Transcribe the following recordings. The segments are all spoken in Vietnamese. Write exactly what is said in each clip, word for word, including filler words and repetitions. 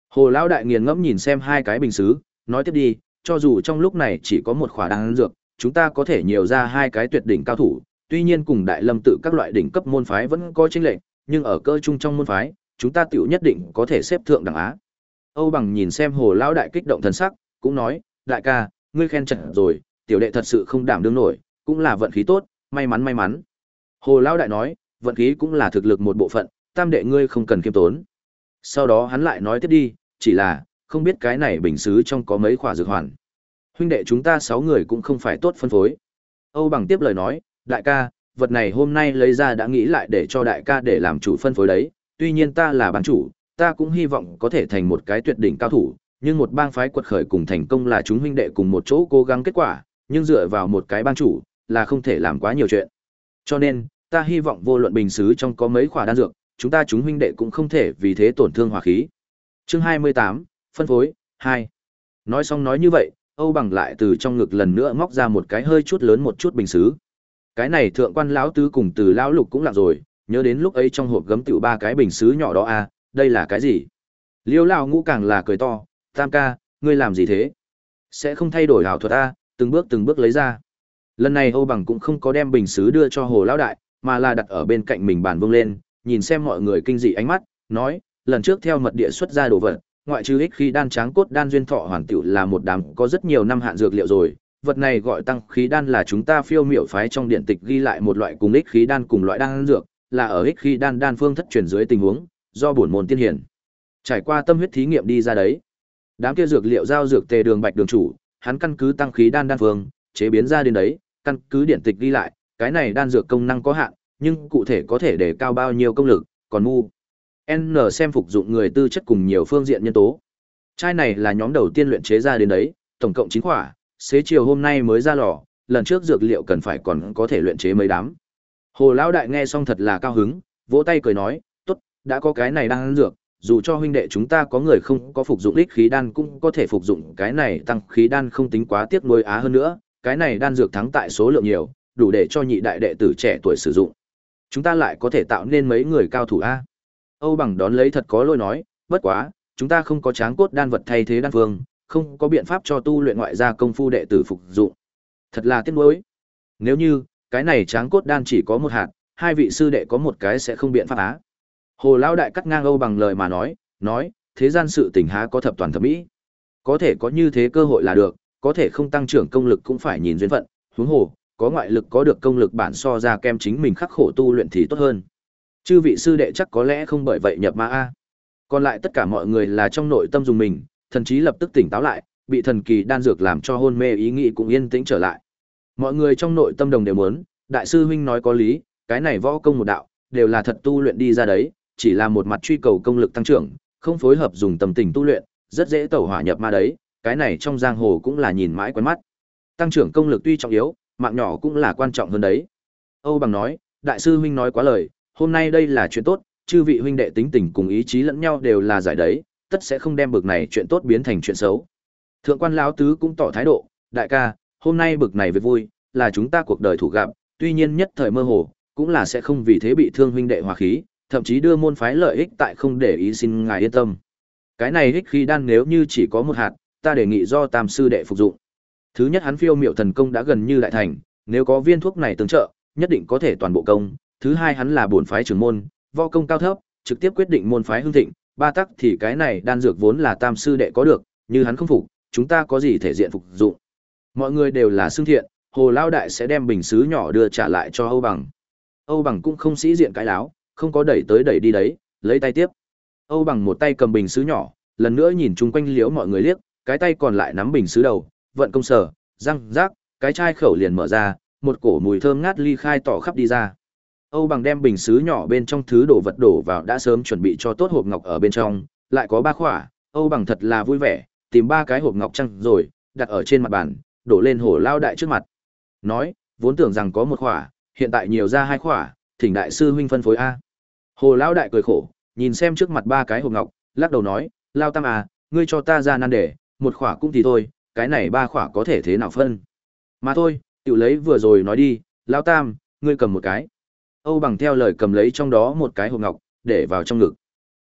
Hồ lão đại nghiền ngẫm nhìn xem hai cái bình sứ, nói tiếp đi, cho dù trong lúc này chỉ có một khỏa đan dược, chúng ta có thể nhiều ra hai cái tuyệt đỉnh cao thủ, tuy nhiên cùng Đại Lâm tự các loại đỉnh cấp môn phái vẫn có chênh lệch, nhưng ở cơ trung trong môn phái, chúng ta tiểu nhất định có thể xếp thượng đẳng á. Âu Bằng nhìn xem Hồ lão đại kích động thần sắc, cũng nói, đại ca, ngươi khen trận rồi, tiểu đệ thật sự không đảm đương nổi, cũng là vận khí tốt, may mắn may mắn. Hồ lão đại nói, vận khí cũng là thực lực một bộ phận, tam đệ ngươi không cần kiêm tốn. Sau đó hắn lại nói tiếp đi, chỉ là, không biết cái này bình sứ trong có mấy khỏa dược hoàn. Huynh đệ chúng ta sáu người cũng không phải tốt phân phối. Âu Bằng tiếp lời nói, đại ca, vật này hôm nay lấy ra đã nghĩ lại để cho đại ca để làm chủ phân phối đấy, tuy nhiên ta là bang chủ, ta cũng hy vọng có thể thành một cái tuyệt đỉnh cao thủ, nhưng một bang phái quật khởi cùng thành công là chúng huynh đệ cùng một chỗ cố gắng kết quả, nhưng dựa vào một cái bang chủ là không thể làm quá nhiều chuyện. Cho nên, ta hy vọng vô luận bình sứ trong có mấy khỏa đan dược, chúng ta chúng huynh đệ cũng không thể vì thế tổn thương hòa khí. Chương hai mươi tám, phân phối hai. Nói xong nói như vậy, Âu Bằng lại từ trong ngực lần nữa móc ra một cái hơi chút lớn một chút bình sứ. Cái này thượng quan lão tứ cùng từ lão lục cũng lạ rồi, nhớ đến lúc ấy trong hộp gấm tiểu ba cái bình sứ nhỏ đó à, đây là cái gì? Liêu lão ngũ càng là cười to, tam ca, ngươi làm gì thế? Sẽ không thay đổi ảo thuật a, từng bước từng bước lấy ra. Lần này Âu Bằng cũng không có đem bình sứ đưa cho Hồ lão đại, mà là đặt ở bên cạnh mình bàn vương lên, nhìn xem mọi người kinh dị ánh mắt, nói, lần trước theo mật địa xuất ra đồ vật, ngoại trừ ích khí đan tráng cốt đan duyên thọ hoàn tiểu là một đám có rất nhiều năm hạn dược liệu rồi, vật này gọi tăng khí đan là chúng ta phiêu miểu phái trong điện tịch ghi lại một loại cùng ích khí đan cùng loại đan dược, là ở ích khí đan đan phương thất truyền dưới tình huống, do bổn môn tiên hiển trải qua tâm huyết thí nghiệm đi ra đấy. Đám kia dược liệu giao dược tề đường bạch đường chủ, hắn căn cứ tăng khí đan đan phương, chế biến ra đến đấy, căn cứ điện tịch ghi lại, cái này đan dược công năng có hạn, nhưng cụ thể có thể để cao bao nhiêu công lực, còn mu N xem phục dụng người tư chất cùng nhiều phương diện nhân tố. Chai này là nhóm đầu tiên luyện chế ra đến đấy, tổng cộng chín quả, xế chiều hôm nay mới ra lò, lần trước dược liệu cần phải còn có thể luyện chế mấy đám. Hồ lão đại nghe xong thật là cao hứng, vỗ tay cười nói, tốt, đã có cái này đang ăn dược, dù cho huynh đệ chúng ta có người không có phục dụng ích khí đan cũng có thể phục dụng cái này tăng khí đan không tính quá tiếc nuối á hơn nữa, cái này đan dược thắng tại số lượng nhiều, đủ để cho nhị đại đệ tử trẻ tuổi sử dụng. Chúng ta lại có thể tạo nên mấy người cao thủ a. Âu Bằng đón lấy thật có lỗi nói, bất quá, chúng ta không có tráng cốt đan vật thay thế đan phương, không có biện pháp cho tu luyện ngoại gia công phu đệ tử phục dụng. Thật là tiếc nuối. Nếu như, cái này tráng cốt đan chỉ có một hạt, hai vị sư đệ có một cái sẽ không biện pháp á. Hồ lão đại cắt ngang Âu Bằng lời mà nói, nói, thế gian sự tình há có thập toàn thập mỹ. Có thể có như thế cơ hội là được, có thể không tăng trưởng công lực cũng phải nhìn duyên phận, huống hồ, có ngoại lực có được công lực bản so ra kem chính mình khắc khổ tu luyện thì tốt hơn. Chư vị sư đệ chắc có lẽ không bởi vậy nhập ma a. Còn lại tất cả mọi người là trong nội tâm dùng mình, thần trí lập tức tỉnh táo lại, bị thần kỳ đan dược làm cho hôn mê ý nghĩ cũng yên tĩnh trở lại. Mọi người trong nội tâm đồng đều muốn, đại sư huynh nói có lý, cái này võ công một đạo, đều là thật tu luyện đi ra đấy, chỉ là một mặt truy cầu công lực tăng trưởng, không phối hợp dùng tâm tình tu luyện, rất dễ tẩu hỏa nhập ma đấy, cái này trong giang hồ cũng là nhìn mãi quen mắt. Tăng trưởng công lực tuy trọng yếu, mạng nhỏ cũng là quan trọng hơn đấy. Âu Bằng nói, đại sư huynh nói quá lời, hôm nay đây là chuyện tốt, chư vị huynh đệ tính tình cùng ý chí lẫn nhau đều là giải đấy, tất sẽ không đem bực này chuyện tốt biến thành chuyện xấu. Thượng quan lão tứ cũng tỏ thái độ, đại ca, hôm nay bực này việc vui, là chúng ta cuộc đời thủ gặp, tuy nhiên nhất thời mơ hồ, cũng là sẽ không vì thế bị thương huynh đệ hòa khí, thậm chí đưa môn phái lợi ích tại không để ý, xin ngài yên tâm. Cái này ích khí đan nếu như chỉ có một hạt, ta đề nghị do tam sư đệ phục dụng. Thứ nhất hắn phiêu miệu thần công đã gần như đại thành, nếu có viên thuốc này tương trợ, nhất định có thể toàn bộ công. Thứ hai hắn là bổn phái trưởng môn, võ công cao thấp, trực tiếp quyết định môn phái hưng thịnh. Ba tắc thì cái này đan dược vốn là tam sư đệ có được, như hắn không phục, chúng ta có gì thể diện phục dụng. Mọi người đều là xưng thiện, Hồ lão đại sẽ đem bình sứ nhỏ đưa trả lại cho Âu Bằng. Âu Bằng cũng không sĩ diện cái láo, không có đẩy tới đẩy đi đấy, lấy tay tiếp. Âu Bằng một tay cầm bình sứ nhỏ, lần nữa nhìn chung quanh liễu mọi người liếc, cái tay còn lại nắm bình sứ đầu, vận công sở, răng rác, cái chai khẩu liền mở ra, một cổ mùi thơm ngát ly khai tỏ khắp đi ra. Âu Bằng đem bình sứ nhỏ bên trong thứ đồ vật đổ vào đã sớm chuẩn bị cho tốt hộp ngọc ở bên trong, lại có ba khỏa, Âu Bằng thật là vui vẻ, tìm ba cái hộp ngọc trăng rồi, đặt ở trên mặt bàn, đổ lên Hồ lão đại trước mặt. Nói, vốn tưởng rằng có một khỏa, hiện tại nhiều ra hai khỏa, thỉnh đại sư huynh phân phối a. Hồ lão đại cười khổ, nhìn xem trước mặt ba cái hộp ngọc, lắc đầu nói, Lao Tam à, ngươi cho ta ra nan đề, một khỏa cũng thì thôi, cái này ba khỏa có thể thế nào phân. Mà thôi, tiểu lấy vừa rồi nói đi, Lao Tam, ngươi cầm một cái. Âu Bằng theo lời cầm lấy trong đó một cái hộp ngọc, để vào trong ngực.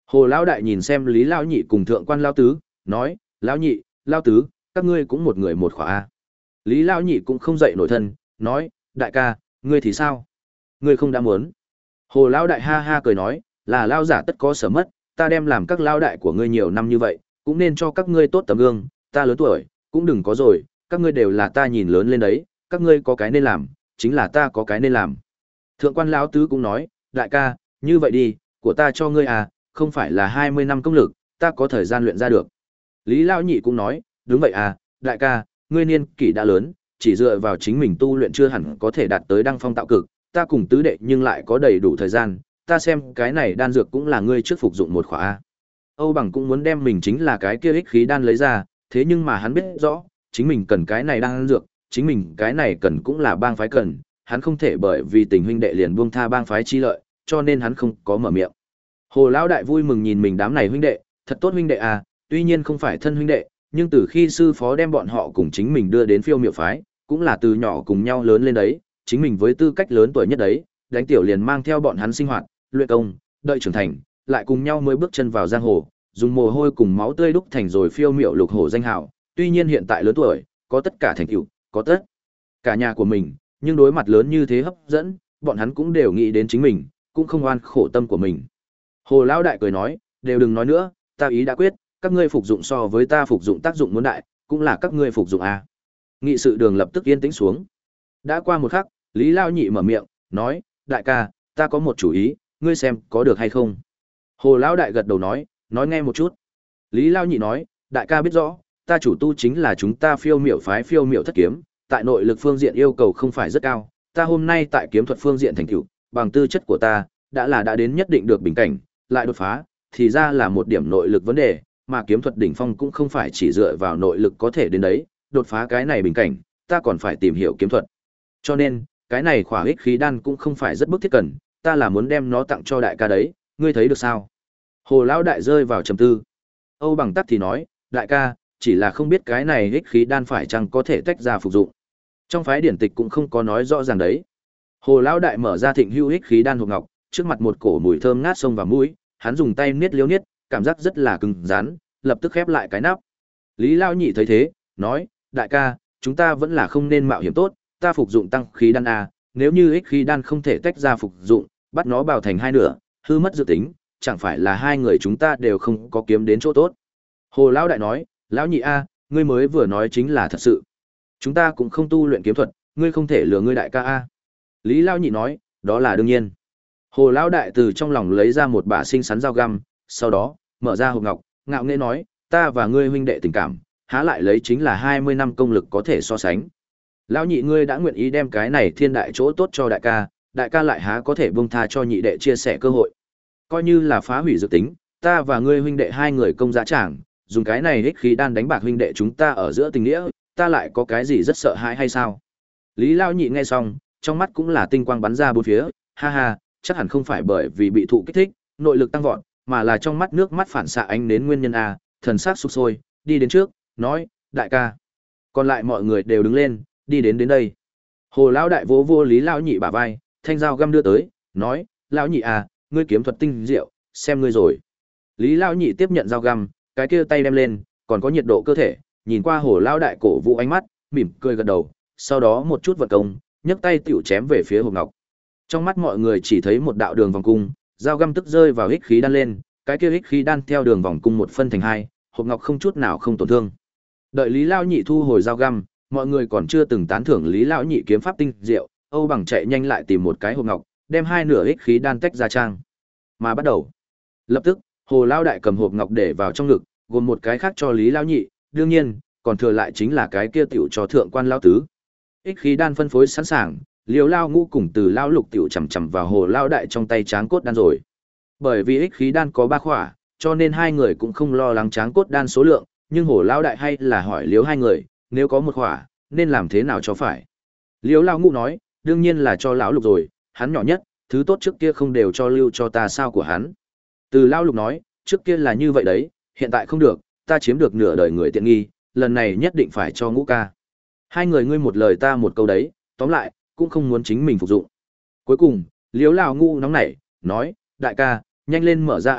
Hồ lão đại nhìn xem Lý lão nhị cùng thượng quan lão tứ, nói, lão nhị, lão tứ, các ngươi cũng một người một khỏa a. Lý lão nhị cũng không dậy nổi thân, nói, đại ca, ngươi thì sao? Ngươi không đã muốn. Hồ lão đại ha ha cười nói, là lão giả tất có sở mất, ta đem làm các lão đại của ngươi nhiều năm như vậy, cũng nên cho các ngươi tốt tấm gương, ta lớn tuổi, cũng đừng có rồi, các ngươi đều là ta nhìn lớn lên đấy, các ngươi có cái nên làm, chính là ta có cái nên làm. Thượng quan lão tứ cũng nói, đại ca, như vậy đi, của ta cho ngươi à, không phải là hai mươi năm công lực, ta có thời gian luyện ra được. Lý lão nhị cũng nói, đúng vậy à, đại ca, ngươi niên kỷ đã lớn, chỉ dựa vào chính mình tu luyện chưa hẳn có thể đạt tới đăng phong tạo cực, ta cùng tứ đệ nhưng lại có đầy đủ thời gian, ta xem cái này đan dược cũng là ngươi trước phục dụng một khỏa a. Âu Bằng cũng muốn đem mình chính là cái kia ích khí đan lấy ra, thế nhưng mà hắn biết rõ, chính mình cần cái này đan dược, chính mình cái này cần cũng là bang phái cần, hắn không thể bởi vì tình huynh đệ liền buông tha bang phái chi lợi, cho nên hắn không có mở miệng. Hồ lão đại vui mừng nhìn mình đám này huynh đệ, thật tốt huynh đệ à, tuy nhiên không phải thân huynh đệ, nhưng từ khi sư phó đem bọn họ cùng chính mình đưa đến Phiêu Miệu phái, cũng là từ nhỏ cùng nhau lớn lên đấy, chính mình với tư cách lớn tuổi nhất đấy, đánh tiểu liền mang theo bọn hắn sinh hoạt, luyện công, đợi trưởng thành, lại cùng nhau mới bước chân vào giang hồ, dùng mồ hôi cùng máu tươi đúc thành rồi Phiêu Miệu lục hổ danh hào, tuy nhiên hiện tại lớn tuổi, có tất cả thành tựu, có tất cả nhà của mình, nhưng đối mặt lớn như thế hấp dẫn, bọn hắn cũng đều nghĩ đến chính mình, cũng không oan khổ tâm của mình. Hồ lão đại cười nói, đều đừng nói nữa, ta ý đã quyết, các ngươi phục dụng so với ta phục dụng tác dụng muốn đại, cũng là các ngươi phục dụng a. Nghị sự đường lập tức yên tĩnh xuống. Đã qua một khắc, Lý Lao Nhị mở miệng, nói, đại ca, ta có một chủ ý, ngươi xem có được hay không. Hồ lão đại gật đầu nói, nói nghe một chút. Lý Lao Nhị nói, đại ca biết rõ, ta chủ tu chính là chúng ta Phiêu Miệu phái Phiêu Miệu thất kiếm, tại nội lực phương diện yêu cầu không phải rất cao, ta hôm nay tại kiếm thuật phương diện thành tựu, bằng tư chất của ta, đã là đã đến nhất định được bình cảnh, lại đột phá, thì ra là một điểm nội lực vấn đề, mà kiếm thuật đỉnh phong cũng không phải chỉ dựa vào nội lực có thể đến đấy, đột phá cái này bình cảnh, ta còn phải tìm hiểu kiếm thuật. Cho nên, cái này khỏa ích khí đan cũng không phải rất bức thiết cần, ta là muốn đem nó tặng cho đại ca đấy, ngươi thấy được sao? Hồ lão đại rơi vào trầm tư. Âu Bằng Tắc thì nói, đại ca, chỉ là không biết cái này ích khí đan phải chăng có thể tách ra phục dụng. Trong phái điển tịch cũng không có nói rõ ràng đấy. Hồ lão đại mở ra Thịnh Hưu ích khí đan hộp ngọc, trước mặt một cổ mùi thơm ngát xông vào mũi, hắn dùng tay niết liếu niết, cảm giác rất là cứng rắn, lập tức khép lại cái nắp. Lý Lao Nhị thấy thế, nói, đại ca, chúng ta vẫn là không nên mạo hiểm tốt, ta phục dụng tăng khí đan a, nếu như ích khí đan không thể tách ra phục dụng, bắt nó bào thành hai nửa, hư mất dự tính, chẳng phải là hai người chúng ta đều không có kiếm đến chỗ tốt. Hồ Lão đại nói, Lão Nhị a, ngươi mới vừa nói chính là thật sự. Chúng ta cũng không tu luyện kiếm thuật, ngươi không thể lừa ngươi đại ca a. Lý Lao Nhị nói, đó là đương nhiên. Hồ Lão đại từ trong lòng lấy ra một bả xinh xắn dao găm, sau đó, mở ra hộp ngọc, ngạo nghễ nói, ta và ngươi huynh đệ tình cảm, há lại lấy chính là hai mươi năm công lực có thể so sánh. Lão Nhị ngươi đã nguyện ý đem cái này thiên đại chỗ tốt cho đại ca, đại ca lại há có thể buông tha cho nhị đệ chia sẻ cơ hội. Coi như là phá hủy dự tính, ta và ngươi huynh đệ hai người công giá trảng, dùng cái này ích khí đan đánh bạc huynh đệ chúng ta ở giữa tình nghĩa, ta lại có cái gì rất sợ hãi hay sao? Lý Lao Nhị nghe xong, trong mắt cũng là tinh quang bắn ra bốn phía, ha ha, chắc hẳn không phải bởi vì bị thụ kích thích, nội lực tăng vọt, mà là trong mắt nước mắt phản xạ ánh đến nguyên nhân a, thần sắc sục sôi, đi đến trước, nói, đại ca. Còn lại mọi người đều đứng lên, đi đến đến đây. Hồ lão đại vỗ vô Lý Lão Nhị bả vai, thanh dao găm đưa tới, nói, Lão Nhị à, ngươi kiếm thuật tinh diệu, xem ngươi rồi. Lý Lão Nhị tiếp nhận dao găm, cái kia tay đem lên, còn có nhiệt độ cơ thể, nhìn qua Hồ lão đại cổ vũ ánh mắt, mỉm cười gật đầu, sau đó một chút vận công, nhấc tay tiểu chém về phía hộp ngọc. Trong mắt mọi người chỉ thấy một đạo đường vòng cung, dao găm tức rơi vào ích khí đan lên, cái kia ích khí đan theo đường vòng cung một phân thành hai, hộp ngọc không chút nào không tổn thương. Đợi Lý Lão Nhị thu hồi dao găm, mọi người còn chưa từng tán thưởng Lý Lão Nhị kiếm pháp tinh diệu, Âu Bằng chạy nhanh lại tìm một cái hộp ngọc, đem hai nửa ích khí đan tách ra trang. Mà bắt đầu. Lập tức, Hồ Lão đại cầm hộp ngọc để vào trong ngực, gồm một cái khác cho Lý Lão Nhị, đương nhiên, còn thừa lại chính là cái kia tiểu cho thượng quan lão tứ. Ích khí đan phân phối sẵn sàng, Liêu Lao Ngũ cùng Từ Lao Lục tiểu chầm chậm vào Hồ Lão đại trong tay tráng cốt đan rồi. Bởi vì ích khí đan có ba khỏa, cho nên hai người cũng không lo lắng tráng cốt đan số lượng, nhưng Hồ Lão đại hay là hỏi Liêu hai người, nếu có một khỏa, nên làm thế nào cho phải. Liêu Lao Ngũ nói, đương nhiên là cho lão Lục rồi, hắn nhỏ nhất, thứ tốt trước kia không đều cho lưu cho ta sao của hắn. Từ Lao Lục nói, trước kia là như vậy đấy, hiện tại không được, ta chiếm được nửa đời người tiện nghi, lần này nhất định phải cho Ngũ ca. Hai người ngươi một lời ta một câu đấy, tóm lại, cũng không muốn chính mình phục dụng. Cuối cùng, Liêu Lao Ngũ nóng nảy, nói, đại ca, nhanh lên mở ra à,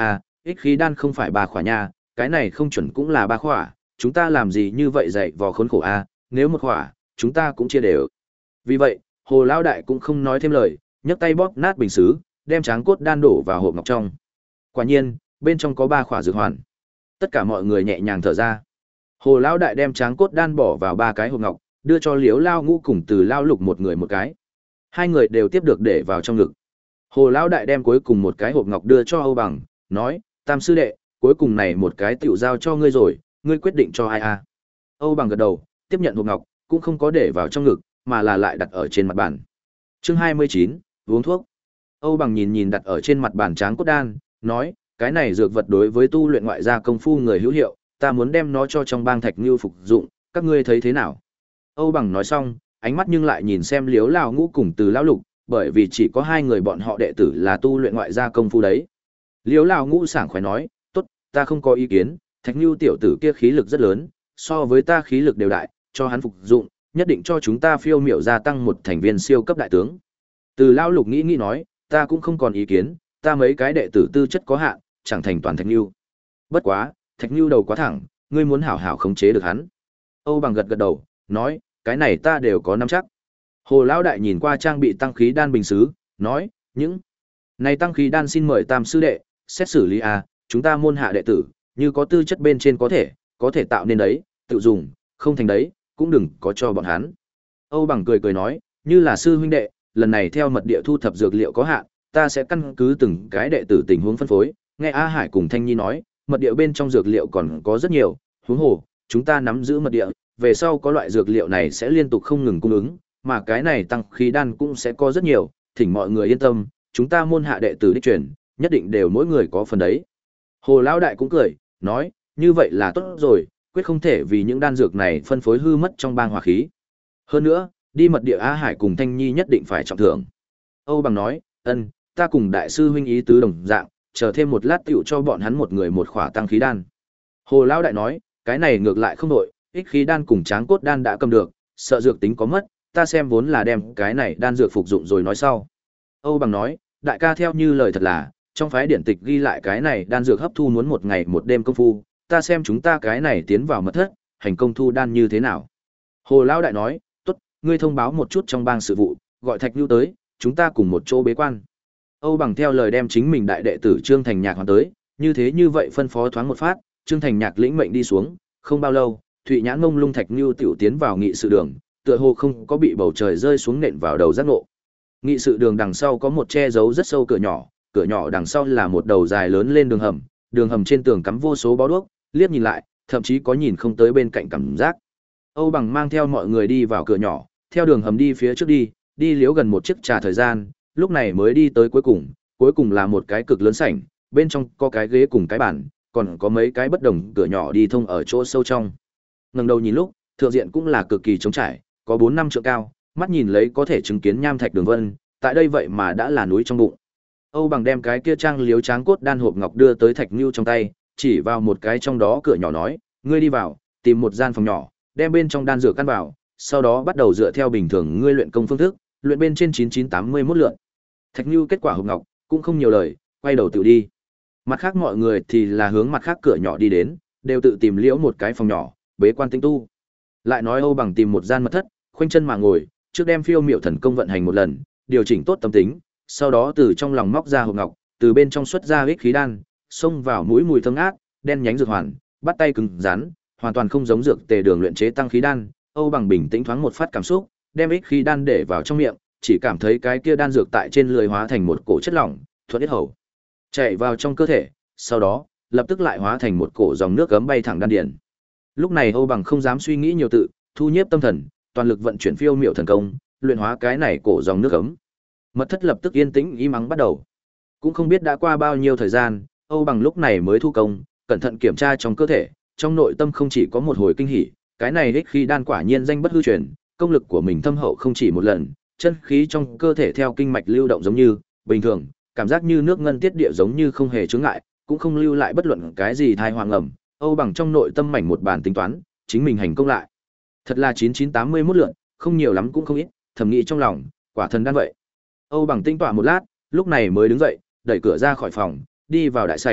ích khí đan không phải ba khỏa nha, cái này không chuẩn cũng là ba khỏa, chúng ta làm gì như vậy dạy vò khốn khổ a, nếu một khỏa, chúng ta cũng chia đều. Vì vậy, Hồ lão đại cũng không nói thêm lời, nhấc tay bóp nát bình sứ, đem tráng cốt đan đổ vào hộp ngọc trong. Quả nhiên, bên trong có ba khỏa dược hoàn. Tất cả mọi người nhẹ nhàng thở ra. Hồ lão đại đem tráng cốt đan bỏ vào ba cái hộp ngọc, đưa cho Liếu Lao Ngũ cùng Từ Lao Lục một người một cái. Hai người đều tiếp được để vào trong ngực. Hồ lão đại đem cuối cùng một cái hộp ngọc đưa cho Âu Bằng, nói: "Tam sư đệ, cuối cùng này một cái tiểu giao cho ngươi rồi, ngươi quyết định cho ai a?" Âu Bằng gật đầu, tiếp nhận hộp ngọc, cũng không có để vào trong ngực, mà là lại đặt ở trên mặt bàn. Chương hai mươi chín, uống thuốc. Âu Bằng nhìn nhìn đặt ở trên mặt bàn tráng cốt đan, nói: "Cái này dược vật đối với tu luyện ngoại gia công phu người hữu hiệu, ta muốn đem nó cho trong bang Thạch Nưu phục dụng, các ngươi thấy thế nào?" Âu Bằng nói xong, ánh mắt nhưng lại nhìn xem Liếu Lão Ngũ cùng Từ Lão Lục, bởi vì chỉ có hai người bọn họ đệ tử là tu luyện ngoại gia công phu đấy. Liếu Lão Ngũ sảng khoái nói: "Tốt, ta không có ý kiến, Thạch Nưu tiểu tử kia khí lực rất lớn, so với ta khí lực đều đại, cho hắn phục dụng, nhất định cho chúng ta phiêu miểu gia tăng một thành viên siêu cấp đại tướng." Từ Lão Lục nghĩ nghĩ nói: "Ta cũng không còn ý kiến, ta mấy cái đệ tử tư chất có hạn, chẳng thành toàn Thạch Nưu. Bất quá, Thạch Nưu đầu quá thẳng, ngươi muốn hảo hảo khống chế được hắn." Âu Bằng gật gật đầu, nói: "Cái này ta đều có nắm chắc." Hồ lão đại nhìn qua trang bị tăng khí đan bình sứ, nói: "Những này tăng khí đan xin mời Tam sư đệ xét xử lý a, chúng ta môn hạ đệ tử, như có tư chất bên trên có thể, có thể tạo nên đấy, tự dùng, không thành đấy, cũng đừng có cho bọn hắn." Âu Bằng cười cười nói: "Như là sư huynh đệ, lần này theo mật địa thu thập dược liệu có hạn, ta sẽ căn cứ từng cái đệ tử tình huống phân phối." Nghe A Hải cùng Thanh Nhi nói, mật địa bên trong dược liệu còn có rất nhiều, huống hồ, chúng ta nắm giữ mật địa, về sau có loại dược liệu này sẽ liên tục không ngừng cung ứng, mà cái này tăng khí đan cũng sẽ có rất nhiều, thỉnh mọi người yên tâm, chúng ta môn hạ đệ tử đích truyền, nhất định đều mỗi người có phần đấy. Hồ lão đại cũng cười, nói: "Như vậy là tốt rồi, quyết không thể vì những đan dược này phân phối hư mất trong bang hòa khí. Hơn nữa, đi mật địa A Hải cùng Thanh Nhi nhất định phải trọng thưởng." Âu Bằng nói: "Ân, ta cùng đại sư huynh ý tứ đồng dạng, chờ thêm một lát tiểu cho bọn hắn một người một khỏa tăng khí đan." Hồ lão đại nói: "Cái này ngược lại không đổi, ích khí đan cùng tráng cốt đan đã cầm được, sợ dược tính có mất, ta xem vốn là đem cái này đan dược phục dụng rồi nói sau." Âu Bằng nói: "Đại ca theo như lời thật là, trong phái điển tịch ghi lại cái này đan dược hấp thu muốn một ngày một đêm công phu, ta xem chúng ta cái này tiến vào mật thất, hành công thu đan như thế nào." Hồ lão đại nói: "Tốt, ngươi thông báo một chút trong bang sự vụ, gọi Thạch Nưu tới, chúng ta cùng một chỗ bế quan." Âu Bằng theo lời đem chính mình đại đệ tử Trương Thành Nhạc hoàn tới, như thế như vậy phân phó thoáng một phát, Trương Thành Nhạc lĩnh mệnh đi xuống, không bao lâu, Thụy Nhãn Ngông Lung Thạch Nưu tiểu tiến vào nghị sự đường, tựa hồ không có bị bầu trời rơi xuống nện vào đầu giác ngộ. Nghị sự đường đằng sau có một che giấu rất sâu cửa nhỏ, cửa nhỏ đằng sau là một đầu dài lớn lên đường hầm, đường hầm trên tường cắm vô số bó đuốc, liếc nhìn lại, thậm chí có nhìn không tới bên cạnh cảm giác. Âu Bằng mang theo mọi người đi vào cửa nhỏ, theo đường hầm đi phía trước đi, đi liếu gần một chiếc trà thời gian, lúc này mới đi tới cuối cùng, cuối cùng là một cái cực lớn sảnh, bên trong có cái ghế cùng cái bàn, còn có mấy cái bất đồng cửa nhỏ đi thông ở chỗ sâu trong. Ngẩng đầu nhìn lúc, thượng diện cũng là cực kỳ trống trải, có bốn năm trượng cao, mắt nhìn lấy có thể chứng kiến nham thạch đường vân, tại đây vậy mà đã là núi trong bụng. Âu Bằng đem cái kia trang liếu tráng cốt đan hộp ngọc đưa tới Thạch Nưu trong tay, chỉ vào một cái trong đó cửa nhỏ nói: "Ngươi đi vào, tìm một gian phòng nhỏ, đem bên trong đan dược căn vào, sau đó bắt đầu dựa theo bình thường ngươi luyện công phương thức, luyện bên trên chín chín tám mươi mốt lượt." Thạch Nưu kết quả hộp ngọc, cũng không nhiều lời, quay đầu tự đi. Mặt khác mọi người thì là hướng mặt khác cửa nhỏ đi đến, đều tự tìm liễu một cái phòng nhỏ, bế quan tinh tu. Lại nói Âu Bằng tìm một gian mật thất, khoanh chân mà ngồi, trước đem phiêu miểu thần công vận hành một lần, điều chỉnh tốt tâm tính, sau đó từ trong lòng móc ra hộp ngọc, từ bên trong xuất ra ích khí đan, xông vào mũi mùi thơm ngát, đen nhánh dược hoàn, bắt tay cứng rắn, hoàn toàn không giống dược tề đường luyện chế tăng khí đan. Âu Bằng bình tĩnh thoáng một phát cảm xúc, đem ích khí đan để vào trong miệng, chỉ cảm thấy cái kia đan dược tại trên lưỡi hóa thành một cổ chất lỏng, thuận yết hầu, chạy vào trong cơ thể, sau đó lập tức lại hóa thành một cổ dòng nước gấm bay thẳng đan điền. Lúc này Âu Bằng không dám suy nghĩ nhiều tự, thu nhiếp tâm thần, toàn lực vận chuyển phiêu miểu thần công, luyện hóa cái này cổ dòng nước gấm. Mật thất lập tức yên tĩnh im ắng bắt đầu. Cũng không biết đã qua bao nhiêu thời gian, Âu Bằng lúc này mới thu công, cẩn thận kiểm tra trong cơ thể, trong nội tâm không chỉ có một hồi kinh hỉ, cái này ích khí đan quả nhiên danh bất hư truyền, công lực của mình thâm hậu không chỉ một lần, chân khí trong cơ thể theo kinh mạch lưu động giống như bình thường, cảm giác như nước ngân tiết địa giống như không hề chướng ngại, cũng không lưu lại bất luận cái gì thai hoang ẩm. Âu Bằng trong nội tâm mảnh một bàn tính toán, chính mình hành công lại. Thật là chín chín tám mươi mốt lượt, không nhiều lắm cũng không ít, thầm nghĩ trong lòng, quả thần đan vậy. Âu Bằng tinh tọa một lát, lúc này mới đứng dậy, đẩy cửa ra khỏi phòng, đi vào đại sảnh,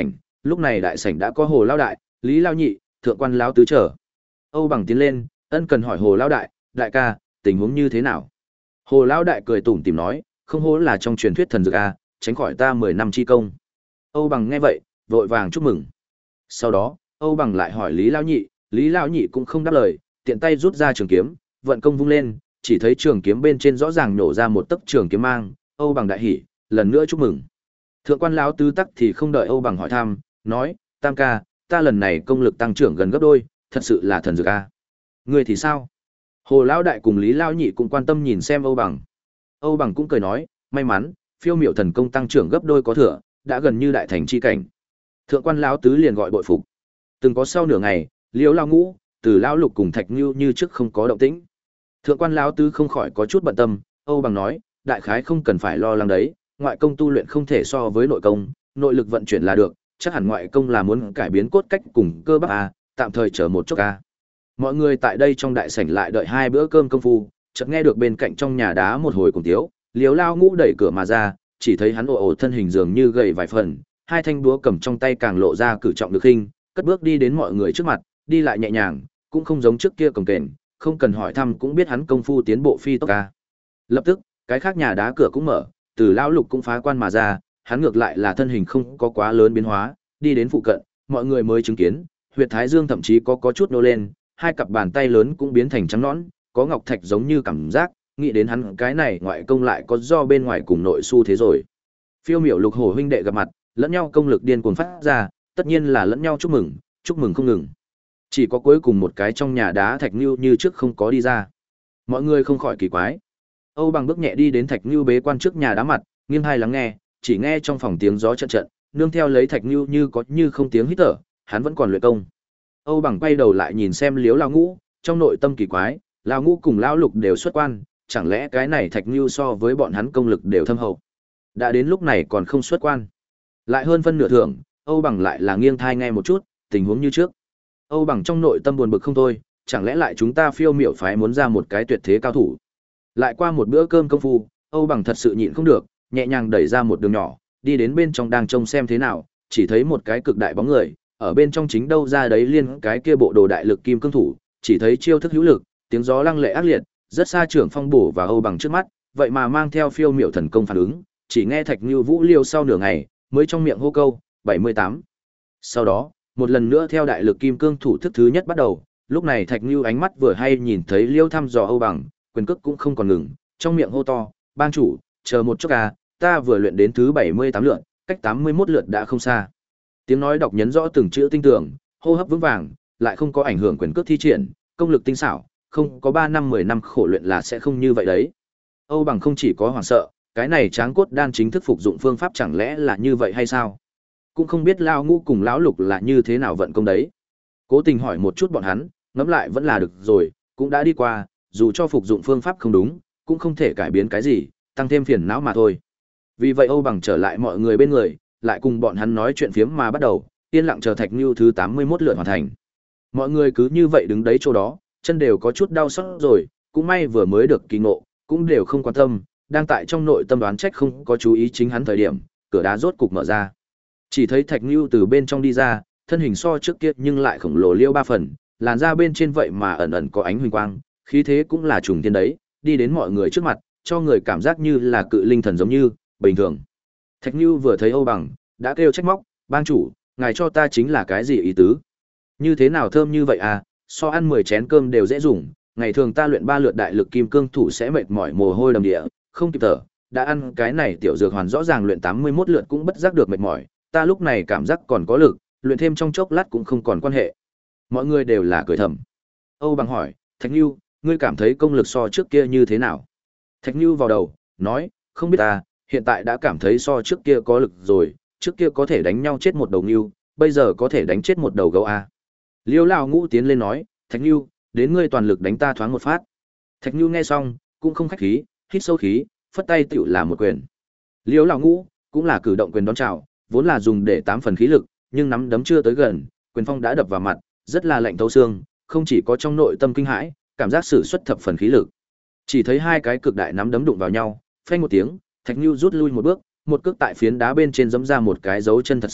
lúc này đại sảnh đã có Hồ lão đại, Lý lão nhị, thượng quan lão tứ trở. Âu Bằng tiến lên, ân cần hỏi Hồ lão đại, đại ca, tình huống như thế nào? Hồ lão đại cười tủm tỉm nói, không hổ là trong truyền thuyết thần dược a, tránh khỏi ta mười năm chi công. Âu Bằng nghe vậy, vội vàng chúc mừng. Sau đó, Âu Bằng lại hỏi Lý lão nhị, Lý lão nhị cũng không đáp lời, tiện tay rút ra trường kiếm, vận công vung lên, chỉ thấy trường kiếm bên trên rõ ràng nổ ra một tấc trường kiếm mang, Âu Bằng đại hỉ, lần nữa chúc mừng. Thượng quan lão tứ tắc thì không đợi Âu Bằng hỏi thăm, nói, Tam ca, ta lần này công lực tăng trưởng gần gấp đôi, thật sự là thần dược a. Ngươi thì sao? Hồ lão đại cùng Lý lão nhị cũng quan tâm nhìn xem Âu Bằng. Âu Bằng cũng cười nói, may mắn, phiêu miểu thần công tăng trưởng gấp đôi có thừa, đã gần như đại thành chi cảnh. Thượng quan lão tứ liền gọi bội phục. Từng có sau nửa ngày, Liễu lão ngũ, Từ lão lục cùng Thạch Nưu như trước không có động tĩnh. Thượng quan lão tứ không khỏi có chút bận tâm, Âu Bằng nói, đại khái không cần phải lo lắng đấy, ngoại công tu luyện không thể so với nội công, nội lực vận chuyển là được, chắc hẳn ngoại công là muốn cải biến cốt cách cùng cơ bắp a, tạm thời chờ một chút a. Mọi người tại đây trong đại sảnh lại đợi hai bữa cơm công phu, chợt nghe được bên cạnh trong nhà đá một hồi cùng tiếu, Liếu Lao Ngũ đẩy cửa mà ra, chỉ thấy hắn ồ ồ thân hình dường như gầy vài phần, hai thanh búa cầm trong tay càng lộ ra cử trọng được hình, cất bước đi đến mọi người trước mặt, đi lại nhẹ nhàng, cũng không giống trước kia cồng kềnh, không cần hỏi thăm cũng biết hắn công phu tiến bộ phi tốc ca. Lập tức, cái khác nhà đá cửa cũng mở, Từ lão lục cũng phá quan mà ra, hắn ngược lại là thân hình không có quá lớn biến hóa, đi đến phụ cận, mọi người mới chứng kiến, huyệt thái dương thậm chí có có chút nô lên, hai cặp bàn tay lớn cũng biến thành trắng nõn, có ngọc thạch giống như cảm giác, nghĩ đến hắn cái này ngoại công lại có do bên ngoài cùng nội xu thế rồi. Phiêu miểu lục hổ huynh đệ gặp mặt, lẫn nhau công lực điên cuồng phát ra, tất nhiên là lẫn nhau chúc mừng, chúc mừng không ngừng. Chỉ có cuối cùng một cái trong nhà đá Thạch Nưu như trước không có đi ra. Mọi người không khỏi kỳ quái. Âu Bằng bước nhẹ đi đến Thạch Nưu bế quan trước nhà đá mặt, nghiêng hai lắng nghe, chỉ nghe trong phòng tiếng gió trận trận, nương theo lấy Thạch Nưu như có như không tiếng hít thở, hắn vẫn còn luyện công. Âu Bằng quay đầu lại nhìn xem Liếu Lão Ngũ, trong nội tâm kỳ quái, Lão Ngũ cùng Lão Lục đều xuất quan, chẳng lẽ cái này Thạch Nưu so với bọn hắn công lực đều thâm hậu. Đã đến lúc này còn không xuất quan. Lại hơn phân nửa thưởng, Âu Bằng lại là nghiêng thai nghe một chút, tình huống như trước. Âu Bằng trong nội tâm buồn bực không thôi, chẳng lẽ lại chúng ta Phiêu Miểu phái muốn ra một cái tuyệt thế cao thủ. Lại qua một bữa cơm công phu, Âu Bằng thật sự nhịn không được, nhẹ nhàng đẩy ra một đường nhỏ, đi đến bên trong đang trông xem thế nào, chỉ thấy một cái cực đại bóng người, ở bên trong chính đâu ra đấy liên cái kia bộ đồ đại lực kim cương thủ, chỉ thấy chiêu thức hữu lực, tiếng gió lăng lệ ác liệt, rất xa trưởng phong bổ và Âu Bằng trước mắt, vậy mà mang theo Phiêu Miểu thần công phản ứng, chỉ nghe Thạch Nưu Vũ liêu sau nửa ngày, mới trong miệng hô câu, bảy mươi tám. Sau đó, một lần nữa theo đại lực kim cương thủ thức thứ nhất bắt đầu, lúc này Thạch Nưu ánh mắt vừa hay nhìn thấy liêu thăm dò Âu Bằng, quyền cước cũng không còn ngừng, trong miệng hô to, bang chủ, chờ một chút à, ta vừa luyện đến thứ bảy mươi tám lượt, cách tám mươi mốt lượt đã không xa. Tiếng nói đọc nhấn rõ từng chữ tinh tường, hô hấp vững vàng, lại không có ảnh hưởng quyền cước thi triển, công lực tinh xảo, không có ba năm mười năm khổ luyện là sẽ không như vậy đấy. Âu Bằng không chỉ có hoảng sợ, cái này tráng cốt đan chính thức phục dụng phương pháp chẳng lẽ là như vậy hay sao? Cũng không biết Lão Ngũ cùng Lão Lục là như thế nào vận công đấy. Cố tình hỏi một chút bọn hắn, ngẫm lại vẫn là được rồi, cũng đã đi qua, dù cho phục dụng phương pháp không đúng, cũng không thể cải biến cái gì, tăng thêm phiền não mà thôi. Vì vậy Âu Bằng trở lại mọi người bên người, lại cùng bọn hắn nói chuyện phiếm mà bắt đầu, yên lặng chờ Thạch Nưu thứ tám mươi mốt lượt hoàn thành. Mọi người cứ như vậy đứng đấy chỗ đó, chân đều có chút đau xót rồi, cũng may vừa mới được kỳ ngộ, cũng đều không quan tâm, đang tại trong nội tâm đoán trách không có chú ý chính hắn thời điểm, cửa đá rốt cục mở ra. Chỉ thấy Thạch Nưu từ bên trong đi ra, thân hình so trước kia nhưng lại khổng lồ liêu ba phần, làn da bên trên vậy mà ẩn ẩn có ánh huỳnh quang, khí thế cũng là trùng thiên đấy, đi đến mọi người trước mặt, cho người cảm giác như là cự linh thần giống như bình thường. Thạch Nưu vừa thấy Âu Bằng, đã kêu trách móc, bang chủ, ngài cho ta chính là cái gì ý tứ? Như thế nào thơm như vậy à, so ăn mười chén cơm đều dễ dùng, ngày thường ta luyện ba lượt đại lực kim cương thủ sẽ mệt mỏi mồ hôi đầm địa, không kịp thở, đã ăn cái này tiểu dược hoàn rõ ràng luyện tám mươi mốt lượt cũng bất giác được mệt mỏi, ta lúc này cảm giác còn có lực, luyện thêm trong chốc lát cũng không còn quan hệ. Mọi người đều là cười thầm. Âu Bằng hỏi, Thạch Nưu, ngươi cảm thấy công lực so trước kia như thế nào? Thạch Nưu vào đầu, nói, không biết ta, hiện tại đã cảm thấy so trước kia có lực rồi, trước kia có thể đánh nhau chết một đầu ngưu, bây giờ có thể đánh chết một đầu gấu a. Liêu Lão Ngũ tiến lên nói, Thạch Nưu, đến ngươi toàn lực đánh ta thoáng một phát. Thạch Nưu nghe xong, cũng không khách khí, hít sâu khí, phất tay tựu là một quyền. Liêu Lão Ngũ cũng là cử động quyền đón chào, vốn là dùng để tám phần khí lực, nhưng nắm đấm chưa tới gần, quyền phong đã đập vào mặt, rất là lạnh thấu xương, không chỉ có trong nội tâm kinh hãi, cảm giác sử xuất thập phần khí lực. Chỉ thấy hai cái cực đại nắm đấm đụng vào nhau, phanh một tiếng, Thạch Nưu rút lui một bước, một cước tại phiến đá bên trên giẫm ra một cái dấu chân thật sâu,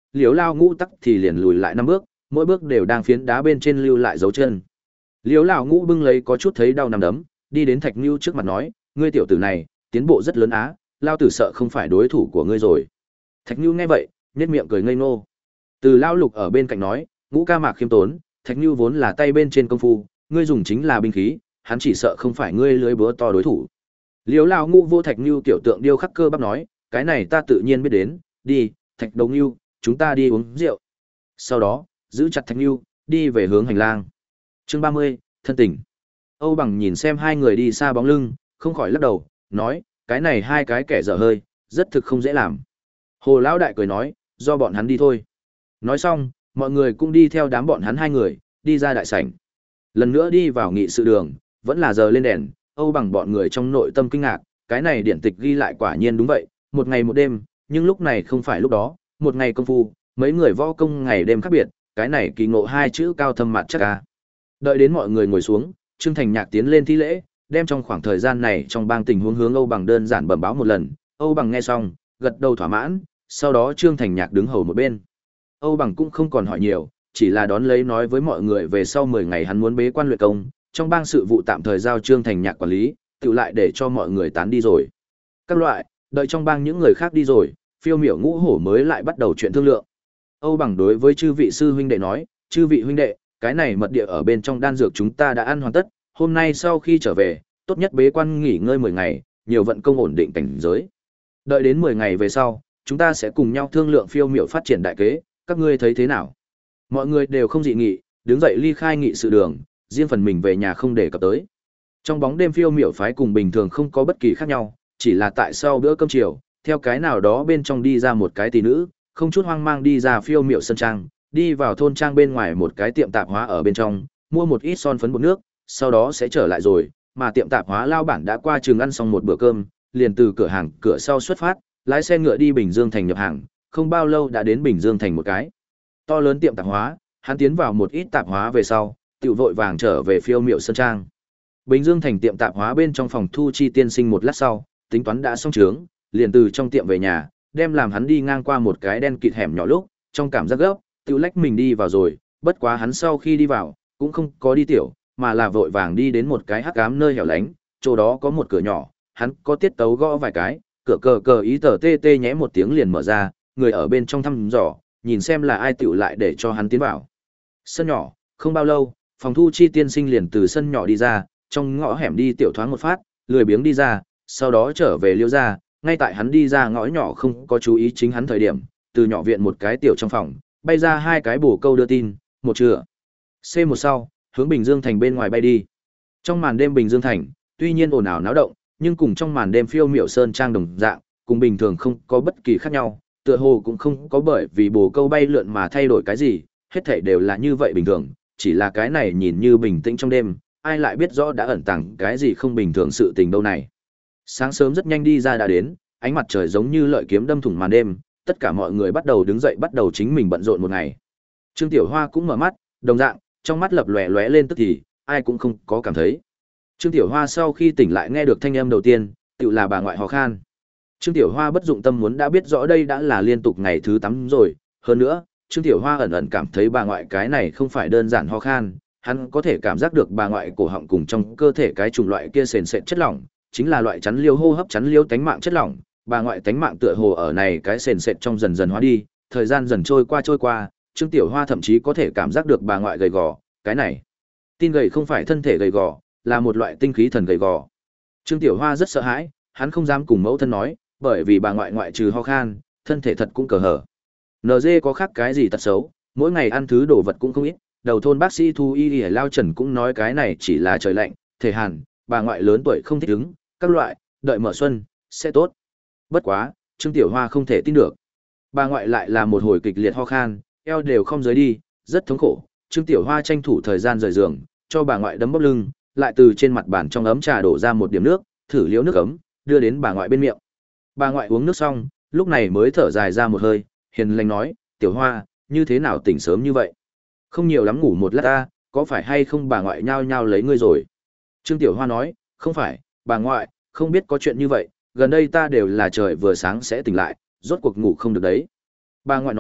Liếu Lao Ngũ tắc thì liền lùi lại năm bước, mỗi bước đều đang phiến đá bên trên lưu lại dấu chân. Liếu Lao Ngũ bưng lấy có chút thấy đau nằm đấm, đi đến Thạch Nưu trước mặt nói, ngươi tiểu tử này, tiến bộ rất lớn á, lao tử sợ không phải đối thủ của ngươi rồi. Thạch Nưu nghe vậy, nhếch miệng cười ngây ngô. Từ Lao Lục ở bên cạnh nói, Ngũ ca mạc khiêm tốn, Thạch Nưu vốn là tay bên trên công phu, ngươi dùng chính là binh khí, hắn chỉ sợ không phải ngươi lưới búa to đối thủ. Liếu Lao Ngũ vô Thạch Nưu tiểu tượng điêu khắc cơ bắp nói, cái này ta tự nhiên biết đến, đi, Thạch Đầu Nưu, chúng ta đi uống rượu. Sau đó, giữ chặt Thạch Nưu, đi về hướng hành lang. Chương ba mươi, thân tình. Âu Bằng nhìn xem hai người đi xa bóng lưng, không khỏi lắc đầu, nói, cái này hai cái kẻ dở hơi, rất thực không dễ làm. Hồ Lão Đại cười nói, do bọn hắn đi thôi. Nói xong, mọi người cũng đi theo đám bọn hắn hai người, đi ra đại sảnh. Lần nữa đi vào nghị sự đường, vẫn là giờ lên đèn, Âu Bằng bọn người trong nội tâm kinh ngạc, cái này điển tịch ghi lại quả nhiên đúng vậy, một ngày một đêm, nhưng lúc này không phải lúc đó, một ngày công phu, mấy người võ công ngày đêm khác biệt, cái này kỳ ngộ hai chữ cao thâm mặt chắc a. Đợi đến mọi người ngồi xuống, Trương Thành Nhạc tiến lên thi lễ, đem trong khoảng thời gian này trong bang tình huống hướng Âu Bằng đơn giản bẩm báo một lần, Âu Bằng nghe xong, gật đầu thỏa mãn, sau đó Trương Thành Nhạc đứng hầu một bên. Âu Bằng cũng không còn hỏi nhiều, chỉ là đón lấy nói với mọi người về sau mười ngày hắn muốn bế quan luyện công, trong bang sự vụ tạm thời giao Trương Thành Nhạc quản lý, tự lại để cho mọi người tán đi rồi. Các loại, đợi trong bang những người khác đi rồi, Phiêu Miểu Ngũ Hổ mới lại bắt đầu chuyện thương lượng. Âu Bằng đối với chư vị sư huynh đệ nói, chư vị huynh đệ, cái này mật địa ở bên trong đan dược chúng ta đã ăn hoàn tất, hôm nay sau khi trở về, tốt nhất bế quan nghỉ ngơi mười ngày, nhiều vận công ổn định cảnh giới. Đợi đến mười ngày về sau, chúng ta sẽ cùng nhau thương lượng Phiêu Miểu phát triển đại kế, các ngươi thấy thế nào? Mọi người đều không dị nghị, đứng dậy ly khai nghị sự đường, riêng phần mình về nhà không để cập tới. Trong bóng đêm Phiêu Miểu phái cùng bình thường không có bất kỳ khác nhau, chỉ là tại sau bữa cơm chiều, theo cái nào đó bên trong đi ra một cái tỷ nữ, không chút hoang mang đi ra Phiêu Miểu sân trang, đi vào thôn trang bên ngoài một cái tiệm tạp hóa ở bên trong, mua một ít son phấn bột nước, sau đó sẽ trở lại rồi, mà tiệm tạp hóa lao bản đã qua trường ăn xong một bữa cơm, liền từ cửa hàng cửa sau xuất phát, lái xe ngựa đi Bình Dương thành nhập hàng, không bao lâu đã đến Bình Dương thành một cái to lớn tiệm tạp hóa, hắn tiến vào một ít tạp hóa về sau, tiểu vội vàng trở về Phiêu Miểu sân trang. Bình Dương thành tiệm tạp hóa bên trong phòng thu chi tiên sinh một lát sau, tính toán đã xong trướng, liền từ trong tiệm về nhà, đem làm hắn đi ngang qua một cái đen kịt hẻm nhỏ lúc, trong cảm giác gấp, tiểu lách mình đi vào rồi, bất quá hắn sau khi đi vào, cũng không có đi tiểu, mà là vội vàng đi đến một cái hắc ám nơi hẻo lánh, chỗ đó có một cửa nhỏ, hắn có tiết tấu gõ vài cái, cửa cờ cờ ý tờ tê tê nhẽ một tiếng liền mở ra, người ở bên trong thăm dò, nhìn xem là ai tiểu lại để cho hắn tiến vào. Sân nhỏ, không bao lâu, phòng thu chi tiên sinh liền từ sân nhỏ đi ra, trong ngõ hẻm đi tiểu thoáng một phát, lười biếng đi ra, sau đó trở về liêu ra, ngay tại hắn đi ra ngõ nhỏ không có chú ý chính hắn thời điểm, từ nhỏ viện một cái tiểu trong phòng, bay ra hai cái bổ câu đưa tin, một chữa. C một sau, hướng Bình Dương thành bên ngoài bay đi. Trong màn đêm Bình Dương thành, tuy nhiên ồn ào náo động, nhưng cùng trong màn đêm Phiêu Miểu sơn trang đồng dạng, cùng bình thường không có bất kỳ khác nhau, tựa hồ cũng không có bởi vì bồ câu bay lượn mà thay đổi cái gì, hết thảy đều là như vậy bình thường, chỉ là cái này nhìn như bình tĩnh trong đêm, ai lại biết rõ đã ẩn tàng cái gì không bình thường sự tình đâu này. Sáng sớm rất nhanh đi ra đã đến, ánh mặt trời giống như lợi kiếm đâm thủng màn đêm, tất cả mọi người bắt đầu đứng dậy bắt đầu chính mình bận rộn một ngày. Trương Tiểu Hoa cũng mở mắt, đồng dạng, trong mắt lập lòe lóe lên tức thì, ai cũng không có cảm thấy. Trương Tiểu Hoa sau khi tỉnh lại nghe được thanh âm đầu tiên, tự là bà ngoại ho khan. Trương Tiểu Hoa bất dụng tâm muốn đã biết rõ đây đã là liên tục ngày thứ tám rồi, hơn nữa, Trương Tiểu Hoa ẩn ẩn cảm thấy bà ngoại cái này không phải đơn giản ho khan, hắn có thể cảm giác được bà ngoại cổ họng cùng trong cơ thể cái chủng loại kia sền sệt chất lỏng, chính là loại chắn liêu hô hấp chắn liêu tánh mạng chất lỏng, bà ngoại tánh mạng tựa hồ ở này cái sền sệt trong dần dần hóa đi, thời gian dần trôi qua trôi qua, Trương Tiểu Hoa thậm chí có thể cảm giác được bà ngoại gầy gò, cái này, tin gầy không phải thân thể gầy gò, là một loại tinh khí thần gầy gò. Trương Tiểu Hoa rất sợ hãi, hắn không dám cùng mẫu thân nói, bởi vì bà ngoại ngoại trừ ho khan, thân thể thật cũng cờ hở. en giê có khác cái gì tật xấu, mỗi ngày ăn thứ đồ vật cũng không ít, đầu thôn bác sĩ Thu Y Y Lao Trần cũng nói cái này chỉ là trời lạnh, thể hàn, bà ngoại lớn tuổi không thích ứng, các loại, đợi mở xuân, sẽ tốt. Bất quá, Trương Tiểu Hoa không thể tin được. Bà ngoại lại là một hồi kịch liệt ho khan, eo đều không dưới đi, rất thống khổ. Trương Tiểu Hoa tranh thủ thời gian rời giường, cho bà ngoại đấm bóp lưng, lại từ trên mặt bàn trong ấm trà đổ ra một điểm nước, thử liếu nước ấm, đưa đến bà ngoại bên miệng. Bà ngoại uống nước xong, lúc này mới thở dài ra một hơi, hiền lành nói, Tiểu Hoa, như thế nào tỉnh sớm như vậy? Không nhiều lắm ngủ một lát ta, có phải hay không bà ngoại nhao nhao lấy ngươi rồi? Trương Tiểu Hoa nói, không phải, bà ngoại, không biết có chuyện như vậy, gần đây ta đều là trời vừa sáng sẽ tỉnh lại, rốt cuộc ngủ không được đấy. Bà ngoại nói,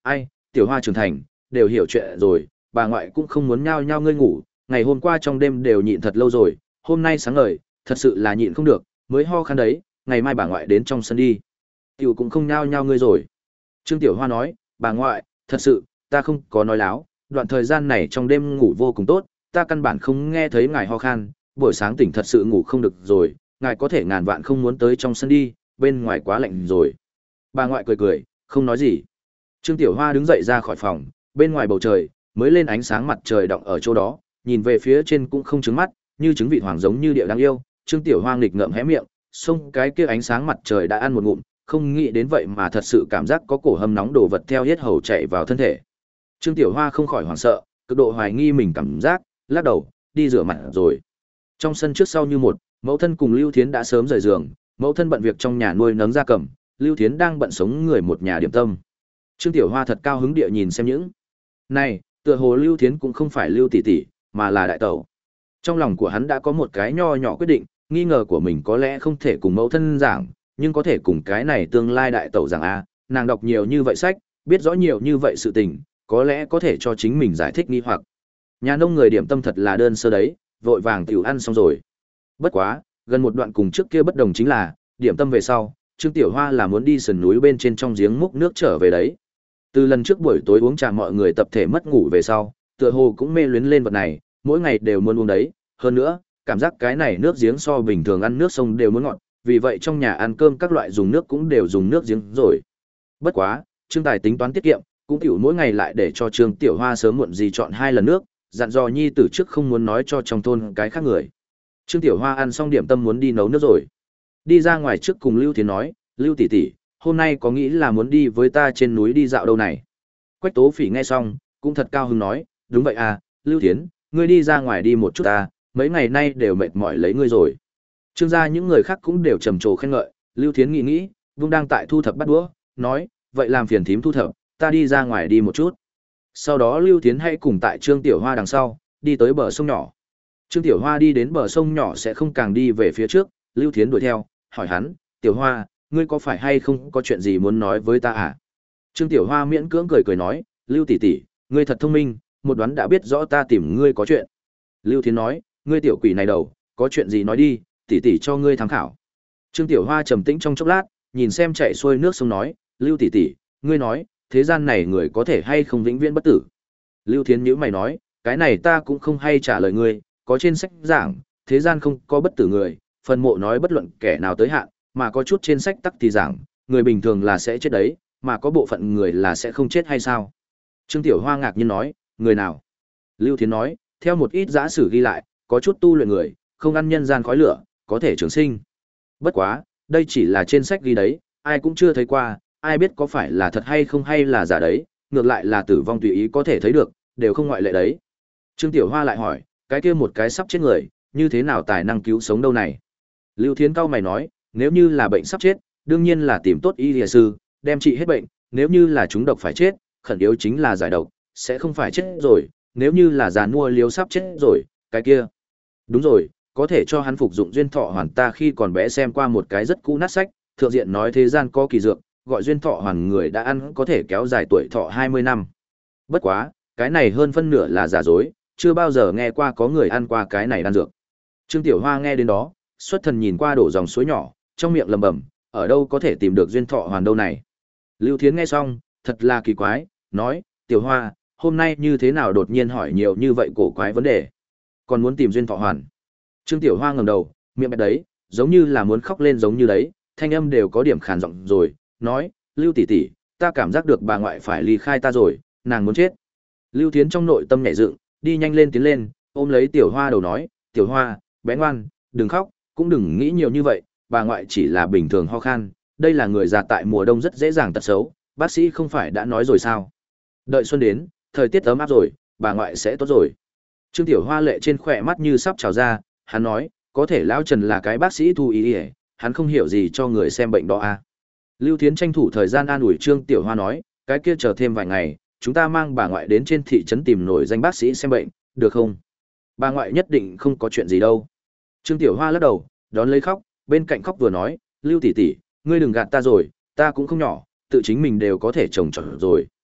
Ai, Tiểu Hoa trưởng thành, đều hiểu chuyện rồi, bà ngoại cũng không muốn nhao nhao ngươi ngủ, ngày hôm qua trong đêm đều nhịn thật lâu rồi, hôm nay sáng ngời, thật sự là nhịn không được, mới ho khan đấy, ngày mai bà ngoại đến trong sân đi. Tiểu cũng không nhao nhao ngươi rồi. Trương Tiểu Hoa nói, bà ngoại, thật sự, ta không có nói láo, đoạn thời gian này trong đêm ngủ vô cùng tốt, ta căn bản không nghe thấy ngài ho khan, buổi sáng tỉnh thật sự ngủ không được rồi, ngài có thể ngàn vạn không muốn tới trong sân đi, bên ngoài quá lạnh rồi. Bà ngoại cười cười, không nói gì. Trương Tiểu Hoa đứng dậy ra khỏi phòng, bên ngoài bầu trời, mới lên ánh sáng mặt trời đọng ở chỗ đó, nhìn về phía trên cũng không trứng mắt, như trứng vịt hoàng giống như điệu đáng yêu. Trương Tiểu Hoa nghịch ngợm hé miệng, xông cái kia ánh sáng mặt trời đã ăn một ngụm, không nghĩ đến vậy mà thật sự cảm giác có cổ hâm nóng đồ vật theo hết hầu chạy vào thân thể. Trương Tiểu Hoa không khỏi hoảng sợ, cực độ hoài nghi mình cảm giác, lắc đầu, đi rửa mặt rồi. Trong sân trước sau như một, mẫu thân cùng Lưu Thiến đã sớm rời giường, mẫu thân bận việc trong nhà nuôi nấng gia cầm, Lưu Thiến đang bận sống người một nhà điểm tâm. Trương Tiểu Hoa thật cao hứng địa nhìn xem những này, tựa hồ Lưu Thiến cũng không phải Lưu tỷ tỷ, mà là đại tẩu. Trong lòng của hắn đã có một cái nho nhỏ quyết định, nghi ngờ của mình có lẽ không thể cùng mẫu thân giảng, nhưng có thể cùng cái này tương lai đại tẩu giảng a, nàng đọc nhiều như vậy sách, biết rõ nhiều như vậy sự tình, có lẽ có thể cho chính mình giải thích nghi hoặc. Nhà nông người điểm tâm thật là đơn sơ đấy, vội vàng tiểu ăn xong rồi. Bất quá, gần một đoạn cùng trước kia bất đồng chính là, điểm tâm về sau, Trương Tiểu Hoa là muốn đi sườn núi bên trên trong giếng múc nước trở về đấy. Từ lần trước buổi tối uống trà mọi người tập thể mất ngủ về sau, tựa hồ cũng mê luyến lên vật này, mỗi ngày đều muốn uống đấy, hơn nữa, cảm giác cái này nước giếng so bình thường ăn nước sông đều muốn ngọt, vì vậy trong nhà ăn cơm các loại dùng nước cũng đều dùng nước giếng rồi. Bất quá, Trương Tài tính toán tiết kiệm, cũng tiểu mỗi ngày lại để cho Trương Tiểu Hoa sớm muộn gì chọn hai lần nước, dặn dò nhi tử trước không muốn nói cho trong thôn cái khác người. Trương Tiểu Hoa ăn xong điểm tâm muốn đi nấu nước rồi. Đi ra ngoài trước cùng Lưu Thiến nói, Lưu tỷ tỷ, hôm nay có nghĩ là muốn đi với ta trên núi đi dạo đâu này. Quách Tố Phỉ nghe xong, cũng thật cao hứng nói, đúng vậy à, Lưu Thiến, ngươi đi ra ngoài đi một chút ta, mấy ngày nay đều mệt mỏi lấy ngươi rồi. Trương gia những người khác cũng đều trầm trồ khen ngợi, Lưu Thiến nghĩ nghĩ, vung đang tại thu thập bắt đũa, nói, vậy làm phiền thím thu thập, ta đi ra ngoài đi một chút. Sau đó Lưu Thiến hãy cùng tại Trương Tiểu Hoa đằng sau, đi tới bờ sông nhỏ. Trương Tiểu Hoa đi đến bờ sông nhỏ sẽ không càng đi về phía trước, Lưu Thiến đuổi theo, hỏi hắn, Tiểu Hoa, ngươi có phải hay không có chuyện gì muốn nói với ta à? Trương Tiểu Hoa miễn cưỡng cười cười nói, Lưu tỷ tỷ, ngươi thật thông minh, một đoán đã biết rõ ta tìm ngươi có chuyện. Lưu Thiến nói, ngươi tiểu quỷ này đầu, có chuyện gì nói đi, tỷ tỷ cho ngươi tham khảo. Trương Tiểu Hoa trầm tĩnh trong chốc lát, nhìn xem chạy xuôi nước sông nói, Lưu tỷ tỷ, ngươi nói, thế gian này người có thể hay không vĩnh viễn bất tử? Lưu Thiến nhíu mày nói, cái này ta cũng không hay trả lời ngươi, có trên sách giảng, thế gian không có bất tử người, phần mộ nói bất luận kẻ nào tới hạn, mà có chút trên sách tắc thì giảng, người bình thường là sẽ chết đấy, mà có bộ phận người là sẽ không chết hay sao? Trương Tiểu Hoa ngạc nhiên nói, người nào? Lưu Thiến nói, theo một ít giả sử ghi lại, có chút tu luyện người, không ăn nhân gian khói lửa, có thể trường sinh. Bất quá, đây chỉ là trên sách ghi đấy, ai cũng chưa thấy qua, ai biết có phải là thật hay không hay là giả đấy, ngược lại là tử vong tùy ý có thể thấy được, đều không ngoại lệ đấy. Trương Tiểu Hoa lại hỏi, cái kia một cái sắp chết người, như thế nào tài năng cứu sống đâu này? Lưu Thiến cao mày nói, nếu như là bệnh sắp chết, đương nhiên là tìm tốt y y sư, đem trị hết bệnh, nếu như là chúng độc phải chết, khẩn yếu chính là giải độc, sẽ không phải chết rồi, nếu như là giàn mua liếu sắp chết rồi, cái kia. Đúng rồi, có thể cho hắn phục dụng duyên thọ hoàn, ta khi còn bé xem qua một cái rất cũ nát sách, thượng diện nói thế gian có kỳ dược, gọi duyên thọ hoàn người đã ăn có thể kéo dài tuổi thọ hai mươi năm. Bất quá, cái này hơn phân nửa là giả dối, chưa bao giờ nghe qua có người ăn qua cái này đan dược. Trương Tiểu Hoa nghe đến đó, xuất thần nhìn qua đổ dòng suối nhỏ, trong miệng lẩm bẩm, ở đâu có thể tìm được duyên thọ hoàn đâu này. Lưu Thiến nghe xong, thật là kỳ quái, nói, Tiểu Hoa, hôm nay như thế nào đột nhiên hỏi nhiều như vậy cổ quái vấn đề, còn muốn tìm duyên thọ hoàn. Trương Tiểu Hoa ngẩng đầu, miệng bẹt đấy, giống như là muốn khóc lên giống như đấy, thanh âm đều có điểm khàn giọng rồi, nói, Lưu tỷ tỷ, ta cảm giác được bà ngoại phải ly khai ta rồi, nàng muốn chết. Lưu Thiến trong nội tâm nhảy dựng, đi nhanh lên tiến lên, ôm lấy Tiểu Hoa đầu nói, Tiểu Hoa, bé ngoan, đừng khóc, cũng đừng nghĩ nhiều như vậy, bà ngoại chỉ là bình thường ho khan, đây là người già tại mùa đông rất dễ dàng tật xấu, bác sĩ không phải đã nói rồi sao? Đợi xuân đến, thời tiết ấm áp rồi, bà ngoại sẽ tốt rồi. Trương Tiểu Hoa lệ trên khỏe mắt như sắp trào ra, hắn nói, có thể lão Trần là cái bác sĩ thu y, hắn không hiểu gì cho người xem bệnh đó à? Lưu Thiến tranh thủ thời gian an ủi Trương Tiểu Hoa nói, cái kia chờ thêm vài ngày, chúng ta mang bà ngoại đến trên thị trấn tìm nổi danh bác sĩ xem bệnh, được không? Bà ngoại nhất định không có chuyện gì đâu. Trương Tiểu Hoa lắc đầu, đón lấy khóc, bên cạnh khóc vừa nói, Lưu tỷ tỷ, ngươi đừng gạt ta rồi, ta cũng không nhỏ, tự chính mình đều có thể trồng trọt rồi.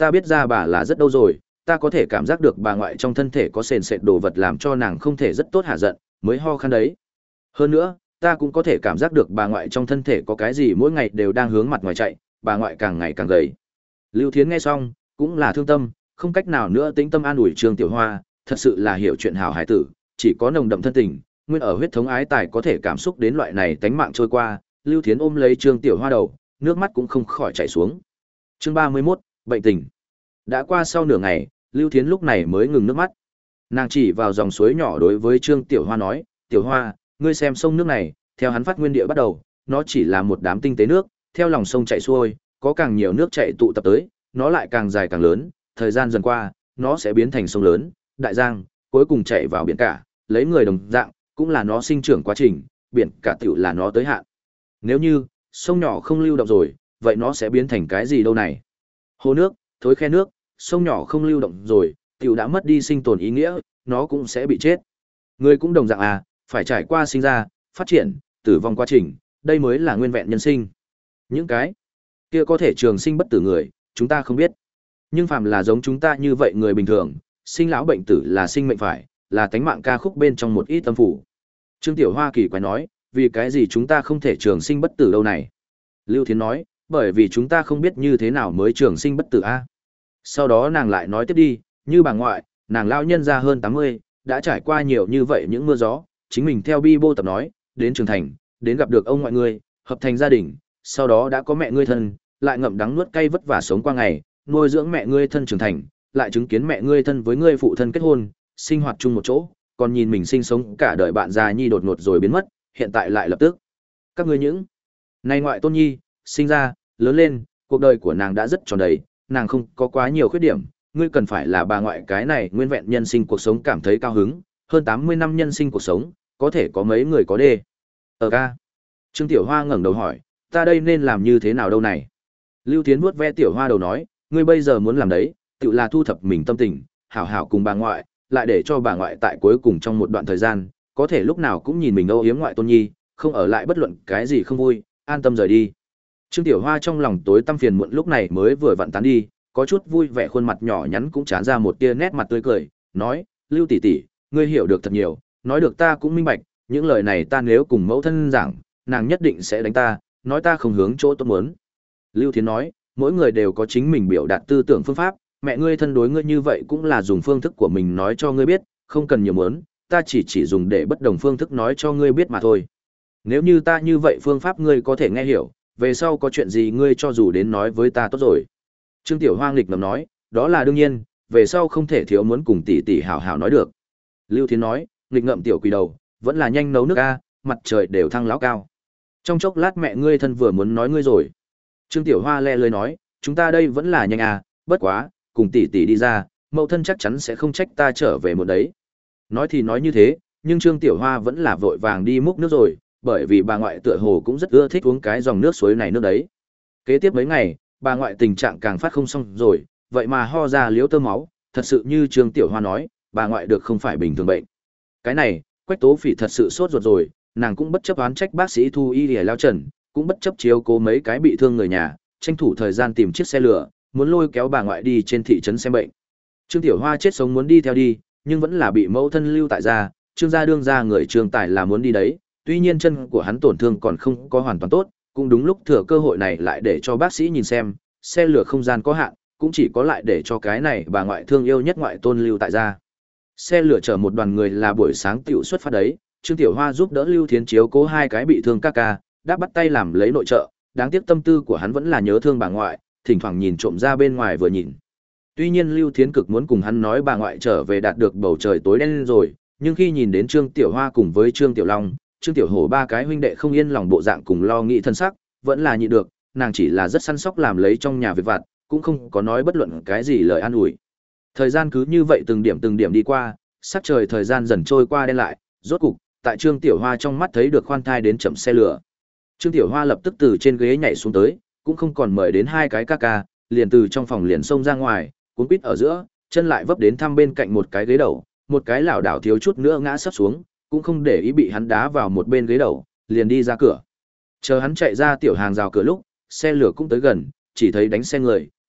Ta biết ra bà là rất đâu rồi, ta có thể cảm giác được bà ngoại trong thân thể có sền sệt đồ vật làm cho nàng không thể rất tốt hạ giận, mới ho khan đấy. Hơn nữa, ta cũng có thể cảm giác được bà ngoại trong thân thể có cái gì mỗi ngày đều đang hướng mặt ngoài chạy, bà ngoại càng ngày càng gầy. Lưu Thiến nghe xong, cũng là thương tâm, không cách nào nữa tĩnh tâm an ủi Trương Tiểu Hoa, thật sự là hiểu chuyện hảo hải tử, chỉ có nồng đậm thân tình, nguyên ở huyết thống ái tài có thể cảm xúc đến loại này tánh mạng trôi qua. Lưu Thiến ôm lấy Trương Tiểu Hoa đầu, nước mắt cũng không khỏi chảy xuống. Chương ba mươi mốt, bệnh tình. Đã qua sau nửa ngày, Lưu Thiến lúc này mới ngừng nước mắt. Nàng chỉ vào dòng suối nhỏ đối với Trương Tiểu Hoa nói, Tiểu Hoa, ngươi xem sông nước này, theo hắn phát nguyên địa bắt đầu, nó chỉ là một đám tinh tế nước, theo lòng sông chảy xuôi, có càng nhiều nước chảy tụ tập tới, nó lại càng dài càng lớn, thời gian dần qua, nó sẽ biến thành sông lớn, đại giang, cuối cùng chảy vào biển cả, lấy người đồng dạng, cũng là nó sinh trưởng quá trình, biển cả tiểu là nó tới hạn. Nếu như sông nhỏ không lưu động rồi, vậy nó sẽ biến thành cái gì đâu này? Hồ nước, thối khe nước, sông nhỏ không lưu động rồi, tiểu đã mất đi sinh tồn ý nghĩa, nó cũng sẽ bị chết. Người cũng đồng dạng à, phải trải qua sinh ra, phát triển, tử vong quá trình, đây mới là nguyên vẹn nhân sinh. Những cái kia có thể trường sinh bất tử người, chúng ta không biết. Nhưng phàm là giống chúng ta như vậy người bình thường, sinh lão bệnh tử là sinh mệnh phải, là tánh mạng ca khúc bên trong một ít tâm phủ. Trương Tiểu Hoa kỳ quái nói, vì cái gì chúng ta không thể trường sinh bất tử đâu này? Lưu Thiến nói, bởi vì chúng ta không biết như thế nào mới trường sinh bất tử a. Sau đó nàng lại nói tiếp đi, như bà ngoại, nàng lao nhân ra hơn tám mươi, đã trải qua nhiều như vậy những mưa gió, chính mình theo bi bô tập nói, đến trưởng thành, đến gặp được ông ngoại ngươi, hợp thành gia đình, sau đó đã có mẹ ngươi thân, lại ngậm đắng nuốt cay vất vả sống qua ngày, nuôi dưỡng mẹ ngươi thân trưởng thành, lại chứng kiến mẹ ngươi thân với ngươi phụ thân kết hôn, sinh hoạt chung một chỗ, còn nhìn mình sinh sống cả đời bạn già nhi đột ngột rồi biến mất, hiện tại lại lập tức. Các ngươi những này ngoại tôn nhi, sinh ra, lớn lên, cuộc đời của nàng đã rất tròn đầy, nàng không có quá nhiều khuyết điểm, ngươi cần phải là bà ngoại cái này nguyên vẹn nhân sinh cuộc sống cảm thấy cao hứng, hơn tám mươi năm nhân sinh cuộc sống, có thể có mấy người có đê. Ở ca. Trương Tiểu Hoa ngẩng đầu hỏi, ta đây nên làm như thế nào đâu này? Lưu Thiến vuốt ve Tiểu Hoa đầu nói, ngươi bây giờ muốn làm đấy, tự là thu thập mình tâm tình, hảo hảo cùng bà ngoại, lại để cho bà ngoại tại cuối cùng trong một đoạn thời gian, có thể lúc nào cũng nhìn mình âu yếm ngoại tôn nhi, không ở lại bất luận cái gì không vui, an tâm rời đi. Trương Tiểu Hoa trong lòng tối tăm phiền muộn lúc này mới vừa vặn tán đi, có chút vui vẻ khuôn mặt nhỏ nhắn cũng tràn ra một tia nét mặt tươi cười, nói, Lưu tỷ tỷ, ngươi hiểu được thật nhiều, nói được ta cũng minh bạch, những lời này ta nếu cùng mẫu thân giảng, nàng nhất định sẽ đánh ta, nói ta không hướng chỗ tốt muốn. Lưu Thiến nói, mỗi người đều có chính mình biểu đạt tư tưởng phương pháp, mẹ ngươi thân đối ngươi như vậy cũng là dùng phương thức của mình nói cho ngươi biết, không cần nhiều muốn, ta chỉ chỉ dùng để bất đồng phương thức nói cho ngươi biết mà thôi. Nếu như ta như vậy phương pháp ngươi có thể nghe hiểu, về sau có chuyện gì ngươi cho dù đến nói với ta tốt rồi. Trương Tiểu Hoa nghịch ngầm nói, đó là đương nhiên, về sau không thể thiếu muốn cùng tỷ tỷ hảo hảo nói được. Lưu Thiến nói, nghịch ngậm tiểu quỷ đầu, vẫn là nhanh nấu nước a, mặt trời đều thăng lão cao. Trong chốc lát mẹ ngươi thân vừa muốn nói ngươi rồi. Trương Tiểu Hoa le lưỡi nói, chúng ta đây vẫn là nhanh à, bất quá, cùng tỷ tỷ đi ra, mẫu thân chắc chắn sẽ không trách ta trở về một đấy. Nói thì nói như thế, nhưng Trương Tiểu Hoa vẫn là vội vàng đi múc nước rồi, bởi vì bà ngoại tựa hồ cũng rất ưa thích uống cái dòng nước suối này nước đấy. Kế tiếp mấy ngày, bà ngoại tình trạng càng phát không xong rồi, vậy mà ho ra liếu tơ máu, thật sự như Trương Tiểu Hoa nói, bà ngoại được không phải bình thường bệnh. Cái này, Quách Tố Phỉ thật sự sốt ruột rồi, nàng cũng bất chấp oán trách bác sĩ Thu Y Lìa Lao Trần, cũng bất chấp chiếu cố mấy cái bị thương người nhà, tranh thủ thời gian tìm chiếc xe lửa, muốn lôi kéo bà ngoại đi trên thị trấn xem bệnh. Trương Tiểu Hoa chết sống muốn đi theo đi, nhưng vẫn là bị mẫu thân lưu tại gia, Trương gia đương gia người Trương Tài là muốn đi đấy, tuy nhiên chân của hắn tổn thương còn không có hoàn toàn tốt, cũng đúng lúc thừa cơ hội này lại để cho bác sĩ nhìn xem, xe lửa không gian có hạn, cũng chỉ có lại để cho cái này bà ngoại thương yêu nhất ngoại tôn lưu tại gia. Xe lửa chở một đoàn người là buổi sáng tiểu xuất phát đấy, Trương Tiểu Hoa giúp đỡ Lưu Thiến chiếu cố hai cái bị thương ca ca, đã bắt tay làm lấy nội trợ, đáng tiếc tâm tư của hắn vẫn là nhớ thương bà ngoại, thỉnh thoảng nhìn trộm ra bên ngoài vừa nhìn. Tuy nhiên Lưu Thiến cực muốn cùng hắn nói bà ngoại trở về đạt được bầu trời tối đen rồi, nhưng khi nhìn đến Trương Tiểu Hoa cùng với Trương Tiểu Long, Trương Tiểu Hổ ba cái huynh đệ không yên lòng bộ dạng cùng lo nghĩ thân sắc, vẫn là nhịn được, nàng chỉ là rất săn sóc làm lấy trong nhà việc vặt, cũng không có nói bất luận cái gì lời an ủi. Thời gian cứ như vậy từng điểm từng điểm đi qua, sắc trời thời gian dần trôi qua đen lại, rốt cục, tại Trương Tiểu Hoa trong mắt thấy được khoan thai đến chậm xe lửa. Trương Tiểu Hoa lập tức từ trên ghế nhảy xuống tới, cũng không còn mời đến hai cái ca ca, liền từ trong phòng liền xông ra ngoài, cuốn quýt ở giữa, chân lại vấp đến thăm bên cạnh một cái ghế đầu, một cái lảo đảo thiếu chút nữa ngã sấp xuống, cũng không để ý bị hắn đá vào một bên ghế đầu, liền đi ra cửa. Chờ hắn chạy ra tiểu hàng rào cửa lúc, xe lửa cũng tới gần, chỉ thấy đánh xe người,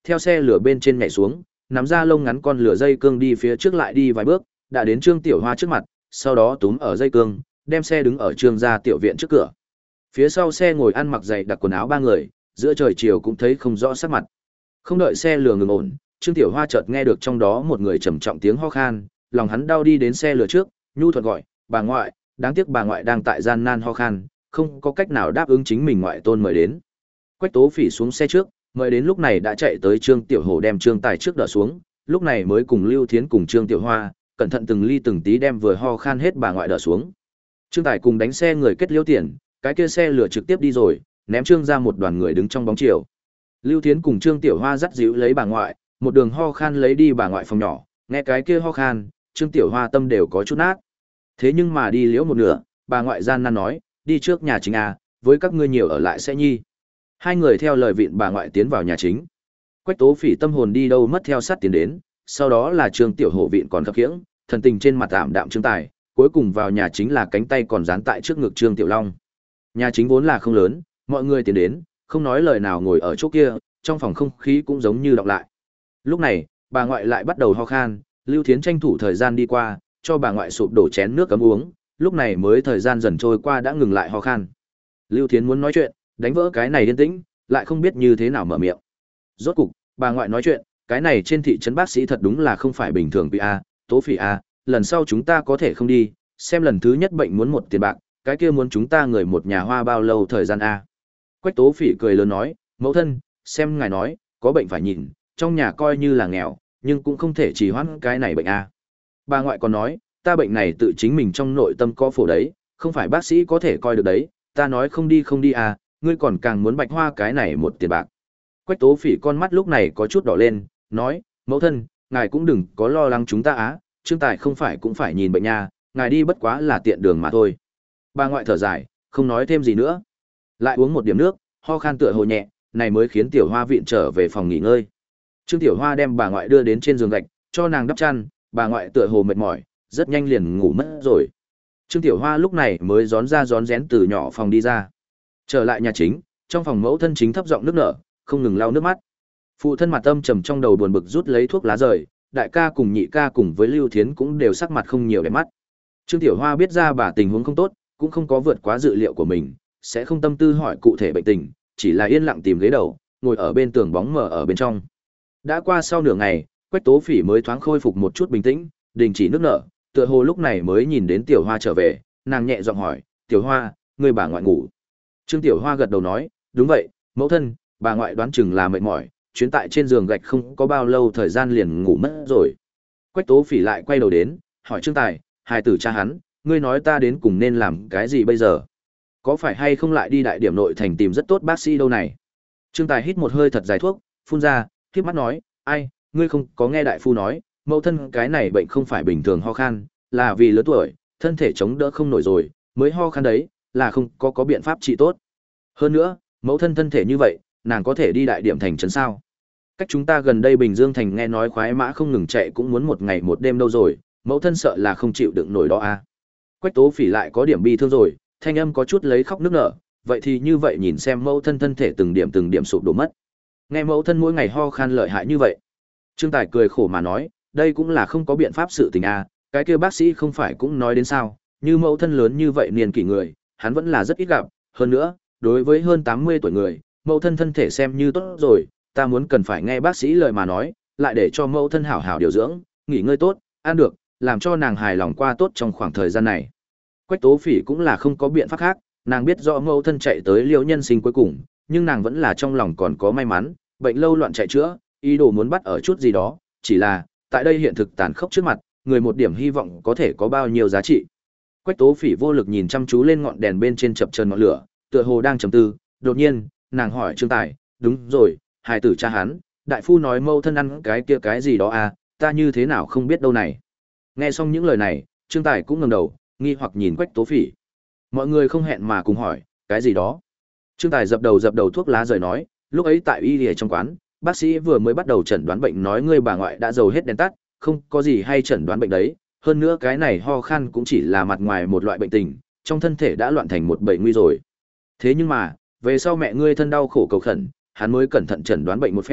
theo xe lửa bên trên nhảy xuống, nắm ra lông ngắn con lửa dây cương đi phía trước lại đi vài bước, đã đến Trương Tiểu Hoa trước mặt, sau đó túm ở dây cương, đem xe đứng ở Trương gia tiểu viện trước cửa. Phía sau xe ngồi ăn mặc dày đặc quần áo ba người, giữa trời chiều cũng thấy không rõ sắc mặt. Không đợi xe lửa ngừng ổn, Trương Tiểu Hoa chợt nghe được trong đó một người trầm trọng tiếng ho khan, lòng hắn đau đi đến xe lửa trước, nhu thuận gọi, "Bà ngoại." Đáng tiếc bà ngoại đang tại gian nan ho khan, không có cách nào đáp ứng chính mình ngoại tôn mời đến. Quách Tố Phỉ xuống xe trước, mời đến lúc này đã chạy tới Trương Tiểu Hổ đem Trương Tài trước đỡ xuống, lúc này mới cùng Lưu Thiến cùng Trương Tiểu Hoa, cẩn thận từng ly từng tí đem vừa ho khan hết bà ngoại đỡ xuống. Trương Tài cùng đánh xe người kết liễu tiền, cái kia xe lửa trực tiếp đi rồi, ném Trương ra một đoàn người đứng trong bóng chiều. Lưu Thiến cùng Trương Tiểu Hoa dắt dịu lấy bà ngoại, một đường ho khan lấy đi bà ngoại phòng nhỏ, nghe cái kia ho khan, Trương Tiểu Hoa tâm đều có chút nát. Thế nhưng mà đi liễu một nửa, bà ngoại gian nan nói, đi trước nhà chính à, với các ngươi nhiều ở lại sẽ nhi. Hai người theo lời vịn bà ngoại tiến vào nhà chính. Quách Tố Phỉ tâm hồn đi đâu mất theo sát tiến đến, sau đó là Trương Tiểu Hổ vịn còn khập khiễng, thần tình trên mặt tạm đạm Trương Tài, cuối cùng vào nhà chính là cánh tay còn dán tại trước ngực Trương Tiểu Long. Nhà chính vốn là không lớn, mọi người tiến đến, không nói lời nào ngồi ở chỗ kia, trong phòng không khí cũng giống như đọng lại. Lúc này, bà ngoại lại bắt đầu ho khan, Lưu Thiến tranh thủ thời gian đi qua, cho bà ngoại sụp đổ chén nước cấm uống, lúc này mới thời gian dần trôi qua đã ngừng lại ho khan. Lưu Thiến muốn nói chuyện, đánh vỡ cái này yên tĩnh, lại không biết như thế nào mở miệng. Rốt cục, bà ngoại nói chuyện, cái này trên thị trấn bác sĩ thật đúng là không phải bình thường bị a, Tố Phỉ a, lần sau chúng ta có thể không đi, xem lần thứ nhất bệnh muốn một tiền bạc, cái kia muốn chúng ta người một nhà hoa bao lâu thời gian a. Quách Tố Phỉ cười lớn nói, mẫu thân, xem ngài nói, có bệnh phải nhìn, trong nhà coi như là nghèo, nhưng cũng không thể trì hoãn cái này bệnh a. Bà ngoại còn nói, ta bệnh này tự chính mình trong nội tâm có phổ đấy, không phải bác sĩ có thể coi được đấy, ta nói không đi không đi à, ngươi còn càng muốn bạch hoa cái này một tiền bạc. Quách Tố Phỉ con mắt lúc này có chút đỏ lên, nói, mẫu thân, ngài cũng đừng có lo lắng chúng ta á, Trương Tài không phải cũng phải nhìn bệnh nha, ngài đi bất quá là tiện đường mà thôi. Bà ngoại thở dài, không nói thêm gì nữa. Lại uống một điểm nước, ho khan tựa hồ nhẹ, này mới khiến Tiểu Hoa vịn trở về phòng nghỉ ngơi. Trương Tiểu Hoa đem bà ngoại đưa đến trên giường gạch, cho nàng đắp chăn, bà ngoại tựa hồ mệt mỏi, rất nhanh liền ngủ mất rồi. Trương Tiểu Hoa lúc này mới rón ra rón rén từ nhỏ phòng đi ra. Trở lại nhà chính, trong phòng mẫu thân chính thấp giọng nước nở, không ngừng lau nước mắt. Phụ thân mặt âm trầm trong đầu buồn bực rút lấy thuốc lá rời, đại ca cùng nhị ca cùng với Lưu Thiến cũng đều sắc mặt không nhiều đẹp mắt. Trương Tiểu Hoa biết ra bà tình huống không tốt, cũng không có vượt quá dự liệu của mình, sẽ không tâm tư hỏi cụ thể bệnh tình, chỉ là yên lặng tìm ghế đầu, ngồi ở bên tường bóng mờ ở bên trong. Đã qua sau nửa ngày, Quách Tố Phỉ mới thoáng khôi phục một chút bình tĩnh, đình chỉ nước nở, tựa hồ lúc này mới nhìn đến Tiểu Hoa trở về, nàng nhẹ giọng hỏi, Tiểu Hoa, người bà ngoại ngủ. Trương Tiểu Hoa gật đầu nói, đúng vậy, mẫu thân, bà ngoại đoán chừng là mệt mỏi, chuyến tại trên giường gạch không có bao lâu thời gian liền ngủ mất rồi. Quách Tố Phỉ lại quay đầu đến, hỏi Trương Tài, hài tử cha hắn, ngươi nói ta đến cùng nên làm cái gì bây giờ? Có phải hay không lại đi đại điểm nội thành tìm rất tốt bác sĩ đâu này? Trương Tài hít một hơi thật dài thuốc, phun ra, khép mắt nói, ai, ngươi không có nghe đại phu nói, mẫu thân cái này bệnh không phải bình thường ho khan, là vì lớn tuổi, thân thể chống đỡ không nổi rồi, mới ho khan đấy, là không có có biện pháp trị tốt. Hơn nữa, mẫu thân thân thể như vậy, nàng có thể đi đại điểm thành trấn sao? Cách chúng ta gần đây Bình Dương thành nghe nói khoái mã không ngừng chạy cũng muốn một ngày một đêm đâu rồi, mẫu thân sợ là không chịu đựng nổi đó à. Quách Tố Phỉ lại có điểm bi thương rồi, thanh âm có chút lấy khóc nức nở, vậy thì như vậy nhìn xem mẫu thân thân thể từng điểm từng điểm sụp đổ mất. Nghe mẫu thân mỗi ngày ho khan lợi hại như vậy. Trương Tài cười khổ mà nói, đây cũng là không có biện pháp sự tình à, cái kia bác sĩ không phải cũng nói đến sao, như mẫu thân lớn như vậy niên kỷ người, hắn vẫn là rất ít gặp, hơn nữa, đối với hơn tám mươi tuổi người, mẫu thân thân thể xem như tốt rồi, ta muốn cần phải nghe bác sĩ lời mà nói, lại để cho mẫu thân hảo hảo điều dưỡng, nghỉ ngơi tốt, ăn được, làm cho nàng hài lòng qua tốt trong khoảng thời gian này. Quách Tố Phỉ cũng là không có biện pháp khác, nàng biết rõ mẫu thân chạy tới liễu nhân sinh cuối cùng, nhưng nàng vẫn là trong lòng còn có may mắn, bệnh lâu loạn chạy chữa, ý đồ muốn bắt ở chút gì đó, chỉ là, tại đây hiện thực tàn khốc trước mặt, người một điểm hy vọng có thể có bao nhiêu giá trị. Quách Tố Phỉ vô lực nhìn chăm chú lên ngọn đèn bên trên chập chờn ngọn lửa, tựa hồ đang trầm tư, đột nhiên, nàng hỏi Trương Tài, đúng rồi, hài tử cha hắn, đại phu nói mâu thân ăn cái kia cái gì đó à, ta như thế nào không biết đâu này. Nghe xong những lời này, Trương Tài cũng ngẩng đầu, nghi hoặc nhìn Quách Tố Phỉ. Mọi người không hẹn mà cùng hỏi, cái gì đó. Trương Tài dập đầu dập đầu thuốc lá rời nói, lúc ấy tại y y trong quán, bác sĩ vừa mới bắt đầu chẩn đoán bệnh nói ngươi bà ngoại đã dầu hết đèn tắt, không có gì hay chẩn đoán bệnh đấy, hơn nữa cái này ho khan cũng chỉ là mặt ngoài một loại bệnh tình, trong thân thể đã loạn thành một bệnh nguy rồi. Thế nhưng mà, về sau mẹ ngươi thân đau khổ cầu khẩn, hắn mới cẩn thận chẩn đoán bệnh một phen,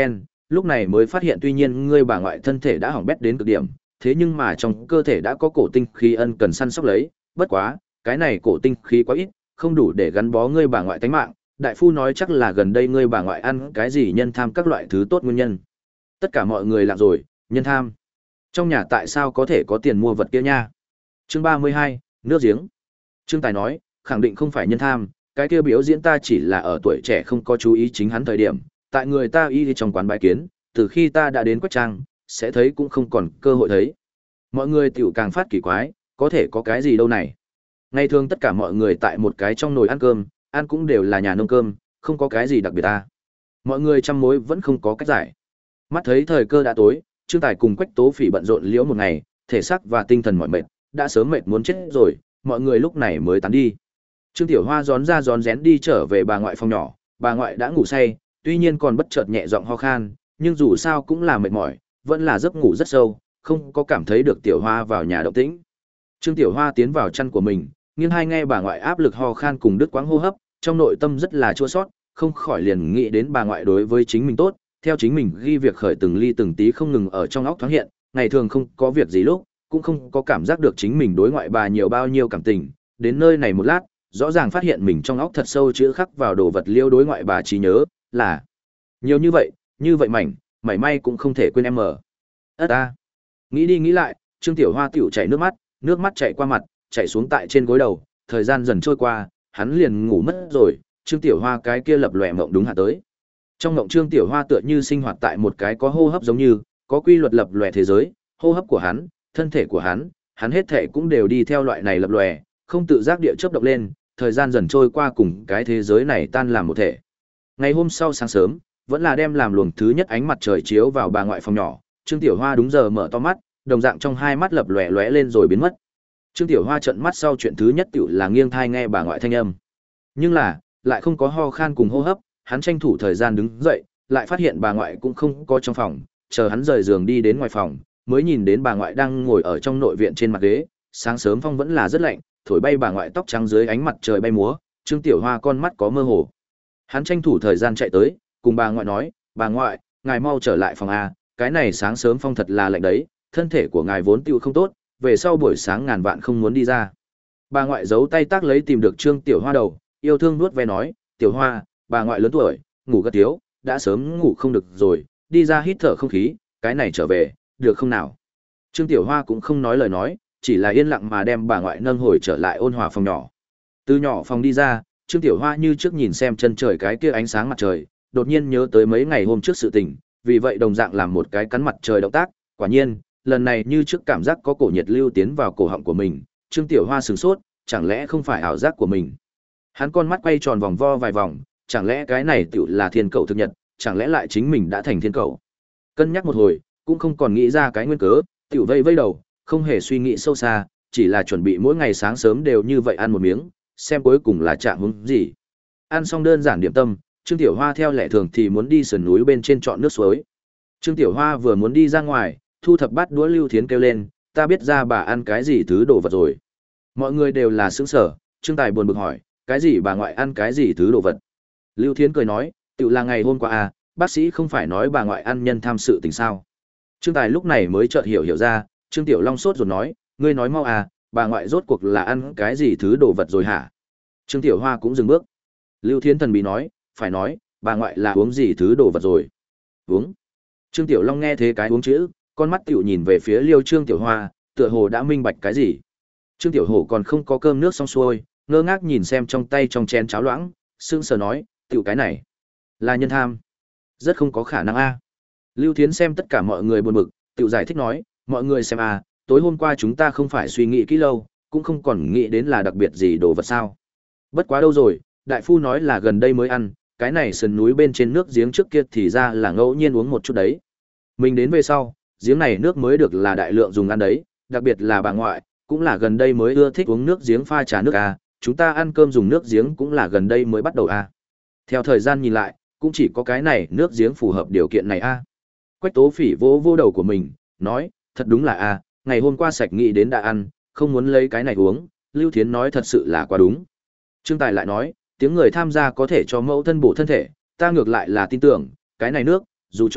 lúc này mới phát hiện tuy nhiên ngươi bà ngoại thân thể đã hỏng bét đến cực điểm, thế nhưng mà trong cơ thể đã có cổ tinh khí ân cần săn sóc lấy, bất quá, cái này cổ tinh khí quá ít, không đủ để gắn bó ngươi bà ngoại tánh mạng, đại phu nói chắc là gần đây ngươi bà ngoại ăn cái gì nhân tham các loại thứ tốt nguyên nhân. Tất cả mọi người lặng rồi, nhân tham. Trong nhà tại sao có thể có tiền mua vật kia nha? Chương ba mươi hai, nước giếng. Trương Tài nói, khẳng định không phải nhân tham, cái kia biểu diễn ta chỉ là ở tuổi trẻ không có chú ý chính hắn thời điểm, tại người ta y trong quán bái kiến, từ khi ta đã đến Quách Trang, sẽ thấy cũng không còn cơ hội thấy. Mọi người tiểu càng phát kỳ quái, có thể có cái gì đâu này. Ngày thường tất cả mọi người tại một cái trong nồi ăn cơm, ăn cũng đều là nhà nông cơm, không có cái gì đặc biệt ta. Mọi người trăm mối vẫn không có cách giải. Mắt thấy thời cơ đã tối, Trương Tài cùng Quách Tố Phỉ bận rộn liễu một ngày, thể xác và tinh thần mỏi mệt, đã sớm mệt muốn chết rồi, mọi người lúc này mới tán đi. Trương Tiểu Hoa rón ra rón rén đi trở về bà ngoại phòng nhỏ, bà ngoại đã ngủ say, tuy nhiên còn bất chợt nhẹ giọng ho khan, nhưng dù sao cũng là mệt mỏi, vẫn là giấc ngủ rất sâu, không có cảm thấy được Tiểu Hoa vào nhà động tĩnh. Trương Tiểu Hoa tiến vào chăn của mình, nghiêng hai nghe bà ngoại áp lực ho khan cùng đứt quãng hô hấp, trong nội tâm rất là chua xót, không khỏi liền nghĩ đến bà ngoại đối với chính mình tốt, theo chính mình ghi việc khởi từng ly từng tí không ngừng ở trong óc thoáng hiện, ngày thường không có việc gì lúc, cũng không có cảm giác được chính mình đối ngoại bà nhiều bao nhiêu cảm tình, đến nơi này một lát, rõ ràng phát hiện mình trong óc thật sâu chữ khắc vào đồ vật liêu đối ngoại bà trí nhớ, là nhiều như vậy, như vậy mảnh, mảy may cũng không thể quên em mở. Ất a. Nghĩ đi nghĩ lại, Trương Tiểu Hoa tiểu chảy nước mắt, nước mắt chảy qua mặt, chảy xuống tại trên gối đầu, thời gian dần trôi qua, hắn liền ngủ mất rồi, Trương Tiểu Hoa cái kia lập lòe mộng đúng hạ tới. Trong mộng Trương Tiểu Hoa tựa như sinh hoạt tại một cái có hô hấp giống như, có quy luật lập lòe thế giới, hô hấp của hắn, thân thể của hắn, hắn hết thể cũng đều đi theo loại này lập lòe, không tự giác địa chớp động lên, thời gian dần trôi qua cùng cái thế giới này tan làm một thể. Ngày hôm sau sáng sớm, vẫn là đem làm luồng thứ nhất ánh mặt trời chiếu vào bà ngoại phòng nhỏ, Trương Tiểu Hoa đúng giờ mở to mắt, đồng dạng trong hai mắt lập lòe lóe lên rồi biến mất. Trương Tiểu Hoa trợn mắt sau chuyện thứ nhất tiểu là nghiêng thai nghe bà ngoại thanh âm. Nhưng là, lại không có ho khan cùng hô hấp, hắn tranh thủ thời gian đứng dậy, lại phát hiện bà ngoại cũng không có trong phòng, chờ hắn rời giường đi đến ngoài phòng, mới nhìn đến bà ngoại đang ngồi ở trong nội viện trên mặt ghế, sáng sớm phong vẫn là rất lạnh, thổi bay bà ngoại tóc trắng dưới ánh mặt trời bay múa, Trương Tiểu Hoa con mắt có mơ hồ. Hắn tranh thủ thời gian chạy tới, cùng bà ngoại nói, bà ngoại, ngài mau trở lại phòng A, cái này sáng sớm phong thật là lạnh đấy, thân thể của ngài vốn tiêu không tốt, về sau buổi sáng ngàn vạn không muốn đi ra. Bà ngoại giấu tay tác lấy tìm được Trương Tiểu Hoa đầu, yêu thương nuốt ve nói, Tiểu Hoa, bà ngoại lớn tuổi, ngủ gật thiếu, đã sớm ngủ không được rồi, đi ra hít thở không khí, cái này trở về, được không nào? Trương Tiểu Hoa cũng không nói lời nói, chỉ là yên lặng mà đem bà ngoại nâng hồi trở lại ôn hòa phòng nhỏ. Từ nhỏ phòng đi ra, Trương Tiểu Hoa như trước nhìn xem chân trời cái kia ánh sáng mặt trời, đột nhiên nhớ tới mấy ngày hôm trước sự tình, vì vậy đồng dạng làm một cái cắn mặt trời động tác, quả nhiên, lần này như trước cảm giác có cổ nhiệt lưu tiến vào cổ họng của mình, Trương Tiểu Hoa sửng sốt, chẳng lẽ không phải ảo giác của mình? Hắn con mắt quay tròn vòng vo vài vòng, chẳng lẽ cái này tiểu là thiên cầu thực nhật, chẳng lẽ lại chính mình đã thành thiên cầu? Cân nhắc một hồi, cũng không còn nghĩ ra cái nguyên cớ, tiểu vây vây đầu, không hề suy nghĩ sâu xa, chỉ là chuẩn bị mỗi ngày sáng sớm đều như vậy ăn một miếng, xem cuối cùng là trạng huống gì. Ăn xong đơn giản điểm tâm, Trương Tiểu Hoa theo lệ thường thì muốn đi sườn núi bên trên chọn nước suối. Trương Tiểu Hoa vừa muốn đi ra ngoài, thu thập bát đũa Lưu Thiến kêu lên, ta biết ra bà ăn cái gì thứ đồ vật rồi. Mọi người đều là sững sở, Trương Tài buồn bực hỏi, cái gì bà ngoại ăn cái gì thứ đồ vật. Lưu Thiến cười nói, tự là ngày hôm qua à, bác sĩ không phải nói bà ngoại ăn nhân tham sự tình sao. Trương Tài lúc này mới chợt hiểu hiểu ra, Trương Tiểu Long sốt rồi nói, ngươi nói mau à, bà ngoại rốt cuộc là ăn cái gì thứ đồ vật rồi hả? Trương Tiểu Hoa cũng dừng bước. Lưu Thiến thần bí nói, phải nói, bà ngoại là uống gì thứ đồ vật rồi? Uống. Trương Tiểu Long nghe thế cái uống chữ, con mắt tiểu nhìn về phía Liêu Trương Tiểu Hoa, tựa hồ đã minh bạch cái gì. Trương Tiểu Hổ còn không có cơm nước xong xuôi, ngơ ngác nhìn xem trong tay trong chén cháo loãng, sững sờ nói, tiểu cái này là nhân tham. Rất không có khả năng a. Lưu Thiến xem tất cả mọi người buồn bực, tiểu giải thích nói, mọi người xem a, tối hôm qua chúng ta không phải suy nghĩ kỹ lâu, cũng không còn nghĩ đến là đặc biệt gì đồ vật sao. Bất quá đâu rồi, đại phu nói là gần đây mới ăn, cái này sườn núi bên trên nước giếng trước kia thì ra là ngẫu nhiên uống một chút đấy. Mình đến về sau, giếng này nước mới được là đại lượng dùng ăn đấy, đặc biệt là bà ngoại, cũng là gần đây mới ưa thích uống nước giếng pha trà nước a, chúng ta ăn cơm dùng nước giếng cũng là gần đây mới bắt đầu a. Theo thời gian nhìn lại, cũng chỉ có cái này nước giếng phù hợp điều kiện này a. Quách Tố Phỉ vỗ vỗ đầu của mình, nói, thật đúng là a, ngày hôm qua sạch nghĩ đến đã ăn, không muốn lấy cái này uống, Lưu Thiến nói thật sự là quá đúng. Trương Tài lại nói, tiếng người tham gia có thể cho mẫu thân bổ thân thể, ta ngược lại là tin tưởng, cái này nước, dù cho,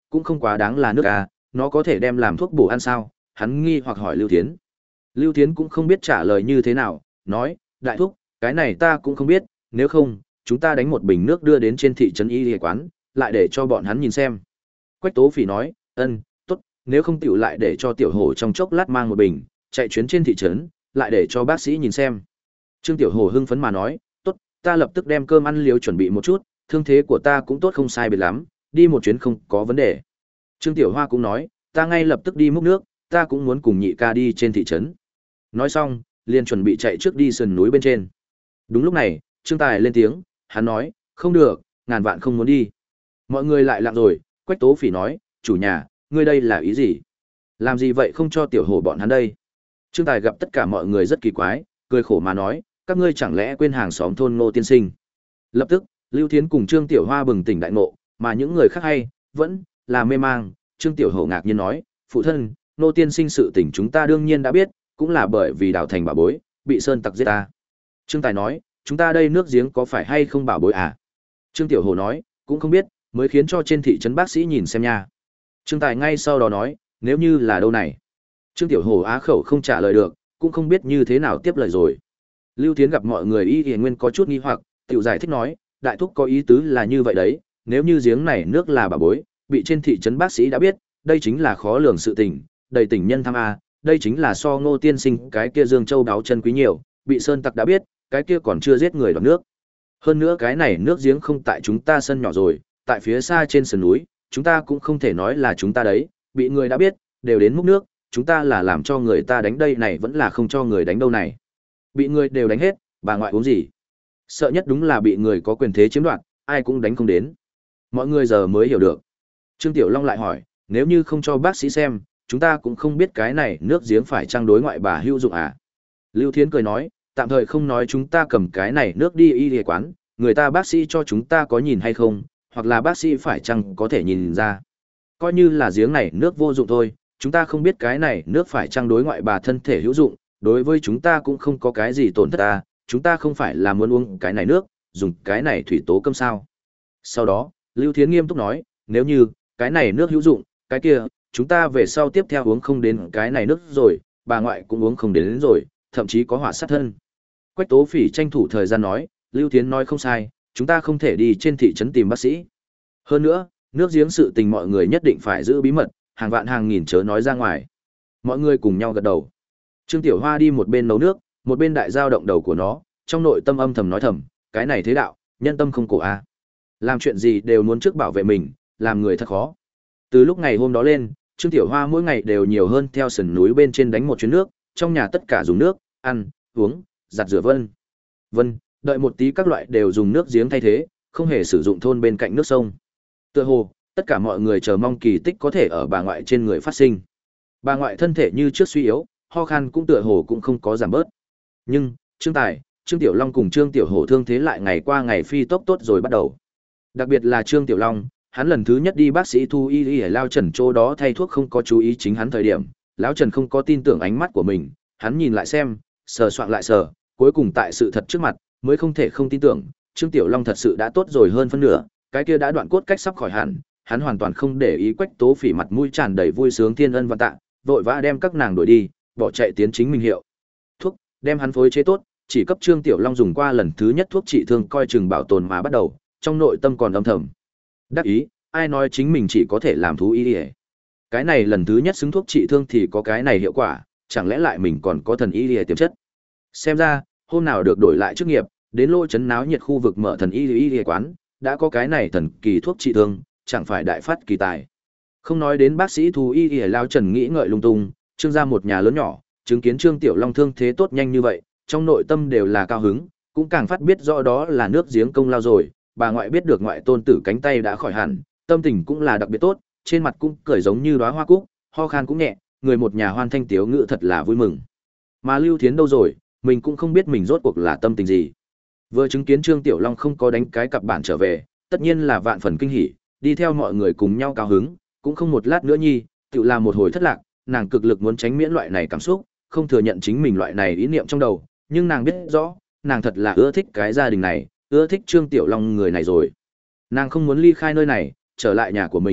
cũng không quá đáng là nước à, nó có thể đem làm thuốc bổ ăn sao? Hắn nghi hoặc hỏi Lưu Thiến. Lưu Thiến cũng không biết trả lời như thế nào, nói, đại thúc, cái này ta cũng không biết, nếu không, chúng ta đánh một bình nước đưa đến trên thị trấn y y quán, lại để cho bọn hắn nhìn xem. Quách Tố Phỉ nói, ân, tốt, nếu không tiểu lại để cho tiểu hổ trong chốc lát mang một bình, chạy chuyến trên thị trấn, lại để cho bác sĩ nhìn xem. Trương Tiểu Hổ hưng phấn mà nói, tốt, ta lập tức đem cơm ăn liều chuẩn bị một chút, thương thế của ta cũng tốt không sai biệt lắm, đi một chuyến không có vấn đề. Trương Tiểu Hoa cũng nói, ta ngay lập tức đi múc nước, ta cũng muốn cùng nhị ca đi trên thị trấn. Nói xong, liền chuẩn bị chạy trước đi sườn núi bên trên. Đúng lúc này, Trương Tài lên tiếng, hắn nói, không được, ngàn vạn không muốn đi. Mọi người lại lặng rồi, Quách Tố Phỉ nói, chủ nhà, ngươi đây là ý gì? Làm gì vậy không cho Tiểu Hổ bọn hắn đây? Trương Tài gặp tất cả mọi người rất kỳ quái, cười khổ mà nói, các ngươi chẳng lẽ quên hàng xóm thôn Ngô tiên sinh? Lập tức, Lưu Thiến cùng Trương Tiểu Hoa bừng tỉnh đại ngộ, mà những người khác hay vẫn là mê mang. Trương Tiểu Hổ ngạc nhiên nói, phụ thân, Ngô tiên sinh sự tình chúng ta đương nhiên đã biết, cũng là bởi vì đào thành bảo bối, bị sơn tặc giết ta. Trương Tài nói, chúng ta đây nước giếng có phải hay không bảo bối à? Trương Tiểu Hổ nói, cũng không biết, mới khiến cho trên thị trấn bác sĩ nhìn xem nha. Trương Tài ngay sau đó nói, nếu như là đâu này? Trương Tiểu Hổ á khẩu không trả lời được, cũng không biết như thế nào tiếp lời rồi. Lưu Thiến gặp mọi người y y nguyên có chút nghi hoặc, tiểu giải thích nói, đại thúc có ý tứ là như vậy đấy, nếu như giếng này nước là bảo bối, bị trên thị trấn bác sĩ đã biết, đây chính là khó lường sự tình, đầy tình nhân tham a, đây chính là so Ngô tiên sinh cái kia Dương Châu đáo chân quý nhiều, bị sơn tặc đã biết, cái kia còn chưa giết người đoạt nước. Hơn nữa cái này nước giếng không tại chúng ta sân nhỏ rồi, tại phía xa trên sườn núi, chúng ta cũng không thể nói là chúng ta đấy, bị người đã biết, đều đến múc nước, chúng ta là làm cho người ta đánh đây này vẫn là không cho người đánh đâu này. Bị người đều đánh hết, bà ngoại uống gì? Sợ nhất đúng là bị người có quyền thế chiếm đoạt, ai cũng đánh không đến. Mọi người giờ mới hiểu được. Trương Tiểu Long lại hỏi, nếu như không cho bác sĩ xem, chúng ta cũng không biết cái này nước giếng phải trang đối ngoại bà hữu dụng à? Lưu Thiến cười nói, tạm thời không nói chúng ta cầm cái này nước đi y y quán, người ta bác sĩ cho chúng ta có nhìn hay không, hoặc là bác sĩ phải chăng có thể nhìn ra. Coi như là giếng này nước vô dụng thôi, chúng ta không biết cái này nước phải chăng đối ngoại bà thân thể hữu dụng, đối với chúng ta cũng không có cái gì tổn thất ta, chúng ta không phải là muốn uống cái này nước, dùng cái này thủy tố cơm sao. Sau đó, Lưu Thiến nghiêm túc nói, nếu như, cái này nước hữu dụng, cái kia, chúng ta về sau tiếp theo uống không đến cái này nước rồi, bà ngoại cũng uống không đến, đến rồi, thậm chí có họa sát thân. Quách Tố Phỉ tranh thủ thời gian nói, Lưu Thiến nói không sai, chúng ta không thể đi trên thị trấn tìm bác sĩ. Hơn nữa, nước giếng sự tình mọi người nhất định phải giữ bí mật, hàng vạn hàng nghìn chớ nói ra ngoài. Mọi người cùng nhau gật đầu. Trương Tiểu Hoa đi một bên nấu nước, một bên đại giao động đầu của nó, trong nội tâm âm thầm nói thầm, cái này thế đạo, nhân tâm không cổ a. Làm chuyện gì đều muốn trước bảo vệ mình, làm người thật khó. Từ lúc ngày hôm đó lên, Trương Tiểu Hoa mỗi ngày đều nhiều hơn theo sườn núi bên trên đánh một chuyến nước, trong nhà tất cả dùng nước, ăn, uống, giặt rửa vân. Vân, đợi một tí các loại đều dùng nước giếng thay thế, không hề sử dụng thôn bên cạnh nước sông. Tựa hồ, tất cả mọi người chờ mong kỳ tích có thể ở bà ngoại trên người phát sinh. Bà ngoại thân thể như trước suy yếu, ho khan cũng tựa hồ cũng không có giảm bớt. Nhưng, Trương Tài, Trương Tiểu Long cùng Trương Tiểu Hổ thương thế lại ngày qua ngày phi tốc tốt rồi bắt đầu. Đặc biệt là Trương Tiểu Long, hắn lần thứ nhất đi bác sĩ Thu Y Y ở Lao Trần chỗ đó thay thuốc không có chú ý chính hắn thời điểm, lão Trần không có tin tưởng ánh mắt của mình, hắn nhìn lại xem, sờ soạn lại sờ, cuối cùng tại sự thật trước mặt, mới không thể không tin tưởng, Trương Tiểu Long thật sự đã tốt rồi hơn phân nửa, cái kia đã đoạn cốt cách sắp khỏi hẳn, hắn hoàn toàn không để ý Quách Tố Phỉ mặt mũi tràn đầy vui sướng thiên ân vạn tạ, vội vã đem các nàng đuổi đi, bỏ chạy tiến chính mình hiệu. Thuốc, đem hắn phối chế tốt, chỉ cấp Trương Tiểu Long dùng qua lần thứ nhất thuốc trị thương coi chừng bảo tồn mà bắt đầu, trong nội tâm còn âm thầm. Đắc ý, ai nói chính mình chỉ có thể làm thú y y. Cái này lần thứ nhất xứng thuốc trị thương thì có cái này hiệu quả, chẳng lẽ lại mình còn có thần y y tiềm chất. Xem ra, hôm nào được đổi lại chức nghiệp, đến lô chấn náo nhiệt khu vực mở thần y y y quán, đã có cái này thần kỳ thuốc trị thương, chẳng phải đại phát kỳ tài. Không nói đến bác sĩ thú y y Lao Trần nghĩ ngợi lung tung, Trương gia một nhà lớn nhỏ, chứng kiến Trương Tiểu Long thương thế tốt nhanh như vậy, trong nội tâm đều là cao hứng, cũng càng phát biết rõ đó là nước giếng công lao rồi, bà ngoại biết được ngoại tôn tử cánh tay đã khỏi hẳn, tâm tình cũng là đặc biệt tốt, trên mặt cũng cười giống như đóa hoa cúc, ho khan cũng nhẹ, người một nhà hoan thanh tiếu ngữ thật là vui mừng. Mà Lưu Thiến đâu rồi, mình cũng không biết mình rốt cuộc là tâm tình gì. Vừa chứng kiến Trương Tiểu Long không có đánh cái cặp bản trở về, tất nhiên là vạn phần kinh hỉ, đi theo mọi người cùng nhau cao hứng, cũng không một lát nữa nhi, tự làm một hồi thất lạc, nàng cực lực muốn tránh miễn loại này cảm xúc, không thừa nhận chính mình loại này ý niệm trong đầu, nhưng nàng biết rõ, nàng thật là ưa thích cái gia đình này, ưa thích Trương Tiểu Long người này rồi. Nàng không muốn ly khai nơi này, trở lại nhà của mình,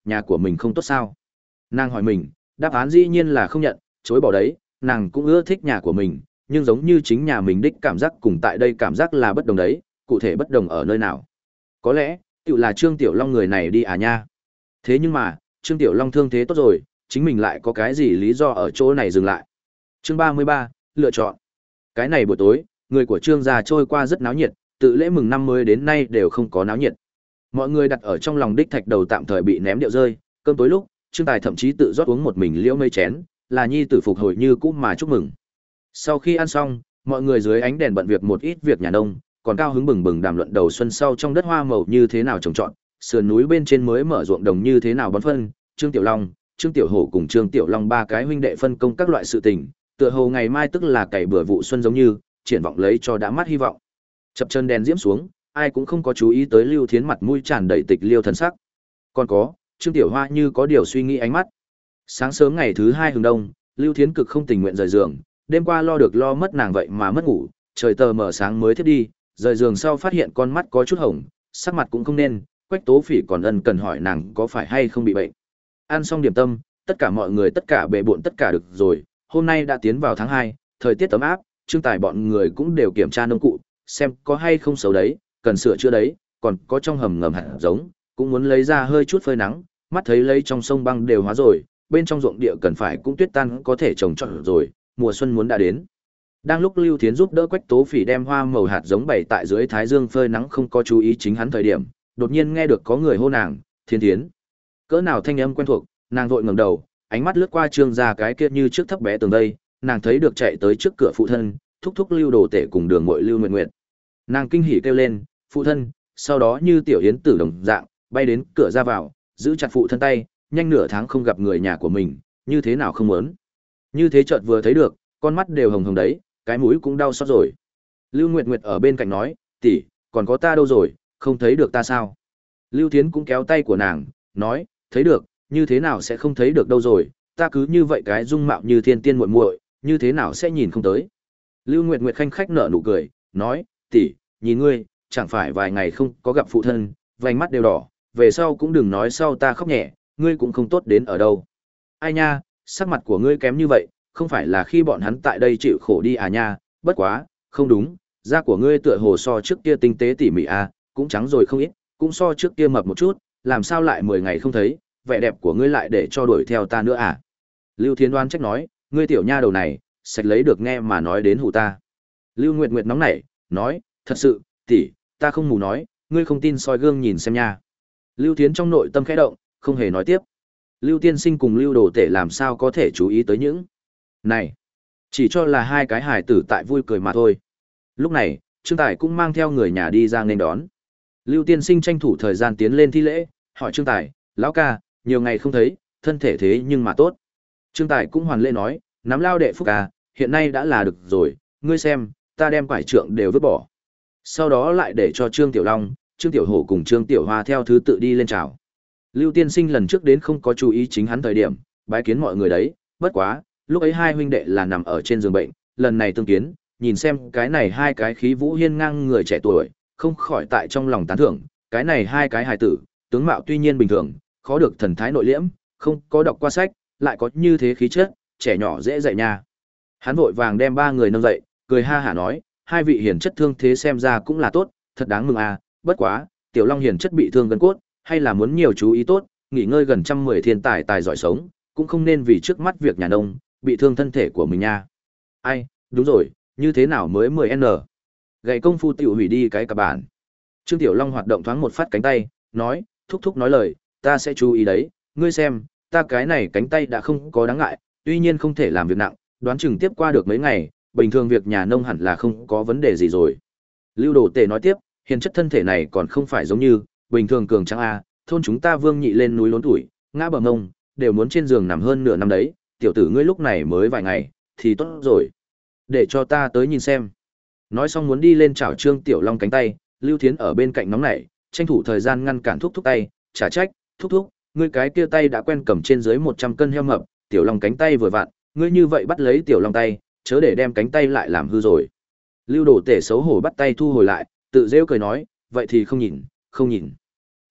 nhà của mình không tốt sao? Nàng hỏi mình, đáp án dĩ nhiên là không nhận, chối bỏ đấy, nàng cũng ưa thích nhà của mình, nhưng giống như chính nhà mình đích cảm giác cùng tại đây cảm giác là bất đồng đấy, cụ thể bất đồng ở nơi nào? Có lẽ, tự là Trương Tiểu Long người này đi à nha. Thế nhưng mà, Trương Tiểu Long thương thế tốt rồi, chính mình lại có cái gì lý do ở chỗ này dừng lại. Chương ba mươi ba, lựa chọn. Cái này buổi tối, người của Trương gia trôi qua rất náo nhiệt, tự lễ mừng năm mới đến nay đều không có náo nhiệt. Mọi người đặt ở trong lòng đích thạch đầu tạm thời bị ném điệu rơi, cơm tối lúc, Trương Tài thậm chí tự rót uống một mình liễu mây chén, là nhi tử phục hồi như cũ mà chúc mừng. Sau khi ăn xong, mọi người dưới ánh đèn bận việc một ít việc nhà nông, còn cao hứng bừng bừng đàm luận đầu xuân sau trong đất hoa màu như thế nào trồng trọt, sườn núi bên trên mới mở ruộng đồng như thế nào bón phân, Trương Tiểu Long, Trương Tiểu Hổ cùng Trương Tiểu Long ba cái huynh đệ phân công các loại sự tình, tựa hồ ngày mai tức là cày bừa vụ xuân giống như, triển vọng lấy cho đã mắt hy vọng. Chập chân đèn diễm xuống, ai cũng không có chú ý tới Lưu Thiến mặt mũi tràn đầy tịch liêu thần sắc. Còn có, Trương Tiểu Hoa như có điều suy nghĩ ánh mắt. Sáng sớm ngày thứ hai hừng đông, Lưu Thiến cực không tình nguyện rời giường, đêm qua lo được lo mất nàng vậy mà mất ngủ, trời tờ mờ sáng mới thiếp đi, rời giường sau phát hiện con mắt có chút hồng, sắc mặt cũng không nên, Quách Tố Phỉ còn ân cần hỏi nàng có phải hay không bị bệnh. Ăn xong điểm tâm, tất cả mọi người tất cả bề bộn tất cả được rồi, hôm nay đã tiến vào tháng hai, thời tiết ấm áp, Trương Tài bọn người cũng đều kiểm tra nông cụ, xem có hay không xấu đấy, cần sửa chữa đấy, còn có trong hầm ngầm hạt giống, cũng muốn lấy ra hơi chút phơi nắng, mắt thấy lấy trong sông băng đều hóa rồi, bên trong ruộng địa cần phải cũng tuyết tan có thể trồng trọt rồi, mùa xuân muốn đã đến. Đang lúc Lưu Thiến giúp đỡ Quách Tố Phỉ đem hoa màu hạt giống bày tại dưới thái dương phơi nắng không có chú ý chính hắn thời điểm, đột nhiên nghe được có người hô nàng, "Thiến Thiến." Cỡ nào thanh âm quen thuộc, nàng vội ngẩng đầu, ánh mắt lướt qua Trương gia cái kia như trước thấp bé tường đây, nàng thấy được chạy tới trước cửa phụ thân, thúc thúc Lưu Đồ Tể cùng Đường Muội Lưu Nguyệt Nguyệt. Nàng kinh hỉ kêu lên, "Phụ thân!" Sau đó như tiểu yến tử đồng dạng, bay đến cửa ra vào, giữ chặt phụ thân tay, nhanh nửa tháng không gặp người nhà của mình, như thế nào không muốn. Như thế chợt vừa thấy được, con mắt đều hồng hồng đấy, cái mũi cũng đau xót rồi. Lưu Nguyệt Nguyệt ở bên cạnh nói, "Tỷ, còn có ta đâu rồi, không thấy được ta sao?" Lưu Thiến cũng kéo tay của nàng, nói, "Thấy được, như thế nào sẽ không thấy được đâu rồi, ta cứ như vậy cái dung mạo như thiên tiên muội muội, như thế nào sẽ nhìn không tới." Lưu Nguyệt Nguyệt khanh khách nở nụ cười, nói, "Tỷ, nhìn ngươi, chẳng phải vài ngày không có gặp phụ thân, vành mắt đều đỏ, về sau cũng đừng nói sau ta khóc nhẹ, ngươi cũng không tốt đến ở đâu." "Ai nha, sắc mặt của ngươi kém như vậy, không phải là khi bọn hắn tại đây chịu khổ đi à nha, bất quá, không đúng, da của ngươi tựa hồ so trước kia tinh tế tỉ mỉ à, cũng trắng rồi không ít, cũng so trước kia mập một chút, làm sao lại mười ngày không thấy, vẻ đẹp của ngươi lại để cho đuổi theo ta nữa à?" Lưu Thiến đoán trách nói, "Ngươi tiểu nha đầu này, sạch lấy được nghe mà nói đến hù ta." Lưu Nguyệt Nguyệt nóng nảy, nói, "Thật sự, tỷ, ta không mù nói, ngươi không tin soi gương nhìn xem nha." Lưu Thiến trong nội tâm khẽ động, không hề nói tiếp. Lưu Tiên Sinh cùng Lưu Đồ Tể làm sao có thể chú ý tới những này, chỉ cho là hai cái hài tử tại vui cười mà thôi. Lúc này, Trương Tài cũng mang theo người nhà đi ra nên đón. Lưu Tiên Sinh tranh thủ thời gian tiến lên thi lễ, hỏi Trương Tài, "Lão ca, nhiều ngày không thấy, thân thể thế nhưng mà tốt." Trương Tài cũng hoàn lễ nói, "Nắm lao đệ phúc ca, hiện nay đã là được rồi, ngươi xem, ta đem quải trượng đều vứt bỏ." Sau đó lại để cho Trương Tiểu Long, Trương Tiểu Hổ cùng Trương Tiểu Hoa theo thứ tự đi lên chào. Lưu Tiên Sinh lần trước đến không có chú ý chính hắn thời điểm, bái kiến mọi người đấy, bất quá, lúc ấy hai huynh đệ là nằm ở trên giường bệnh, lần này tương kiến, nhìn xem cái này hai cái khí vũ hiên ngang người trẻ tuổi, không khỏi tại trong lòng tán thưởng, cái này hai cái hài tử, tướng mạo tuy nhiên bình thường, khó được thần thái nội liễm, không có đọc qua sách, lại có như thế khí chất, trẻ nhỏ dễ dạy nha. Hắn vội vàng đem ba người nâng dậy, cười ha hả nói, "Hai vị hiền chất thương thế xem ra cũng là tốt, thật đáng mừng à, bất quá, Tiểu Long hiền chất bị thương gân cốt, hay là muốn nhiều chú ý tốt, nghỉ ngơi gần trăm mười thiên tài tài giỏi sống, cũng không nên vì trước mắt việc nhà nông, bị thương thân thể của mình nha." "Ai, đúng rồi, như thế nào mới mười n gậy công phu tiểu hủy đi cái cả bản." Trương Tiểu Long hoạt động thoáng một phát cánh tay, nói, "Thúc thúc nói lời, ta sẽ chú ý đấy, ngươi xem, ta cái này cánh tay đã không có đáng ngại, tuy nhiên không thể làm việc nặng, đoán chừng tiếp qua được mấy ngày, bình thường việc nhà nông hẳn là không có vấn đề gì rồi." Lưu Đồ Tể nói tiếp, "Hiền chất thân thể này còn không phải giống như bình thường cường tráng a, thôn chúng ta Vương Nhị lên núi lốn tuổi, ngã bờ ngông, đều muốn trên giường nằm hơn nửa năm đấy, tiểu tử ngươi lúc này mới vài ngày, thì tốt rồi. Để cho ta tới nhìn xem." Nói xong muốn đi lên chảo Trương Tiểu Long cánh tay, Lưu Thiến ở bên cạnh nóng nảy, tranh thủ thời gian ngăn cản thúc thúc tay, "Chả trách, thúc thúc, ngươi cái kia tay đã quen cầm trên dưới một trăm cân heo mập, Tiểu Long cánh tay vừa vặn, ngươi như vậy bắt lấy Tiểu Long tay, chớ để đem cánh tay lại làm hư rồi." Lưu Đồ Tể xấu hổ bắt tay thu hồi lại, tự rêu cười nói, "Vậy thì không nhìn, không nhìn."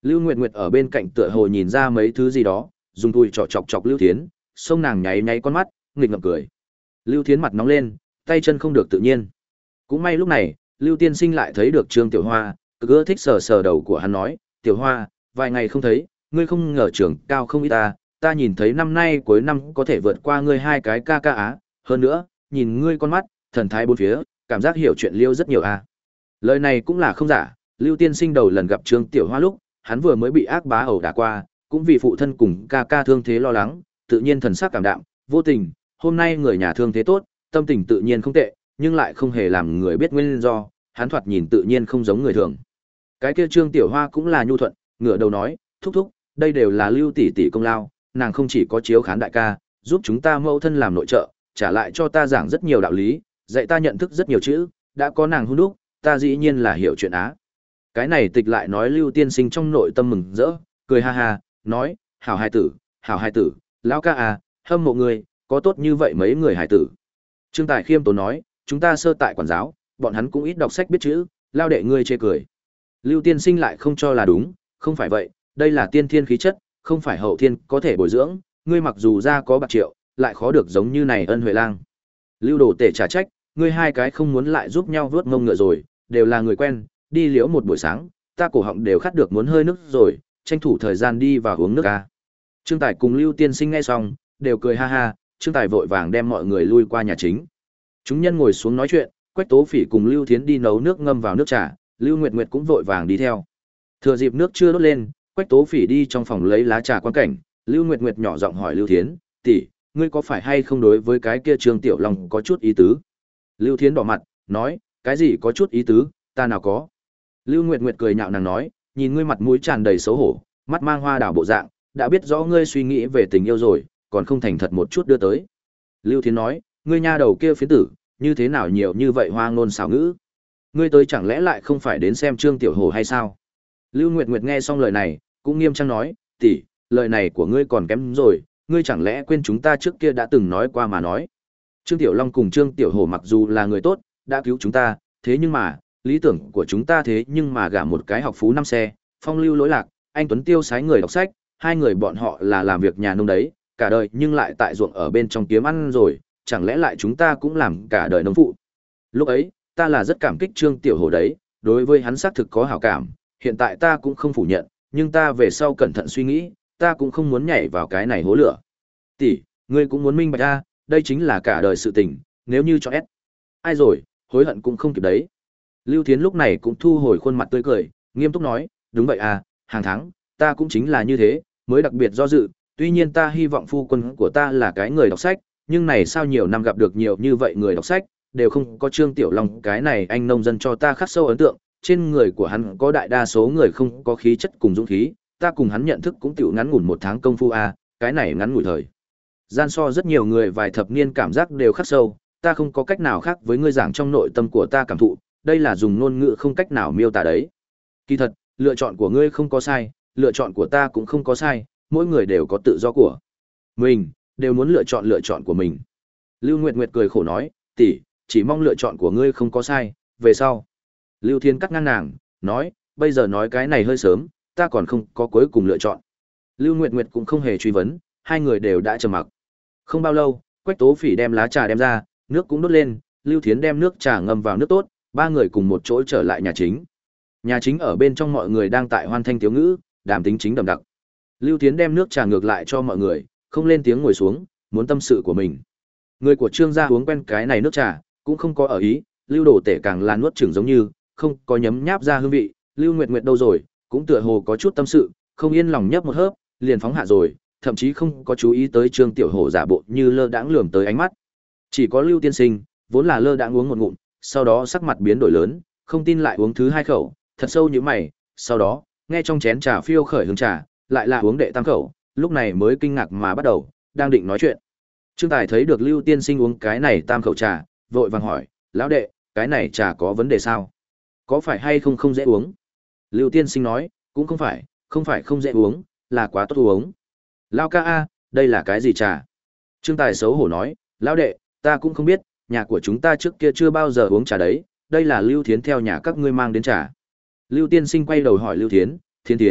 Lưu Nguyệt Nguyệt ở bên cạnh tựa hồ nhìn ra mấy thứ gì đó, dùng tùi trỏ chọc chọc Lưu Thiến, xông nàng nháy nháy con mắt, nghịch ngợm cười. Lưu Thiến mặt nóng lên, tay chân không được tự nhiên. Cũng may lúc này, Lưu Tiên Sinh lại thấy được Trương Tiểu Hoa, cực ưa thích sờ sờ đầu của hắn nói, Tiểu Hoa, vài ngày không thấy, ngươi không ngờ trưởng cao không ít ta, ta nhìn thấy năm nay cuối năm có thể vượt qua ngươi hai cái ca ca á, hơn nữa, nhìn ngươi con mắt, thần thái bốn phía, cảm giác hiểu chuyện Liêu rất nhiều a. Lời này cũng là không giả, Lưu Tiên Sinh đầu lần gặp Trương Tiểu Hoa lúc, hắn vừa mới bị ác bá ẩu đả qua, cũng vì phụ thân cùng ca ca thương thế lo lắng, tự nhiên thần sắc cảm đạm, vô tình, hôm nay người nhà thương thế tốt, tâm tình tự nhiên không tệ, nhưng lại không hề làm người biết nguyên do, hắn thoạt nhìn tự nhiên không giống người thường. Cái kia Trương Tiểu Hoa cũng là nhu thuận, ngửa đầu nói, thúc thúc, đây đều là Lưu tỷ tỷ công lao, nàng không chỉ có chiếu khán đại ca, giúp chúng ta mẫu thân làm nội trợ, trả lại cho ta giảng rất nhiều đạo lý, dạy ta nhận thức rất nhiều chữ, đã có nàng hôn đúc, ta dĩ nhiên là hiểu chuyện á. Cái này tịch lại nói Lưu Tiên Sinh trong nội tâm mừng rỡ, cười ha ha, nói, hảo hài tử, hảo hài tử, lão ca à, hâm mộ người, có tốt như vậy mấy người hài tử. Trương Tài khiêm tốn nói, chúng ta sơ tại quản giáo, bọn hắn cũng ít đọc sách biết chữ, lao đệ ngươi chê cười. Lưu Tiên Sinh lại không cho là đúng, không phải vậy, đây là tiên thiên khí chất, không phải hậu thiên có thể bồi dưỡng, ngươi mặc dù ra có bạc triệu, lại khó được giống như này ân huệ lang. Lưu Đồ Tể trả trách, ngươi hai cái không muốn lại giúp nhau vớt mông ngựa rồi, đều là người quen, đi liễu một buổi sáng, ta cổ họng đều khát được muốn hơi nước rồi, tranh thủ thời gian đi vào uống nước ca. Trương Tài cùng Lưu Tiên Sinh nghe xong, đều cười ha ha, Trương Tài vội vàng đem mọi người lui qua nhà chính. Chúng nhân ngồi xuống nói chuyện, Quách Tố Phỉ cùng Lưu Thiến đi nấu nước ngâm vào nước trà, Lưu Nguyệt Nguyệt cũng vội vàng đi theo. Thừa dịp nước chưa đốt lên, Quách Tố Phỉ đi trong phòng lấy lá trà quan cảnh, Lưu Nguyệt Nguyệt nhỏ giọng hỏi Lưu Thiến, tỷ, ngươi có phải hay không đối với cái kia Trương Tiểu Long có chút ý tứ? Lưu Thiến đỏ mặt, nói, cái gì có chút ý tứ, ta nào có. Lưu Nguyệt Nguyệt cười nhạo nàng nói, nhìn ngươi mặt mũi tràn đầy xấu hổ, mắt mang hoa đảo bộ dạng, đã biết rõ ngươi suy nghĩ về tình yêu rồi, còn không thành thật một chút đưa tới. Lưu Thiến nói, ngươi nha đầu kia phiến tử, như thế nào nhiều như vậy hoa ngôn xảo ngữ? Ngươi tới chẳng lẽ lại không phải đến xem Trương Tiểu Hổ hay sao? Lưu Nguyệt Nguyệt nghe xong lời này, cũng nghiêm trang nói, tỷ, lời này của ngươi còn kém rồi, ngươi chẳng lẽ quên chúng ta trước kia đã từng nói qua mà nói. Trương Tiểu Long cùng Trương Tiểu Hổ mặc dù là người tốt, đã cứu chúng ta, thế nhưng mà, lý tưởng của chúng ta thế nhưng mà gả một cái học phú năm xe, phong lưu lỗi lạc, anh Tuấn Tiêu sái người đọc sách, hai người bọn họ là làm việc nhà nông đấy, cả đời nhưng lại tại ruộng ở bên trong kiếm ăn rồi, chẳng lẽ lại chúng ta cũng làm cả đời nông phụ. Lúc ấy, ta là rất cảm kích Trương Tiểu Hổ đấy, đối với hắn xác thực có hảo cảm, hiện tại ta cũng không phủ nhận, nhưng ta về sau cẩn thận suy nghĩ, ta cũng không muốn nhảy vào cái này hố lửa. Tỷ, ngươi cũng muốn minh bạch a, đây chính là cả đời sự tình, nếu như cho ép. Ai rồi, hối hận cũng không kịp đấy. Lưu Thiến lúc này cũng thu hồi khuôn mặt tươi cười, nghiêm túc nói, đúng vậy à, hàng tháng, ta cũng chính là như thế, mới đặc biệt do dự, tuy nhiên ta hy vọng phu quân của ta là cái người đọc sách, nhưng này sao nhiều năm gặp được nhiều như vậy người đọc sách, đều không có Trương Tiểu Long cái này anh nông dân cho ta khắc sâu ấn tượng, trên người của hắn có đại đa số người không có khí chất cùng dũng khí, ta cùng hắn nhận thức cũng tiểu ngắn ngủn một tháng công phu a, cái này ngắn ngủi thời gian so rất nhiều người vài thập niên cảm giác đều khắc sâu, ta không có cách nào khác với ngươi giảng trong nội tâm của ta cảm thụ, đây là dùng ngôn ngữ không cách nào miêu tả đấy. Kỳ thật, lựa chọn của ngươi không có sai, lựa chọn của ta cũng không có sai, mỗi người đều có tự do của mình, đều muốn lựa chọn lựa chọn của mình. Lưu Nguyệt Nguyệt cười khổ nói, tỷ, chỉ mong lựa chọn của ngươi không có sai, về sau. Lưu Thiên cắt ngang nàng, nói, bây giờ nói cái này hơi sớm, ta còn không có cuối cùng lựa chọn. Lưu Nguyệt Nguyệt cũng không hề truy vấn, hai người đều đã trầm mặc. Không bao lâu, Quách Tố Phỉ đem lá trà đem ra, nước cũng đốt lên, Lưu Thiến đem nước trà ngâm vào nước tốt, ba người cùng một chỗ trở lại nhà chính. Nhà chính ở bên trong mọi người đang tại hoan thanh tiếu ngữ, đàm tính chính đậm đặc. Lưu Thiến đem nước trà ngược lại cho mọi người, không lên tiếng ngồi xuống, muốn tâm sự của mình. Người của Trương gia uống quen cái này nước trà, cũng không có ở ý, Lưu Đồ Tể càng là nuốt chửng giống như, không có nhấm nháp ra hương vị, Lưu Nguyệt Nguyệt đâu rồi, cũng tựa hồ có chút tâm sự, không yên lòng nhấp một hớp, liền phóng hạ rồi, thậm chí không có chú ý tới Trương Tiểu Hổ giả bộ như lơ đãng lườm tới ánh mắt. Chỉ có Lưu tiên sinh, vốn là lơ đãng uống một ngụm, sau đó sắc mặt biến đổi lớn, không tin lại uống thứ hai khẩu, thật sâu như mày, sau đó, nghe trong chén trà phiêu khởi hương trà, lại là uống đệ tam khẩu, lúc này mới kinh ngạc mà bắt đầu, đang định nói chuyện. Trương Tài thấy được Lưu tiên sinh uống cái này tam khẩu trà, vội vàng hỏi, lão đệ, cái này trà có vấn đề sao? Có phải hay không không dễ uống? Lưu tiên sinh nói, cũng không phải, không phải không dễ uống, là quá tốt uống. Lão ca a, đây là cái gì trà? Trương Tài xấu hổ nói, lão đệ, ta cũng không biết, nhà của chúng ta trước kia chưa bao giờ uống trà đấy, đây là Lưu Thiến theo nhà các ngươi mang đến trà. Lưu tiên sinh quay đầu hỏi Lưu Thiến, Thiến Thiến,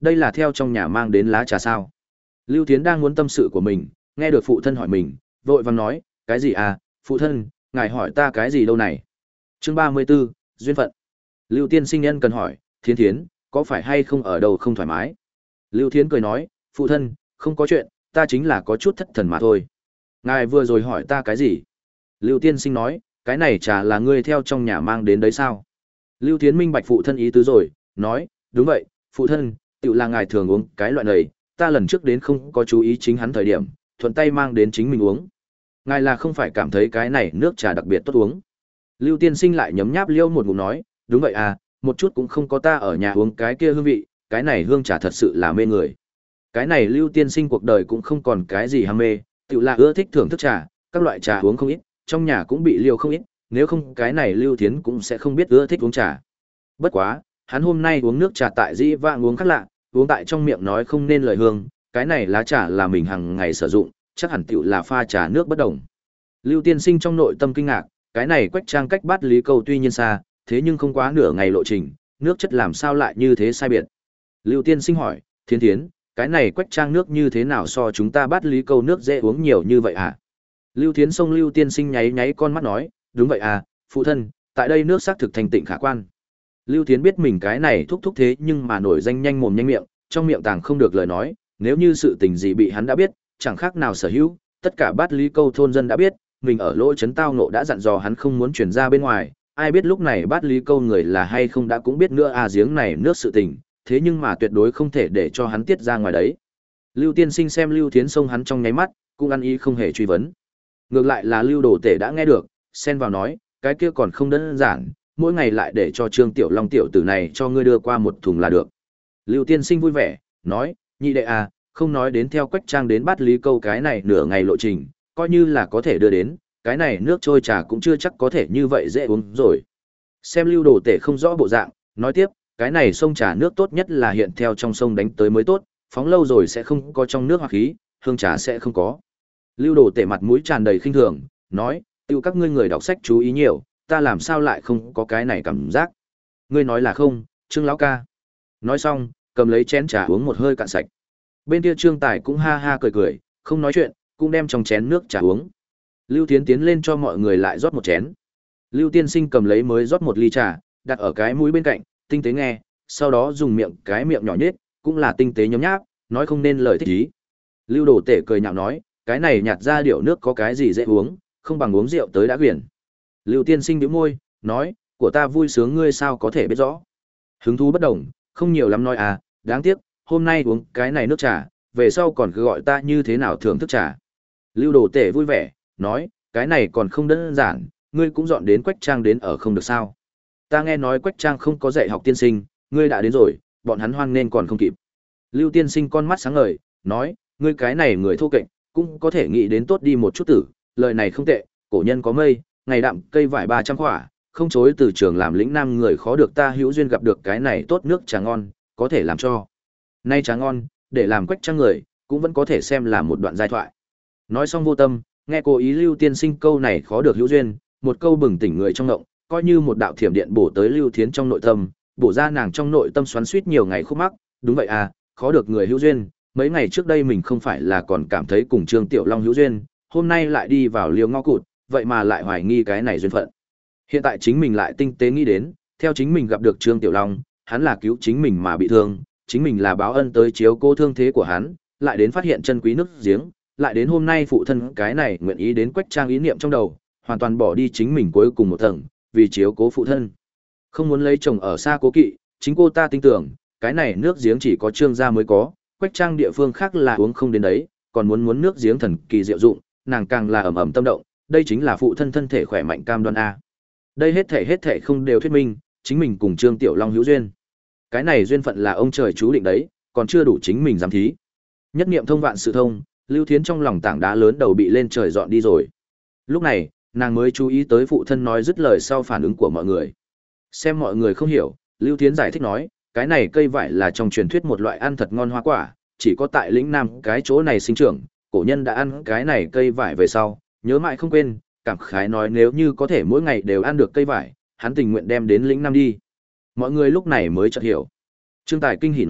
đây là theo trong nhà mang đến lá trà sao? Lưu Thiến đang muốn tâm sự của mình, nghe được phụ thân hỏi mình, vội vàng nói, cái gì à, phụ thân, ngài hỏi ta cái gì đâu này? Chương ba mươi 34, duyên phận. Lưu Tiên sinh nhân cần hỏi, Thiến Thiến, có phải hay không ở đâu không thoải mái? Lưu Thiến cười nói, phụ thân, không có chuyện, ta chính là có chút thất thần mà thôi. Ngài vừa rồi hỏi ta cái gì? Lưu Tiên sinh nói, cái này trà là ngươi theo trong nhà mang đến đấy sao? Lưu Thiến minh bạch phụ thân ý tứ rồi, nói, đúng vậy, phụ thân, tự là ngài thường uống cái loại này, ta lần trước đến không có chú ý chính hắn thời điểm, thuận tay mang đến chính mình uống. Ngài là không phải cảm thấy cái này nước trà đặc biệt tốt uống. Lưu Tiên sinh lại nhấm nháp liêu một ngụm nói, đúng vậy à, một chút cũng không có ta ở nhà uống cái kia hương vị, cái này hương trà thật sự là mê người. Cái này Lưu Tiên sinh cuộc đời cũng không còn cái gì ham mê, tự là ưa thích thưởng thức trà, các loại trà uống không ít, trong nhà cũng bị liêu không ít, nếu không cái này Lưu Thiến cũng sẽ không biết ưa thích uống trà. Bất quá, hắn hôm nay uống nước trà tại dĩ vãng uống khác lạ, uống tại trong miệng nói không nên lời hương, cái này lá trà là mình hàng ngày sử dụng, chắc hẳn tiểu là pha trà nước bất đồng. Lưu Tiên sinh trong nội tâm kinh ngạc, cái này Quách Trang cách Bát Lý Câu tuy nhiên xa, thế nhưng không quá nửa ngày lộ trình, nước chất làm sao lại như thế sai biệt. Lưu Tiên sinh hỏi, Thiến Thiến, cái này Quách Trang nước như thế nào so chúng ta Bát Lý Câu nước dễ uống nhiều như vậy hả? Lưu Thiến xông Lưu Tiên sinh nháy nháy con mắt nói, đúng vậy à, phụ thân, tại đây nước xác thực thanh tịnh khả quan. Lưu Thiến biết mình cái này thúc thúc thế nhưng mà nổi danh nhanh mồm nhanh miệng, trong miệng tàng không được lời nói, nếu như sự tình gì bị hắn đã biết, chẳng khác nào sở hữu, tất cả Bát Lý Câu thôn dân đã biết, mình ở lỗ trấn tao nộ đã dặn dò hắn không muốn chuyển ra bên ngoài, ai biết lúc này Bát Lý Câu người là hay không đã cũng biết nữa à giếng này nước sự tình, thế nhưng mà tuyệt đối không thể để cho hắn tiết ra ngoài đấy. Lưu Tiên sinh xem Lưu Thiến xông hắn trong nháy mắt, cũng ăn ý không hề truy vấn. Ngược lại là Lưu Đồ Tể đã nghe được, xen vào nói, cái kia còn không đơn giản, mỗi ngày lại để cho Trương Tiểu Long tiểu tử này cho ngươi đưa qua một thùng là được. Lưu Tiên sinh vui vẻ, nói, nhị đệ à, không nói đến theo Quách Trang đến Bát Lý Câu cái này nửa ngày lộ trình, coi như là có thể đưa đến, cái này nước trôi trà cũng chưa chắc có thể như vậy dễ uống rồi. Xem Lưu Đồ Tể không rõ bộ dạng, nói tiếp, cái này sông trà nước tốt nhất là hiện theo trong sông đánh tới mới tốt, phóng lâu rồi sẽ không có trong nước hoặc khí, hương trà sẽ không có. Lưu Đồ Tể mặt mũi tràn đầy khinh thường, nói, tiêu các ngươi người đọc sách chú ý nhiều, ta làm sao lại không có cái này cảm giác. Ngươi nói là không, Trương lão ca. Nói xong, cầm lấy chén trà uống một hơi cạn sạch. Bên kia Trương Tài cũng ha ha cười cười, không nói chuyện, cũng đem trong chén nước trà uống. Lưu Tiến tiến lên cho mọi người lại rót một chén. Lưu Tiên Sinh cầm lấy mới rót một ly trà, đặt ở cái mũi bên cạnh, tinh tế nghe, sau đó dùng miệng cái miệng nhỏ nhết, cũng là tinh tế nhấm nháp, nói không nên lời thích ý. Lưu Đồ Tể cười nhạo nói, cái này nhạt ra điệu nước có cái gì dễ uống, không bằng uống rượu tới đã quyển. Lưu Tiên Sinh nhíu môi, nói, của ta vui sướng ngươi sao có thể biết rõ. Hứng thú bất đồng, không nhiều lắm nói à, đáng tiếc, hôm nay uống cái này nước trà, về sau còn cứ gọi ta như thế nào thưởng thức trà. Lưu Đồ Tể vui vẻ, nói, cái này còn không đơn giản, ngươi cũng dọn đến Quách Trang đến ở không được sao. Ta nghe nói Quách Trang không có dạy học tiên sinh, ngươi đã đến rồi, bọn hắn hoan nên còn không kịp. Lưu Tiên Sinh con mắt sáng ngời, nói, ngươi cái này người thô kệch, cũng có thể nghĩ đến tốt đi một chút tử, lời này không tệ, cổ nhân có mây, ngày đạm cây vải ba trăm khỏa, không chối từ trường làm lĩnh nam người khó được ta hữu duyên gặp được cái này tốt nước trà ngon, có thể làm cho. Nay trà ngon, để làm Quách Trang người, cũng vẫn có thể xem là một đoạn giai thoại. Nói xong vô tâm, nghe cố ý Lưu Tiên Sinh câu này khó được hữu duyên, một câu bừng tỉnh người trong ngộng, coi như một đạo thiểm điện bổ tới Lưu Thiến trong nội tâm, bổ ra nàng trong nội tâm xoắn xuýt nhiều ngày khúc mắc, đúng vậy à, khó được người hữu duyên, mấy ngày trước đây mình không phải là còn cảm thấy cùng Trương Tiểu Long hữu duyên, hôm nay lại đi vào liều ngõ cụt, vậy mà lại hoài nghi cái này duyên phận. Hiện tại chính mình lại tinh tế nghĩ đến, theo chính mình gặp được Trương Tiểu Long, hắn là cứu chính mình mà bị thương, chính mình là báo ân tới chiếu cố thương thế của hắn, lại đến phát hiện chân quý nước giếng, lại đến hôm nay phụ thân cái này nguyện ý đến Quách Trang ý niệm trong đầu, hoàn toàn bỏ đi chính mình cuối cùng một tầng, vì chiếu cố phụ thân. Không muốn lấy chồng ở xa cố kỵ, chính cô ta tin tưởng, cái này nước giếng chỉ có Trương gia mới có, Quách Trang địa phương khác là uống không đến đấy, còn muốn muốn nước giếng thần kỳ diệu dụng, nàng càng là ẩm ẩm tâm động, đây chính là phụ thân thân thể khỏe mạnh cam đoan a. Đây hết thể hết thể không đều thuyết minh, chính mình cùng Trương Tiểu Long hữu duyên. Cái này duyên phận là ông trời chú định đấy, còn chưa đủ chính mình dám thí. Nhất niệm thông vạn sự thông, Lưu Thiến trong lòng tảng đá lớn đầu bị lên trời dọn đi rồi. Lúc này, nàng mới chú ý tới phụ thân nói dứt lời sau phản ứng của mọi người. Xem mọi người không hiểu, Lưu Thiến giải thích nói, cái này cây vải là trong truyền thuyết một loại ăn thật ngon hoa quả, chỉ có tại lĩnh Nam cái chỗ này sinh trưởng, cổ nhân đã ăn cái này cây vải về sau, nhớ mãi không quên, cảm khái nói nếu như có thể mỗi ngày đều ăn được cây vải, hắn tình nguyện đem đến lĩnh Nam đi. Mọi người lúc này mới chợt hiểu. Trương Tài kinh hỉ nói,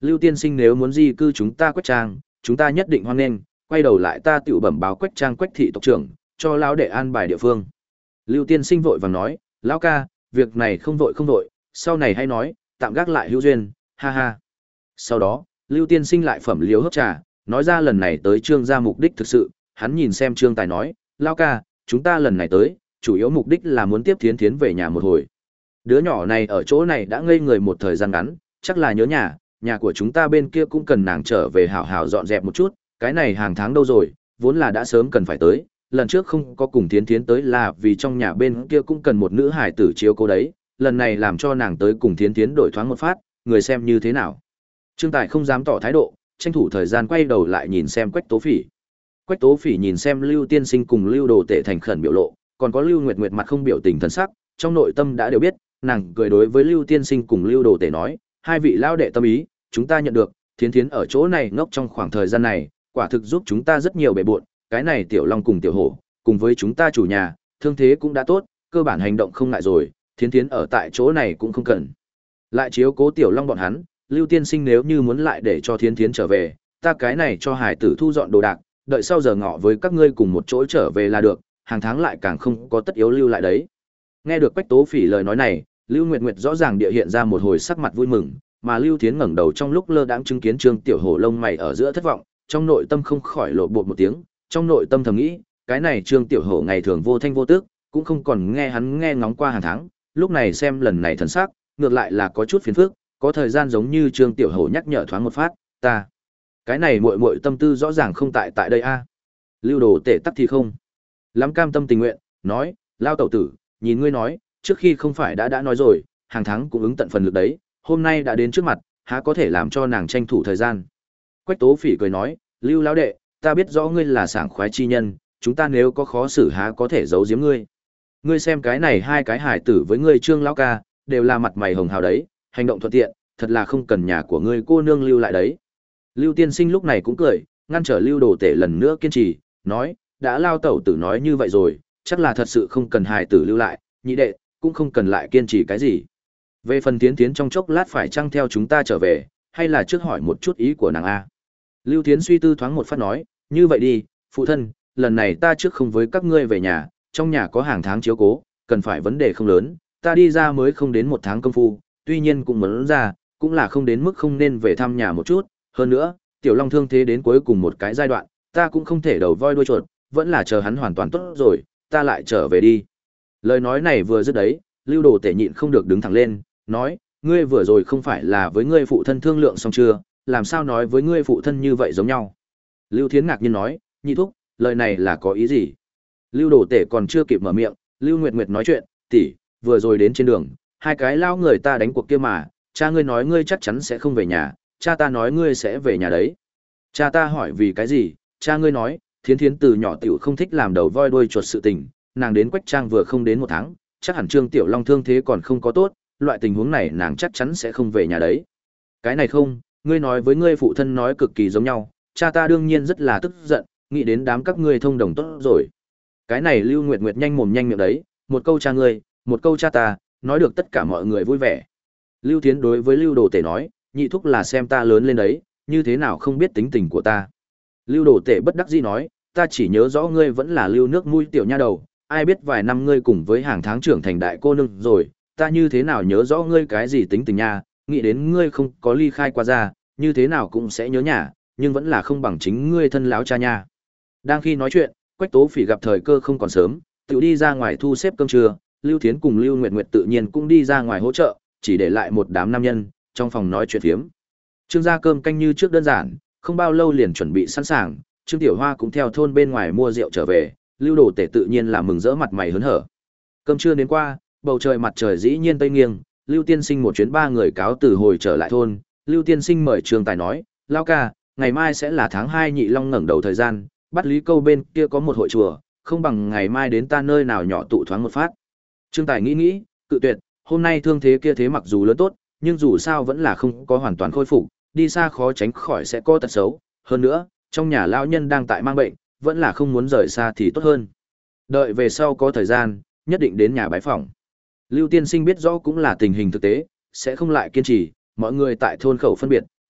Lưu tiên sinh nếu muốn di cư chúng ta Quách Trang, chúng ta nhất định hoan nghênh, quay đầu lại ta tiểu bẩm báo Quách Trang Quách thị tộc trưởng, cho lão đệ an bài địa phương. Lưu tiên sinh vội vàng nói, lão ca, việc này không vội không vội, sau này hay nói, tạm gác lại hữu duyên, ha ha. Sau đó, Lưu tiên sinh lại phẩm liếu hớp trà, nói ra lần này tới Trương gia mục đích thực sự, hắn nhìn xem Trương Tài nói, lão ca, chúng ta lần này tới, chủ yếu mục đích là muốn tiếp Thiến Thiến về nhà một hồi. Đứa nhỏ này ở chỗ này đã ngây người một thời gian ngắn, chắc là nhớ nhà, nhà của chúng ta bên kia cũng cần nàng trở về hảo hảo dọn dẹp một chút, cái này hàng tháng đâu rồi, vốn là đã sớm cần phải tới, lần trước không có cùng Thiến Thiến tới là vì trong nhà bên kia cũng cần một nữ hài tử chiếu cố đấy, lần này làm cho nàng tới cùng Thiến Thiến đổi thoáng một phát, người xem như thế nào. Trương Tài không dám tỏ thái độ, tranh thủ thời gian quay đầu lại nhìn xem Quách Tố Phỉ. Quách Tố Phỉ nhìn xem Lưu tiên sinh cùng Lưu Đồ Tể thành khẩn biểu lộ, còn có Lưu Nguyệt Nguyệt mặt không biểu tình thần sắc, trong nội tâm đã đều biết, nàng cười đối với Lưu tiên sinh cùng Lưu Đồ Tể nói, hai vị lão đệ tâm ý, chúng ta nhận được, Thiến Thiến ở chỗ này ngốc trong khoảng thời gian này, quả thực giúp chúng ta rất nhiều bề bộn, cái này Tiểu Long cùng Tiểu Hổ, cùng với chúng ta chủ nhà, thương thế cũng đã tốt, cơ bản hành động không ngại rồi, Thiến Thiến ở tại chỗ này cũng không cần. Lại chiếu cố Tiểu Long bọn hắn, Lưu tiên sinh nếu như muốn lại để cho Thiến Thiến trở về, ta cái này cho hải tử thu dọn đồ đạc, đợi sau giờ ngọ với các ngươi cùng một chỗ trở về là được, hàng tháng lại càng không có tất yếu lưu lại đấy. Nghe được Quách Tố Phỉ lời nói này, Lưu Nguyệt Nguyệt rõ ràng địa hiện ra một hồi sắc mặt vui mừng, mà Lưu Thiến ngẩng đầu trong lúc lơ đãng chứng kiến Trương Tiểu Hổ lông mày ở giữa thất vọng, trong nội tâm không khỏi lộ bột một tiếng, trong nội tâm thầm nghĩ, cái này Trương Tiểu Hổ ngày thường vô thanh vô tức, cũng không còn nghe hắn nghe ngóng qua hàng tháng, lúc này xem lần này thần sắc, ngược lại là có chút phiền phức, có thời gian giống như Trương Tiểu Hổ nhắc nhở thoáng một phát, ta, cái này muội muội tâm tư rõ ràng không tại tại đây a. Lưu Đồ Tể tắc thì không, lắm cam tâm tình nguyện, nói, lao tẩu tử, nhìn ngươi nói, trước khi không phải đã đã nói rồi, hàng tháng cũng ứng tận phần lực đấy, hôm nay đã đến trước mặt, há có thể làm cho nàng tranh thủ thời gian. Quách Tố Phỉ cười nói, Lưu lão đệ, ta biết rõ ngươi là sảng khoái chi nhân, chúng ta nếu có khó xử há có thể giấu giếm ngươi. Ngươi xem cái này hai cái hải tử với ngươi Trương lão ca, đều là mặt mày hồng hào đấy, hành động thuận tiện, thật là không cần nhà của ngươi cô nương lưu lại đấy. Lưu tiên sinh lúc này cũng cười, ngăn trở Lưu Đồ Tể lần nữa kiên trì, nói, đã lao tẩu tử nói như vậy rồi, chắc là thật sự không cần hài tử lưu lại, nhị đệ, cũng không cần lại kiên trì cái gì. Về phần Thiến Thiến trong chốc lát phải chăng theo chúng ta trở về, hay là trước hỏi một chút ý của nàng a. Lưu Thiến suy tư thoáng một phát nói, như vậy đi, phụ thân, lần này ta trước không với các ngươi về nhà, trong nhà có hàng tháng chiếu cố, cần phải vấn đề không lớn, ta đi ra mới không đến một tháng công phu, tuy nhiên cũng muốn ra, cũng là không đến mức không nên về thăm nhà một chút, hơn nữa, Tiểu Long thương thế đến cuối cùng một cái giai đoạn, ta cũng không thể đầu voi đuôi chuột, vẫn là chờ hắn hoàn toàn tốt rồi, ta lại trở về đi. Lời nói này vừa dứt đấy, Lưu Đồ Tể nhịn không được đứng thẳng lên, nói, ngươi vừa rồi không phải là với ngươi phụ thân thương lượng xong chưa, làm sao nói với ngươi phụ thân như vậy giống nhau. Lưu Thiến ngạc nhiên nói, nhị thúc, lời này là có ý gì? Lưu Đồ Tể còn chưa kịp mở miệng, Lưu Nguyệt Nguyệt nói chuyện, tỷ, vừa rồi đến trên đường, hai cái lao người ta đánh cuộc kia mà, cha ngươi nói ngươi chắc chắn sẽ không về nhà, cha ta nói ngươi sẽ về nhà đấy. Cha ta hỏi vì cái gì, cha ngươi nói, Thiến Thiến từ nhỏ tiểu không thích làm đầu voi đuôi chuột sự tình, nàng đến Quách Trang vừa không đến một tháng, chắc hẳn Trương Tiểu Long thương thế còn không có tốt, loại tình huống này nàng chắc chắn sẽ không về nhà đấy. Cái này không, ngươi nói với ngươi phụ thân nói cực kỳ giống nhau, cha ta đương nhiên rất là tức giận, nghĩ đến đám các ngươi thông đồng tốt rồi. Cái này Lưu Nguyệt Nguyệt nhanh mồm nhanh miệng đấy, một câu cha ngươi, một câu cha ta, nói được tất cả mọi người vui vẻ. Lưu Thiến đối với Lưu Đồ Tể nói, nhị thúc là xem ta lớn lên đấy, như thế nào không biết tính tình của ta. Lưu Đồ Tể bất đắc dĩ nói, ta chỉ nhớ rõ ngươi vẫn là Lưu nước mũi tiểu nha đầu, ai biết vài năm ngươi cùng với hàng tháng trưởng thành đại cô nương rồi, ta như thế nào nhớ rõ ngươi cái gì tính tình nha, nghĩ đến ngươi không có ly khai qua ra, như thế nào cũng sẽ nhớ nhà, nhưng vẫn là không bằng chính ngươi thân láo cha nha. Đang khi nói chuyện, Quách Tố Phỉ gặp thời cơ không còn sớm, tự đi ra ngoài thu xếp cơm trưa, Lưu Thiến cùng Lưu Nguyệt Nguyệt tự nhiên cũng đi ra ngoài hỗ trợ, chỉ để lại một đám nam nhân trong phòng nói chuyện phiếm. Trương gia cơm canh như trước đơn giản, không bao lâu liền chuẩn bị sẵn sàng, Trương Tiểu Hoa cũng theo thôn bên ngoài mua rượu trở về, Lưu Đồ Tể tự nhiên là mừng rỡ mặt mày hớn hở. Cơm trưa đến qua, bầu trời mặt trời dĩ nhiên tây nghiêng, Lưu Tiên Sinh một chuyến ba người cáo từ hồi trở lại thôn, Lưu Tiên Sinh mời Trương Tài nói, lao ca, ngày mai sẽ là tháng hai nhị long ngẩng đầu thời gian, bắt lý câu bên kia có một hội chùa, không bằng ngày mai đến ta nơi nào nhỏ tụ thoáng một phát. Trương Tài nghĩ nghĩ, cự tuyệt, hôm nay thương thế kia thế mặc dù lớn tốt, nhưng dù sao vẫn là không có hoàn toàn khôi phục, đi xa khó tránh khỏi sẽ có tật xấu, hơn nữa, trong nhà lão nhân đang tại mang bệnh, vẫn là không muốn rời xa thì tốt hơn. Đợi về sau có thời gian, nhất định đến nhà bái phỏng. Lưu Tiên Sinh biết rõ cũng là tình hình thực tế, sẽ không lại kiên trì, mọi người tại thôn khẩu phân biệt,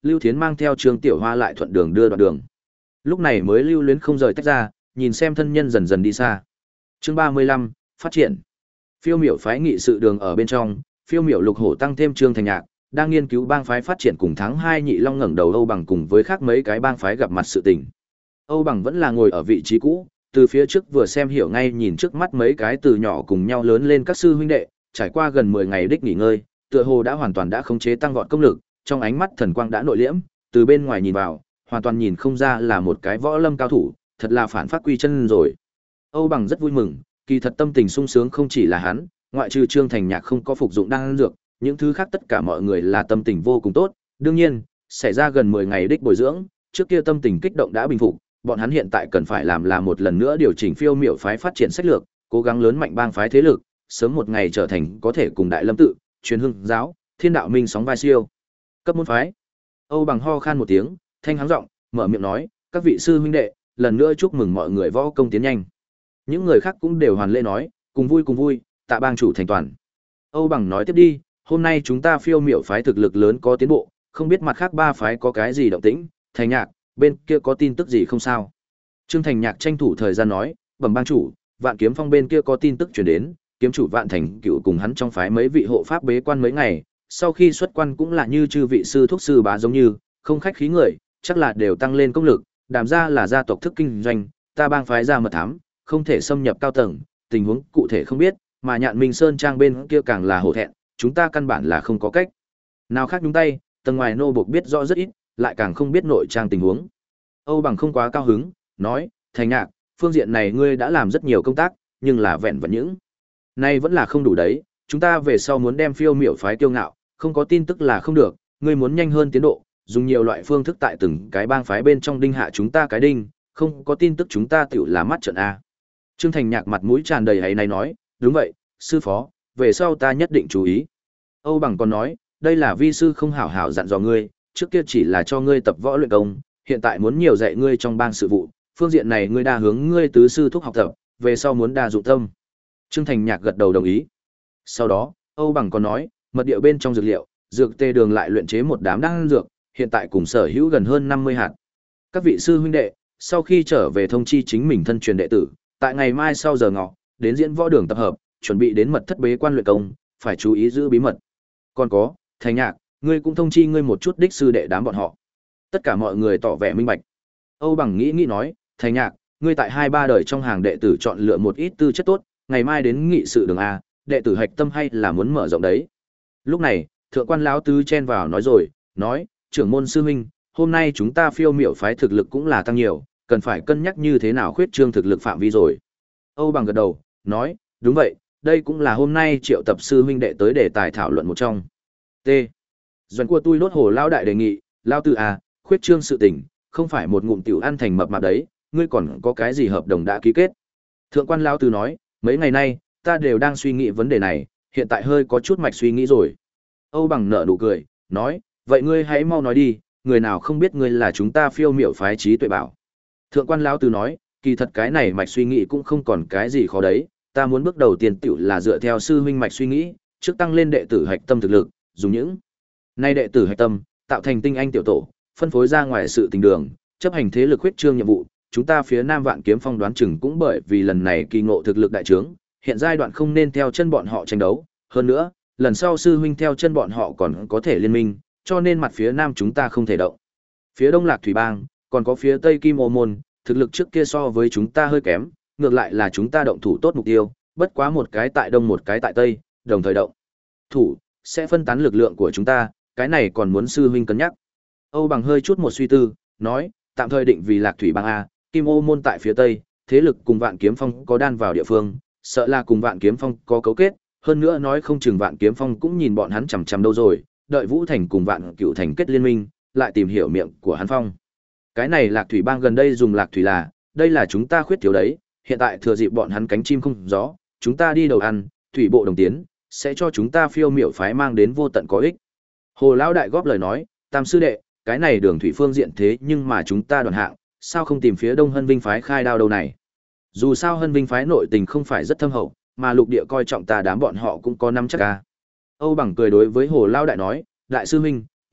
Lưu Thiến mang theo Trương Tiểu Hoa lại thuận đường đưa đoạn đường. Lúc này mới lưu luyến không rời tách ra, nhìn xem thân nhân dần dần đi xa. Chương ba mươi lăm, phát triển. Phiêu Miểu phái nghị sự đường ở bên trong, Phiêu Miểu Lục Hổ tăng thêm Trương Thành Nhạc, đang nghiên cứu bang phái phát triển cùng tháng hai Nhị Long ngẩng đầu Âu Bằng cùng với khác mấy cái bang phái gặp mặt sự tình. Âu Bằng vẫn là ngồi ở vị trí cũ, từ phía trước vừa xem hiểu ngay nhìn trước mắt mấy cái từ nhỏ cùng nhau lớn lên các sư huynh đệ, trải qua gần mười ngày đích nghỉ ngơi, tựa hồ đã hoàn toàn đã khống chế tăng vọt công lực, trong ánh mắt thần quang đã nội liễm, từ bên ngoài nhìn vào, hoàn toàn nhìn không ra là một cái võ lâm cao thủ, thật là phản phát quy chân rồi. Âu Bằng rất vui mừng, kỳ thật tâm tình sung sướng không chỉ là hắn, ngoại trừ Trương Thành Nhạc không có phục dụng đan dược, những thứ khác tất cả mọi người là tâm tình vô cùng tốt. Đương nhiên, xảy ra gần mười ngày đích bồi dưỡng, trước kia tâm tình kích động đã bình phục, bọn hắn hiện tại cần phải làm là một lần nữa điều chỉnh Phiêu Miểu phái phát triển sách lược, cố gắng lớn mạnh bang phái thế lực, sớm một ngày trở thành có thể cùng Đại Lâm tự, Truyền Hưng giáo, Thiên Đạo Minh sóng vai siêu cấp môn phái. Âu Bằng ho khan một tiếng, thanh hắng giọng, mở miệng nói, các vị sư huynh đệ, lần nữa chúc mừng mọi người võ công tiến nhanh. Những người khác cũng đều hoàn lễ nói, cùng vui cùng vui, tạ bang chủ thành toàn. Âu Bằng nói tiếp đi, hôm nay chúng ta Phiêu Miểu phái thực lực lớn có tiến bộ, không biết mặt khác ba phái có cái gì động tĩnh, Thành Nhạc, bên kia có tin tức gì không sao? Trương Thành Nhạc tranh thủ thời gian nói, bẩm bang chủ, Vạn Kiếm Phong bên kia có tin tức truyền đến, kiếm chủ Vạn Thành Cựu cùng hắn trong phái mấy vị hộ pháp bế quan mấy ngày, sau khi xuất quan cũng là như chư vị sư thúc sư bá giống như, không khách khí người, chắc là đều tăng lên công lực, đàm ra là gia tộc thức kinh doanh, ta bang phái ra mật thám, không thể xâm nhập cao tầng, tình huống cụ thể không biết, mà Nhạn Minh Sơn trang bên kia càng là hổ thẹn, chúng ta căn bản là không có cách nào khác nhúng tay, tầng ngoài nô buộc biết rõ rất ít, lại càng không biết nội trang tình huống. Âu Bằng không quá cao hứng, nói, Thành Nhạc, phương diện này ngươi đã làm rất nhiều công tác, nhưng là vẹn vẹn những nay vẫn là không đủ đấy, chúng ta về sau muốn đem Phiêu Miểu phái kiêu ngạo, không có tin tức là không được, ngươi muốn nhanh hơn tiến độ, dùng nhiều loại phương thức tại từng cái bang phái bên trong đinh hạ chúng ta cái đinh, không có tin tức chúng ta tiểu là mắt trận a. Trương Thành Nhạc mặt mũi tràn đầy hãy này nói, đúng vậy, sư phó, về sau ta nhất định chú ý. Âu Bằng còn nói, đây là vi sư không hảo hảo dặn dò ngươi, trước kia chỉ là cho ngươi tập võ luyện công, hiện tại muốn nhiều dạy ngươi trong bang sự vụ, phương diện này ngươi đa hướng ngươi tứ sư thúc học tập, về sau muốn đa dụng tâm. Trương Thành Nhạc gật đầu đồng ý. Sau đó, Âu Bằng còn nói, mật địa bên trong dược liệu, dược tê đường lại luyện chế một đám đan dược, hiện tại cùng sở hữu gần hơn năm mươi hạt. Các vị sư huynh đệ, sau khi trở về thông chi chính mình thân truyền đệ tử, tại ngày mai sau giờ ngọ, đến diễn võ đường tập hợp, chuẩn bị đến mật thất bế quan luyện công, phải chú ý giữ bí mật. Còn có, Thành Nhạc, ngươi cũng thông chi ngươi một chút đích sư đệ đám bọn họ. Tất cả mọi người tỏ vẻ minh bạch. Âu Bằng nghĩ nghĩ nói, Thành Nhạc, ngươi tại hai ba đời trong hàng đệ tử chọn lựa một ít tư chất tốt, ngày mai đến nghị sự đường a, đệ tử hạch tâm hay là muốn mở rộng đấy. Lúc này, thượng quan lão tứ chen vào nói rồi, nói, trưởng môn sư huynh, hôm nay chúng ta Phiêu Miểu phái thực lực cũng là tăng nhiều, cần phải cân nhắc như thế nào khuyết trương thực lực phạm vi rồi. Âu Bằng gật đầu, nói, đúng vậy, đây cũng là hôm nay triệu tập sư huynh đệ tới để tài thảo luận một trong. T. Doanh của tôi lốt hồ lao đại đề nghị, lao tư à, khuyết trương sự tình, không phải một ngụm tiểu ăn thành mập mạp đấy, ngươi còn có cái gì hợp đồng đã ký kết. Thượng quan lao tư nói, mấy ngày nay, ta đều đang suy nghĩ vấn đề này, hiện tại hơi có chút mạch suy nghĩ rồi. Âu Bằng nở nụ cười, nói, vậy ngươi hãy mau nói đi, người nào không biết ngươi là chúng ta Phiêu Miểu phái trí tuệ bảo. Thượng quan lao tư nói, kỳ thật cái này mạch suy nghĩ cũng không còn cái gì khó đấy, ta muốn bước đầu tiên tiểu là dựa theo sư huynh mạch suy nghĩ, trước tăng lên đệ tử hạch tâm thực lực, dùng những nay đệ tử hạch tâm, tạo thành tinh anh tiểu tổ, phân phối ra ngoài sự tình đường, chấp hành thế lực huyết trương nhiệm vụ, chúng ta phía Nam Vạn Kiếm Phong đoán chừng cũng bởi vì lần này kỳ ngộ thực lực đại trướng, hiện giai đoạn không nên theo chân bọn họ tranh đấu, hơn nữa, lần sau sư huynh theo chân bọn họ còn có thể liên minh, cho nên mặt phía Nam chúng ta không thể động. Phía Đông Lạc Thủy Bang, còn có phía Tây Kim Ô Môn, thực lực trước kia so với chúng ta hơi kém, ngược lại là chúng ta động thủ tốt mục tiêu, bất quá một cái tại Đông một cái tại Tây, đồng thời động thủ, sẽ phân tán lực lượng của chúng ta, cái này còn muốn sư huynh cân nhắc. Âu Bằng hơi chút một suy tư, nói, tạm thời định vì Lạc Thủy Bang A, Kim Ô Môn tại phía Tây, thế lực cùng Vạn Kiếm Phong có đan vào địa phương, sợ là cùng Vạn Kiếm Phong có cấu kết, hơn nữa nói không chừng Vạn Kiếm Phong cũng nhìn bọn hắn chằm chằm đâu rồi, đợi Vũ Thành cùng Vạn Cửu Thành kết liên minh, lại tìm hiểu miệng của hắn phong. Cái này Lạc Thủy Bang gần đây dùng Lạc Thủy là, đây là chúng ta khuyết thiếu đấy, hiện tại thừa dịp bọn hắn cánh chim không gió, chúng ta đi đầu ăn, thủy bộ đồng tiến, sẽ cho chúng ta Phiêu Miểu phái mang đến vô tận có ích. Hồ lão đại góp lời nói, Tam sư đệ, cái này đường thủy phương diện thế nhưng mà chúng ta đoàn hạng, sao không tìm phía Đông Hân Vinh phái khai đao đâu này? Dù sao Hân Vinh phái nội tình không phải rất thâm hậu, mà lục địa coi trọng ta đám bọn họ cũng có nắm chắc ca. Âu Bằng cười đối với Hồ lão đại nói, đại sư huynh,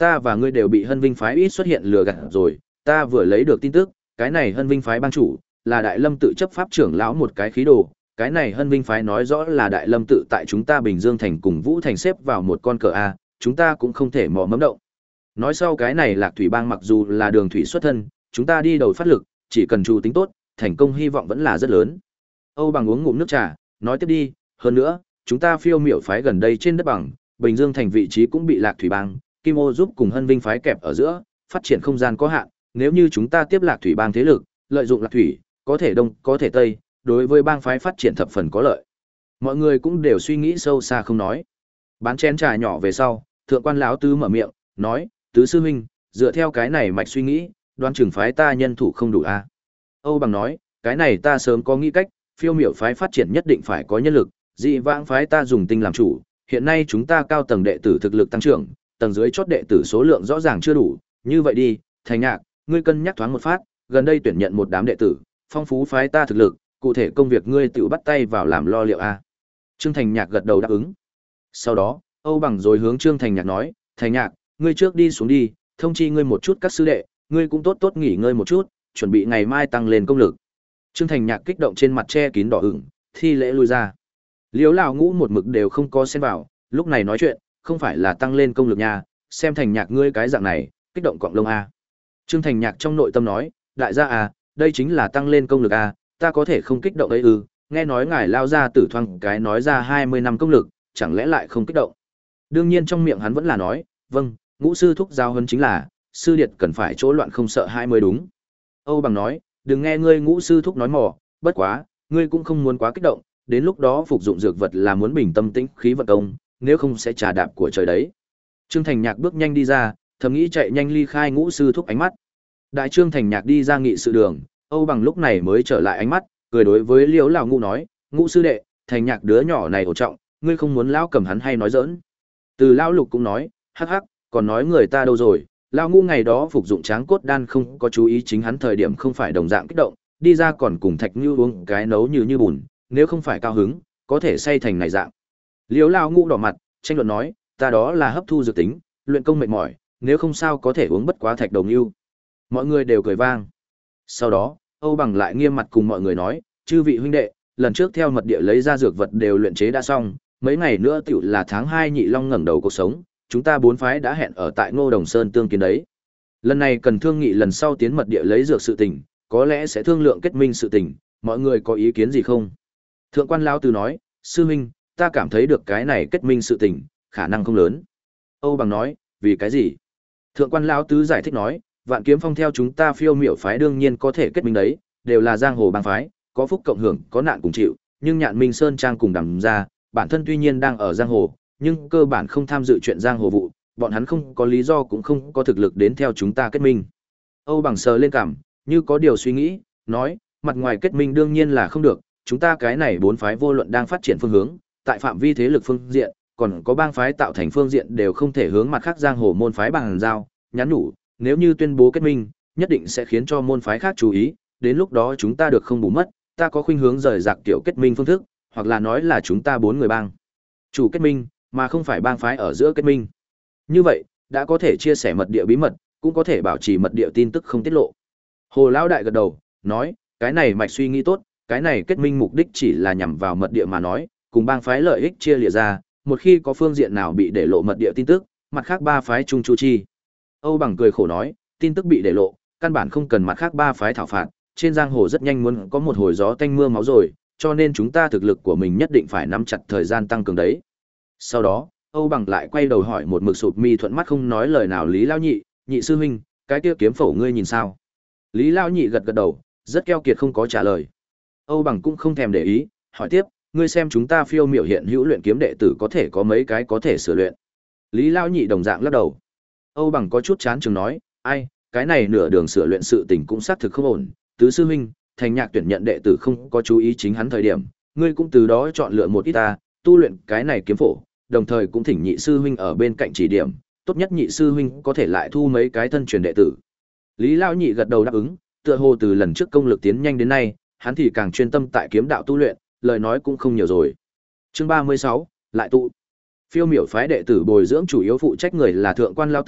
ta và ngươi đều bị Hân Vinh phái ít xuất hiện lừa gạt rồi, ta vừa lấy được tin tức, cái này Hân Vinh phái bang chủ là Đại Lâm tự chấp pháp trưởng lão một cái khí đồ, cái này Hân Vinh phái nói rõ là Đại Lâm tự tại chúng ta Bình Dương thành cùng Vũ thành xếp vào một con cờ a, chúng ta cũng không thể mò mẫm động. Nói sau cái này Lạc Thủy bang mặc dù là đường thủy xuất thân, chúng ta đi đầu phát lực, chỉ cần chủ tính tốt, thành công hy vọng vẫn là rất lớn. Âu Bằng uống ngụm nước trà, nói tiếp đi, hơn nữa, chúng ta Phiêu Miểu phái gần đây trên đất bằng, Bình Dương thành vị trí cũng bị Lạc Thủy bang, Kim Ô giúp cùng Hân Vinh phái kẹp ở giữa, phát triển không gian có hạn, nếu như chúng ta tiếp Lạc Thủy bang thế lực, lợi dụng Lạc Thủy, có thể đông, có thể tây, đối với bang phái phát triển thập phần có lợi. Mọi người cũng đều suy nghĩ sâu xa không nói. Bán chén trà nhỏ về sau, thượng quan lão tứ mở miệng, nói, tứ sư huynh, dựa theo cái này mạch suy nghĩ, đoán chừng phái ta nhân thủ không đủ a. À? Âu Bằng nói, cái này ta sớm có nghĩ cách, Phiêu Miểu phái phát triển nhất định phải có nhân lực, dị vãng phái ta dùng tinh làm chủ, hiện nay chúng ta cao tầng đệ tử thực lực tăng trưởng, tầng dưới chót đệ tử số lượng rõ ràng chưa đủ, như vậy đi, Thành Nhạc, ngươi cân nhắc thoáng một phát, gần đây tuyển nhận một đám đệ tử, phong phú phái ta thực lực, cụ thể công việc ngươi tự bắt tay vào làm lo liệu a. Trương Thành Nhạc gật đầu đáp ứng. Sau đó, Âu Bằng rồi hướng Trương Thành Nhạc nói, Thành Nhạc, ngươi trước đi xuống đi, thông chi ngươi một chút các sư đệ, ngươi cũng tốt tốt nghỉ ngơi một chút, chuẩn bị ngày mai tăng lên công lực. Trương Thành Nhạc kích động trên mặt che kín đỏ ửng, thi lễ lui ra. Liễu lão ngũ một mực đều không có xen vào, lúc này nói chuyện, không phải là tăng lên công lực nha, xem Thành Nhạc ngươi cái dạng này, kích động cọng lông a. Trương Thành Nhạc trong nội tâm nói, đại gia à, đây chính là tăng lên công lực a, ta có thể không kích động ấy ư? Nghe nói ngài lao ra tử thoang cái nói ra hai mươi năm công lực, chẳng lẽ lại không kích động? Đương nhiên trong miệng hắn vẫn là nói, vâng, ngũ sư thúc giao hơn chính là, sư điệt cần phải chỗ loạn không sợ hai mới đúng. Âu Bằng nói, đừng nghe ngươi ngũ sư thúc nói mỏ, bất quá, ngươi cũng không muốn quá kích động, đến lúc đó phục dụng dược vật là muốn bình tâm tĩnh khí vận công, nếu không sẽ trà đạp của trời đấy. Trương Thành Nhạc bước nhanh đi ra, thầm nghĩ chạy nhanh ly khai ngũ sư thúc ánh mắt. Đại Trương Thành Nhạc đi ra nghị sự đường, Âu Bằng lúc này mới trở lại ánh mắt, cười đối với Liễu lão ngũ nói, ngũ sư đệ, Thành Nhạc đứa nhỏ này ổn trọng, ngươi không muốn lão cầm hắn hay nói giỡn. Từ lão lục cũng nói, hắc hắc, còn nói người ta đâu rồi, lão ngũ ngày đó phục dụng tráng cốt đan không có chú ý chính hắn thời điểm không phải đồng dạng kích động, đi ra còn cùng Thạch Như uống cái nấu như như bùn, nếu không phải cao hứng, có thể say thành này dạng. Liễu lão ngũ đỏ mặt, tranh luận nói, ta đó là hấp thu dược tính, luyện công mệt mỏi, nếu không sao có thể uống bất quá thạch đồng ưu. Mọi người đều cười vang. Sau đó, Âu Bằng lại nghiêm mặt cùng mọi người nói, chư vị huynh đệ, lần trước theo mật địa lấy ra dược vật đều luyện chế đã xong, mấy ngày nữa tiểu là tháng hai nhị long ngẩng đầu cuộc sống, chúng ta bốn phái đã hẹn ở tại Ngô Đồng Sơn tương kiến đấy. Lần này cần thương nghị lần sau tiến mật địa lấy dược sự tình, có lẽ sẽ thương lượng kết minh sự tình, mọi người có ý kiến gì không? Thượng quan lão tứ nói, sư huynh, ta cảm thấy được cái này kết minh sự tình, khả năng không lớn. Âu Bằng nói, vì cái gì? Thượng quan lão tứ giải thích nói, Vạn Kiếm Phong theo chúng ta Phiêu Miểu phái đương nhiên có thể kết minh đấy, đều là giang hồ bang phái, có phúc cộng hưởng, có nạn cùng chịu, nhưng Nhạn Minh Sơn Trang cùng Đàm gia, bản thân tuy nhiên đang ở giang hồ, nhưng cơ bản không tham dự chuyện giang hồ vụ, bọn hắn không có lý do cũng không có thực lực đến theo chúng ta kết minh. Âu Bằng sờ lên cằm, như có điều suy nghĩ, nói, mặt ngoài kết minh đương nhiên là không được, chúng ta cái này bốn phái vô luận đang phát triển phương hướng, tại phạm vi thế lực phương diện, còn có bang phái tạo thành phương diện đều không thể hướng mặt khác giang hồ môn phái bằng giao, nhắn nhủ, nếu như tuyên bố kết minh, nhất định sẽ khiến cho môn phái khác chú ý, đến lúc đó chúng ta được không bù mất, ta có khuynh hướng rời rạc kiểu kết minh phương thức, hoặc là nói là chúng ta bốn người bang chủ kết minh, mà không phải bang phái ở giữa kết minh. Như vậy, đã có thể chia sẻ mật địa bí mật, cũng có thể bảo trì mật địa tin tức không tiết lộ. Hồ lão đại gật đầu, nói, cái này mạch suy nghĩ tốt, cái này kết minh mục đích chỉ là nhằm vào mật địa mà nói, cùng bang phái lợi ích chia lìa ra, một khi có phương diện nào bị để lộ mật địa tin tức, mặt khác ba phái chung chu chi. Âu Bằng cười khổ nói, tin tức bị để lộ, căn bản không cần mặt khác ba phái thảo phạt, trên giang hồ rất nhanh muốn có một hồi gió tanh mưa máu rồi, cho nên chúng ta thực lực của mình nhất định phải nắm chặt thời gian tăng cường đấy. Sau đó, Âu Bằng lại quay đầu hỏi một mực sụp mi thuận mắt không nói lời nào Lý Lao Nhị, nhị sư huynh, cái kia kiếm phổ ngươi nhìn sao? Lý Lao Nhị gật gật đầu, rất keo kiệt không có trả lời. Âu Bằng cũng không thèm để ý, hỏi tiếp, ngươi xem chúng ta Phiêu Miểu hiện hữu luyện kiếm đệ tử có thể có mấy cái có thể sửa luyện. Lý Lao Nhị đồng dạng lắc đầu. Âu Bằng có chút chán chừng nói, ai, cái này nửa đường sửa luyện sự tình cũng xác thực không ổn, tứ sư huynh, Thành Nhạc tuyển nhận đệ tử không có chú ý chính hắn thời điểm, ngươi cũng từ đó chọn lựa một ít ta, tu luyện cái này kiếm phổ, đồng thời cũng thỉnh nhị sư huynh ở bên cạnh chỉ điểm, tốt nhất nhị sư huynh có thể lại thu mấy cái thân truyền đệ tử. Lý Lao Nhị gật đầu đáp ứng, tựa hồ từ lần trước công lực tiến nhanh đến nay, hắn thì càng chuyên tâm tại kiếm đạo tu luyện, lời nói cũng không nhiều rồi. Chương ba mươi sáu, lại tụ. Phiêu Miểu phái đệ tử bồi dưỡng chủ yếu phụ trách người là thượng quan lão tứ,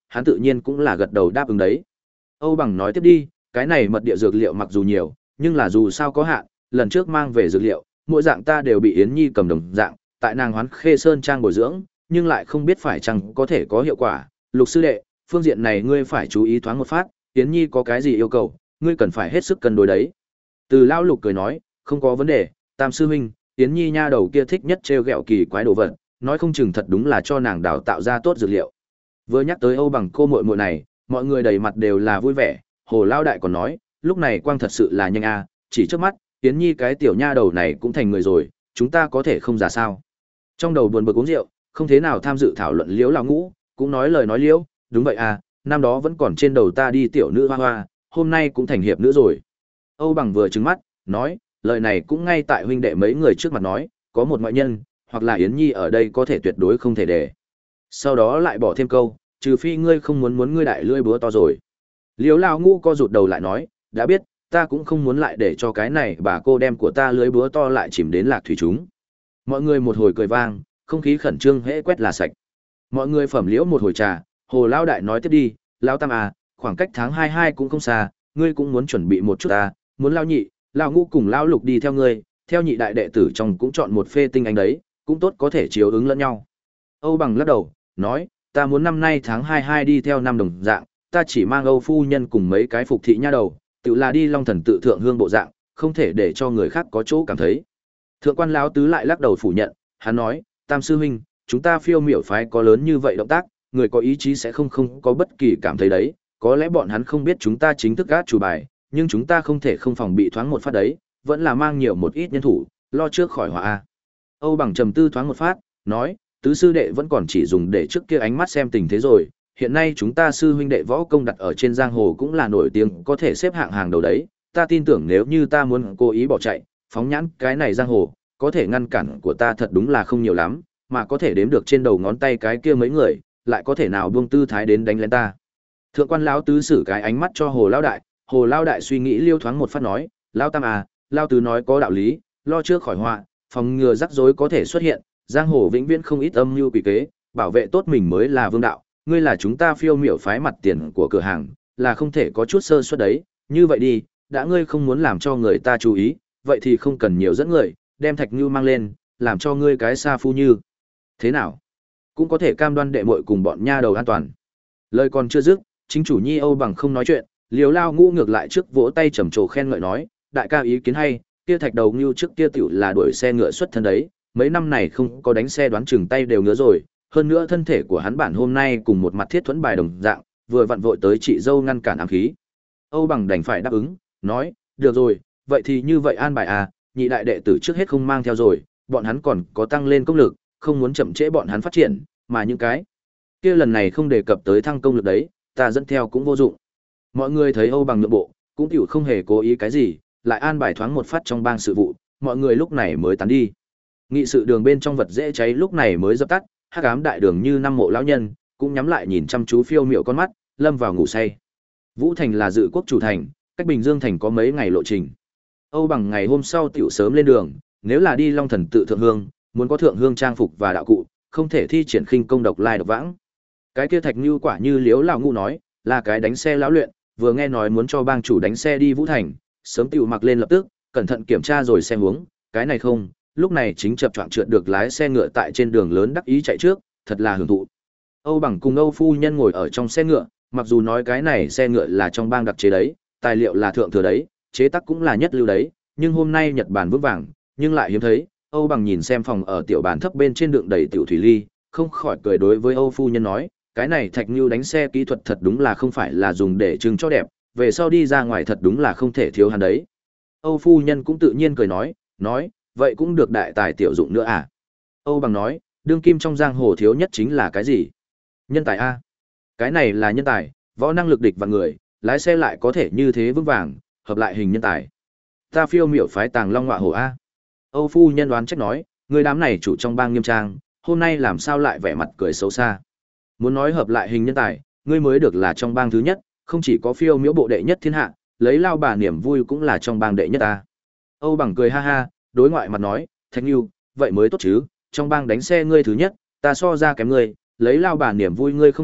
hắn tự nhiên cũng là gật đầu đáp ứng đấy. Âu Bằng nói tiếp đi, cái này mật địa dược liệu mặc dù nhiều, nhưng là dù sao có hạn, lần trước mang về dược liệu, mỗi dạng ta đều bị Yến Nhi cầm đồng dạng, tại nàng Hoán Khê Sơn trang bồi dưỡng, nhưng lại không biết phải chăng có thể có hiệu quả. Lục sư đệ, phương diện này ngươi phải chú ý thoáng một phát, Yến Nhi có cái gì yêu cầu, ngươi cần phải hết sức cân đối đấy. Từ Lão Lục cười nói, không có vấn đề, Tam sư huynh, Yến Nhi nha đầu kia thích nhất trêu ghẹo kỳ quái đồ vật, nói không chừng thật đúng là cho nàng đào tạo ra tốt dược liệu. Vừa nhắc tới Âu Bằng cô muội muội này, mọi người đầy mặt đều là vui vẻ, Hồ Lao đại còn nói, lúc này quang thật sự là nhanh a, chỉ trước mắt, Yến Nhi cái tiểu nha đầu này cũng thành người rồi, chúng ta có thể không giả sao? Trong đầu buồn bực uống rượu, không thế nào tham dự thảo luận Liễu Lão Ngũ, cũng nói lời nói liễu, đúng vậy à, năm đó vẫn còn trên đầu ta đi tiểu nữ hoa hoa, hôm nay cũng thành hiệp nữ rồi. Âu Bằng vừa trừng mắt, nói, lời này cũng ngay tại huynh đệ mấy người trước mặt nói, có một ngoại nhân, hoặc là Yến Nhi ở đây có thể tuyệt đối không thể để. Sau đó lại bỏ thêm câu, trừ phi ngươi không muốn muốn ngươi đại lưỡi búa to rồi. Liễu Lão Ngũ co rụt đầu lại nói, đã biết, ta cũng không muốn lại để cho cái này bà cô đem của ta lưới búa to lại chìm đến lạc thủy chúng. Mọi người một hồi cười vang, không khí khẩn trương hễ quét là sạch. Mọi người phẩm liễu một hồi trà, Hồ Lão đại nói tiếp đi, Lão Tam à, khoảng cách tháng hai hai cũng không xa, ngươi cũng muốn chuẩn bị một chút ta, muốn Lão Nhị, Lão Ngũ cùng Lão Lục đi theo ngươi, theo nhị đại đệ tử trong cũng chọn một phê tinh anh đấy, cũng tốt có thể chiếu ứng lẫn nhau. Âu Bằng lắc đầu, nói, ta muốn năm nay tháng hai hai đi theo năm đồng dạng, ta chỉ mang Âu phu nhân cùng mấy cái phục thị nha đầu, tự là đi Long Thần tự thượng hương bộ dạng, không thể để cho người khác có chỗ cảm thấy. Thượng quan Lão tứ lại lắc đầu phủ nhận, hắn nói, Tam sư huynh, chúng ta Phiêu Miểu phái có lớn như vậy động tác, người có ý chí sẽ không không có bất kỳ cảm thấy đấy, có lẽ bọn hắn không biết chúng ta chính thức gác chủ bài, nhưng chúng ta không thể không phòng bị thoáng một phát đấy, vẫn là mang nhiều một ít nhân thủ, lo trước khỏi họa a. Âu Bằng trầm tư thoáng một phát, nói, tứ sư đệ vẫn còn chỉ dùng để trước kia ánh mắt xem tình thế rồi, hiện nay chúng ta sư huynh đệ võ công đặt ở trên giang hồ cũng là nổi tiếng, có thể xếp hạng hàng đầu đấy, ta tin tưởng nếu như ta muốn cố ý bỏ chạy, phóng nhãn cái này giang hồ, có thể ngăn cản của ta thật đúng là không nhiều lắm, mà có thể đếm được trên đầu ngón tay cái kia mấy người, lại có thể nào buông tư thái đến đánh lên ta. Thượng quan Lão tứ sử cái ánh mắt cho Hồ Lão đại, Hồ Lão đại suy nghĩ liêu thoáng một phát nói, Lão Tam à, Lão tứ nói có đạo lý, lo trước khỏi họa, phòng ngừa rắc rối có thể xuất hiện, giang hồ vĩnh viễn không ít âm mưu quỷ kế, bảo vệ tốt mình mới là vương đạo, ngươi là chúng ta Phiêu Miểu phái mặt tiền của cửa hàng, là không thể có chút sơ suất đấy, như vậy đi, đã ngươi không muốn làm cho người ta chú ý, vậy thì không cần nhiều dẫn người, đem Thạch Nưu mang lên, làm cho ngươi cái sa phu như. Thế nào? Cũng có thể cam đoan đệ muội cùng bọn nha đầu an toàn. Lời còn chưa dứt, chính chủ Nhi Âu Bằng không nói chuyện, Liều Lao Ngũ ngược lại trước vỗ tay trầm trồ khen ngợi nói, đại ca ý kiến hay, kia Thạch Đầu Nưu trước kia tiểu là đuổi xe ngựa xuất thân đấy, mấy năm này không có đánh xe đoán chừng tay đều ngứa rồi, hơn nữa thân thể của hắn bản hôm nay cùng một mặt thiết thuẫn bài đồng dạng, vừa vặn vội tới chị dâu ngăn cản ám khí. Âu Bằng đành phải đáp ứng, nói, được rồi, vậy thì như vậy an bài à, nhị đại đệ tử trước hết không mang theo rồi, bọn hắn còn có tăng lên công lực, không muốn chậm trễ bọn hắn phát triển, mà những cái kia lần này không đề cập tới thăng công lực đấy, ta dẫn theo cũng vô dụng. Mọi người thấy Âu Bằng nhượng bộ, cũng tiểu không hề cố ý cái gì, lại an bài thoáng một phát trong bang sự vụ, mọi người lúc này mới tán đi. Nghị sự đường bên trong vật dễ cháy lúc này mới dập tắt, hắc ám đại đường như năm mộ lão nhân, cũng nhắm lại nhìn chăm chú Phiêu Miểu con mắt, lâm vào ngủ say. Vũ Thành là dự quốc chủ thành, cách Bình Dương thành có mấy ngày lộ trình. Âu Bằng ngày hôm sau tiểu sớm lên đường, nếu là đi Long Thần tự thượng hương, muốn có thượng hương trang phục và đạo cụ, không thể thi triển khinh công độc lai độc vãng. Cái kia Thạch Nưu quả như Liếu lão Ngũ nói, là cái đánh xe lão luyện, vừa nghe nói muốn cho bang chủ đánh xe đi Vũ Thành, sớm tiểu mặc lên lập tức, cẩn thận kiểm tra rồi xem huống, cái này không, lúc này chính chập choạng trượt được lái xe ngựa tại trên đường lớn đắc ý chạy trước, thật là hưởng thụ. Âu Bằng cùng Âu phu nhân ngồi ở trong xe ngựa, mặc dù nói cái này xe ngựa là trong bang đặc chế đấy, tài liệu là thượng thừa đấy, chế tác cũng là nhất lưu đấy, nhưng hôm nay Nhật Bản vững vàng, nhưng lại hiếm thấy. Âu Bằng nhìn xem phòng ở tiểu bàn thấp bên trên đựng đầy tiểu thủy ly, không khỏi cười đối với Âu phu nhân nói, cái này Thạch Nưu đánh xe kỹ thuật thật đúng là không phải là dùng để trưng cho đẹp, về sau đi ra ngoài thật đúng là không thể thiếu hắn đấy. Âu phu nhân cũng tự nhiên cười nói, nói, vậy cũng được đại tài tiểu dụng nữa à? Âu Bằng nói, đương kim trong giang hồ thiếu nhất chính là cái gì? Nhân tài a. Cái này là nhân tài, võ năng lực địch và người, lái xe lại có thể như thế vững vàng, hợp lại hình nhân tài. Ta Phiêu Miểu phái Tàng Long Ngọa Hổ a. Âu phu nhân đoán trách nói, người đám này chủ trong bang Nghiêm Trang, hôm nay làm sao lại vẻ mặt cười xấu xa? Muốn nói hợp lại hình nhân tài, ngươi mới được là trong bang thứ nhất, không chỉ có Phiêu Miểu bộ đệ nhất thiên hạ, lấy lao bà niềm vui cũng là trong bang đệ nhất ta. Âu Bằng cười ha ha, đối ngoại mặt nói, Thạch Nưu, vậy mới tốt chứ, trong bang đánh xe ngươi thứ nhất, ta so ra kém ngươi, lấy lao bà niềm vui ngươi không được,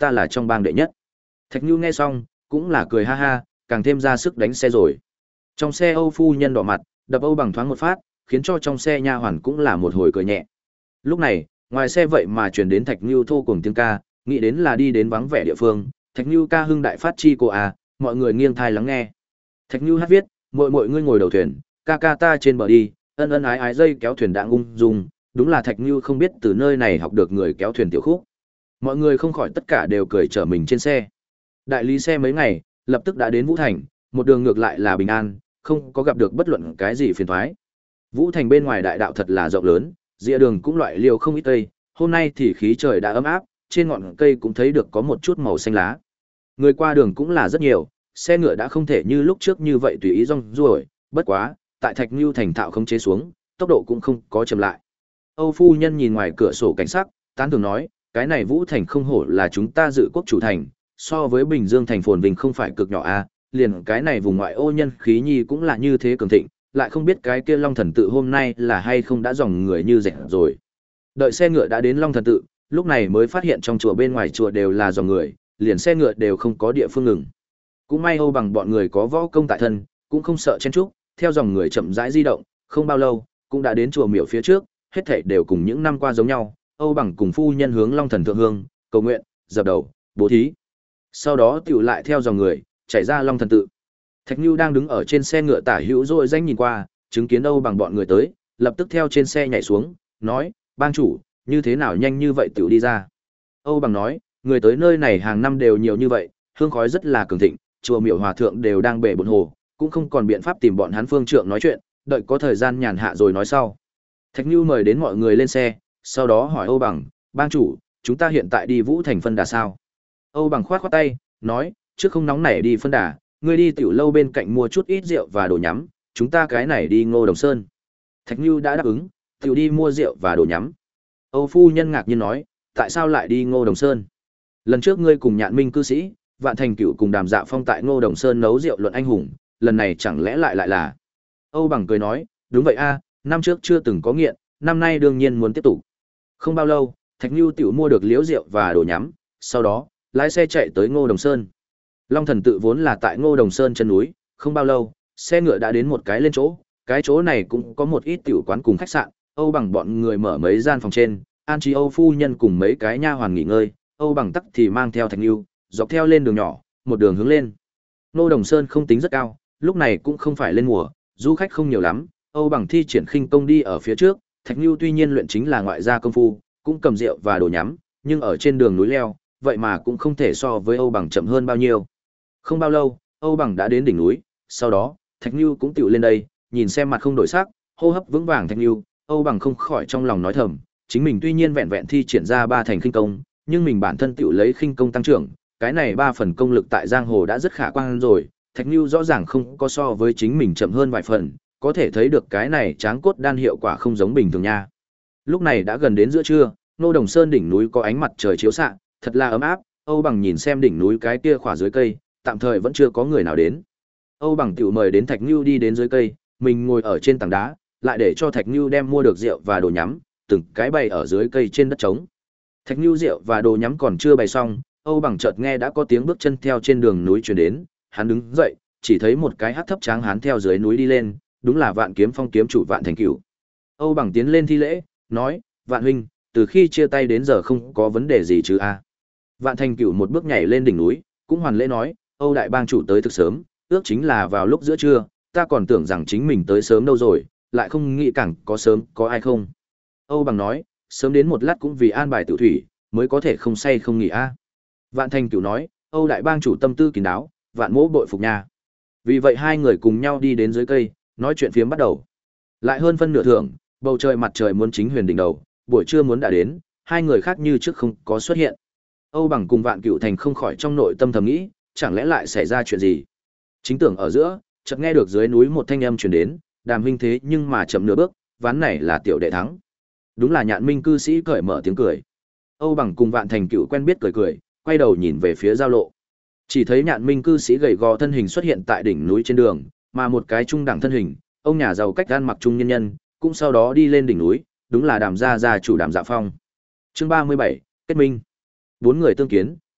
ta là trong bang đệ nhất. Thạch Nhu nghe xong, cũng là cười ha ha, càng thêm ra sức đánh xe rồi. Trong xe Âu phu nhân đỏ mặt, đập Âu bằng thoáng một phát, khiến cho trong xe nha hoàn cũng là một hồi cười nhẹ. Lúc này, ngoài xe vậy mà truyền đến Thạch Nhu thô cùng tiếng ca, nghĩ đến là đi đến vắng vẻ địa phương, Thạch Nhu ca hưng đại phát chi cô à, mọi người nghiêng thai lắng nghe. Thạch Nhu hát viết, muội muội ngươi ngồi đầu thuyền, ca ca ta trên bờ đi, ân ân ái ái dây kéo thuyền đã ung dung, đúng là Thạch Nhu không biết từ nơi này học được người kéo thuyền tiểu khúc. Mọi người không khỏi tất cả đều cười trở mình trên xe. Đại lý xe mấy ngày, lập tức đã đến Vũ Thành, một đường ngược lại là bình an, không có gặp được bất luận cái gì phiền toái. Vũ Thành bên ngoài đại đạo thật là rộng lớn, rìa đường cũng loại liều không ít cây, hôm nay thì khí trời đã ấm áp, trên ngọn cây cũng thấy được có một chút màu xanh lá. Người qua đường cũng là rất nhiều, xe ngựa đã không thể như lúc trước như vậy tùy ý rong ruổi, bất quá, tại Thạch Nưu thành thạo không chế xuống, tốc độ cũng không có chậm lại. Âu phu nhân nhìn ngoài cửa sổ cảnh sắc, tán thưởng nói, cái này Vũ Thành không hổ là chúng ta dự quốc chủ thành, so với Bình Dương thành phồn vinh không phải cực nhỏ a, liền cái này vùng ngoại ô nhân khí nhi cũng là như thế cường thịnh, lại không biết cái kia Long Thần tự hôm nay là hay không đã dòng người như dệt rồi. Đợi xe ngựa đã đến Long Thần tự, lúc này mới phát hiện trong chùa bên ngoài chùa đều là dòng người, liền xe ngựa đều không có địa phương ngừng. Cũng may Âu bằng bọn người có võ công tại thân, cũng không sợ chen chúc, theo dòng người chậm rãi di động, không bao lâu, cũng đã đến chùa miểu phía trước, hết thảy đều cùng những năm qua giống nhau. Âu bằng cùng phu nhân hướng Long Thần thượng hương, cầu nguyện, dập đầu, bố thí. Sau đó tiểu lại theo dòng người, chạy ra Long Thần tự. Thạch Nưu đang đứng ở trên xe ngựa tả hữu rồi danh nhìn qua, chứng kiến Âu bằng bọn người tới, lập tức theo trên xe nhảy xuống, nói, bang chủ, như thế nào nhanh như vậy tiểu đi ra. Âu bằng nói, người tới nơi này hàng năm đều nhiều như vậy, hương khói rất là cường thịnh, chùa miểu hòa thượng đều đang bể bộn hồ, cũng không còn biện pháp tìm bọn hắn phương trượng nói chuyện, đợi có thời gian nhàn hạ rồi nói sau. Thạch Nưu mời đến mọi người lên xe, sau đó hỏi Âu bằng, bang chủ, chúng ta hiện tại đi Vũ Thành phân đà sao? Âu bằng khoát khoát tay, nói, trước không nóng nảy đi phân đà, ngươi đi tiểu lâu bên cạnh mua chút ít rượu và đồ nhắm, chúng ta cái này đi Ngô Đồng Sơn. Thạch Nưu đã đáp ứng, tiểu đi mua rượu và đồ nhắm. Âu phu nhân ngạc nhiên nói, tại sao lại đi Ngô Đồng Sơn? Lần trước ngươi cùng Nhạn Minh cư sĩ, Vạn Thành Cửu cùng Đàm Dạ Phong tại Ngô Đồng Sơn nấu rượu luận anh hùng, lần này chẳng lẽ lại lại là? Âu bằng cười nói, đúng vậy a, năm trước chưa từng có nghiện, năm nay đương nhiên muốn tiếp tục. Không bao lâu, Thạch Nưu tiểu mua được liễu rượu và đồ nhắm, sau đó, lái xe chạy tới Ngô Đồng Sơn. Long Thần tự vốn là tại Ngô Đồng Sơn chân núi, không bao lâu, xe ngựa đã đến một cái lên chỗ, cái chỗ này cũng có một ít tiểu quán cùng khách sạn, Âu bằng bọn người mở mấy gian phòng trên, an trí Âu phu nhân cùng mấy cái nha hoàn nghỉ ngơi, Âu bằng tắc thì mang theo Thạch Nưu, dọc theo lên đường nhỏ, một đường hướng lên. Ngô Đồng Sơn không tính rất cao, lúc này cũng không phải lên mùa, du khách không nhiều lắm, Âu bằng thi triển khinh công đi ở phía trước, Thạch Nưu tuy nhiên luyện chính là ngoại gia công phu, cũng cầm rượu và đồ nhắm, nhưng ở trên đường núi leo, vậy mà cũng không thể so với Âu bằng chậm hơn bao nhiêu. Không bao lâu, Âu bằng đã đến đỉnh núi, sau đó, Thạch Nưu cũng tựu lên đây, nhìn xem mặt không đổi sắc, hô hấp vững vàng Thạch Nưu, Âu bằng không khỏi trong lòng nói thầm, chính mình tuy nhiên vẹn vẹn thi triển ra ba thành khinh công, nhưng mình bản thân tựu lấy khinh công tăng trưởng, cái này ba phần công lực tại giang hồ đã rất khả quan rồi, Thạch Nưu rõ ràng không có so với chính mình chậm hơn vài phần, có thể thấy được cái này tráng cốt đan hiệu quả không giống bình thường nha. Lúc này đã gần đến giữa trưa, Ngô Đồng Sơn đỉnh núi có ánh mặt trời chiếu xạ, thật là ấm áp, Âu bằng nhìn xem đỉnh núi cái kia khỏa dưới cây, tạm thời vẫn chưa có người nào đến. Âu bằng tiểu mời đến Thạch Nưu đi đến dưới cây, mình ngồi ở trên tảng đá, lại để cho Thạch Nưu đem mua được rượu và đồ nhắm, từng cái bày ở dưới cây trên đất trống. Thạch Nưu rượu và đồ nhắm còn chưa bày xong, Âu bằng chợt nghe đã có tiếng bước chân theo trên đường núi truyền đến, hắn đứng dậy, chỉ thấy một cái hắc thấp tráng hán theo dưới núi đi lên, đúng là Vạn Kiếm Phong kiếm chủ Vạn Thành Cửu. Âu bằng tiến lên thi lễ, nói, Vạn huynh, từ khi chia tay đến giờ không có vấn đề gì chứ a? Vạn Thành Cửu một bước nhảy lên đỉnh núi, cũng hoàn lễ nói, Âu đại bang chủ tới thực sớm, ước chính là vào lúc giữa trưa, ta còn tưởng rằng chính mình tới sớm đâu rồi, lại không nghĩ càng có sớm có ai không. Âu bằng nói, sớm đến một lát cũng vì an bài tự thủy, mới có thể không say không nghỉ a. Vạn Thành Cửu nói, Âu đại bang chủ tâm tư kín đáo, Vạn mỗ bội phục nha. Vì vậy hai người cùng nhau đi đến dưới cây, nói chuyện phiếm bắt đầu. Lại hơn phân nửa thưởng, bầu trời mặt trời muốn chính huyền đỉnh đầu, buổi trưa muốn đã đến, hai người khác như trước không có xuất hiện. Âu bằng cùng Vạn Cửu Thành không khỏi trong nội tâm thầm nghĩ, chẳng lẽ lại xảy ra chuyện gì? Chính tưởng ở giữa, chợt nghe được dưới núi một thanh âm truyền đến, Đàm huynh thế nhưng mà chậm nửa bước, ván này là tiểu đệ thắng. Đúng là Nhạn Minh cư sĩ cởi mở tiếng cười. Âu bằng cùng Vạn Thành Cửu quen biết cười cười, quay đầu nhìn về phía giao lộ. Chỉ thấy Nhạn Minh cư sĩ gầy gò thân hình xuất hiện tại đỉnh núi trên đường, mà một cái trung đẳng thân hình, ông nhà giàu cách gan mặc trung nhân nhân, cũng sau đó đi lên đỉnh núi, đúng là Đàm gia gia chủ Đàm Dạ Phong. Chương ba mươi bảy, kết minh. Bốn người tương kiến,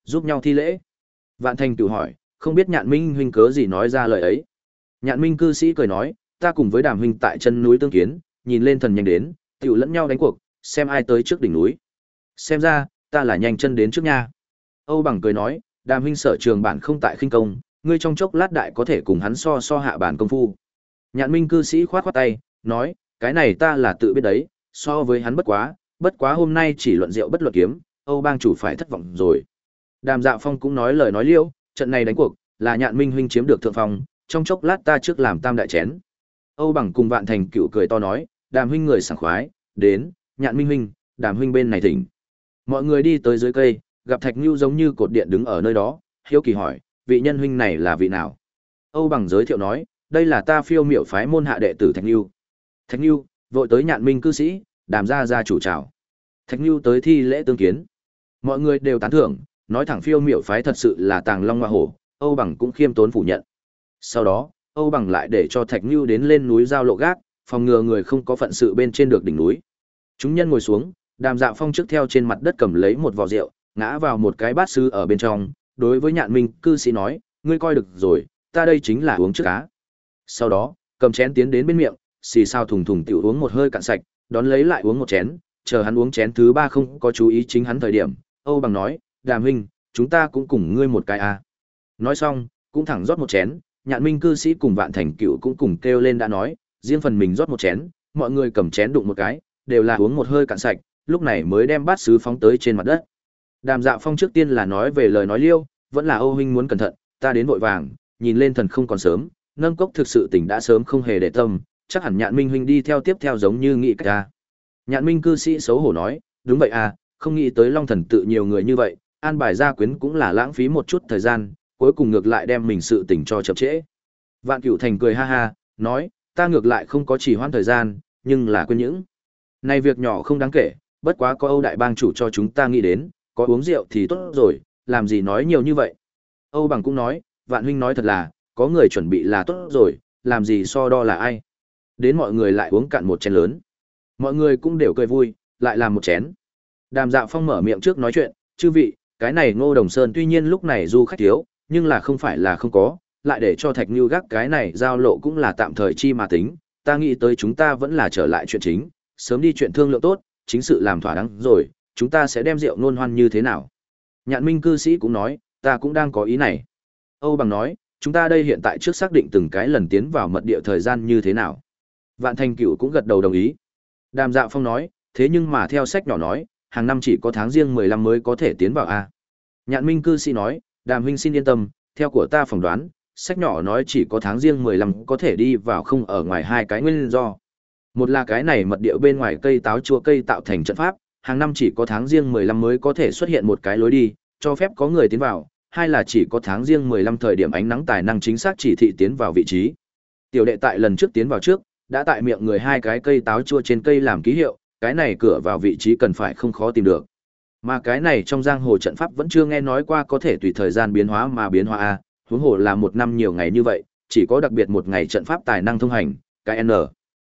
giúp nhau thi lễ. Vạn Thành Cửu hỏi, không biết Nhạn Minh huynh cớ gì nói ra lời ấy. Nhạn Minh cư sĩ cười nói, ta cùng với Đàm huynh tại chân núi tương kiến, nhìn lên thần nhanh đến, tiểu lẫn nhau đánh cuộc, xem ai tới trước đỉnh núi. Xem ra, ta là nhanh chân đến trước nha. Âu Bằng cười nói, Đàm huynh sở trường bản không tại khinh công, ngươi trong chốc lát đại có thể cùng hắn so so hạ bản công phu. Nhạn Minh cư sĩ khoát khoát tay, nói, cái này ta là tự biết đấy, so với hắn bất quá, bất quá hôm nay chỉ luận rượu bất luận kiếm, Âu bang chủ phải thất vọng rồi. Đàm Dạ Phong cũng nói lời nói liêu, trận này đánh cuộc, là Nhạn Minh huynh chiếm được thượng phong, trong chốc lát ta trước làm tam đại chén. Âu Bằng cùng Vạn Thành Cựu cười to nói, Đàm huynh người sảng khoái, đến, Nhạn Minh huynh, Đàm huynh bên này thỉnh. Mọi người đi tới dưới cây, gặp Thạch Nưu giống như cột điện đứng ở nơi đó, hiếu kỳ hỏi, vị nhân huynh này là vị nào? Âu Bằng giới thiệu nói, đây là ta Phiêu Miểu phái môn hạ đệ tử Thạch Nưu. Thạch Nưu, vội tới Nhạn Minh cư sĩ, Đàm gia gia chủ chào. Thạch Nưu tới thi lễ tương kiến. Mọi người đều tán thưởng, nói thẳng Phiêu Miểu phái thật sự là tàng long hoa hổ, Âu Bằng cũng khiêm tốn phủ nhận. Sau đó, Âu Bằng lại để cho Thạch Nưu đến lên núi giao lộ gác, phòng ngừa người không có phận sự bên trên được đỉnh núi. Chúng nhân ngồi xuống, Đàm Dạ Phong trước theo trên mặt đất cầm lấy một vò rượu, ngã vào một cái bát sứ ở bên trong, đối với Nhạn Minh cư sĩ nói, ngươi coi được rồi, ta đây chính là uống trước cá. Sau đó, cầm chén tiến đến bên miệng, xì sao thùng thùng tiểu uống một hơi cạn sạch, đón lấy lại uống một chén, chờ hắn uống chén thứ ba không có chú ý chính hắn thời điểm, Âu Bằng nói, Đàm huynh, chúng ta cũng cùng ngươi một cái à. Nói xong, cũng thẳng rót một chén, Nhạn Minh cư sĩ cùng Vạn Thành Cựu cũng cùng kêu lên đã nói, riêng phần mình rót một chén, mọi người cầm chén đụng một cái, đều là uống một hơi cạn sạch, lúc này mới đem bát sứ phóng tới trên mặt đất. Đàm Dạ Phong trước tiên là nói về lời nói liêu, vẫn là Âu huynh muốn cẩn thận, ta đến vội vàng, nhìn lên thần không còn sớm, nâng cốc thực sự tỉnh đã sớm không hề để tâm, chắc hẳn Nhạn Minh huynh đi theo tiếp theo giống như nghĩ cách ta. Nhạn Minh cư sĩ xấu hổ nói, đúng vậy à, không nghĩ tới Long Thần tự nhiều người như vậy, an bài gia quyến cũng là lãng phí một chút thời gian, cuối cùng ngược lại đem mình sự tỉnh cho chậm trễ. Vạn Cửu Thành cười ha ha, nói, ta ngược lại không có chỉ hoãn thời gian, nhưng là quên những này việc nhỏ không đáng kể, bất quá có Âu đại bang chủ cho chúng ta nghĩ đến, có uống rượu thì tốt rồi, làm gì nói nhiều như vậy. Âu Bằng cũng nói, Vạn huynh nói thật là, có người chuẩn bị là tốt rồi, làm gì so đo là ai. Đến mọi người lại uống cạn một chén lớn. Mọi người cũng đều cười vui, lại làm một chén. Đàm Dạ Phong mở miệng trước nói chuyện, chư vị, cái này Ngô Đồng Sơn tuy nhiên lúc này du khách thiếu, nhưng là không phải là không có, lại để cho Thạch Nưu gác cái này giao lộ cũng là tạm thời chi mà tính, ta nghĩ tới chúng ta vẫn là trở lại chuyện chính, sớm đi chuyện thương lượng tốt, chính sự làm thỏa đáng rồi, chúng ta sẽ đem rượu nôn hoan như thế nào. Nhạn Minh cư sĩ cũng nói, ta cũng đang có ý này. Âu Bằng nói, chúng ta đây hiện tại trước xác định từng cái lần tiến vào mật địa thời gian như thế nào. Vạn Thành Cửu cũng gật đầu đồng ý. Đàm Dạ Phong nói, thế nhưng mà theo sách nhỏ nói, hàng năm chỉ có tháng riêng mười lăm mới có thể tiến vào a. Nhạn Minh cư sĩ nói, Đàm huynh xin yên tâm, theo của ta phỏng đoán, sách nhỏ nói chỉ có tháng riêng mười lăm có thể đi vào không ở ngoài hai cái nguyên do. Một là cái này mật địa bên ngoài cây táo chua cây tạo thành trận pháp, hàng năm chỉ có tháng riêng mười lăm mới có thể xuất hiện một cái lối đi, cho phép có người tiến vào, hai là chỉ có tháng riêng mười lăm thời điểm ánh nắng tài năng chính xác chỉ thị tiến vào vị trí. Tiểu đệ tại lần trước tiến vào trước, đã tại miệng người hai cái cây táo chua trên cây làm ký hiệu, cái này cửa vào vị trí cần phải không khó tìm được. Mà cái này trong giang hồ trận pháp vẫn chưa nghe nói qua có thể tùy thời gian biến hóa mà biến hóa a, huống hồ là một năm nhiều ngày như vậy, chỉ có đặc biệt một ngày trận pháp tài năng thông hành, cái N.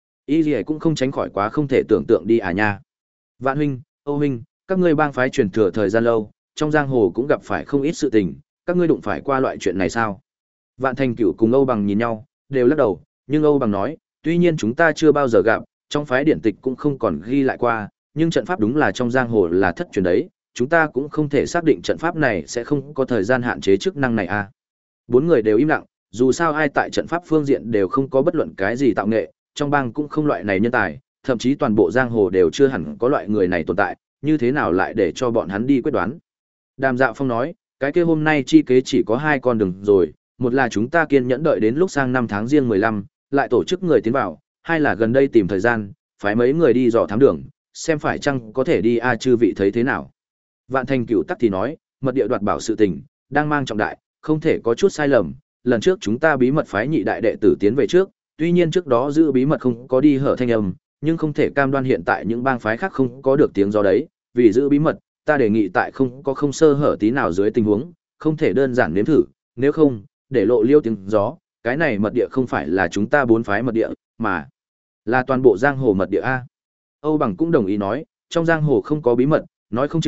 Ý gì cũng không tránh khỏi quá không thể tưởng tượng đi à nha. Vạn huynh, Âu huynh, các ngươi bang phái truyền thừa thời gian lâu, trong giang hồ cũng gặp phải không ít sự tình, các ngươi đụng phải qua loại chuyện này sao? Vạn Thành Cửu cùng Âu Bằng nhìn nhau, đều lắc đầu, nhưng Âu Bằng nói, tuy nhiên chúng ta chưa bao giờ gặp, trong phái điển tịch cũng không còn ghi lại qua, nhưng trận pháp đúng là trong giang hồ là thất truyền đấy, chúng ta cũng không thể xác định trận pháp này sẽ không có thời gian hạn chế chức năng này à. Bốn người đều im lặng, dù sao ai tại trận pháp phương diện đều không có bất luận cái gì tạo nghệ, trong bang cũng không loại này nhân tài, thậm chí toàn bộ giang hồ đều chưa hẳn có loại người này tồn tại, như thế nào lại để cho bọn hắn đi quyết đoán. Đàm Dạ Phong nói, cái kia hôm nay chi kế chỉ có hai con đường rồi, một là chúng ta kiên nhẫn đợi đến lúc sang năm tháng riêng mười lăm, lại tổ chức người tiến vào, hai là gần đây tìm thời gian, phái mấy người đi dò thám đường, xem phải chăng có thể đi a chư vị thấy thế nào. Vạn Thành Cửu tắc thì nói, mật địa đoạt bảo sự tình, đang mang trọng đại, không thể có chút sai lầm, lần trước chúng ta bí mật phái nhị đại đệ tử tiến về trước, tuy nhiên trước đó giữ bí mật không có đi hở thanh âm, nhưng không thể cam đoan hiện tại những bang phái khác không có được tiếng gió đấy, vì giữ bí mật, ta đề nghị tại không có không sơ hở tí nào dưới tình huống, không thể đơn giản nếm thử, nếu không, để lộ liêu tiếng gió, cái này mật địa không phải là chúng ta bốn phái mật địa, mà là toàn bộ giang hồ mật địa a. Âu Bằng cũng đồng ý nói, trong giang hồ không có bí mật, nói không chừng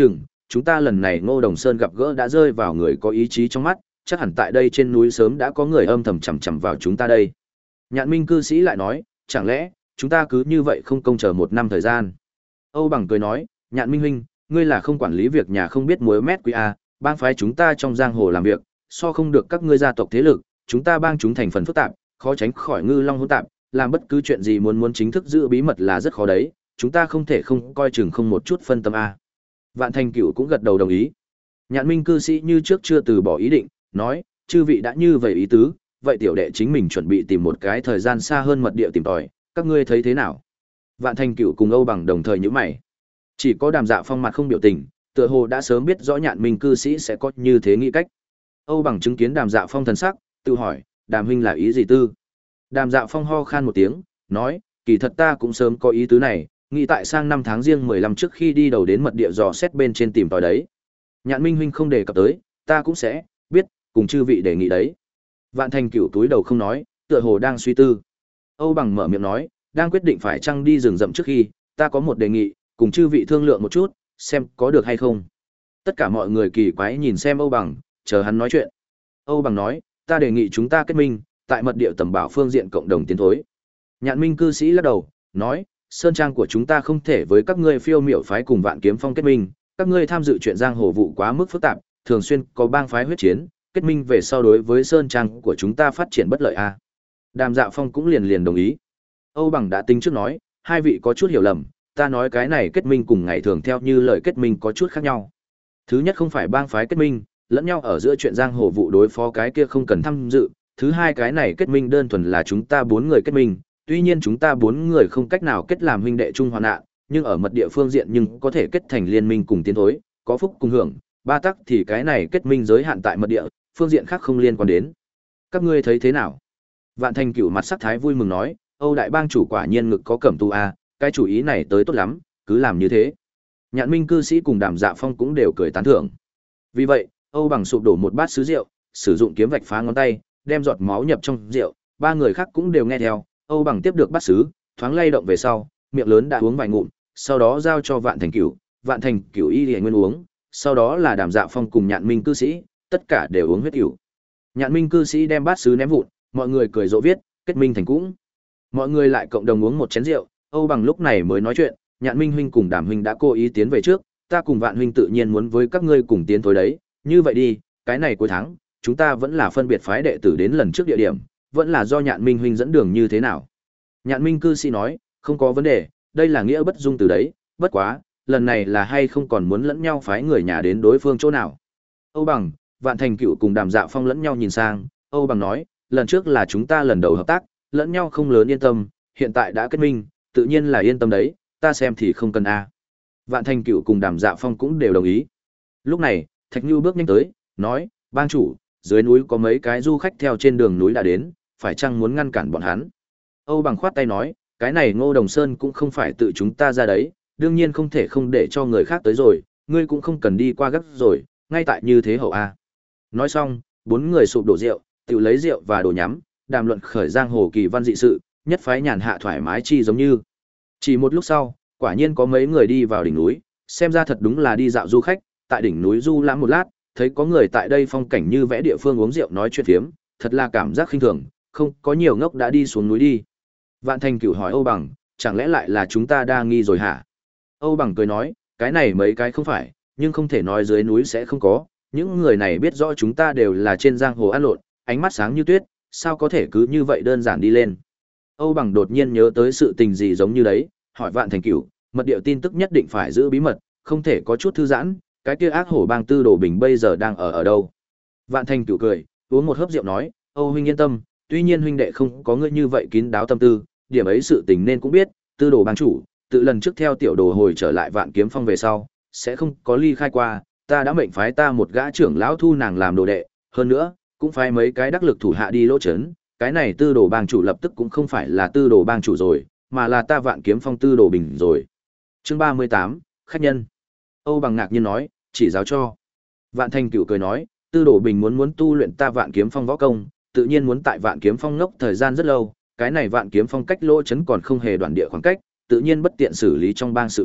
chúng ta lần này Ngô Đồng Sơn gặp gỡ đã rơi vào người có ý chí trong mắt, chắc hẳn tại đây trên núi sớm đã có người âm thầm chằm chằm vào chúng ta đây. Nhạn Minh cư sĩ lại nói, chẳng lẽ chúng ta cứ như vậy không công chờ một năm thời gian? Âu Bằng cười nói, Nhạn Minh huynh, ngươi là không quản lý việc nhà không biết muối mét quý a, bang phái chúng ta trong giang hồ làm việc, so không được các ngươi gia tộc thế lực, chúng ta bang chúng thành phần phức tạp, khó tránh khỏi ngư long hỗn tạp, làm bất cứ chuyện gì muốn muốn chính thức giữ bí mật là rất khó đấy, chúng ta không thể không coi chừng không một chút phân tâm a. Vạn Thành Cửu cũng gật đầu đồng ý. Nhạn Minh cư sĩ như trước chưa từ bỏ ý định, nói, chư vị đã như vậy ý tứ, vậy tiểu đệ chính mình chuẩn bị tìm một cái thời gian xa hơn mật địa tìm tòi, các ngươi thấy thế nào? Vạn Thành Cửu cùng Âu Bằng đồng thời nhíu mày. Chỉ có Đàm Dạ Phong mặt không biểu tình, tựa hồ đã sớm biết rõ Nhạn Minh cư sĩ sẽ có như thế nghĩ cách. Âu Bằng chứng kiến Đàm Dạ Phong thần sắc, tự hỏi, Đàm huynh là ý gì tư? Đàm Dạ Phong ho khan một tiếng, nói, kỳ thật ta cũng sớm có ý tứ này, nghĩ tại sang năm tháng riêng mười lăm trước khi đi đầu đến mật địa dò xét bên trên tìm tòi đấy. Nhạn Minh huynh không đề cập tới, ta cũng sẽ biết, cùng chư vị đề nghị đấy. Vạn Thành Cửu túi đầu không nói, tựa hồ đang suy tư. Âu Bằng mở miệng nói, đang quyết định phải chăng đi rừng rậm trước khi, ta có một đề nghị, cùng chư vị thương lượng một chút, xem có được hay không. Tất cả mọi người kỳ quái nhìn xem Âu Bằng, chờ hắn nói chuyện. Âu Bằng nói, ta đề nghị chúng ta kết minh, tại mật địa tầm bảo phương diện cộng đồng tiến thối. Nhạn Minh cư sĩ lắc đầu, nói, sơn trang của chúng ta không thể với các ngươi phiêu miểu phái cùng Vạn Kiếm Phong kết minh, các ngươi tham dự chuyện giang hồ vụ quá mức phức tạp, thường xuyên có bang phái huyết chiến, kết minh về sau đối với sơn trang của chúng ta phát triển bất lợi a. Đàm Dạ Phong cũng liền liền đồng ý. Âu Bằng đã tính trước nói, hai vị có chút hiểu lầm, ta nói cái này kết minh cùng ngày thường theo như lời kết minh có chút khác nhau. Thứ nhất không phải bang phái kết minh, lẫn nhau ở giữa chuyện giang hồ vụ đối phó cái kia không cần tham dự, thứ hai cái này kết minh đơn thuần là chúng ta bốn người kết minh, tuy nhiên chúng ta bốn người không cách nào kết làm huynh đệ chung hoạn nạn, nhưng ở mật địa phương diện nhưng có thể kết thành liên minh cùng tiến thối, có phúc cùng hưởng, ba tắc thì cái này kết minh giới hạn tại mật địa, phương diện khác không liên quan đến. Các ngươi thấy thế nào? Vạn Thành Cửu mặt sắc thái vui mừng nói, Âu đại bang chủ quả nhiên ngực có cẩm tu a, cái chủ ý này tới tốt lắm, cứ làm như thế. Nhạn Minh cư sĩ cùng Đàm Dạ Phong cũng đều cười tán thưởng. Vì vậy, Âu Bằng sụp đổ một bát sứ rượu, sử dụng kiếm vạch phá ngón tay, đem giọt máu nhập trong rượu, ba người khác cũng đều nghe theo. Âu Bằng tiếp được bát sứ, thoáng lay động về sau, miệng lớn đã uống vài ngụm, sau đó giao cho Vạn Thành Cửu, Vạn Thành Cửu y liễu nguyên uống, sau đó là Đàm Dạ Phong cùng Nhạn Minh cư sĩ, tất cả đều uống huyết cửu. Nhạn Minh cư sĩ đem bát sứ ném vụn, mọi người cười rộ viết, kết minh thành cũng. Mọi người lại cộng đồng uống một chén rượu, Âu Bằng lúc này mới nói chuyện, Nhạn Minh huynh cùng Đàm huynh đã cố ý tiến về trước, ta cùng Vạn huynh tự nhiên muốn với các ngươi cùng tiến thối đấy, như vậy đi, cái này cuối tháng, chúng ta vẫn là phân biệt phái đệ tử đến lần trước địa điểm, vẫn là do Nhạn Minh huynh dẫn đường như thế nào? Nhạn Minh cư sĩ nói, không có vấn đề, đây là nghĩa bất dung từ đấy, bất quá, lần này là hay không còn muốn lẫn nhau phái người nhà đến đối phương chỗ nào? Âu Bằng, Vạn Thành Cửu cùng Đàm Dạ Phong lẫn nhau nhìn sang, Âu Bằng nói, lần trước là chúng ta lần đầu hợp tác, lẫn nhau không lớn yên tâm, hiện tại đã kết minh, tự nhiên là yên tâm đấy, ta xem thì không cần a. Vạn Thành Cửu cùng Đàm Dạ Phong cũng đều đồng ý. Lúc này, Thạch Nhu bước nhanh tới, nói, bang chủ, dưới núi có mấy cái du khách theo trên đường núi đã đến, phải chăng muốn ngăn cản bọn hắn? Âu Bằng khoát tay nói, cái này Ngô Đồng Sơn cũng không phải tự chúng ta ra đấy, đương nhiên không thể không để cho người khác tới rồi, ngươi cũng không cần đi qua gấp rồi, ngay tại như thế hậu a. Nói xong, bốn người sụp đổ rượu, tự lấy rượu và đồ nhắm, đàm luận khởi giang hồ kỳ văn dị sự, nhất phái nhàn hạ thoải mái chi giống như. Chỉ một lúc sau, quả nhiên có mấy người đi vào đỉnh núi, xem ra thật đúng là đi dạo du khách, tại đỉnh núi du lãm một lát, thấy có người tại đây phong cảnh như vẽ địa phương uống rượu nói chuyện phiếm, thật là cảm giác khinh thường, không có nhiều ngốc đã đi xuống núi đi. Vạn Thành Cửu hỏi Âu Bằng, chẳng lẽ lại là chúng ta đa nghi rồi hả? Âu Bằng cười nói, cái này mấy cái không phải, nhưng không thể nói dưới núi sẽ không có, những người này biết rõ chúng ta đều là trên giang hồ ăn lộn, ánh mắt sáng như tuyết, sao có thể cứ như vậy đơn giản đi lên. Âu Bằng đột nhiên nhớ tới sự tình gì giống như đấy, hỏi Vạn Thành Cửu, mật điệu tin tức nhất định phải giữ bí mật, không thể có chút thư giãn, cái kia ác hổ bang Tư Đồ Bình bây giờ đang ở ở đâu? Vạn Thành Cửu cười, uống một hớp rượu nói, Âu huynh yên tâm, tuy nhiên huynh đệ không có ngươi như vậy kín đáo tâm tư, điểm ấy sự tình nên cũng biết, Tư Đồ bang chủ, tự lần trước theo tiểu đồ hồi trở lại Vạn Kiếm Phong về sau, sẽ không có ly khai qua, ta đã mệnh phái ta một gã trưởng lão thu nàng làm đồ đệ, hơn nữa, cũng phái mấy cái đắc lực thủ hạ đi lỗ chấn, cái này Tư Đồ bang chủ lập tức cũng không phải là Tư Đồ bang chủ rồi, mà là ta Vạn Kiếm Phong Tư Đồ Bình rồi. Chương ba mươi tám, khách nhân. Âu Bằng ngạc nhiên nói, chỉ giáo cho. Vạn Thành Cửu cười nói, Tư Đồ Bình muốn muốn tu luyện ta Vạn Kiếm Phong võ công, tự nhiên muốn tại Vạn Kiếm Phong ngốc thời gian rất lâu, cái này Vạn Kiếm Phong cách lỗ chấn còn không hề đoạn địa khoảng cách, tự nhiên bất tiện xử lý trong bang sự vụ,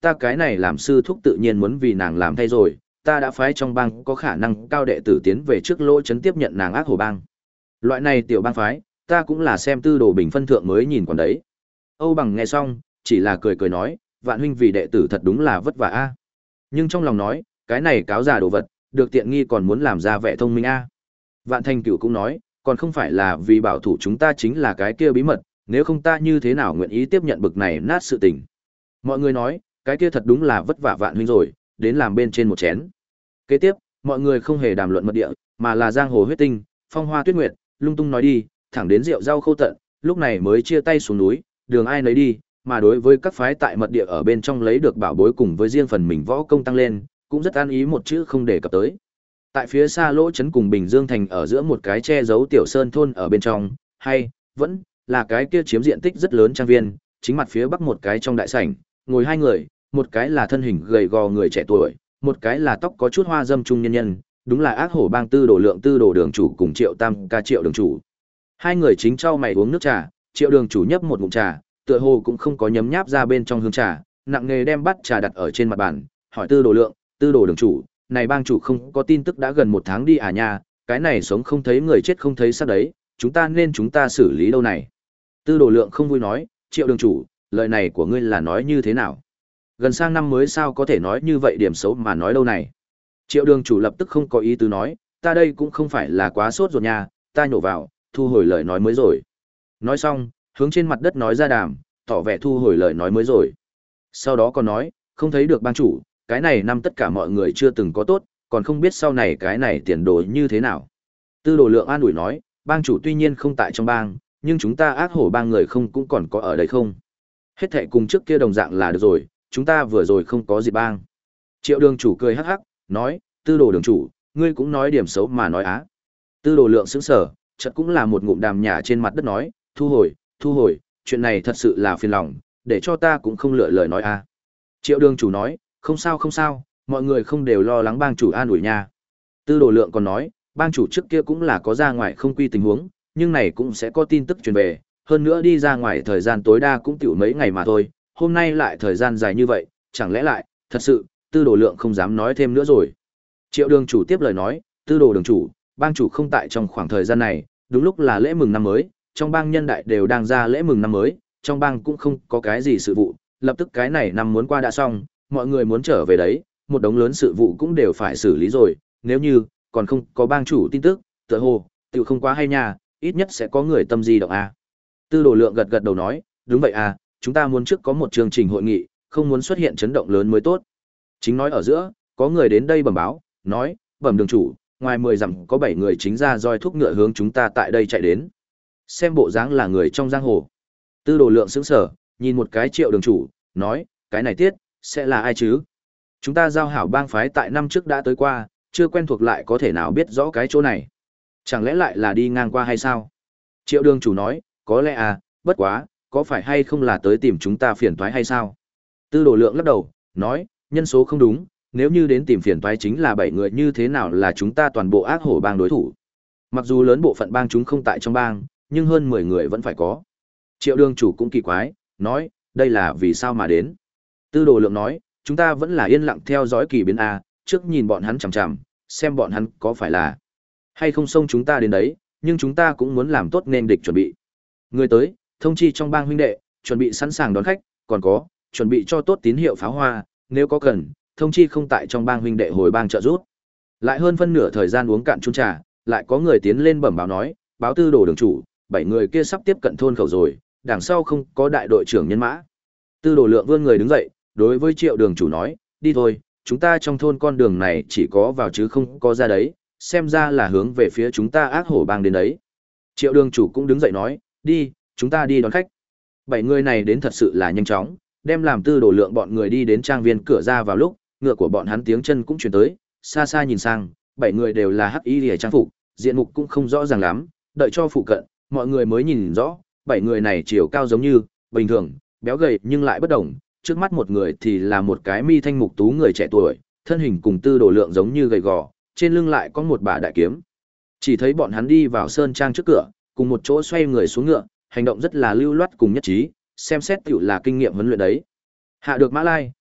ta cái này làm sư thúc tự nhiên muốn vì nàng làm thay rồi, ta đã phái trong bang có khả năng cao đệ tử tiến về trước lỗ trấn tiếp nhận nàng ác hổ bang. Loại này tiểu bang phái, ta cũng là xem tư đồ bình phân thượng mới nhìn còn đấy. Âu Bằng nghe xong, chỉ là cười cười nói, Vạn huynh vì đệ tử thật đúng là vất vả a. Nhưng trong lòng nói, cái này cáo già đồ vật, được tiện nghi còn muốn làm ra vẻ thông minh a. Vạn Thanh Cửu cũng nói, còn không phải là vì bảo thủ chúng ta chính là cái kia bí mật, nếu không ta như thế nào nguyện ý tiếp nhận bực này nát sự tình. Mọi người nói, cái kia thật đúng là vất vả Vạn huynh rồi, đến làm bên trên một chén. Kế tiếp, mọi người không hề đàm luận mật địa, mà là giang hồ huyết tinh, phong hoa tuyết nguyệt, lung tung nói đi, thẳng đến rượu rau khô tận, lúc này mới chia tay xuống núi, đường ai nấy đi, mà đối với các phái tại mật địa ở bên trong lấy được bảo bối cùng với riêng phần mình võ công tăng lên, cũng rất an ý một chữ không để cập tới. Tại phía xa lỗ trấn cùng Bình Dương thành ở giữa một cái che giấu tiểu sơn thôn ở bên trong, hay vẫn là cái kia chiếm diện tích rất lớn trang viên, chính mặt phía bắc một cái trong đại sảnh, ngồi hai người, một cái là thân hình gầy gò người trẻ tuổi, một cái là tóc có chút hoa dâm trung nhân nhân, đúng là ác hổ bang tư đồ lượng tư đồ đường chủ cùng Triệu Tam ca Triệu đường chủ. Hai người chính trao mày uống nước trà, Triệu đường chủ nhấp một ngụm trà, tựa hồ cũng không có nhấm nháp ra bên trong hương trà, nặng nghề đem bát trà đặt ở trên mặt bàn, hỏi tư đồ lượng, tư đồ đường chủ, này bang chủ không có tin tức đã gần một tháng đi à nha, cái này sống không thấy người chết không thấy xác đấy, chúng ta nên chúng ta xử lý đâu này. Tư đồ lượng không vui nói, Triệu đường chủ, lời này của ngươi là nói như thế nào? Gần sang năm mới sao có thể nói như vậy điểm xấu mà nói đâu này. Triệu đường chủ lập tức không có ý tứ nói, ta đây cũng không phải là quá sốt rồi nha, ta nhổ vào, thu hồi lời nói mới rồi. Nói xong, hướng trên mặt đất nói ra đàm, tỏ vẻ thu hồi lời nói mới rồi. Sau đó còn nói, không thấy được bang chủ, cái này năm tất cả mọi người chưa từng có tốt, còn không biết sau này cái này tiền đồ như thế nào. Tư đồ lượng an ủi nói, bang chủ tuy nhiên không tại trong bang, nhưng chúng ta ác hổ bang người không cũng còn có ở đây không. Hết thệ cùng trước kia đồng dạng là được rồi, chúng ta vừa rồi không có gì bang. Triệu đường chủ cười hắc hắc, nói, tư đồ đường chủ, ngươi cũng nói điểm xấu mà nói á. Tư đồ lượng sững sờ, chợt cũng là một ngụm đàm nhả trên mặt đất nói, thu hồi, thu hồi, chuyện này thật sự là phiền lòng, để cho ta cũng không lựa lời nói a. Triệu đường chủ nói, không sao không sao, mọi người không đều lo lắng bang chủ an ủi nha. Tư đồ lượng còn nói, bang chủ trước kia cũng là có ra ngoài không quy tình huống, nhưng này cũng sẽ có tin tức truyền về, hơn nữa đi ra ngoài thời gian tối đa cũng tiểu mấy ngày mà thôi, hôm nay lại thời gian dài như vậy, chẳng lẽ lại, thật sự, tư đồ lượng không dám nói thêm nữa rồi. Triệu đường chủ tiếp lời nói, tư đồ đường chủ, bang chủ không tại trong khoảng thời gian này, đúng lúc là lễ mừng năm mới, trong bang nhân đại đều đang ra lễ mừng năm mới, trong bang cũng không có cái gì sự vụ, lập tức cái này năm muốn qua đã xong, mọi người muốn trở về đấy, một đống lớn sự vụ cũng đều phải xử lý rồi, nếu như còn không có bang chủ tin tức, tựa hồ tiểu không quá hay nha, ít nhất sẽ có người tâm di động a. Tư đồ lượng gật gật đầu nói, đúng vậy à, chúng ta muốn trước có một chương trình hội nghị, không muốn xuất hiện chấn động lớn mới tốt. Chính nói ở giữa, có người đến đây bẩm báo, nói, bẩm đường chủ, ngoài mười dặm có bảy người chính ra roi thúc ngựa hướng chúng ta tại đây chạy đến. Xem bộ dáng là người trong giang hồ. Tư đồ lượng sững sờ, nhìn một cái Triệu đường chủ, nói, cái này tiết, sẽ là ai chứ? Chúng ta giao hảo bang phái tại năm trước đã tới qua, chưa quen thuộc lại có thể nào biết rõ cái chỗ này. Chẳng lẽ lại là đi ngang qua hay sao? Triệu đường chủ nói, có lẽ à, bất quá, có phải hay không là tới tìm chúng ta phiền toái hay sao? Tư đồ lượng lắc đầu, nói, nhân số không đúng, nếu như đến tìm phiền toái chính là bảy người như thế nào là chúng ta toàn bộ ác hổ bang đối thủ. Mặc dù lớn bộ phận bang chúng không tại trong bang, nhưng hơn mười người vẫn phải có. Triệu đường chủ cũng kỳ quái, nói, đây là vì sao mà đến. Tư đồ lượng nói, chúng ta vẫn là yên lặng theo dõi kỳ biến A, trước nhìn bọn hắn chằm chằm, xem bọn hắn có phải là hay không xông chúng ta đến đấy, nhưng chúng ta cũng muốn làm tốt nên địch chuẩn bị. Người tới, thông chi trong bang huynh đệ, chuẩn bị sẵn sàng đón khách, còn có, chuẩn bị cho tốt tín hiệu pháo hoa, nếu có cần, thông chi không tại trong bang huynh đệ hồi bang trợ giúp. Lại hơn phân nửa thời gian uống cạn chung trà, lại có người tiến lên bẩm báo nói, báo tư đồ đường chủ, bảy người kia sắp tiếp cận thôn khẩu rồi, đằng sau không có đại đội trưởng nhân mã. Tư đồ lượng vươn người đứng dậy, đối với Triệu đường chủ nói, đi thôi, chúng ta trong thôn con đường này chỉ có vào chứ không có ra đấy, xem ra là hướng về phía chúng ta ác hổ bang đến đấy. Triệu đường chủ cũng đứng dậy nói, đi, chúng ta đi đón khách. Bảy người này đến thật sự là nhanh chóng, đem làm tư đồ lượng bọn người đi đến trang viên cửa ra vào lúc, ngựa của bọn hắn tiếng chân cũng chuyển tới, xa xa nhìn sang, bảy người đều là hắc y liễu trang phục, diện mục cũng không rõ ràng lắm, đợi cho phụ cận, mọi người mới nhìn rõ, bảy người này chiều cao giống như, bình thường, béo gầy nhưng lại bất đồng, trước mắt một người thì là một cái mi thanh mục tú người trẻ tuổi, thân hình cùng tư đồ lượng giống như gầy gò, trên lưng lại có một bả đại kiếm. Chỉ thấy bọn hắn đi vào sơn trang trước cửa, cùng một chỗ xoay người xuống ngựa, hành động rất là lưu loát cùng nhất trí, xem xét tiểu là kinh nghiệm huấn luyện đấy. Hạ được Mã Lai,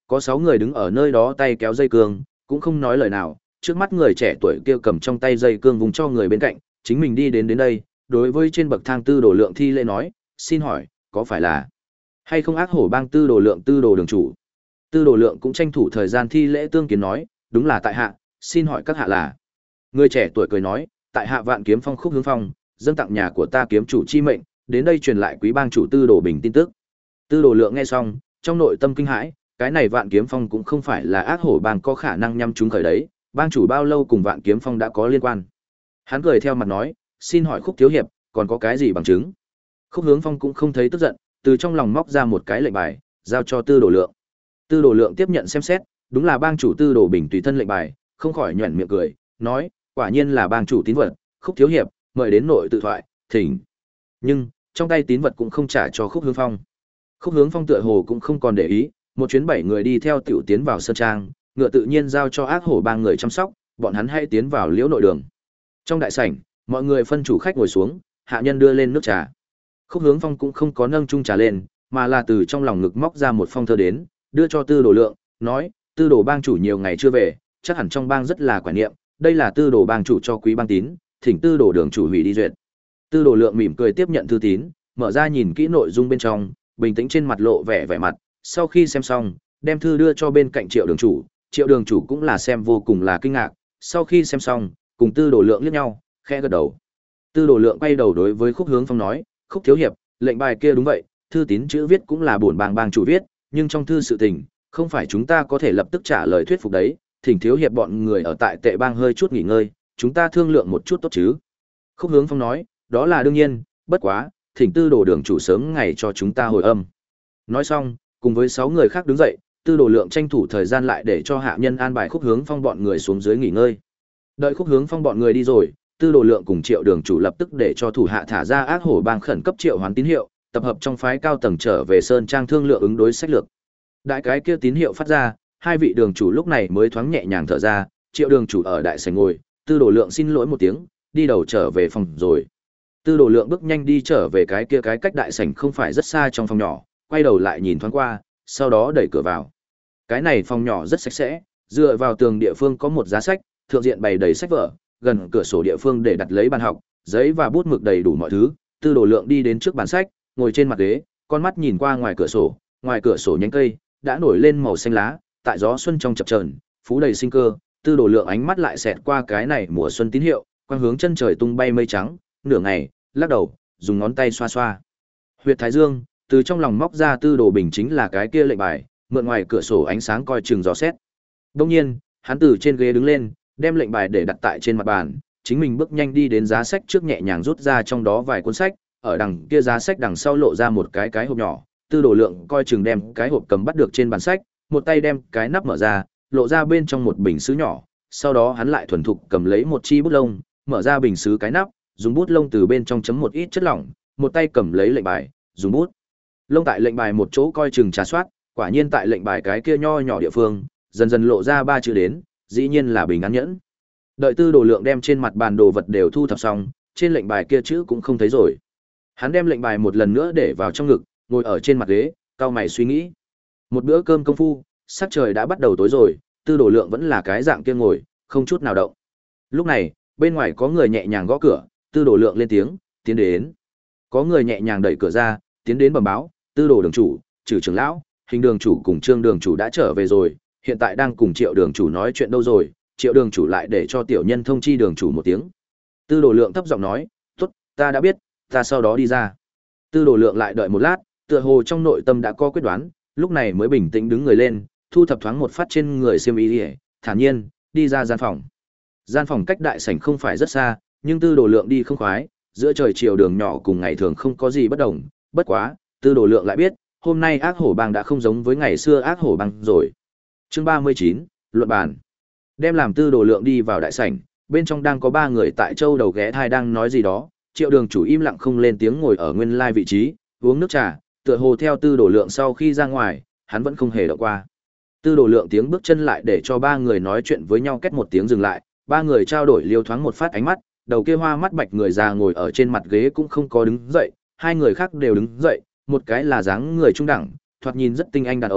Có sáu người đứng ở nơi đó tay kéo dây cương, cũng không nói lời nào, trước mắt người trẻ tuổi kia cầm trong tay dây cương vùng cho người bên cạnh, chính mình đi đến đến đây, đối với trên bậc thang Tư Đồ Lượng thi lễ nói, xin hỏi, có phải là hay không ác hổ bang Tư Đồ Lượng Tư Đồ đường chủ? Tư Đồ Lượng cũng tranh thủ thời gian thi lễ tương kiến nói, đúng là tại hạ, xin hỏi các hạ là. Người trẻ tuổi cười nói, tại hạ Vạn Kiếm Phong Khúc Hướng Phong, dâng tặng nhà của ta kiếm chủ chi mệnh, đến đây truyền lại quý bang chủ Tư Đồ Bình tin tức. Tư Đồ Lượng nghe xong, trong nội tâm kinh hãi, cái này Vạn Kiếm Phong cũng không phải là ác hổ bang có khả năng nhắm chúng khởi đấy, bang chủ bao lâu cùng Vạn Kiếm Phong đã có liên quan. Hắn cười theo mặt nói, xin hỏi Khúc thiếu hiệp, còn có cái gì bằng chứng? Khúc Hướng Phong cũng không thấy tức giận, từ trong lòng móc ra một cái lệnh bài, giao cho Tư Đồ Lượng. Tư Đồ Lượng tiếp nhận xem xét, đúng là bang chủ Tư Đồ Bình tùy thân lệnh bài, không khỏi nhuyễn miệng cười, nói, quả nhiên là bang chủ tín vật, Khúc thiếu hiệp, mời đến nội tự thoại, thỉnh. Nhưng, trong tay tín vật cũng không trả cho Khúc Hướng Phong. Khúc Hướng Phong tựa hồ cũng không còn để ý, một chuyến bảy người đi theo tiểu tiến vào sơn trang, ngựa tự nhiên giao cho ác hổ ba người chăm sóc, bọn hắn hãy tiến vào liễu nội đường. Trong đại sảnh, mọi người phân chủ khách ngồi xuống, hạ nhân đưa lên nước trà. Khúc Hướng Phong cũng không có nâng chung trà lên, mà là từ trong lòng ngực móc ra một phong thơ đến, đưa cho Tư Đồ Lượng, nói, Tư Đồ bang chủ nhiều ngày chưa về, chắc hẳn trong bang rất là quả niệm, đây là Tư Đồ bang chủ cho quý bang tín, thỉnh Tư Đồ đường chủ hủy đi duyệt. Tư Đồ Lượng mỉm cười tiếp nhận thư tín, mở ra nhìn kỹ nội dung bên trong, bình tĩnh trên mặt lộ vẻ vẻ mặt, sau khi xem xong, đem thư đưa cho bên cạnh Triệu đường chủ, Triệu đường chủ cũng là xem vô cùng là kinh ngạc, sau khi xem xong, cùng Tư Đồ Lượng liếc nhau, khẽ gật đầu. Tư Đồ Lượng quay đầu đối với Khúc Hướng Phong nói, Khúc thiếu hiệp, lệnh bài kia đúng vậy, thư tín chữ viết cũng là bổn bang bang chủ viết, nhưng trong thư sự tình, không phải chúng ta có thể lập tức trả lời thuyết phục đấy, thỉnh thiếu hiệp bọn người ở tại Tệ bang hơi chút nghỉ ngơi, chúng ta thương lượng một chút tốt chứ. Khúc Hướng Phong nói, đó là đương nhiên, bất quá, thỉnh Tư Đồ đường chủ sớm ngày cho chúng ta hồi âm. Nói xong, cùng với sáu người khác đứng dậy, Tư Đồ Lượng tranh thủ thời gian lại để cho hạ nhân an bài Khúc Hướng Phong bọn người xuống dưới nghỉ ngơi. Đợi Khúc Hướng Phong bọn người đi rồi, Tư Đồ Lượng cùng Triệu đường chủ lập tức để cho thủ hạ thả ra ác hổ bang khẩn cấp triệu hoán tín hiệu, tập hợp trong phái cao tầng trở về sơn trang thương lượng ứng đối sách lược. Đại cái kia tín hiệu phát ra, hai vị đường chủ lúc này mới thoáng nhẹ nhàng thở ra, Triệu đường chủ ở đại sảnh ngồi, Tư Đồ Lượng xin lỗi một tiếng, đi đầu trở về phòng rồi. Tư Đồ Lượng bước nhanh đi trở về cái kia cái cách đại sảnh không phải rất xa trong phòng nhỏ, quay đầu lại nhìn thoáng qua, sau đó đẩy cửa vào. Cái này phòng nhỏ rất sạch sẽ, dựa vào tường địa phương có một giá sách, thượng diện bày đầy sách vở, gần cửa sổ địa phương để đặt lấy bàn học, giấy và bút mực đầy đủ mọi thứ. Tư Đồ Lượng đi đến trước bàn sách, ngồi trên mặt ghế, con mắt nhìn qua ngoài cửa sổ, ngoài cửa sổ nhánh cây đã nổi lên màu xanh lá, tại gió xuân trong chập chờn, phú đầy sinh cơ. Tư Đồ Lượng ánh mắt lại xẹt qua cái này mùa xuân tín hiệu, quang hướng chân trời tung bay mây trắng, nửa ngày, lắc đầu, dùng ngón tay xoa xoa huyệt thái dương, từ trong lòng móc ra Tư Đồ Bình chính là cái kia lệnh bài, mượn ngoài cửa sổ ánh sáng coi chừng gió xét. Đương nhiên, hắn từ trên ghế đứng lên, đem lệnh bài để đặt tại trên mặt bàn, chính mình bước nhanh đi đến giá sách trước nhẹ nhàng rút ra trong đó vài cuốn sách, ở đằng kia giá sách đằng sau lộ ra một cái cái hộp nhỏ, Tư Đồ Lượng coi chừng đem cái hộp cầm bắt được trên bàn sách, một tay đem cái nắp mở ra, lộ ra bên trong một bình sứ nhỏ, sau đó hắn lại thuần thục cầm lấy một chi bút lông, mở ra bình sứ cái nắp, dùng bút lông từ bên trong chấm một ít chất lỏng, một tay cầm lấy lệnh bài, dùng bút lông tại lệnh bài một chỗ coi chừng trà soát, quả nhiên tại lệnh bài cái kia nho nhỏ địa phương, dần dần lộ ra ba chữ đến, dĩ nhiên là Bình An Nhẫn. Đợi Tư Đồ Lượng đem trên mặt bàn đồ vật đều thu thập xong, trên lệnh bài kia chữ cũng không thấy rồi. Hắn đem lệnh bài một lần nữa để vào trong ngực, ngồi ở trên mặt ghế, cau mày suy nghĩ. Một bữa cơm công phu, sắc trời đã bắt đầu tối rồi, Tư Đồ Lượng vẫn là cái dạng kia ngồi, không chút nào động. Lúc này, bên ngoài có người nhẹ nhàng gõ cửa, Tư Đồ Lượng lên tiếng, tiến đến. Có người nhẹ nhàng đẩy cửa ra, tiến đến bẩm báo, Tư Đồ đường chủ, Trử trưởng lão, Hình đường chủ cùng Trương đường chủ đã trở về rồi, hiện tại đang cùng Triệu đường chủ nói chuyện đâu rồi, Triệu đường chủ lại để cho tiểu nhân thông chi đường chủ một tiếng. Tư Đồ Lượng thấp giọng nói, tốt, ta đã biết, ta sau đó đi ra. Tư Đồ Lượng lại đợi một lát, tựa hồ trong nội tâm đã có quyết đoán, lúc này mới bình tĩnh đứng người lên, thu thập thoáng một phát trên người xiêm y, thản nhiên đi ra gian phòng. Gian phòng cách đại sảnh không phải rất xa, nhưng Tư Đồ Lượng đi không khoái, giữa trời chiều đường nhỏ cùng ngày thường không có gì bất đồng, bất quá, Tư Đồ Lượng lại biết, hôm nay ác hổ bang đã không giống với ngày xưa ác hổ bang rồi. Chương ba mươi chín, luận bàn. Đem làm Tư Đồ Lượng đi vào đại sảnh, bên trong đang có ba người tại châu đầu ghé thai đang nói gì đó, Triệu đường chủ im lặng không lên tiếng ngồi ở nguyên lai vị trí, uống nước trà, tựa hồ theo Tư Đồ Lượng sau khi ra ngoài, hắn vẫn không hề động qua. Tư Đồ Lượng tiếng bước chân lại để cho ba người nói chuyện với nhau, két một tiếng dừng lại, ba người trao đổi liêu thoáng một phát ánh mắt, đầu kia hoa mắt bạch người già ngồi ở trên mặt ghế cũng không có đứng dậy, hai người khác đều đứng dậy, một cái là dáng người trung đẳng, thoạt nhìn rất tinh anh đàn ông,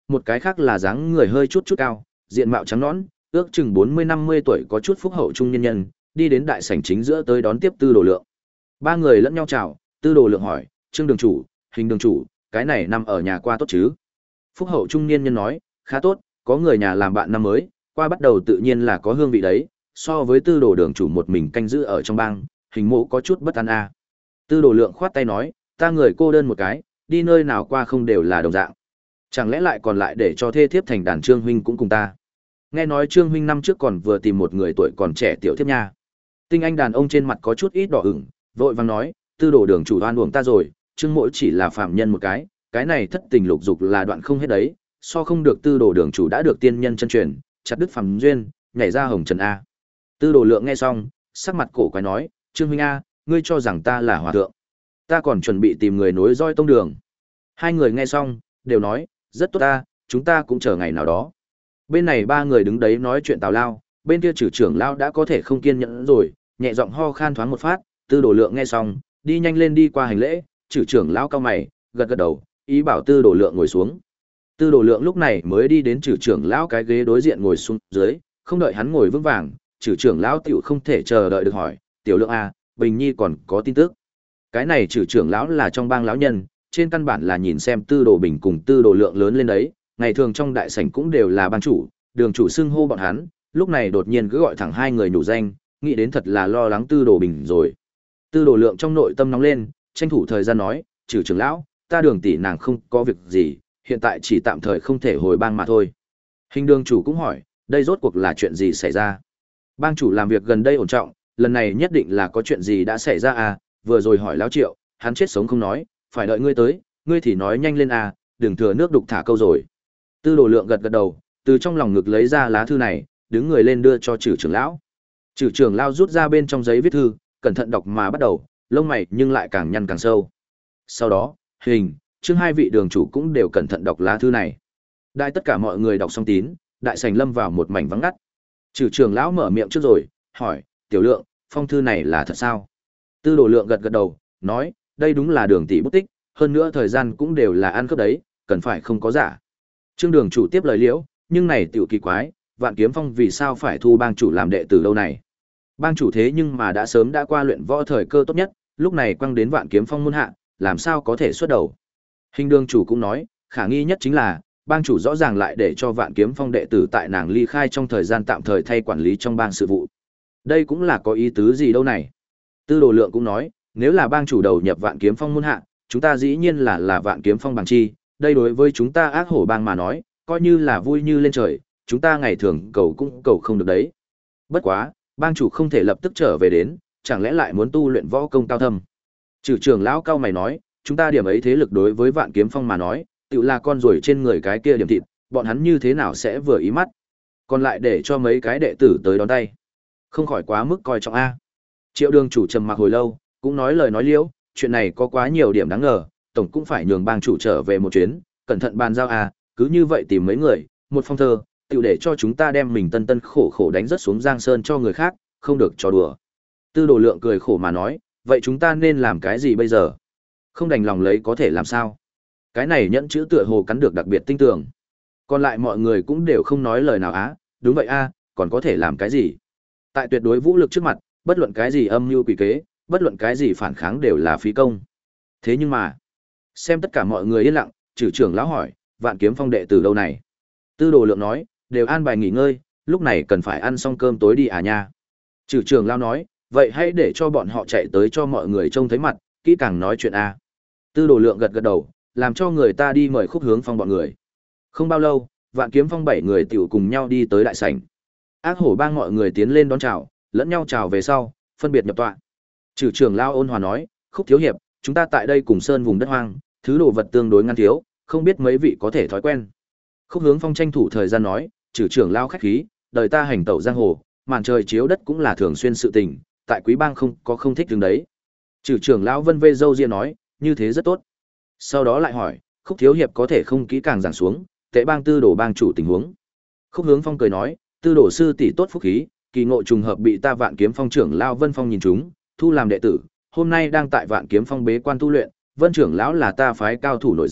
một cái khác là dáng người hơi chút chút cao, diện mạo trắng nõn, ước chừng bốn mươi năm mươi tuổi có chút phúc hậu trung nhân nhân, đi đến đại sảnh chính giữa tới đón tiếp Tư Đồ Lượng. Ba người lẫn nhau chào, Tư Đồ Lượng hỏi, "Trương đường chủ, Hình đường chủ, cái này năm ở nhà qua tốt chứ?" Phúc hậu trung niên nhân nói, "Khá tốt, có người nhà làm bạn năm mới, qua bắt đầu tự nhiên là có hương vị đấy, so với Tư Đồ đường chủ một mình canh giữ ở trong bang, Hình mộ có chút bất an a." À. Tư Đồ Lượng khoát tay nói, "Ta người cô đơn một cái, đi nơi nào qua không đều là đồng dạng. Chẳng lẽ lại còn lại để cho thê thiếp thành đàn Trương huynh cũng cùng ta?" Nghe nói Trương huynh năm trước còn vừa tìm một người tuổi còn trẻ tiểu thiếp nha. Tinh anh đàn ông trên mặt có chút ít đỏ ửng, vội vàng nói, "Tư Đồ đường chủ oan uổng ta rồi, Trương mỗi chỉ là phạm nhân một cái, cái này thất tình lục dục là đoạn không hết đấy, so không được Tư Đồ đường chủ đã được tiên nhân chân truyền, chặt đứt phàm duyên, nhảy ra hồng trần a." Tư Đồ Lượng nghe xong, sắc mặt cổ quái nói, "Trương huynh a, ngươi cho rằng ta là hòa thượng? Ta còn chuẩn bị tìm người nối roi tông đường." Hai người nghe xong, đều nói, "Rất tốt ta, chúng ta cũng chờ ngày nào đó." Bên này ba người đứng đấy nói chuyện tào lao, bên kia Trừ trưởng lao đã có thể không kiên nhẫn rồi, nhẹ giọng ho khan thoáng một phát, Tư Đồ Lượng nghe xong, đi nhanh lên đi qua hành lễ, Trừ trưởng lao cao mày, gật gật đầu, ý bảo Tư Đồ Lượng ngồi xuống. Tư Đồ Lượng lúc này mới đi đến Trừ trưởng lão cái ghế đối diện ngồi xuống dưới, không đợi hắn ngồi vững vàng, Trừ trưởng lão tiểu không thể chờ đợi được hỏi, "Tiểu Lượng a, Bình Nhi còn có tin tức?" Cái này Trừ trưởng lão là trong bang lão nhân, trên căn bản là nhìn xem Tư Đồ Bình cùng Tư Đồ Lượng lớn lên đấy, ngày thường trong đại sảnh cũng đều là bang chủ, đường chủ xưng hô bọn hắn, lúc này đột nhiên cứ gọi thẳng hai người nhủ danh, nghĩ đến thật là lo lắng Tư Đồ Bình rồi. Tư Đồ Lượng trong nội tâm nóng lên, tranh thủ thời gian nói, "Trừ trưởng lão, ta Đường tỷ nàng không có việc gì, hiện tại chỉ tạm thời không thể hồi bang mà thôi." Hình đường chủ cũng hỏi, đây rốt cuộc là chuyện gì xảy ra? Bang chủ làm việc gần đây ổn trọng, lần này nhất định là có chuyện gì đã xảy ra à, vừa rồi hỏi lão Triệu, hắn chết sống không nói, phải đợi ngươi tới, ngươi thì nói nhanh lên à, đừng thừa nước đục thả câu rồi. Tư Đồ Lượng gật gật đầu, từ trong lòng ngực lấy ra lá thư này, đứng người lên đưa cho Trừ trưởng lão. Trừ trưởng lão rút ra bên trong giấy viết thư, cẩn thận đọc mà bắt đầu, lông mày nhưng lại càng nhăn càng sâu. Sau đó, Hình, Trương hai vị đường chủ cũng đều cẩn thận đọc lá thư này. Đại tất cả mọi người đọc xong tín, đại sảnh lâm vào một mảnh vắng ngắt. Trừ trưởng lão mở miệng trước rồi, hỏi, "Tiểu Lượng, phong thư này là thật sao?" Tư Đồ Lượng gật gật đầu, nói, "Đây đúng là Đường tỷ bút tích, hơn nữa thời gian cũng đều là ăn cướp đấy, cần phải không có giả." Trương đường chủ tiếp lời liễu, "Nhưng này tiểu kỳ quái, Vạn Kiếm Phong vì sao phải thu bang chủ làm đệ tử đâu này? Bang chủ thế nhưng mà đã sớm đã qua luyện võ thời cơ tốt nhất, lúc này quăng đến Vạn Kiếm Phong môn hạ, làm sao có thể xuất đầu?" Hình đường chủ cũng nói, khả nghi nhất chính là, bang chủ rõ ràng lại để cho Vạn Kiếm Phong đệ tử tại nàng ly khai trong thời gian tạm thời thay quản lý trong bang sự vụ. Đây cũng là có ý tứ gì đâu này? Tư Đồ Lượng cũng nói, nếu là bang chủ đầu nhập Vạn Kiếm Phong môn hạ, chúng ta dĩ nhiên là là Vạn Kiếm Phong bằng chi, đây đối với chúng ta ác hổ bang mà nói, coi như là vui như lên trời, chúng ta ngày thường cầu cũng cầu không được đấy. Bất quá, bang chủ không thể lập tức trở về đến, chẳng lẽ lại muốn tu luyện võ công cao thâm? Trừ trưởng lão cao mày nói, chúng ta điểm ấy thế lực đối với Vạn Kiếm Phong mà nói, tự là con ruồi trên người cái kia điểm thịt, bọn hắn như thế nào sẽ vừa ý mắt? Còn lại để cho mấy cái đệ tử tới đón tay, không khỏi quá mức coi trọng a. Triệu đường chủ trầm mặc hồi lâu, cũng nói lời nói liễu, chuyện này có quá nhiều điểm đáng ngờ, tổng cũng phải nhường bang chủ trở về một chuyến, cẩn thận bàn giao a, cứ như vậy tìm mấy người, một phong thơ, tự để cho chúng ta đem mình tân tân khổ khổ đánh rất xuống Giang Sơn cho người khác, không được trò đùa. Tư Đồ Lượng cười khổ mà nói, vậy chúng ta nên làm cái gì bây giờ? Không đành lòng lấy có thể làm sao? Cái này nhẫn chữ tựa hồ cắn được đặc biệt tinh tường. Còn lại mọi người cũng đều không nói lời nào á, đúng vậy a, còn có thể làm cái gì? Tại tuyệt đối vũ lực trước mặt, bất luận cái gì âm mưu quỷ kế, bất luận cái gì phản kháng đều là phí công. Thế nhưng mà, xem tất cả mọi người yên lặng, Trừ trưởng lão hỏi, Vạn Kiếm Phong đệ tử đâu này? Tư Đồ Lượng nói, đều an bài nghỉ ngơi, lúc này cần phải ăn xong cơm tối đi à nha. Trừ trưởng lão nói, vậy hãy để cho bọn họ chạy tới cho mọi người trông thấy mặt, kỹ càng nói chuyện a. Tư Đồ Lượng gật gật đầu, làm cho người ta đi mời Khúc Hướng Phong bọn người. Không bao lâu, Vạn Kiếm Phong bảy người tiểu cùng nhau đi tới đại sảnh. Ác hổ bang mọi người tiến lên đón chào, lẫn nhau chào về sau, phân biệt nhập tọa. Trừ trưởng lão ôn hòa nói, Khúc thiếu hiệp, chúng ta tại đây cùng sơn vùng đất hoang, thứ đồ vật tương đối ngăn thiếu, không biết mấy vị có thể thói quen. Khúc Hướng Phong tranh thủ thời gian nói, Trừ trưởng lão khách khí, đời ta hành tẩu giang hồ, màn trời chiếu đất cũng là thường xuyên sự tình, tại quý bang không có không thích đứng đấy. Trừ trưởng lão vân vê dâu ria nói, như thế rất tốt. Sau đó lại hỏi, Khúc thiếu hiệp có thể không kỹ càng giảng xuống, tệ bang tư đồ bang chủ tình huống. Khúc Hướng Phong cười nói, tư đồ sư tỷ tốt phúc khí, kỳ ngộ trùng hợp bị ta Vạn Kiếm Phong trưởng lão Vân Phong nhìn trúng, thu làm đệ tử, hôm nay đang tại Vạn Kiếm Phong bế quan tu luyện, Vân trưởng lão là ta phái cao thủ nổi danh,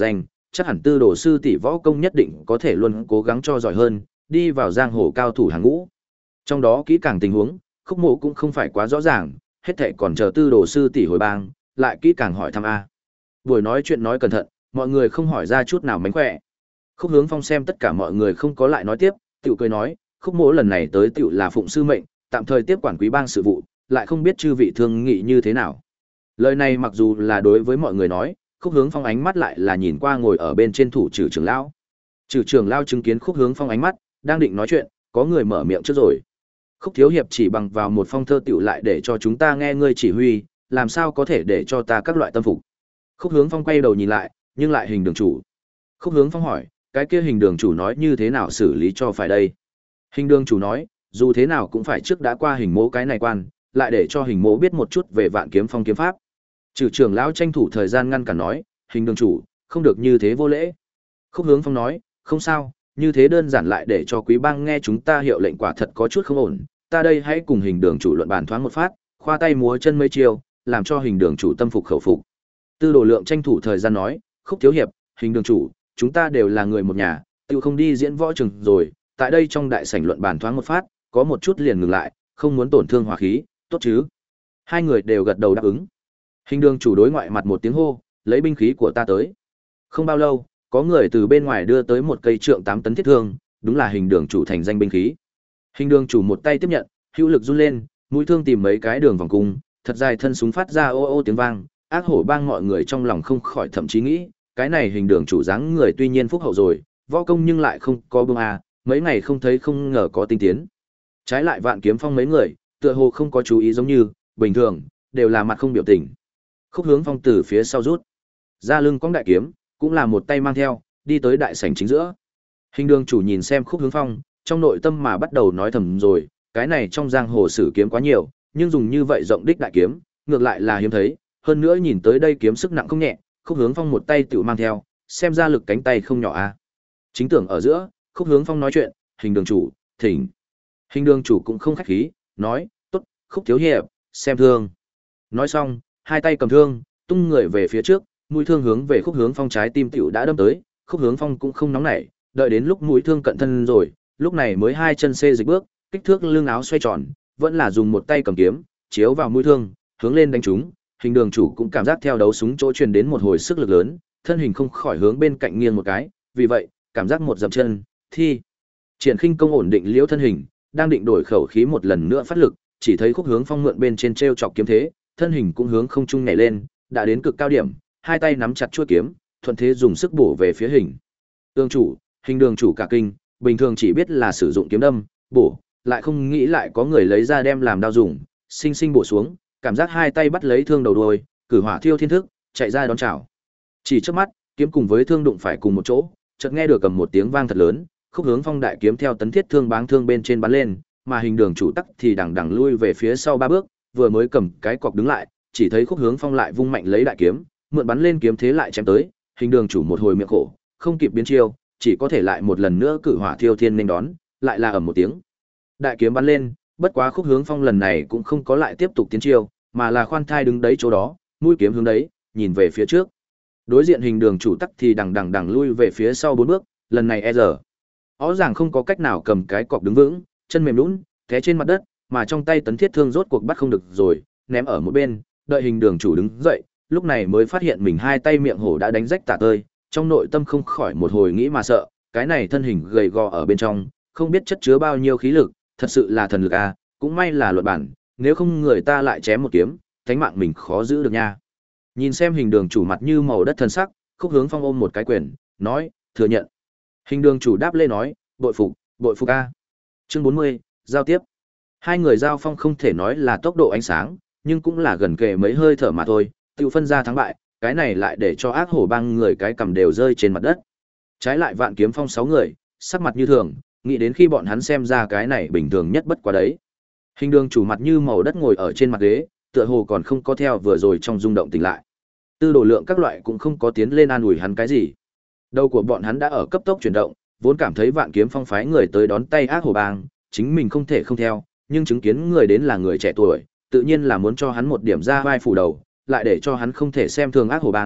chắc hẳn Tư Đồ sư tỷ võ công nhất định có thể luôn cố gắng cho giỏi hơn, đi vào giang hồ cao thủ hàng ngũ. Trong đó kỹ càng tình huống, Khúc Mộ cũng không phải quá rõ ràng, hết thảy còn chờ Tư Đồ sư tỷ hồi bang, lại kỹ càng hỏi thăm a. Buổi nói chuyện nói cẩn thận, mọi người không hỏi ra chút nào mánh khỏe. Khúc Hướng Phong xem tất cả mọi người không có lại nói tiếp, tiểu cười nói, Khúc Mộ lần này tới tiểu là phụng sư mệnh, tạm thời tiếp quản quý bang sự vụ, lại không biết chư vị thương nghị như thế nào. Lời này mặc dù là đối với mọi người nói, Khúc Hướng Phong ánh mắt lại là nhìn qua ngồi ở bên trên thủ trừ trưởng lão. Trừ trưởng lão chứng kiến Khúc Hướng Phong ánh mắt, đang định nói chuyện, có người mở miệng trước rồi. Khúc thiếu hiệp chỉ bằng vào một phong thơ tiểu lại để cho chúng ta nghe ngươi chỉ huy, làm sao có thể để cho ta các loại tâm phục. Khúc Hướng Phong quay đầu nhìn lại, nhưng lại hình đường chủ. Khúc Hướng Phong hỏi, cái kia hình đường chủ nói như thế nào xử lý cho phải đây? Hình đường chủ nói, dù thế nào cũng phải trước đã qua hình mỗ cái này quan, lại để cho hình mỗ biết một chút về Vạn Kiếm Phong kiếm pháp. Trừ trưởng lão tranh thủ thời gian ngăn cản nói, hình đường chủ, không được như thế vô lễ. Khúc Hướng Phong nói, không sao, như thế đơn giản lại để cho quý bang nghe chúng ta hiệu lệnh quả thật có chút không ổn, ta đây hãy cùng hình đường chủ luận bàn thoáng một phát, khoa tay múa chân mấy chiêu, làm cho hình đường chủ tâm phục khẩu phục. Tư Đồ Lượng tranh thủ thời gian nói, Khúc thiếu hiệp, hình đường chủ, chúng ta đều là người một nhà, tự không đi diễn võ trường rồi, tại đây trong đại sảnh luận bàn thoáng một phát, có một chút liền ngừng lại, không muốn tổn thương hòa khí, tốt chứ? Hai người đều gật đầu đáp ứng. Hình đường chủ đối ngoại mặt một tiếng hô, lấy binh khí của ta tới. Không bao lâu, có người từ bên ngoài đưa tới một cây trượng tám tấn thiết thương, đúng là hình đường chủ thành danh binh khí. Hình đường chủ một tay tiếp nhận, hữu lực run lên, mũi thương tìm mấy cái đường vòng cung, thật dài thân súng phát ra ô ô tiếng vang, ác hổ bang mọi người trong lòng không khỏi thậm chí nghĩ, cái này hình đường chủ dáng người tuy nhiên phúc hậu rồi, võ công nhưng lại không có bưng à, mấy ngày không thấy không ngờ có tinh tiến. Trái lại Vạn Kiếm Phong mấy người, tựa hồ không có chú ý giống như, bình thường, đều là mặt không biểu tình. Khúc Hướng Phong từ phía sau rút ra lưng cong đại kiếm, cũng là một tay mang theo, đi tới đại sảnh chính giữa. Hình đường chủ nhìn xem Khúc Hướng Phong, trong nội tâm mà bắt đầu nói thầm rồi, cái này trong giang hồ sử kiếm quá nhiều, nhưng dùng như vậy rộng đích đại kiếm, ngược lại là hiếm thấy, hơn nữa nhìn tới đây kiếm sức nặng không nhẹ, Khúc Hướng Phong một tay tự mang theo, xem ra lực cánh tay không nhỏ a. À. Chính tưởng ở giữa, Khúc Hướng Phong nói chuyện, hình đường chủ, thỉnh. Hình đường chủ cũng không khách khí, nói, tốt, Khúc thiếu hiệp, xem thương. Nói xong, hai tay cầm thương, tung người về phía trước, mũi thương hướng về Khúc Hướng Phong trái tim tiểu đã đâm tới, Khúc Hướng Phong cũng không nóng nảy, đợi đến lúc mũi thương cận thân rồi, lúc này mới hai chân xê dịch bước, kích thước lưng áo xoay tròn, vẫn là dùng một tay cầm kiếm, chiếu vào mũi thương, hướng lên đánh trúng. Hình đường chủ cũng cảm giác theo đấu súng chỗ truyền đến một hồi sức lực lớn, thân hình không khỏi hướng bên cạnh nghiêng một cái, vì vậy, cảm giác một dậm chân, thi triển khinh công ổn định liễu thân hình, đang định đổi khẩu khí một lần nữa phát lực, chỉ thấy Khúc Hướng Phong mượn bên trên treo chọc kiếm thế, thân hình cũng hướng không trung nhảy lên, đã đến cực cao điểm, hai tay nắm chặt chuôi kiếm, thuận thế dùng sức bổ về phía hình. Đường chủ, hình đường chủ cả kinh, bình thường chỉ biết là sử dụng kiếm đâm, bổ, lại không nghĩ lại có người lấy ra đem làm đao dùng, sinh sinh bổ xuống, cảm giác hai tay bắt lấy thương đầu đuôi, cử hỏa thiêu thiên thức, chạy ra đón chào. Chỉ trước mắt, kiếm cùng với thương đụng phải cùng một chỗ, chợt nghe được cầm một tiếng vang thật lớn, Khúc Hướng Phong đại kiếm theo tấn thiết thương báng thương bên trên bắn lên, mà hình đường chủ tắc thì đằng đằng lui về phía sau ba bước, vừa mới cầm cái cọc đứng lại, chỉ thấy Khúc Hướng Phong lại vung mạnh lấy đại kiếm, mượn bắn lên kiếm thế lại chém tới, hình đường chủ một hồi miệng khổ, không kịp biến chiêu, chỉ có thể lại một lần nữa cử hỏa thiêu thiên nên đón, lại là ầm một tiếng. Đại kiếm bắn lên, bất quá Khúc Hướng Phong lần này cũng không có lại tiếp tục tiến chiêu, mà là khoan thai đứng đấy chỗ đó, mũi kiếm hướng đấy, nhìn về phía trước. Đối diện hình đường chủ tắc thì đằng đằng đằng lui về phía sau bốn bước, lần này e giờ. Rõ ràng không có cách nào cầm cái cọc đứng vững, chân mềm nhũn, té trên mặt đất, mà trong tay tấn thiết thương rốt cuộc bắt không được rồi, ném ở một bên, đợi hình đường chủ đứng dậy, lúc này mới phát hiện mình hai tay miệng hổ đã đánh rách tả tơi, trong nội tâm không khỏi một hồi nghĩ mà sợ, cái này thân hình gầy gò ở bên trong, không biết chất chứa bao nhiêu khí lực, thật sự là thần lực a, cũng may là luật bản, nếu không người ta lại chém một kiếm, thánh mạng mình khó giữ được nha. Nhìn xem hình đường chủ mặt như màu đất thân sắc, Khúc Hướng Phong ôm một cái quyền, nói, thừa nhận. Hình đường chủ đáp lê nói, bội phục, bội phục a. Chương bốn mươi, giao tiếp. Hai người giao phong không thể nói là tốc độ ánh sáng, nhưng cũng là gần kề mấy hơi thở mà thôi, tự phân ra thắng bại, cái này lại để cho ác hổ bang người cái cầm đều rơi trên mặt đất. Trái lại Vạn Kiếm Phong sáu người, sắc mặt như thường, nghĩ đến khi bọn hắn xem ra cái này bình thường nhất bất quá đấy. Hình đường chủ mặt như màu đất ngồi ở trên mặt ghế, tựa hồ còn không có theo vừa rồi trong rung động tỉnh lại. Tư Đồ Lượng các loại cũng không có tiến lên an ủi hắn cái gì. Đầu của bọn hắn đã ở cấp tốc chuyển động, vốn cảm thấy Vạn Kiếm Phong phái người tới đón tay ác hổ bang, chính mình không thể không theo, nhưng chứng kiến người đến là người trẻ tuổi, tự nhiên là muốn cho hắn một điểm ra vai phủ đầu, lại để cho hắn không thể xem thường ác hổ bang,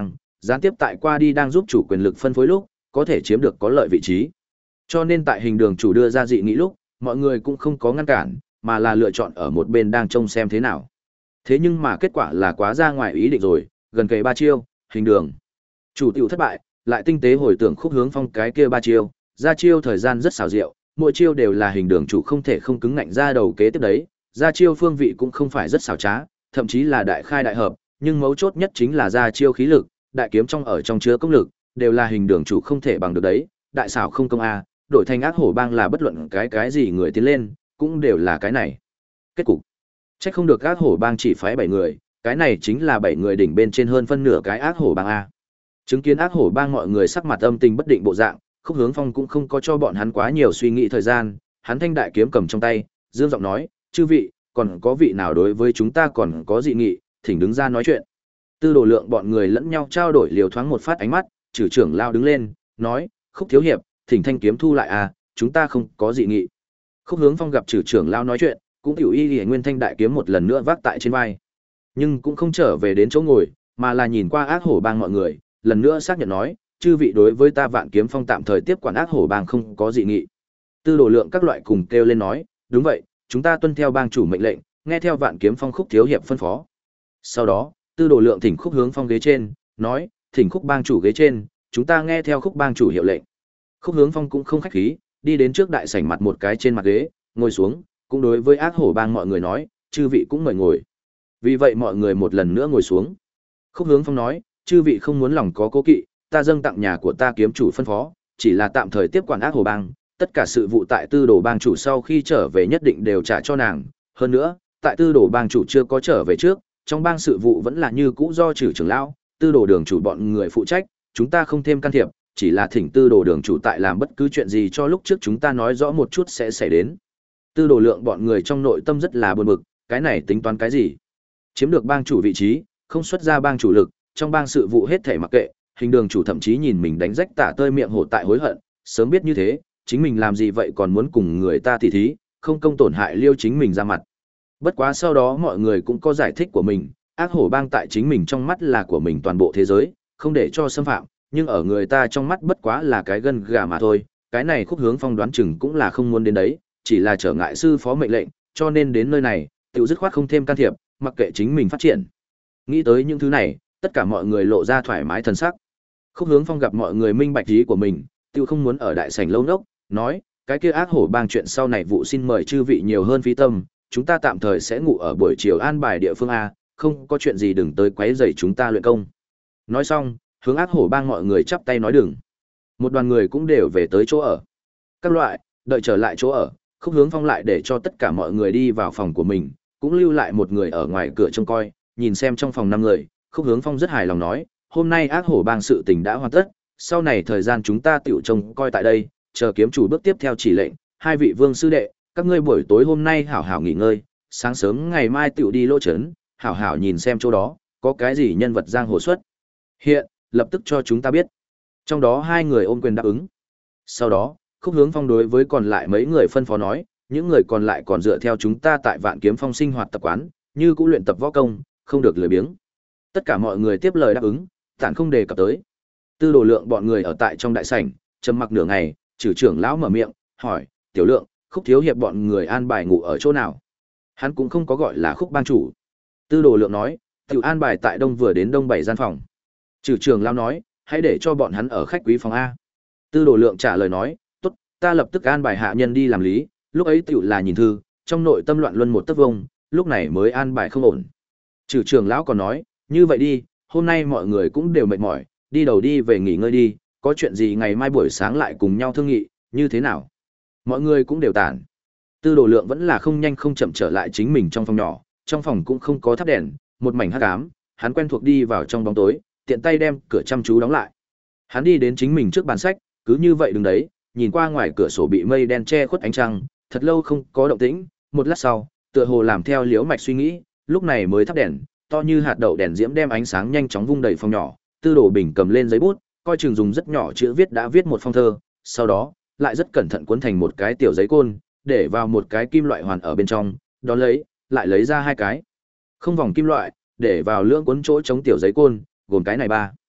Gián tiếp tại qua đi đang giúp chủ quyền lực phân phối lúc, có thể chiếm được có lợi vị trí. Cho nên tại hình đường chủ đưa ra dị nghị lúc, mọi người cũng không có ngăn cản, mà là lựa chọn ở một bên đang trông xem thế nào. Thế nhưng mà kết quả là quá ra ngoài ý định rồi, gần kề ba chiêu, hình đường chủ tiểu thất bại, lại tinh tế hồi tưởng Khúc Hướng Phong cái kia ba chiêu, ra chiêu thời gian rất xảo diệu, mỗi chiêu đều là hình đường chủ không thể không cứng ngạnh ra đầu kế tiếp đấy, ra chiêu phương vị cũng không phải rất xảo trá, thậm chí là đại khai đại hợp, nhưng mấu chốt nhất chính là ra chiêu khí lực, đại kiếm trong ở trong chứa công lực, đều là hình đường chủ không thể bằng được đấy, đại xảo không công a, đổi thành ác hổ bang là bất luận cái cái gì người tiến lên, cũng đều là cái này. Kết cục, chắc không được ác hổ bang chỉ phái bảy người, cái này chính là bảy người đỉnh bên trên hơn phân nửa cái ác hổ bang a. Chứng kiến ác hổ bang mọi người sắc mặt âm tình bất định bộ dạng, Khúc Hướng Phong cũng không có cho bọn hắn quá nhiều suy nghĩ thời gian, hắn thanh đại kiếm cầm trong tay, dương giọng nói, chư vị, còn có vị nào đối với chúng ta còn có dị nghị, thỉnh đứng ra nói chuyện. Tư Đồ Lượng bọn người lẫn nhau trao đổi liều thoáng một phát ánh mắt, Trử trưởng lao đứng lên, nói, Khúc thiếu hiệp, thỉnh thanh kiếm thu lại à, chúng ta không có dị nghị. Khúc Hướng Phong gặp Trử trưởng lao nói chuyện, cũng tiểu y y nguyên thanh đại kiếm một lần nữa vác tại trên vai, nhưng cũng không trở về đến chỗ ngồi, mà là nhìn qua ác hổ bang mọi người, lần nữa xác nhận nói, chư vị đối với ta Vạn Kiếm Phong tạm thời tiếp quản ác hổ bang không có dị nghị. Tư Đồ Lượng các loại cùng kêu lên nói, đúng vậy, chúng ta tuân theo bang chủ mệnh lệnh, nghe theo Vạn Kiếm Phong Khúc thiếu hiệp phân phó. Sau đó, Tư Đồ Lượng thỉnh Khúc Hướng Phong ghế trên, nói, thỉnh Khúc bang chủ ghế trên, chúng ta nghe theo Khúc bang chủ hiệu lệnh. Khúc Hướng Phong cũng không khách khí, đi đến trước đại sảnh mặt một cái trên mặt ghế, ngồi xuống, cũng đối với ác hổ bang mọi người nói, chư vị cũng mời ngồi. Vì vậy mọi người một lần nữa ngồi xuống. Khúc Hướng Phong nói, chư vị không muốn lòng có cố kỵ, ta dâng tặng nhà của ta kiếm chủ phân phó, chỉ là tạm thời tiếp quản ác hổ bang, tất cả sự vụ tại Tư Đồ bang chủ sau khi trở về nhất định đều trả cho nàng. Hơn nữa, tại Tư Đồ bang chủ chưa có trở về trước, trong bang sự vụ vẫn là như cũ do Trử trưởng lão, Tư Đồ đường chủ bọn người phụ trách, chúng ta không thêm can thiệp, chỉ là thỉnh Tư Đồ đường chủ tại làm bất cứ chuyện gì cho lúc trước chúng ta nói rõ một chút sẽ xảy đến. Tư Đồ Lượng bọn người trong nội tâm rất là buồn bực, cái này tính toán cái gì? Chiếm được bang chủ vị trí, không xuất ra bang chủ lực, trong bang sự vụ hết thảy mặc kệ, hình đường chủ thậm chí nhìn mình đánh rách tả tơi miệng hổ tại hối hận, sớm biết như thế, chính mình làm gì vậy còn muốn cùng người ta tỉ thí, không công tổn hại liêu chính mình ra mặt. Bất quá sau đó mọi người cũng có giải thích của mình, ác hổ bang tại chính mình trong mắt là của mình toàn bộ thế giới, không để cho xâm phạm, nhưng ở người ta trong mắt bất quá là cái gân gà mà thôi, cái này Khúc Hướng Phong đoán chừng cũng là không muốn đến đấy, chỉ là trở ngại sư phó mệnh lệnh, cho nên đến nơi này, tự dứt khoát không thêm can thiệp, mặc kệ chính mình phát triển. Nghĩ tới những thứ này, tất cả mọi người lộ ra thoải mái thần sắc. Khúc Hướng Phong gặp mọi người minh bạch ý của mình, tự không muốn ở đại sảnh lâu nốc, nói, cái kia ác hổ bang chuyện sau này vụ xin mời chư vị nhiều hơn phí tâm, chúng ta tạm thời sẽ ngủ ở buổi chiều an bài địa phương a, không có chuyện gì đừng tới quấy rầy chúng ta luyện công. Nói xong, hướng ác hổ bang mọi người chắp tay nói đừng. Một đoàn người cũng đều về tới chỗ ở. Các loại, đợi trở lại chỗ ở, Khúc Hướng Phong lại để cho tất cả mọi người đi vào phòng của mình, cũng lưu lại một người ở ngoài cửa trông coi, nhìn xem trong phòng năm người, Khúc Hướng Phong rất hài lòng nói, hôm nay ác hổ bang sự tình đã hoàn tất, sau này thời gian chúng ta tiểu trông coi tại đây, chờ kiếm chủ bước tiếp theo chỉ lệnh, hai vị vương sư đệ, các ngươi buổi tối hôm nay hảo hảo nghỉ ngơi, sáng sớm ngày mai tiểu đi lỗ trấn, hảo hảo nhìn xem chỗ đó, có cái gì nhân vật giang hồ xuất hiện, lập tức cho chúng ta biết. Trong đó hai người ôm quyền đáp ứng. Sau đó, Khúc Hướng Phong đối với còn lại mấy người phân phó nói, những người còn lại còn dựa theo chúng ta tại Vạn Kiếm Phong sinh hoạt tập quán, như cũ luyện tập võ công, không được lười biếng. Tất cả mọi người tiếp lời đáp ứng, tản không đề cập tới. Tư Đồ Lượng bọn người ở tại trong đại sảnh, trầm mặc nửa ngày, Trử trưởng lão mở miệng, hỏi, "Tiểu Lượng, Khúc thiếu hiệp bọn người an bài ngủ ở chỗ nào?" Hắn cũng không có gọi là Khúc bang chủ. Tư Đồ Lượng nói, "Tiểu an bài tại đông vừa đến đông bảy gian phòng." Trử trưởng lão nói, "Hãy để cho bọn hắn ở khách quý phòng a." Tư Đồ Lượng trả lời nói, "Tốt, ta lập tức an bài hạ nhân đi làm lý." Lúc ấy tiểu là nhìn thư, trong nội tâm loạn luân một tấc vông, lúc này mới an bài không ổn. Trừ trưởng lão còn nói, như vậy đi, hôm nay mọi người cũng đều mệt mỏi, đi đầu đi về nghỉ ngơi đi, có chuyện gì ngày mai buổi sáng lại cùng nhau thương nghị, như thế nào? Mọi người cũng đều tản. Tư Đồ Lượng vẫn là không nhanh không chậm trở lại chính mình trong phòng nhỏ, trong phòng cũng không có thắp đèn, một mảnh hắc ám, hắn quen thuộc đi vào trong bóng tối, tiện tay đem cửa chăm chú đóng lại. Hắn đi đến chính mình trước bàn sách, cứ như vậy đứng đấy, nhìn qua ngoài cửa sổ bị mây đen che khuất ánh trăng, thật lâu không có động tĩnh, một lát sau, tựa hồ làm theo liễu mạch suy nghĩ, lúc này mới thắp đèn, to như hạt đậu đèn diễm đem ánh sáng nhanh chóng vung đầy phòng nhỏ, Tư Đồ Bình cầm lên giấy bút, coi chừng dùng rất nhỏ chữ viết đã viết một phong thơ, sau đó, lại rất cẩn thận cuốn thành một cái tiểu giấy côn, để vào một cái kim loại hoàn ở bên trong, đón lấy, lại lấy ra hai cái không vòng kim loại, để vào lưỡng cuốn chỗ chống tiểu giấy côn, gồm cái này ba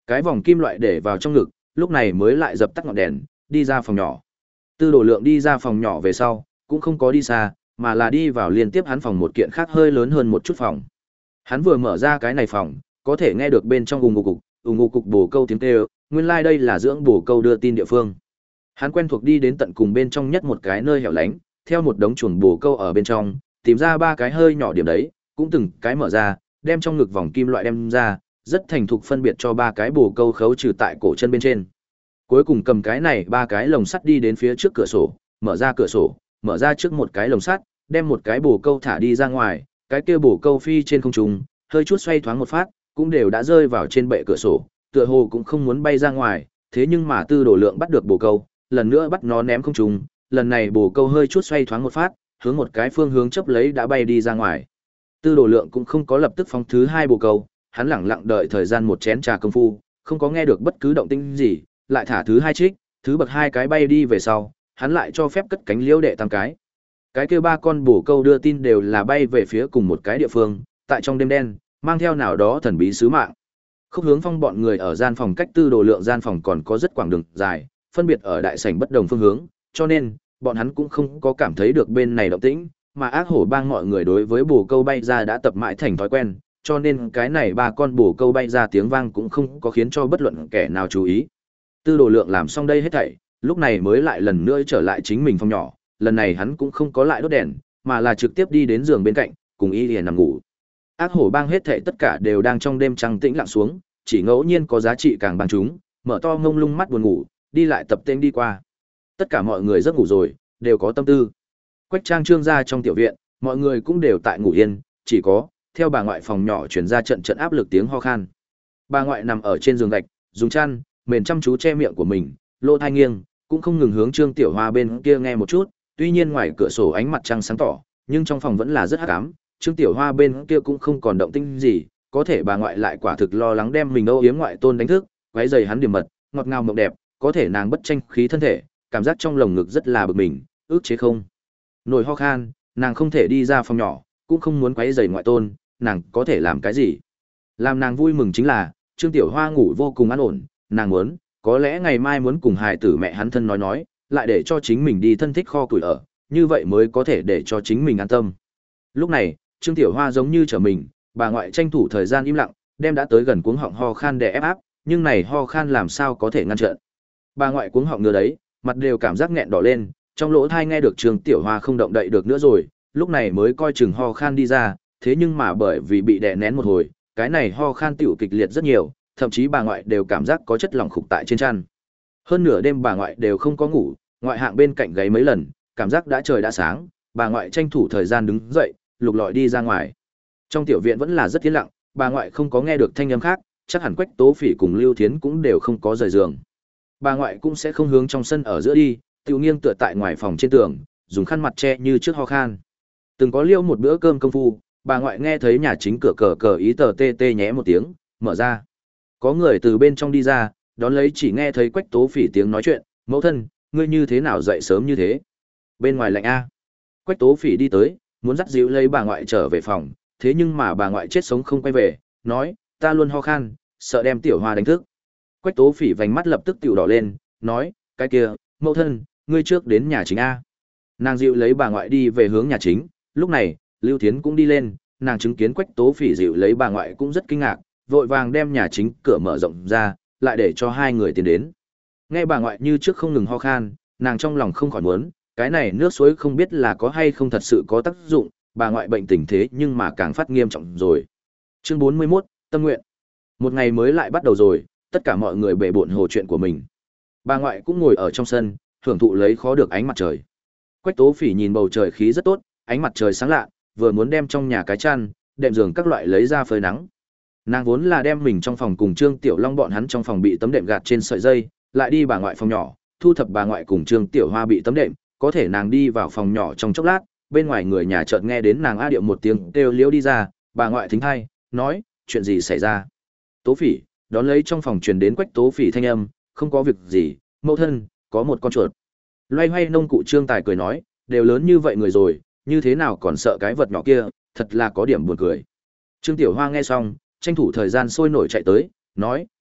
Cái vòng kim loại để vào trong ngực, lúc này mới lại dập tắt ngọn đèn, đi ra phòng nhỏ. Tư Đồ Lượng đi ra phòng nhỏ về sau, cũng không có đi xa, mà là đi vào liên tiếp hắn phòng một kiện khác hơi lớn hơn một chút phòng. Hắn vừa mở ra cái này phòng, có thể nghe được bên trong ùng ục cục, ùng ục cục bồ câu tiếng kêu, nguyên lai like đây là dưỡng bồ câu đưa tin địa phương. Hắn quen thuộc đi đến tận cùng bên trong nhất một cái nơi hẻo lánh, theo một đống chuồng bồ câu ở bên trong, tìm ra ba cái hơi nhỏ điểm đấy, cũng từng cái mở ra, đem trong ngực vòng kim loại đem ra, rất thành thục phân biệt cho ba cái bồ câu khấu trừ tại cổ chân bên trên. Cuối cùng cầm cái này ba cái lồng sắt đi đến phía trước cửa sổ, mở ra cửa sổ, mở ra trước một cái lồng sắt, đem một cái bồ câu thả đi ra ngoài, cái kia bồ câu phi trên không trung, hơi chút xoay thoáng một phát, cũng đều đã rơi vào trên bệ cửa sổ, tựa hồ cũng không muốn bay ra ngoài, thế nhưng mà Tư Đồ Lượng bắt được bồ câu, lần nữa bắt nó ném không trung, lần này bồ câu hơi chút xoay thoáng một phát, hướng một cái phương hướng chấp lấy đã bay đi ra ngoài. Tư Đồ Lượng cũng không có lập tức phóng thứ hai bồ câu, hắn lẳng lặng đợi thời gian một chén trà công phu, không có nghe được bất cứ động tĩnh gì, lại thả thứ hai trích, thứ bậc hai cái bay đi về sau, hắn lại cho phép cất cánh liễu đệ tam cái. Cái kia ba con bồ câu đưa tin đều là bay về phía cùng một cái địa phương, tại trong đêm đen, mang theo nào đó thần bí sứ mạng. Khúc Hướng Phong bọn người ở gian phòng cách Tư Đồ Lượng gian phòng còn có rất quãng đường dài, phân biệt ở đại sảnh bất đồng phương hướng, cho nên bọn hắn cũng không có cảm thấy được bên này động tĩnh, mà ác hổ bang mọi người đối với bồ câu bay ra đã tập mãi thành thói quen, cho nên cái này ba con bồ câu bay ra tiếng vang cũng không có khiến cho bất luận kẻ nào chú ý. Tư Đồ Lượng làm xong đây hết thảy, lúc này mới lại lần nữa trở lại chính mình phòng nhỏ, lần này hắn cũng không có lại đốt đèn, mà là trực tiếp đi đến giường bên cạnh, cùng Y Lìa nằm ngủ. Ác hổ bang hết thảy tất cả đều đang trong đêm trăng tĩnh lặng xuống, chỉ ngẫu nhiên có giá trị càng bằng chúng, mở to ngông lung mắt buồn ngủ, đi lại tập tên đi qua. Tất cả mọi người giấc ngủ rồi, đều có tâm tư. Quách Trang Trương ra trong tiểu viện, mọi người cũng đều tại ngủ yên, chỉ có theo bà ngoại phòng nhỏ truyền ra trận trận áp lực tiếng ho khan. Bà ngoại nằm ở trên giường gạch, dùng chăn mền chăm chú che miệng của mình, lỗ tai nghiêng, cũng không ngừng hướng Trương Tiểu Hoa bên kia nghe một chút, tuy nhiên ngoài cửa sổ ánh mặt trăng sáng tỏ, nhưng trong phòng vẫn là rất hắc ám, Trương Tiểu Hoa bên kia cũng không còn động tĩnh gì, có thể bà ngoại lại quả thực lo lắng đem mình âu yếm ngoại tôn đánh thức, quấy rầy hắn điểm mật, ngọt ngào mộng đẹp, có thể nàng bất tranh khí thân thể, cảm giác trong lồng ngực rất là bực mình, ức chế không nổi ho khan, nàng không thể đi ra phòng nhỏ, cũng không muốn quấy rầy ngoại tôn, nàng có thể làm cái gì? Làm nàng vui mừng chính là, Trương Tiểu Hoa ngủ vô cùng an ổn, nàng muốn, có lẽ ngày mai muốn cùng hài tử mẹ hắn thân nói nói, lại để cho chính mình đi thân thích kho củi ở, như vậy mới có thể để cho chính mình an tâm. Lúc này, Trương Tiểu Hoa giống như trở mình, bà ngoại tranh thủ thời gian im lặng, đem đã tới gần cuống họng ho khan để ép áp, nhưng này ho khan làm sao có thể ngăn chặn. Bà ngoại cuống họng ngứa đấy, mặt đều cảm giác nghẹn đỏ lên, trong lỗ tai nghe được Trương Tiểu Hoa không động đậy được nữa rồi, lúc này mới coi chừng ho khan đi ra, thế nhưng mà bởi vì bị đè nén một hồi, cái này ho khan tiểu kịch liệt rất nhiều, thậm chí bà ngoại đều cảm giác có chất lỏng khục tại trên chăn. Hơn nửa đêm bà ngoại đều không có ngủ, ngoại hạng bên cạnh gáy mấy lần, cảm giác đã trời đã sáng, bà ngoại tranh thủ thời gian đứng dậy, lục lọi đi ra ngoài. Trong tiểu viện vẫn là rất yên lặng, bà ngoại không có nghe được thanh âm khác, chắc hẳn Quách Tố Phỉ cùng Lưu Thiến cũng đều không có rời giường. Bà ngoại cũng sẽ không hướng trong sân ở giữa đi, tiểu nghiêng tựa tại ngoài phòng trên tường, dùng khăn mặt che như trước ho khan. Từng có liêu một bữa cơm công phu, bà ngoại nghe thấy nhà chính cửa cờ cờ ý tờ tê tê nhé một tiếng, mở ra. Có người từ bên trong đi ra, đón lấy chỉ nghe thấy Quách Tố Phỉ tiếng nói chuyện, mẫu thân, ngươi như thế nào dậy sớm như thế? Bên ngoài lạnh a. Quách Tố Phỉ đi tới, muốn dắt dịu lấy bà ngoại trở về phòng, thế nhưng mà bà ngoại chết sống không quay về, nói, ta luôn ho khan, sợ đem Tiểu Hoa đánh thức. Quách Tố Phỉ vành mắt lập tức tiểu đỏ lên, nói, cái kia, mẫu thân, ngươi trước đến nhà chính a. Nàng dịu lấy bà ngoại đi về hướng nhà chính, lúc này, Lưu Thiến cũng đi lên, nàng chứng kiến Quách Tố Phỉ dịu lấy bà ngoại cũng rất kinh ngạc, vội vàng đem nhà chính cửa mở rộng ra, lại để cho hai người tiến đến. Nghe bà ngoại như trước không ngừng ho khan, nàng trong lòng không khỏi muốn, cái này nước suối không biết là có hay không thật sự có tác dụng, bà ngoại bệnh tình thế nhưng mà càng phát nghiêm trọng rồi. Chương bốn mươi mốt, tâm nguyện. Một ngày mới lại bắt đầu rồi, tất cả mọi người bể bộn hồ chuyện của mình. Bà ngoại cũng ngồi ở trong sân, hưởng thụ lấy khó được ánh mặt trời. Quách Tố Phỉ nhìn bầu trời khí rất tốt, ánh mặt trời sáng lạ, vừa muốn đem trong nhà cái chăn, đệm giường các loại lấy ra phơi nắng. Nàng vốn là đem mình trong phòng cùng Trương Tiểu Long bọn hắn trong phòng bị tấm đệm gạt trên sợi dây, lại đi bà ngoại phòng nhỏ, thu thập bà ngoại cùng Trương Tiểu Hoa bị tấm đệm, có thể nàng đi vào phòng nhỏ trong chốc lát, bên ngoài người nhà chợt nghe đến nàng a điệu một tiếng kêu liễu đi ra, bà ngoại thính hay, nói, chuyện gì xảy ra? Tố Phỉ, đón lấy trong phòng truyền đến Quách Tố Phỉ thanh âm, không có việc gì, mẫu thân, có một con chuột. Loay hoay nông cụ Trương Tài cười nói, đều lớn như vậy người rồi, như thế nào còn sợ cái vật nhỏ kia, thật là có điểm buồn cười. Trương Tiểu Hoa nghe xong, tranh thủ thời gian sôi nổi chạy tới, nói,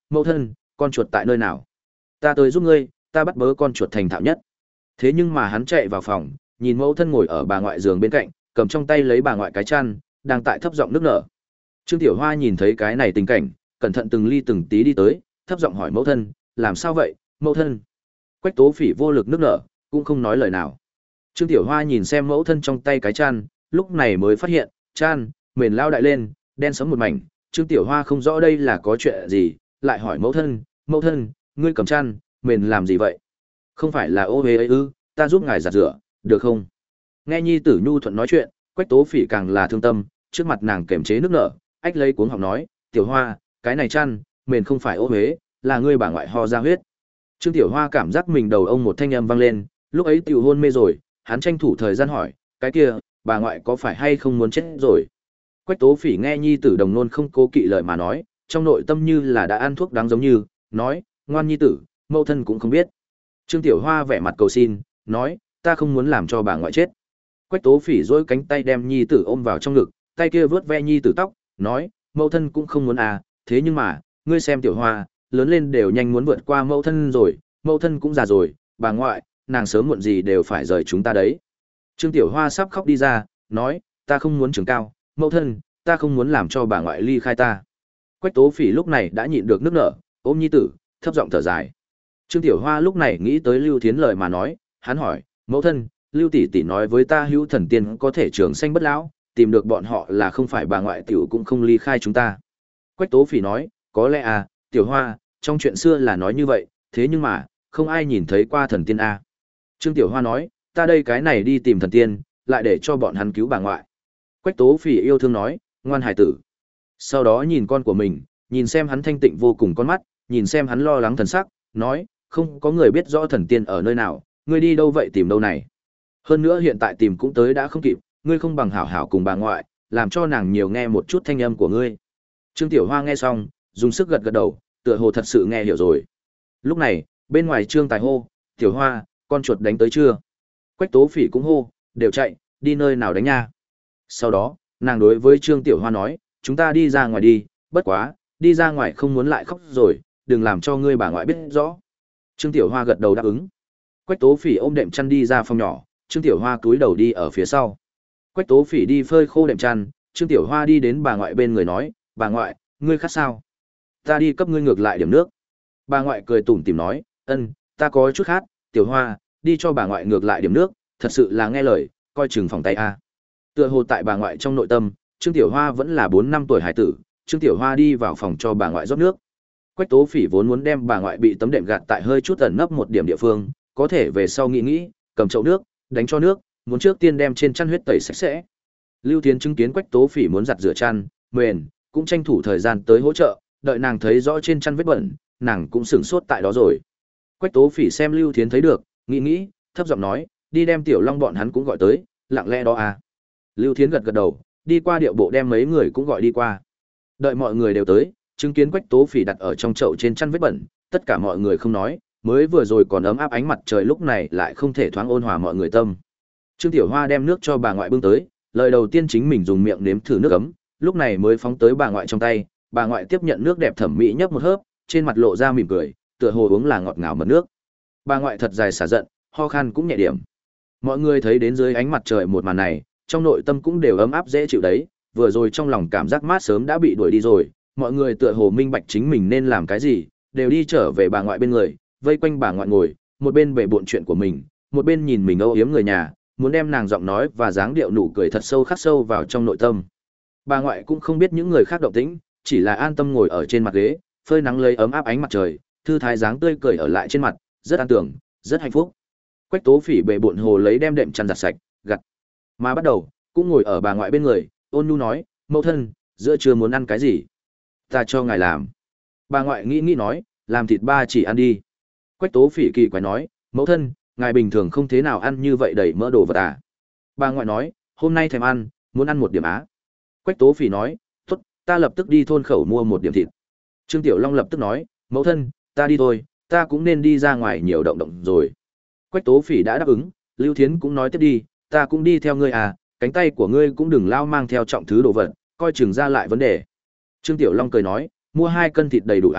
mẫu thân, con chuột tại nơi nào? Ta tới giúp ngươi, ta bắt bớ con chuột thành thạo nhất. Thế nhưng mà hắn chạy vào phòng, nhìn mẫu thân ngồi ở bà ngoại giường bên cạnh, cầm trong tay lấy bà ngoại cái chăn, đang tại thấp giọng nước nở. Trương Tiểu Hoa nhìn thấy cái này tình cảnh, cẩn thận từng ly từng tí đi tới, thấp giọng hỏi mẫu thân, làm sao vậy, mẫu thân? Quách Tố Phỉ vô lực nước nở, cũng không nói lời nào. Trương Tiểu Hoa nhìn xem mẫu thân trong tay cái chăn, lúc này mới phát hiện, chăn mền lao đại lên, đen sẫm một mảnh. Trương Tiểu Hoa không rõ đây là có chuyện gì, lại hỏi mẫu thân, mẫu thân, ngươi cầm chăn mền làm gì vậy? Không phải là ô uế ấy ư? Ta giúp ngài giặt rửa, được không? Nghe nhi tử nhu thuận nói chuyện, Quách Tố Phỉ càng là thương tâm, trước mặt nàng kềm chế nước nở, ách lấy cuống họng nói, Tiểu Hoa, cái này chăn mền không phải ô uế, là ngươi bà ngoại ho ra huyết. Trương Tiểu Hoa cảm giác mình đầu ông một thanh âm vang lên, lúc ấy tiểu hôn mê rồi, hắn tranh thủ thời gian hỏi, cái kia, bà ngoại có phải hay không muốn chết rồi? Quách Tố Phỉ nghe nhi tử đồng nôn không cố kỵ lời mà nói, trong nội tâm như là đã ăn thuốc đáng giống như, nói, ngoan nhi tử, mẫu thân cũng không biết. Trương Tiểu Hoa vẻ mặt cầu xin, nói, ta không muốn làm cho bà ngoại chết. Quách Tố Phỉ duỗi cánh tay đem nhi tử ôm vào trong ngực, tay kia vướt ve nhi tử tóc, nói, mẫu thân cũng không muốn à, thế nhưng mà, ngươi xem Tiểu Hoa, lớn lên đều nhanh muốn vượt qua mẫu thân rồi, mẫu thân cũng già rồi, bà ngoại, nàng sớm muộn gì đều phải rời chúng ta đấy. Trương Tiểu Hoa sắp khóc đi ra, nói, ta không muốn trưởng cao, mẫu thân, ta không muốn làm cho bà ngoại ly khai ta. Quách Tố Phỉ lúc này đã nhịn được nước nở, ôm nhi tử, thấp giọng thở dài. Trương Tiểu Hoa lúc này nghĩ tới Lưu Thiến lời mà nói, hắn hỏi, mẫu thân, Lưu tỷ tỷ nói với ta hữu thần tiên có thể trường sanh bất lão, tìm được bọn họ là không phải bà ngoại tiểu cũng không ly khai chúng ta. Quách Tố Phỉ nói, có lẽ à, Tiểu Hoa, trong chuyện xưa là nói như vậy, thế nhưng mà, không ai nhìn thấy qua thần tiên à. Trương Tiểu Hoa nói, ta đây cái này đi tìm thần tiên, lại để cho bọn hắn cứu bà ngoại. Quách Tố Phỉ yêu thương nói, ngoan hải tử. Sau đó nhìn con của mình, nhìn xem hắn thanh tịnh vô cùng con mắt, nhìn xem hắn lo lắng thần sắc, nói, không có người biết rõ thần tiên ở nơi nào, ngươi đi đâu vậy tìm đâu này. Hơn nữa hiện tại tìm cũng tới đã không kịp, ngươi không bằng hảo hảo cùng bà ngoại, làm cho nàng nhiều nghe một chút thanh âm của ngươi. Trương Tiểu Hoa nghe xong, dùng sức gật gật đầu, tựa hồ thật sự nghe hiểu rồi. Lúc này, bên ngoài Trương Tài hô, Tiểu Hoa, con chuột đánh tới chưa? Quách Tố Phỉ cũng hô, đều chạy, đi nơi nào đánh nha. Sau đó, nàng đối với Trương Tiểu Hoa nói, chúng ta đi ra ngoài đi, bất quá, đi ra ngoài không muốn lại khóc rồi, đừng làm cho ngươi bà ngoại biết rõ. Trương Tiểu Hoa gật đầu đáp ứng. Quách Tố Phỉ ôm đệm chăn đi ra phòng nhỏ, Trương Tiểu Hoa cúi đầu đi ở phía sau. Quách Tố Phỉ đi phơi khô đệm chăn, Trương Tiểu Hoa đi đến bà ngoại bên người nói, bà ngoại, ngươi khát sao? Ta đi cấp ngươi ngược lại điểm nước. Bà ngoại cười tủm tỉm nói, ân, ta có chút khát, Tiểu Hoa, đi cho bà ngoại ngược lại điểm nước, thật sự là nghe lời, coi chừng phòng tay a. Tựa hồ tại bà ngoại trong nội tâm, Trương Tiểu Hoa vẫn là bốn năm tuổi hải tử, Trương Tiểu Hoa đi vào phòng cho bà ngoại rót nước. Quách Tố Phỉ vốn muốn đem bà ngoại bị tấm đệm gạt tại hơi chút ẩn nấp một điểm địa phương, có thể về sau nghĩ nghĩ, cầm chậu nước, đánh cho nước, muốn trước tiên đem trên chăn huyết tẩy sạch sẽ. Lưu Thiến chứng kiến Quách Tố Phỉ muốn giặt rửa chăn, mền, cũng tranh thủ thời gian tới hỗ trợ, đợi nàng thấy rõ trên chăn vết bẩn, nàng cũng sửng sốt tại đó rồi. Quách Tố Phỉ xem Lưu Thiến thấy được, nghĩ nghĩ, thấp giọng nói, đi đem Tiểu Long bọn hắn cũng gọi tới, lặng lẽ đó à. Lưu Thiến gật gật đầu, đi qua điệu bộ đem mấy người cũng gọi đi qua. Đợi mọi người đều tới, chứng kiến Quách Tố Phỉ đặt ở trong chậu trên chăn vết bẩn, tất cả mọi người không nói, mới vừa rồi còn ấm áp ánh mặt trời lúc này lại không thể thoáng ôn hòa mọi người tâm. Trương Tiểu Hoa đem nước cho bà ngoại bưng tới, lời đầu tiên chính mình dùng miệng nếm thử nước ấm, lúc này mới phóng tới bà ngoại trong tay, bà ngoại tiếp nhận nước đẹp thẩm mỹ nhấp một hớp, trên mặt lộ ra mỉm cười, tựa hồ uống là ngọt ngào mật nước. Bà ngoại thật dài xả giận, ho khan cũng nhẹ điểm. Mọi người thấy đến dưới ánh mặt trời một màn này, trong nội tâm cũng đều ấm áp dễ chịu đấy, vừa rồi trong lòng cảm giác mát sớm đã bị đuổi đi rồi, mọi người tựa hồ minh bạch chính mình nên làm cái gì, đều đi trở về bà ngoại bên người, vây quanh bà ngoại ngồi, một bên bể bộn chuyện của mình, một bên nhìn mình âu yếm người nhà, muốn đem nàng giọng nói và dáng điệu nụ cười thật sâu khắc sâu vào trong nội tâm. Bà ngoại cũng không biết những người khác động tĩnh, chỉ là an tâm ngồi ở trên mặt ghế, phơi nắng lấy ấm áp ánh mặt trời, thư thái dáng tươi cười ở lại trên mặt, rất an tưởng, rất hạnh phúc. Quách Tố Phỉ bể bộn hồ lấy đem đệm chăn giặt sạch, gặt. Mà bắt đầu, cũng ngồi ở bà ngoại bên người, ôn nhu nói, mẫu thân, giữa trưa muốn ăn cái gì? Ta cho ngài làm. Bà ngoại nghĩ nghĩ nói, làm thịt ba chỉ ăn đi. Quách Tố Phỉ kỳ quái nói, mẫu thân, ngài bình thường không thế nào ăn như vậy đầy mỡ đồ vật à? Bà ngoại nói, hôm nay thèm ăn, muốn ăn một điểm á. Quách Tố Phỉ nói, tốt, ta lập tức đi thôn khẩu mua một điểm thịt. Trương Tiểu Long lập tức nói, mẫu thân, ta đi thôi, ta cũng nên đi ra ngoài nhiều động động rồi. Quách Tố Phỉ đã đáp ứng, Lưu Thiến cũng nói tiếp đi, ta cũng đi theo ngươi à, cánh tay của ngươi cũng đừng lao mang theo trọng thứ đồ vật, coi chừng ra lại vấn đề. Trương Tiểu Long cười nói, mua hai cân thịt đầy đủ á,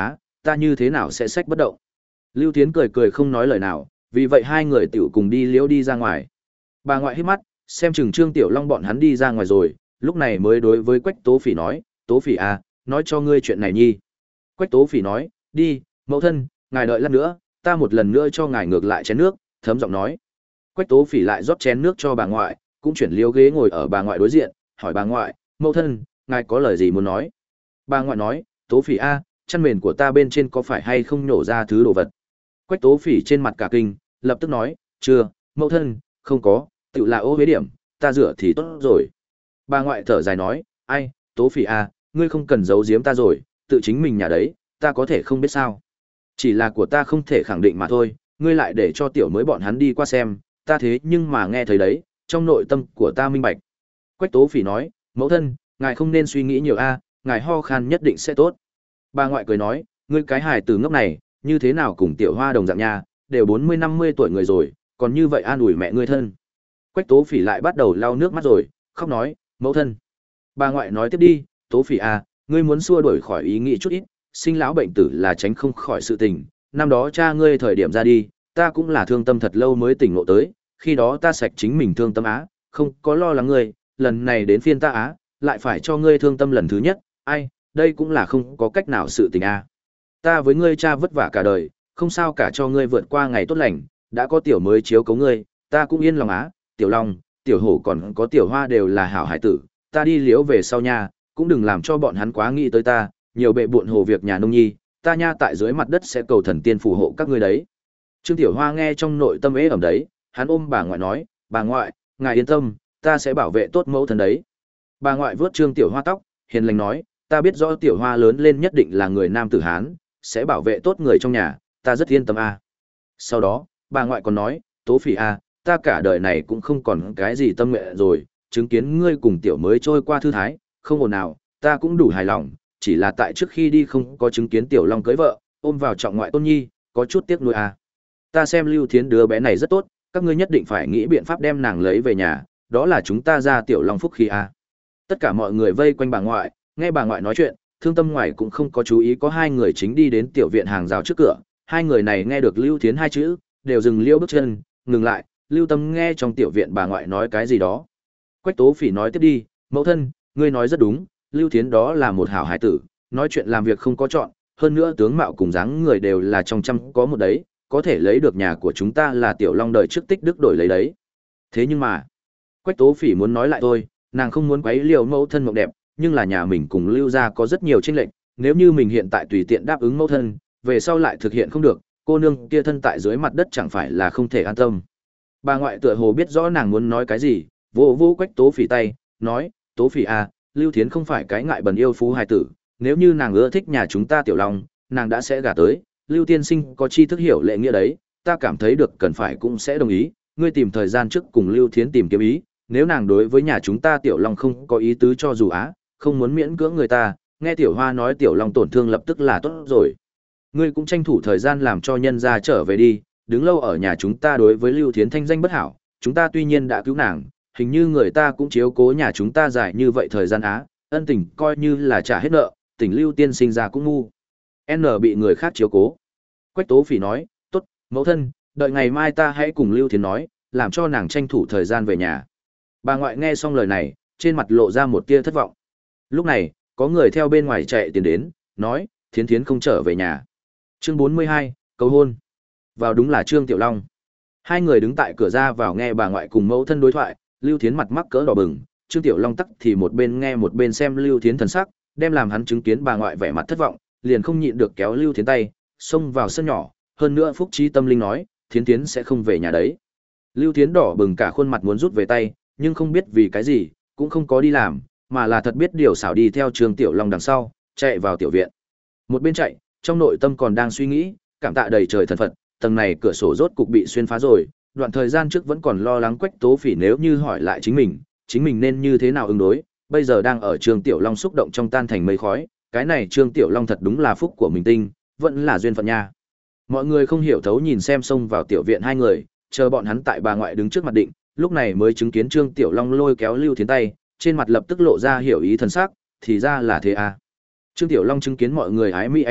ta như thế nào sẽ xách bất động. Lưu Thiến cười cười không nói lời nào, vì vậy hai người tiểu cùng đi liễu đi ra ngoài. Bà ngoại hít mắt, xem chừng Trương Tiểu Long bọn hắn đi ra ngoài rồi, lúc này mới đối với Quách Tố Phỉ nói, Tố Phỉ à, nói cho ngươi chuyện này nhi. Quách Tố Phỉ nói, đi, mẫu thân, ngài đợi lát nữa, ta một lần nữa cho ngài ngược lại chén nước, thấm giọng nói. Quách Tố Phỉ lại rót chén nước cho bà ngoại, cũng chuyển liếu ghế ngồi ở bà ngoại đối diện, hỏi bà ngoại, mẫu thân, ngài có lời gì muốn nói? Bà ngoại nói, Tố Phỉ a, chăn mền của ta bên trên có phải hay không nhổ ra thứ đồ vật? Quách Tố Phỉ trên mặt cả kinh, lập tức nói, chưa, mẫu thân, không có, tự là ô huế điểm, ta rửa thì tốt rồi. Bà ngoại thở dài nói, ai, Tố Phỉ a, ngươi không cần giấu giếm ta rồi, tự chính mình nhà đấy, ta có thể không biết sao. Chỉ là của ta không thể khẳng định mà thôi, ngươi lại để cho tiểu mới bọn hắn đi qua xem, ta thế nhưng mà nghe thấy đấy, trong nội tâm của ta minh bạch. Quách Tố Phỉ nói, mẫu thân, ngài không nên suy nghĩ nhiều a, ngài ho khan nhất định sẽ tốt. Bà ngoại cười nói, ngươi cái hài từ ngốc này, như thế nào cùng tiểu hoa đồng dạng nha, đều bốn mươi năm mươi tuổi người rồi, còn như vậy an ủi mẹ ngươi thân. Quách Tố Phỉ lại bắt đầu lau nước mắt rồi, khóc nói, mẫu thân. Bà ngoại nói tiếp đi, Tố Phỉ à, ngươi muốn xua đuổi khỏi ý nghĩ chút ít, sinh lão bệnh tử là tránh không khỏi sự tình, năm đó cha ngươi thời điểm ra đi, ta cũng là thương tâm thật lâu mới tỉnh ngộ tới, khi đó ta sạch chính mình thương tâm á, không có lo lắng ngươi, lần này đến phiên ta á, lại phải cho ngươi thương tâm lần thứ nhất, ai, đây cũng là không có cách nào sự tình a. Ta với ngươi cha vất vả cả đời, không sao cả cho ngươi vượt qua ngày tốt lành, đã có tiểu mới chiếu cố ngươi, ta cũng yên lòng á, tiểu long, tiểu hổ còn có tiểu hoa đều là hảo hải tử, ta đi liếu về sau nha, cũng đừng làm cho bọn hắn quá nghĩ tới ta, nhiều bệ buộn hồ việc nhà nông nhi, ta nha tại dưới mặt đất sẽ cầu thần tiên phù hộ các ngươi đấy. Trương Tiểu Hoa nghe trong nội tâm ế ẩm đấy, hắn ôm bà ngoại nói, bà ngoại, ngài yên tâm, ta sẽ bảo vệ tốt mẫu thân đấy. Bà ngoại vớt Trương Tiểu Hoa tóc, hiền lành nói, ta biết rõ Tiểu Hoa lớn lên nhất định là người nam tử Hán, sẽ bảo vệ tốt người trong nhà, ta rất yên tâm a. Sau đó, bà ngoại còn nói, Tố Phỉ a, ta cả đời này cũng không còn cái gì tâm nguyện rồi, chứng kiến ngươi cùng tiểu mới trôi qua thư thái, không ồn nào, ta cũng đủ hài lòng, chỉ là tại trước khi đi không có chứng kiến Tiểu Long cưới vợ, ôm vào trọng ngoại tôn nhi, có chút tiếc nuối a. Ta xem Lưu Thiến đứa bé này rất tốt, các ngươi nhất định phải nghĩ biện pháp đem nàng lấy về nhà, đó là chúng ta ra Tiểu Long phúc khí a. Tất cả mọi người vây quanh bà ngoại, nghe bà ngoại nói chuyện, Thương Tâm ngoài cũng không có chú ý có hai người chính đi đến tiểu viện hàng rào trước cửa, hai người này nghe được Lưu Thiến hai chữ, đều dừng liêu bước chân, ngừng lại, Lưu Tâm nghe trong tiểu viện bà ngoại nói cái gì đó. Quách Tố Phỉ nói tiếp đi, mẫu thân, ngươi nói rất đúng, Lưu Thiến đó là một hảo hải tử, nói chuyện làm việc không có chọn, hơn nữa tướng mạo cùng dáng người đều là trong trăm có một đấy, có thể lấy được nhà của chúng ta là Tiểu Long đời trước tích đức đổi lấy đấy. Thế nhưng mà, Quách Tố Phỉ muốn nói lại thôi, nàng không muốn quấy liều mẫu thân mộng đẹp, nhưng là nhà mình cùng Lưu gia có rất nhiều chênh lệch, nếu như mình hiện tại tùy tiện đáp ứng mẫu thân, về sau lại thực hiện không được, cô nương kia thân tại dưới mặt đất chẳng phải là không thể an tâm. Bà ngoại tựa hồ biết rõ nàng muốn nói cái gì, vỗ vỗ Quách Tố Phỉ tay, nói, Tố Phỉ à, Lưu Thiến không phải cái ngại bần yêu phú hài tử, nếu như nàng ưa thích nhà chúng ta Tiểu Long, nàng đã sẽ gả tới, Lưu tiên sinh có chi thức hiểu lệ nghĩa đấy, ta cảm thấy được cần phải cũng sẽ đồng ý, ngươi tìm thời gian trước cùng Lưu Thiến tìm kiếm ý, nếu nàng đối với nhà chúng ta Tiểu Long không có ý tứ cho dù á, không muốn miễn cưỡng người ta, nghe Tiểu Hoa nói Tiểu Long tổn thương lập tức là tốt rồi. Ngươi cũng tranh thủ thời gian làm cho nhân gia trở về đi, đứng lâu ở nhà chúng ta đối với Lưu Thiến thanh danh bất hảo, chúng ta tuy nhiên đã cứu nàng, hình như người ta cũng chiếu cố nhà chúng ta dài như vậy thời gian á, ân tình coi như là trả hết nợ, tình Lưu tiên sinh ra cũng ngu. N bị người khác chiếu cố. Quách Tố Phỉ nói, tốt, mẫu thân, đợi ngày mai ta hãy cùng Lưu Thiến nói, làm cho nàng tranh thủ thời gian về nhà. Bà ngoại nghe xong lời này, trên mặt lộ ra một tia thất vọng. Lúc này, có người theo bên ngoài chạy tiến đến, nói, Thiến Thiến không trở về nhà. Chương bốn mươi hai, cầu hôn. Vào đúng là Trương Tiểu Long. Hai người đứng tại cửa ra vào nghe bà ngoại cùng mẫu thân đối thoại, Lưu Thiến mặt mắc cỡ đỏ bừng, Trương Tiểu Long tắc thì một bên nghe một bên xem Lưu Thiến thần sắc, đem làm hắn chứng kiến bà ngoại vẻ mặt thất vọng, liền không nhịn được kéo Lưu Thiến tay, xông vào sân nhỏ, hơn nữa Phúc Trí tâm linh nói, Thiến Thiến sẽ không về nhà đấy. Lưu Thiến đỏ bừng cả khuôn mặt muốn rút về tay, nhưng không biết vì cái gì, cũng không có đi làm, mà là thật biết điều xảo đi theo Trương Tiểu Long đằng sau, chạy vào tiểu viện. Một bên chạy, trong nội tâm còn đang suy nghĩ, cảm tạ đầy trời thần Phật, tầng này cửa sổ rốt cục bị xuyên phá rồi, đoạn thời gian trước vẫn còn lo lắng Quách Tố Phỉ nếu như hỏi lại chính mình, chính mình nên như thế nào ứng đối, bây giờ đang ở Trương Tiểu Long xúc động trong tan thành mây khói, cái này Trương Tiểu Long thật đúng là phúc của mình tinh, vẫn là duyên phận nha. Mọi người không hiểu thấu nhìn xem xông vào tiểu viện hai người, chờ bọn hắn tại bà ngoại đứng trước mặt định, lúc này mới chứng kiến Trương Tiểu Long lôi kéo Lưu Thiến tay, trên mặt lập tức lộ ra hiểu ý thần sắc, thì ra là thế à. Trương Tiểu Long chứng kiến mọi người ái mỹ ánh mắt,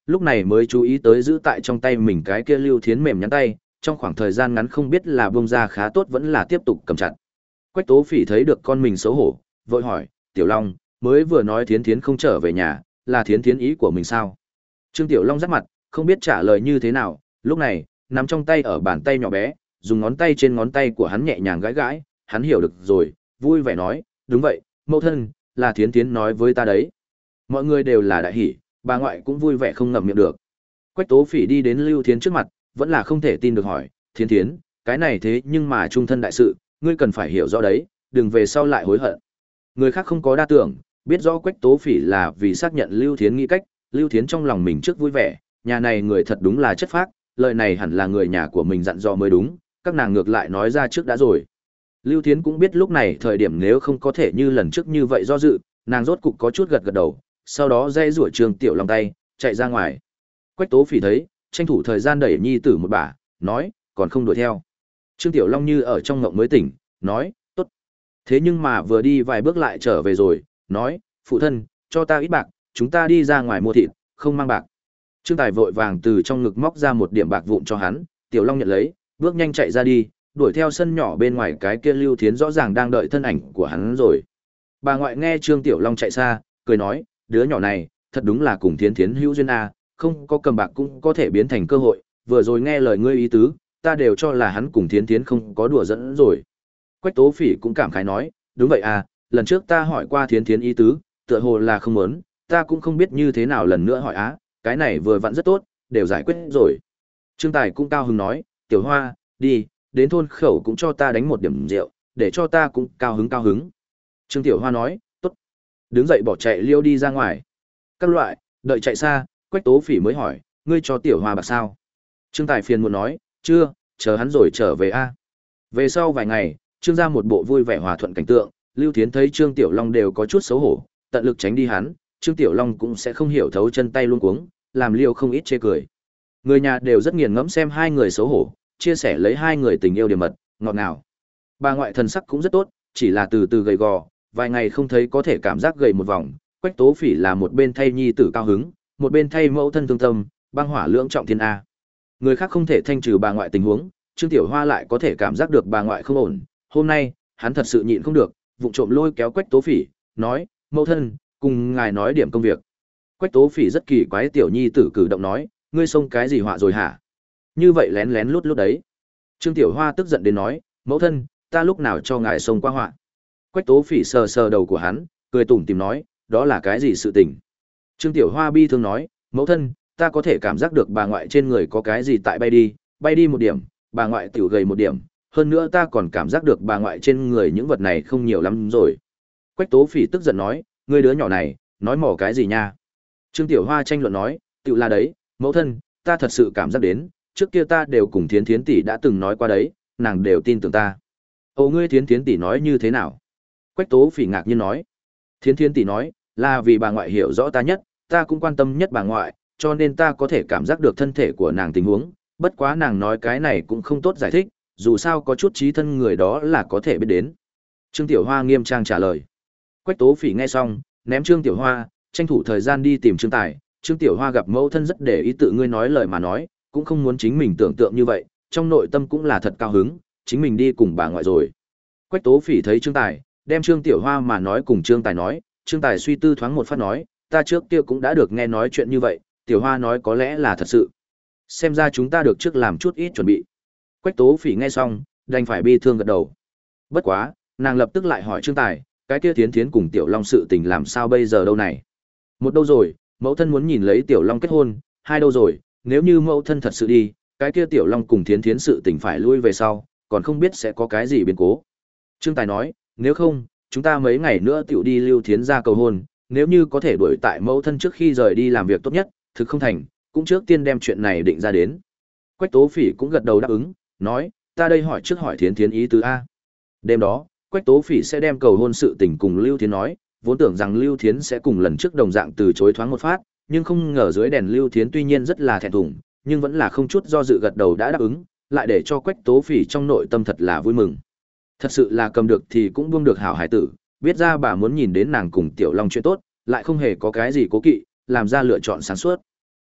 lúc này mới chú ý tới giữ tại trong tay mình cái kia Lưu Thiến mềm nhắn tay, trong khoảng thời gian ngắn không biết là buông ra khá tốt vẫn là tiếp tục cầm chặt. Quách Tố Phỉ thấy được con mình xấu hổ, vội hỏi, Tiểu Long, mới vừa nói Thiến Thiến không trở về nhà, là Thiến Thiến ý của mình sao? Trương Tiểu Long rắc mặt, không biết trả lời như thế nào, lúc này, nắm trong tay ở bàn tay nhỏ bé, dùng ngón tay trên ngón tay của hắn nhẹ nhàng gãi gãi, hắn hiểu được rồi, vui vẻ nói, đúng vậy, mẫu thân, là Thiến Thiến nói với ta đấy. Mọi người đều là đại hỉ, bà ngoại cũng vui vẻ không ngậm miệng được. Quách Tố Phỉ đi đến Lưu Thiến trước mặt, vẫn là không thể tin được hỏi, Thiến Thiến, cái này thế nhưng mà trung thân đại sự, ngươi cần phải hiểu rõ đấy, đừng về sau lại hối hận. Người khác không có đa tưởng, biết rõ Quách Tố Phỉ là vì xác nhận Lưu Thiến nghĩ cách, Lưu Thiến trong lòng mình trước vui vẻ, nhà này người thật đúng là chất phác, lời này hẳn là người nhà của mình dặn dò mới đúng, các nàng ngược lại nói ra trước đã rồi. Lưu Thiến cũng biết lúc này thời điểm nếu không có thể như lần trước như vậy do dự, nàng rốt cục có chút gật gật đầu, sau đó dây rủa Trương Tiểu Long tay, chạy ra ngoài. Quách Tố Phỉ thấy, tranh thủ thời gian đẩy nhi tử một bả, nói, còn không đuổi theo. Trương Tiểu Long như ở trong ngộng mới tỉnh, nói, tốt. Thế nhưng mà vừa đi vài bước lại trở về rồi, nói, phụ thân, cho ta ít bạc, chúng ta đi ra ngoài mua thịt, không mang bạc. Trương Tài vội vàng từ trong ngực móc ra một điểm bạc vụn cho hắn, Tiểu Long nhận lấy, bước nhanh chạy ra đi, đuổi theo sân nhỏ bên ngoài cái kia Lưu Thiến rõ ràng đang đợi thân ảnh của hắn rồi. Bà ngoại nghe Trương Tiểu Long chạy xa, cười nói, đứa nhỏ này, thật đúng là cùng Thiến Thiến hữu duyên a, không có cầm bạc cũng có thể biến thành cơ hội, vừa rồi nghe lời ngươi ý tứ, ta đều cho là hắn cùng Thiến Thiến không có đùa dẫn rồi. Quách Tố Phỉ cũng cảm khái nói, đúng vậy à, lần trước ta hỏi qua Thiến Thiến ý tứ, tựa hồ là không muốn, ta cũng không biết như thế nào lần nữa hỏi á, cái này vừa vặn rất tốt, đều giải quyết rồi. Trương Tài cũng cao hứng nói, Tiểu Hoa, đi, đến thôn khẩu cũng cho ta đánh một điểm rượu, để cho ta cũng cao hứng cao hứng. Trương Tiểu Hoa nói, tốt. Đứng dậy bỏ chạy liêu đi ra ngoài. Các loại, đợi chạy xa, Quách Tố Phỉ mới hỏi, ngươi cho Tiểu Hoa bạc sao? Trương Tài phiền muốn nói, chưa, chờ hắn rồi trở về a. Về sau vài ngày, Trương gia một bộ vui vẻ hòa thuận cảnh tượng, Lưu Thiến thấy Trương Tiểu Long đều có chút xấu hổ, tận lực tránh đi hắn, Trương Tiểu Long cũng sẽ không hiểu thấu chân tay luống cuống, làm liêu không ít chê cười. Người nhà đều rất nghiền ngẫm xem hai người xấu hổ, chia sẻ lấy hai người tình yêu điểm mật, ngọt ngào. Bà ngoại thần sắc cũng rất tốt, chỉ là từ từ gầy gò, vài ngày không thấy có thể cảm giác gầy một vòng. Quách Tố Phỉ là một bên thay nhi tử cao hứng, một bên thay mẫu thân thương tâm, băng hỏa lưỡng trọng thiên a. Người khác không thể thanh trừ bà ngoại tình huống, Trương Tiểu Hoa lại có thể cảm giác được bà ngoại không ổn. Hôm nay, hắn thật sự nhịn không được, vụng trộm lôi kéo Quách Tố Phỉ, nói, mẫu thân, cùng ngài nói điểm công việc. Quách Tố Phỉ rất kỳ quái tiểu nhi tử cử động nói, ngươi xông cái gì họa rồi hả? Như vậy lén lén lút lút đấy. Trương Tiểu Hoa tức giận đến nói, mẫu thân, ta lúc nào cho ngài xông qua họa? Quách Tố Phỉ sờ sờ đầu của hắn, cười tủm tỉm nói, đó là cái gì sự tình? Trương Tiểu Hoa bi thương nói, mẫu thân, ta có thể cảm giác được bà ngoại trên người có cái gì tại bay đi, bay đi một điểm, bà ngoại tiểu gầy một điểm, hơn nữa ta còn cảm giác được bà ngoại trên người những vật này không nhiều lắm rồi. Quách Tố Phỉ tức giận nói, ngươi đứa nhỏ này, nói mỏ cái gì nha? Trương Tiểu Hoa tranh luận nói, tiểu là đấy, mẫu thân, ta thật sự cảm giác đến, trước kia ta đều cùng Thiến Thiến tỷ đã từng nói qua đấy, nàng đều tin tưởng ta. Ồ ngươi Thiến Thiến tỷ nói như thế nào? Quách Tố Phỉ ngạc nhiên nói. Thiến Thiến tỷ nói, là vì bà ngoại hiểu rõ ta nhất, ta cũng quan tâm nhất bà ngoại, cho nên ta có thể cảm giác được thân thể của nàng tình huống, bất quá nàng nói cái này cũng không tốt giải thích, dù sao có chút trí thân người đó là có thể biết đến. Trương Tiểu Hoa nghiêm trang trả lời. Quách Tố Phỉ nghe xong, ném Trương Tiểu Hoa, tranh thủ thời gian đi tìm Trương Tài. Trương Tiểu Hoa gặp mẫu thân rất để ý tự ngươi nói lời mà nói, cũng không muốn chính mình tưởng tượng như vậy, trong nội tâm cũng là thật cao hứng, chính mình đi cùng bà ngoại rồi. Quách Tố Phỉ thấy Trương Tài, đem Trương Tiểu Hoa mà nói cùng Trương Tài nói, Trương Tài suy tư thoáng một phát nói, ta trước kia cũng đã được nghe nói chuyện như vậy, Tiểu Hoa nói có lẽ là thật sự. Xem ra chúng ta được trước làm chút ít chuẩn bị. Quách Tố Phỉ nghe xong, đành phải bi thương gật đầu. Bất quá, nàng lập tức lại hỏi Trương Tài, cái kia Thiến Thiến cùng Tiểu Long sự tình làm sao bây giờ đâu này? Một đâu rồi, mẫu thân muốn nhìn lấy Tiểu Long kết hôn, hai đâu rồi, nếu như mẫu thân thật sự đi, cái kia Tiểu Long cùng Thiến Thiến sự tình phải lui về sau, còn không biết sẽ có cái gì biến cố. Trương Tài nói, nếu không, chúng ta mấy ngày nữa tiểu đi Lưu Thiến ra cầu hôn, nếu như có thể đuổi tại mẫu thân trước khi rời đi làm việc tốt nhất, thực không thành, cũng trước tiên đem chuyện này định ra đến. Quách Tố Phỉ cũng gật đầu đáp ứng, nói, ta đây hỏi trước hỏi Thiến Thiến ý tứ a. Đêm đó, Quách Tố Phỉ sẽ đem cầu hôn sự tình cùng Lưu Thiến nói, vốn tưởng rằng Lưu Thiến sẽ cùng lần trước đồng dạng từ chối thoáng một phát, nhưng không ngờ dưới đèn Lưu Thiến tuy nhiên rất là thẹn thùng, nhưng vẫn là không chút do dự gật đầu đã đáp ứng, lại để cho Quách Tố Phỉ trong nội tâm thật là vui mừng. Thật sự là cầm được thì cũng buông được hảo hải tử, biết ra bà muốn nhìn đến nàng cùng Tiểu Long chuyện tốt, lại không hề có cái gì cố kỵ, làm ra lựa chọn sáng suốt.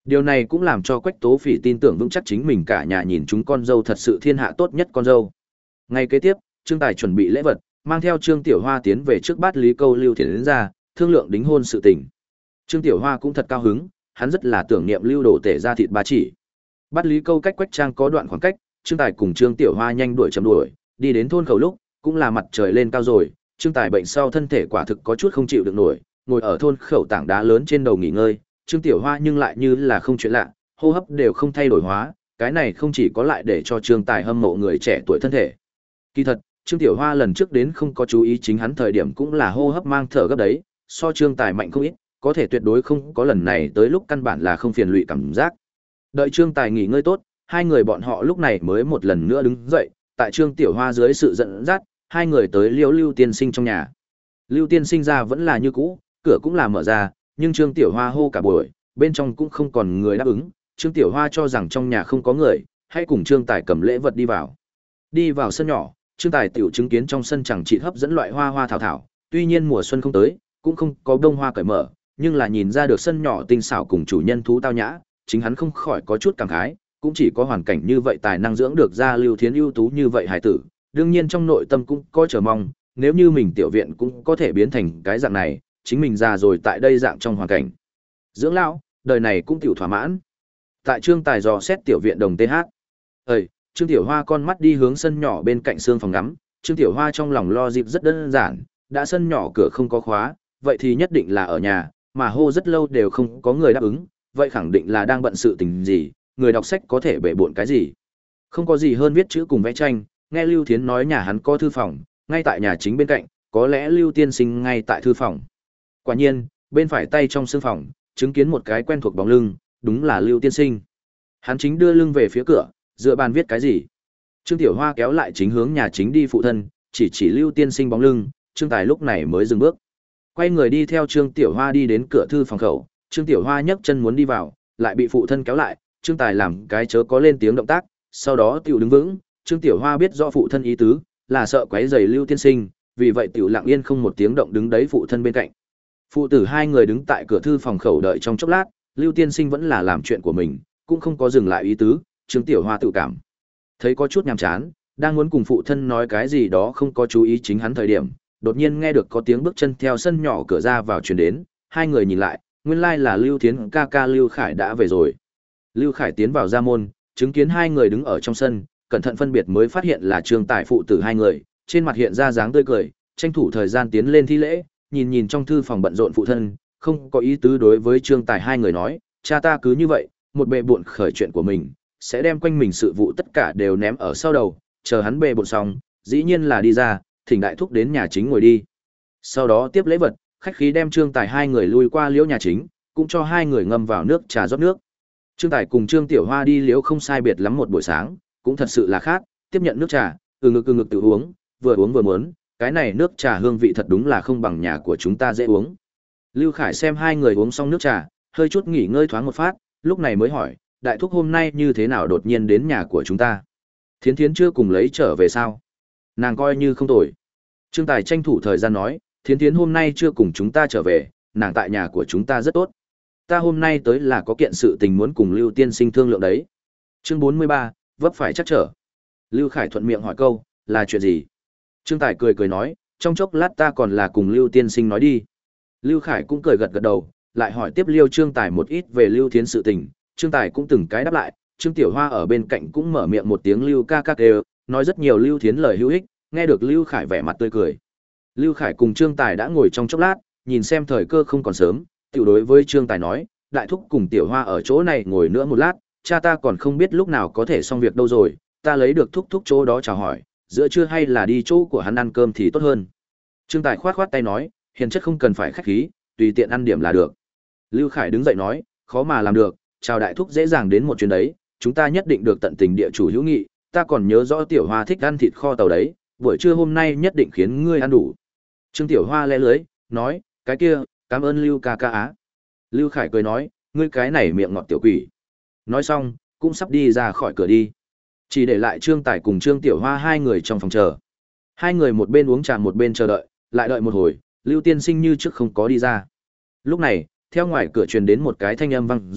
Điều này cũng làm cho Quách Tố Phỉ tin tưởng vững chắc chính mình cả nhà nhìn chúng con dâu thật sự thiên hạ tốt nhất con dâu. Ngay kế tiếp, Trương Tài chuẩn bị lễ vật, mang theo Trương Tiểu Hoa tiến về trước bát Lý Câu Lưu Thiến đến ra, thương lượng đính hôn sự tình. Trương Tiểu Hoa cũng thật cao hứng, hắn rất là tưởng niệm Lưu Đồ Tể ra thịt ba chỉ. Bát Lý Câu cách Quách Trang có đoạn khoảng cách, Trương Tài cùng Trương Tiểu Hoa nhanh đuổi chậm đuổi, đi đến thôn khẩu lúc, cũng là mặt trời lên cao rồi, Trương Tài bệnh sau thân thể quả thực có chút không chịu được nổi, ngồi ở thôn khẩu tảng đá lớn trên đầu nghỉ ngơi, Trương Tiểu Hoa nhưng lại như là không chuyện lạ, hô hấp đều không thay đổi hóa, cái này không chỉ có lại để cho Trương Tài hâm mộ người trẻ tuổi thân thể. Kỳ thật, Trương Tiểu Hoa lần trước đến không có chú ý chính hắn thời điểm cũng là hô hấp mang thở gấp đấy, so Trương Tài mạnh không ít, có thể tuyệt đối không có lần này tới lúc căn bản là không phiền lụy cảm giác. Đợi Trương Tài nghỉ ngơi tốt, hai người bọn họ lúc này mới một lần nữa đứng dậy, tại Trương Tiểu Hoa dưới sự dẫn dắt, hai người tới Liễu Lưu Tiên Sinh trong nhà. Lưu Tiên Sinh ra vẫn là như cũ, cửa cũng là mở ra, nhưng Trương Tiểu Hoa hô cả buổi, bên trong cũng không còn người đáp ứng, Trương Tiểu Hoa cho rằng trong nhà không có người, hãy cùng Trương Tài cầm lễ vật đi vào. Đi vào sân nhỏ, Trương Tài tiểu chứng kiến trong sân chẳng chỉ hấp dẫn loại hoa hoa thảo thảo, tuy nhiên mùa xuân không tới, cũng không có bông hoa cởi mở, nhưng là nhìn ra được sân nhỏ tinh xảo cùng chủ nhân thú tao nhã, chính hắn không khỏi có chút cảm khái, cũng chỉ có hoàn cảnh như vậy tài năng dưỡng được ra Lưu Thiến ưu tú như vậy hài tử, đương nhiên trong nội tâm cũng có chờ mong, nếu như mình tiểu viện cũng có thể biến thành cái dạng này, chính mình già rồi tại đây dạng trong hoàn cảnh. Dưỡng lão, đời này cũng tiểu thỏa mãn. Tại Trương Tài dò xét tiểu viện đồng tê hát. Ơi, Trương Tiểu Hoa con mắt đi hướng sân nhỏ bên cạnh xương phòng ngắm, Trương Tiểu Hoa trong lòng lo dịp rất đơn giản, đã sân nhỏ cửa không có khóa, vậy thì nhất định là ở nhà, mà hô rất lâu đều không có người đáp ứng, vậy khẳng định là đang bận sự tình gì, người đọc sách có thể bể bộn cái gì. Không có gì hơn viết chữ cùng vẽ tranh, nghe Lưu Thiến nói nhà hắn có thư phòng, ngay tại nhà chính bên cạnh, có lẽ Lưu Tiên Sinh ngay tại thư phòng. Quả nhiên, bên phải tay trong sương phòng, chứng kiến một cái quen thuộc bóng lưng, đúng là Lưu Tiên Sinh. Hắn chính đưa lưng về phía cửa, dựa bàn viết cái gì. Trương Tiểu Hoa kéo lại chính hướng nhà chính đi phụ thân, chỉ chỉ Lưu Tiên Sinh bóng lưng, Trương Tài lúc này mới dừng bước. Quay người đi theo Trương Tiểu Hoa đi đến cửa thư phòng khẩu, Trương Tiểu Hoa nhấc chân muốn đi vào, lại bị phụ thân kéo lại, Trương Tài làm cái chớ có lên tiếng động tác, sau đó tiểu đứng vững, Trương Tiểu Hoa biết rõ phụ thân ý tứ, là sợ quấy rầy Lưu Tiên Sinh, vì vậy tiểu lặng yên không một tiếng động đứng đấy phụ thân bên cạnh. Phụ tử hai người đứng tại cửa thư phòng khẩu đợi trong chốc lát, Lưu Tiên Sinh vẫn là làm chuyện của mình, cũng không có dừng lại ý tứ, Trương Tiểu Hoa tự cảm thấy có chút nhàm chán, đang muốn cùng phụ thân nói cái gì đó không có chú ý chính hắn thời điểm, đột nhiên nghe được có tiếng bước chân theo sân nhỏ cửa ra vào truyền đến, hai người nhìn lại, nguyên lai là Lưu Thiến ca ca Lưu Khải đã về rồi. Lưu Khải tiến vào ra môn, chứng kiến hai người đứng ở trong sân, cẩn thận phân biệt mới phát hiện là Trương Tài phụ tử hai người, trên mặt hiện ra dáng tươi cười, tranh thủ thời gian tiến lên thi lễ, nhìn nhìn trong thư phòng bận rộn phụ thân, không có ý tứ đối với Trương Tài hai người nói, cha ta cứ như vậy, một bề bộn khởi chuyện của mình, sẽ đem quanh mình sự vụ tất cả đều ném ở sau đầu, chờ hắn bề bộn xong, dĩ nhiên là đi ra, thỉnh đại thúc đến nhà chính ngồi đi. Sau đó tiếp lễ vật, khách khí đem Trương Tài hai người lui qua liễu nhà chính, cũng cho hai người ngâm vào nước trà rót nước. Trương Tài cùng Trương Tiểu Hoa đi liễu không sai biệt lắm một buổi sáng, cũng thật sự là khác, tiếp nhận nước trà, từ ngực từ ngực tự uống, vừa uống vừa muốn, cái này nước trà hương vị thật đúng là không bằng nhà của chúng ta dễ uống. Lưu Khải xem hai người uống xong nước trà, hơi chút nghỉ ngơi thoáng một phát, lúc này mới hỏi, đại thúc hôm nay như thế nào đột nhiên đến nhà của chúng ta? Thiến Thiến chưa cùng lấy trở về sao? Nàng coi như không tồi. Trương Tài tranh thủ thời gian nói, Thiến Thiến hôm nay chưa cùng chúng ta trở về, nàng tại nhà của chúng ta rất tốt. Ta hôm nay tới là có kiện sự tình muốn cùng Lưu Tiên Sinh thương lượng đấy. Chương bốn mươi ba, vấp phải chắc trở. Lưu Khải thuận miệng hỏi câu, là chuyện gì? Trương Tài cười cười nói, trong chốc lát ta còn là cùng Lưu Tiên Sinh nói đi. Lưu Khải cũng cười gật gật đầu, lại hỏi tiếp Lưu Trương Tài một ít về Lưu Thiến sự tình, Trương Tài cũng từng cái đáp lại, Trương Tiểu Hoa ở bên cạnh cũng mở miệng một tiếng Lưu ca ca kêu, nói rất nhiều Lưu Thiến lời hữu ích, nghe được Lưu Khải vẻ mặt tươi cười. Lưu Khải cùng Trương Tài đã ngồi trong chốc lát, nhìn xem thời cơ không còn sớm, tiểu đối với Trương Tài nói, đại thúc cùng Tiểu Hoa ở chỗ này ngồi nữa một lát, cha ta còn không biết lúc nào có thể xong việc đâu rồi, ta lấy được thúc thúc chỗ đó chào hỏi, giữa trưa hay là đi chỗ của hắn ăn cơm thì tốt hơn. Trương Tài khoát khoát tay nói, hiền chất không cần phải khách khí, tùy tiện ăn điểm là được. Lưu Khải đứng dậy nói, khó mà làm được, chào đại thúc dễ dàng đến một chuyến đấy, chúng ta nhất định được tận tình địa chủ hữu nghị, ta còn nhớ rõ Tiểu Hoa thích ăn thịt kho tàu đấy, buổi trưa hôm nay nhất định khiến ngươi ăn đủ. Trương Tiểu Hoa lẽ lưới, nói, cái kia, cảm ơn Lưu ca ca á. Lưu Khải cười nói, ngươi cái này miệng ngọt tiểu quỷ. Nói xong, cũng sắp đi ra khỏi cửa đi. Chỉ để lại Trương Tài cùng Trương Tiểu Hoa hai người trong phòng chờ. Hai người một bên uống trà một bên chờ đợi, lại đợi một hồi, Lưu Tiên Sinh như trước không có đi ra. Lúc này, theo ngoài cửa truyền đến một cái thanh âm vang dội,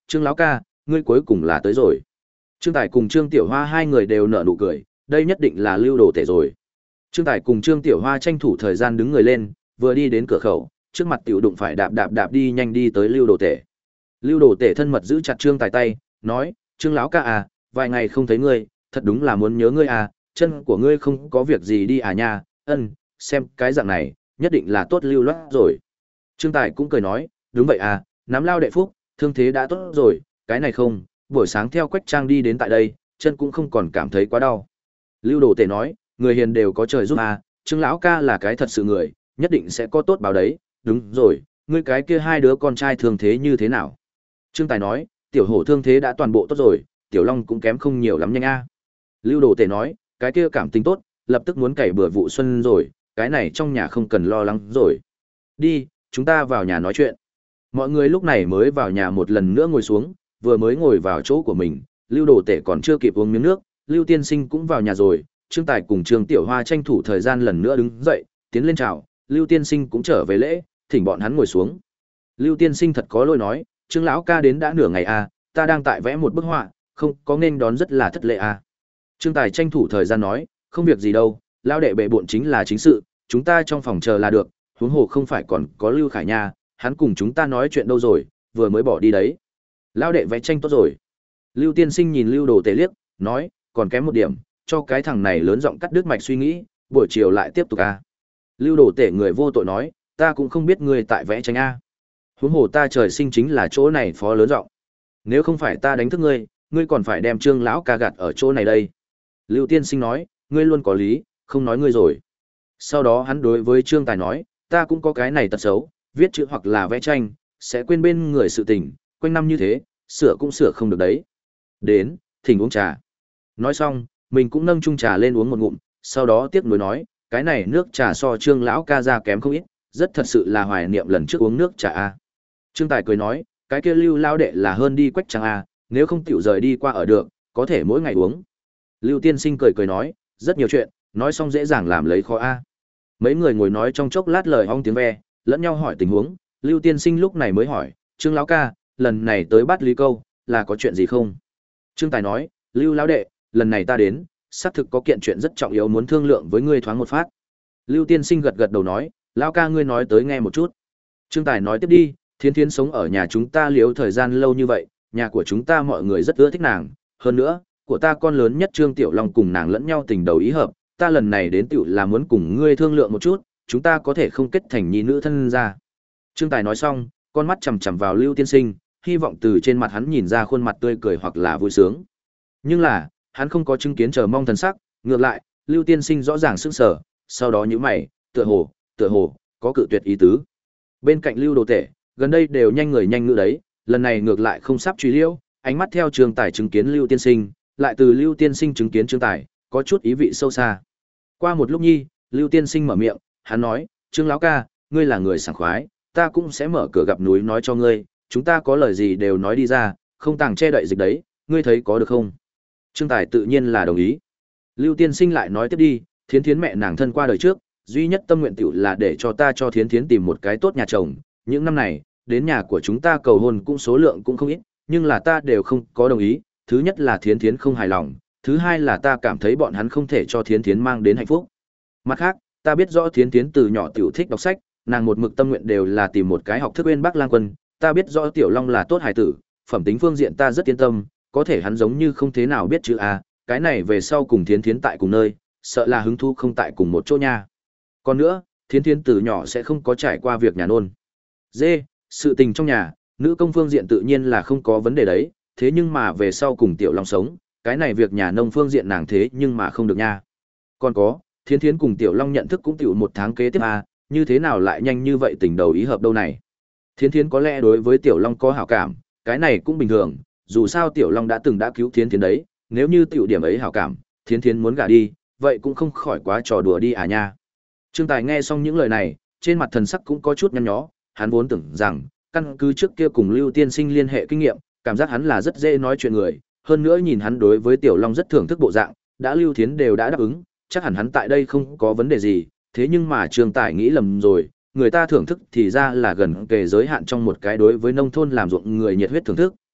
Trương lão ca, ngươi cuối cùng là tới rồi. Trương Tài cùng Trương Tiểu Hoa hai người đều nở nụ cười, đây nhất định là Lưu Đồ Tể rồi. Trương Tài cùng Trương Tiểu Hoa tranh thủ thời gian đứng người lên, vừa đi đến cửa khẩu, trước mặt tiểu đụng phải đạp đạp đạp đi nhanh đi tới Lưu Đồ Tể. Lưu Đồ Tể thân mật giữ chặt Trương Tài tay, nói, Trương lão ca à, vài ngày không thấy ngươi, thật đúng là muốn nhớ ngươi à, chân của ngươi không có việc gì đi à nha, ân, xem cái dạng này, nhất định là tốt lưu loát rồi. Trương Tài cũng cười nói, đúng vậy à, nắm lao đệ phúc, thương thế đã tốt rồi, cái này không, buổi sáng theo Quách Trang đi đến tại đây, chân cũng không còn cảm thấy quá đau. Lưu Đồ Tể nói, người hiền đều có trời giúp à, Trương lão ca là cái thật sự người, nhất định sẽ có tốt báo đấy, đúng rồi, ngươi cái kia hai đứa con trai thương thế như thế nào? Trương Tài nói, tiểu hổ thương thế đã toàn bộ tốt rồi, tiểu long cũng kém không nhiều lắm nhanh a. Lưu Đồ Tể nói, cái kia cảm tính tốt, lập tức muốn cày bừa vụ xuân rồi, cái này trong nhà không cần lo lắng rồi. Đi, chúng ta vào nhà nói chuyện. Mọi người lúc này mới vào nhà một lần nữa ngồi xuống, vừa mới ngồi vào chỗ của mình, Lưu Đồ Tể còn chưa kịp uống miếng nước, Lưu Tiên Sinh cũng vào nhà rồi, Trương Tài cùng Trương Tiểu Hoa tranh thủ thời gian lần nữa đứng dậy, tiến lên chào, Lưu Tiên Sinh cũng trở về lễ, thỉnh bọn hắn ngồi xuống. Lưu Tiên Sinh thật có lỗi nói, Trương lão ca đến đã nửa ngày à, ta đang tại vẽ một bức họa, không có nên đón rất là thất lễ à. Trương Tài tranh thủ thời gian nói, không việc gì đâu, lao đệ bệ bộn chính là chính sự, chúng ta trong phòng chờ là được, huống hồ không phải còn có Lưu Khải nha, hắn cùng chúng ta nói chuyện đâu rồi, vừa mới bỏ đi đấy. Lao đệ vẽ tranh tốt rồi. Lưu Tiên Sinh nhìn Lưu Đồ Tể liếc, nói, còn kém một điểm, cho cái thằng này lớn giọng cắt đứt mạch suy nghĩ, buổi chiều lại tiếp tục à. Lưu Đồ Tể người vô tội nói, ta cũng không biết ngươi tại vẽ tranh a. Huống hồ ta trời sinh chính là chỗ này phó lớn giọng. Nếu không phải ta đánh thức ngươi, ngươi còn phải đem Trương lão ca gạt ở chỗ này đây. Lưu Tiên Sinh nói, ngươi luôn có lý, không nói ngươi rồi. Sau đó hắn đối với Trương Tài nói, ta cũng có cái này tật xấu, viết chữ hoặc là vẽ tranh, sẽ quên bên người sự tình, quanh năm như thế, sửa cũng sửa không được đấy. Đến, thỉnh uống trà. Nói xong, mình cũng nâng chung trà lên uống một ngụm, sau đó tiếc nuối nói, cái này nước trà so Trương lão ca ra kém không ít, rất thật sự là hoài niệm lần trước uống nước trà a. Trương Tài cười nói, cái kia Lưu lao đệ là hơn đi Quách Trang a, nếu không tiểu rời đi qua ở được, có thể mỗi ngày uống. Lưu Tiên Sinh cười cười nói, rất nhiều chuyện, nói xong dễ dàng làm lấy khó a. Mấy người ngồi nói trong chốc lát lời ong tiếng ve, lẫn nhau hỏi tình huống, Lưu Tiên Sinh lúc này mới hỏi, Trương lão ca, lần này tới Bát Lý Câu, là có chuyện gì không? Trương Tài nói, Lưu lão đệ, lần này ta đến, xác thực có kiện chuyện rất trọng yếu muốn thương lượng với ngươi thoáng một phát. Lưu Tiên Sinh gật gật đầu nói, lão ca ngươi nói tới nghe một chút. Trương Tài nói tiếp đi, Thiến Thiến sống ở nhà chúng ta liếu thời gian lâu như vậy, nhà của chúng ta mọi người rất ưa thích nàng, hơn nữa, của ta con lớn nhất Trương Tiểu Long cùng nàng lẫn nhau tình đầu ý hợp, ta lần này đến tiểu là muốn cùng ngươi thương lượng một chút, chúng ta có thể không kết thành nhi nữ thân ra. Trương Tài nói xong, con mắt chằm chằm vào Lưu Tiên Sinh, hy vọng từ trên mặt hắn nhìn ra khuôn mặt tươi cười hoặc là vui sướng. Nhưng là, hắn không có chứng kiến chờ mong thần sắc, ngược lại, Lưu Tiên Sinh rõ ràng sững sờ, sau đó nhíu mày, tựa hồ, tựa hồ có cự tuyệt ý tứ. Bên cạnh Lưu Đồ Tể, gần đây đều nhanh người nhanh ngữ đấy, lần này ngược lại không sắp truy liễu, ánh mắt theo Trương Tài chứng kiến Lưu Tiên Sinh, lại từ Lưu Tiên Sinh chứng kiến Trương Tài, có chút ý vị sâu xa. Qua một lúc nhi, Lưu Tiên Sinh mở miệng, hắn nói, Trương lão ca, ngươi là người sảng khoái, ta cũng sẽ mở cửa gặp núi nói cho ngươi, chúng ta có lời gì đều nói đi ra, không tàng che đậy dịch đấy, ngươi thấy có được không? Trương Tài tự nhiên là đồng ý. Lưu Tiên Sinh lại nói tiếp đi, Thiến Thiến mẹ nàng thân qua đời trước, duy nhất tâm nguyện tiểu là để cho ta cho Thiến Thiến tìm một cái tốt nhà chồng, những năm này, đến nhà của chúng ta cầu hôn cũng số lượng cũng không ít, nhưng là ta đều không có đồng ý, thứ nhất là Thiến Thiến không hài lòng, thứ hai là ta cảm thấy bọn hắn không thể cho Thiến Thiến mang đến hạnh phúc. Mặt khác, ta biết rõ Thiến Thiến từ nhỏ tiểu thích đọc sách, nàng một mực tâm nguyện đều là tìm một cái học thức bên Bắc Lang Quân, ta biết rõ Tiểu Long là tốt hài tử, phẩm tính phương diện ta rất yên tâm, có thể hắn giống như không thế nào biết chữ a, cái này về sau cùng Thiến Thiến tại cùng nơi, sợ là hứng thú không tại cùng một chỗ nha. Còn nữa, Thiến Thiến từ nhỏ sẽ không có trải qua việc nhà nôn. Dê, sự tình trong nhà, nữ công phương diện tự nhiên là không có vấn đề đấy, thế nhưng mà về sau cùng Tiểu Long sống, cái này việc nhà nông phương diện nàng thế nhưng mà không được nha. Còn có, Thiến Thiến cùng Tiểu Long nhận thức cũng tiểu một tháng kế tiếp a, như thế nào lại nhanh như vậy tình đầu ý hợp đâu này. Thiến Thiến có lẽ đối với Tiểu Long có hảo cảm, cái này cũng bình thường, dù sao Tiểu Long đã từng đã cứu Thiến Thiến đấy, nếu như tiểu điểm ấy hảo cảm, Thiến Thiến muốn gả đi, vậy cũng không khỏi quá trò đùa đi à nha. Trương Tài nghe xong những lời này, trên mặt thần sắc cũng có chút nhăn nhó, hắn vốn tưởng rằng, căn cứ trước kia cùng Lưu Tiên Sinh liên hệ kinh nghiệm, cảm giác hắn là rất dễ nói chuyện người, hơn nữa nhìn hắn đối với Tiểu Long rất thưởng thức bộ dạng, đã Lưu Thiến đều đã đáp ứng, chắc hẳn hắn tại đây không có vấn đề gì, thế nhưng mà Trương Tài nghĩ lầm rồi, người ta thưởng thức thì ra là gần kề giới hạn trong một cái đối với nông thôn làm ruộng người nhiệt huyết thưởng thức,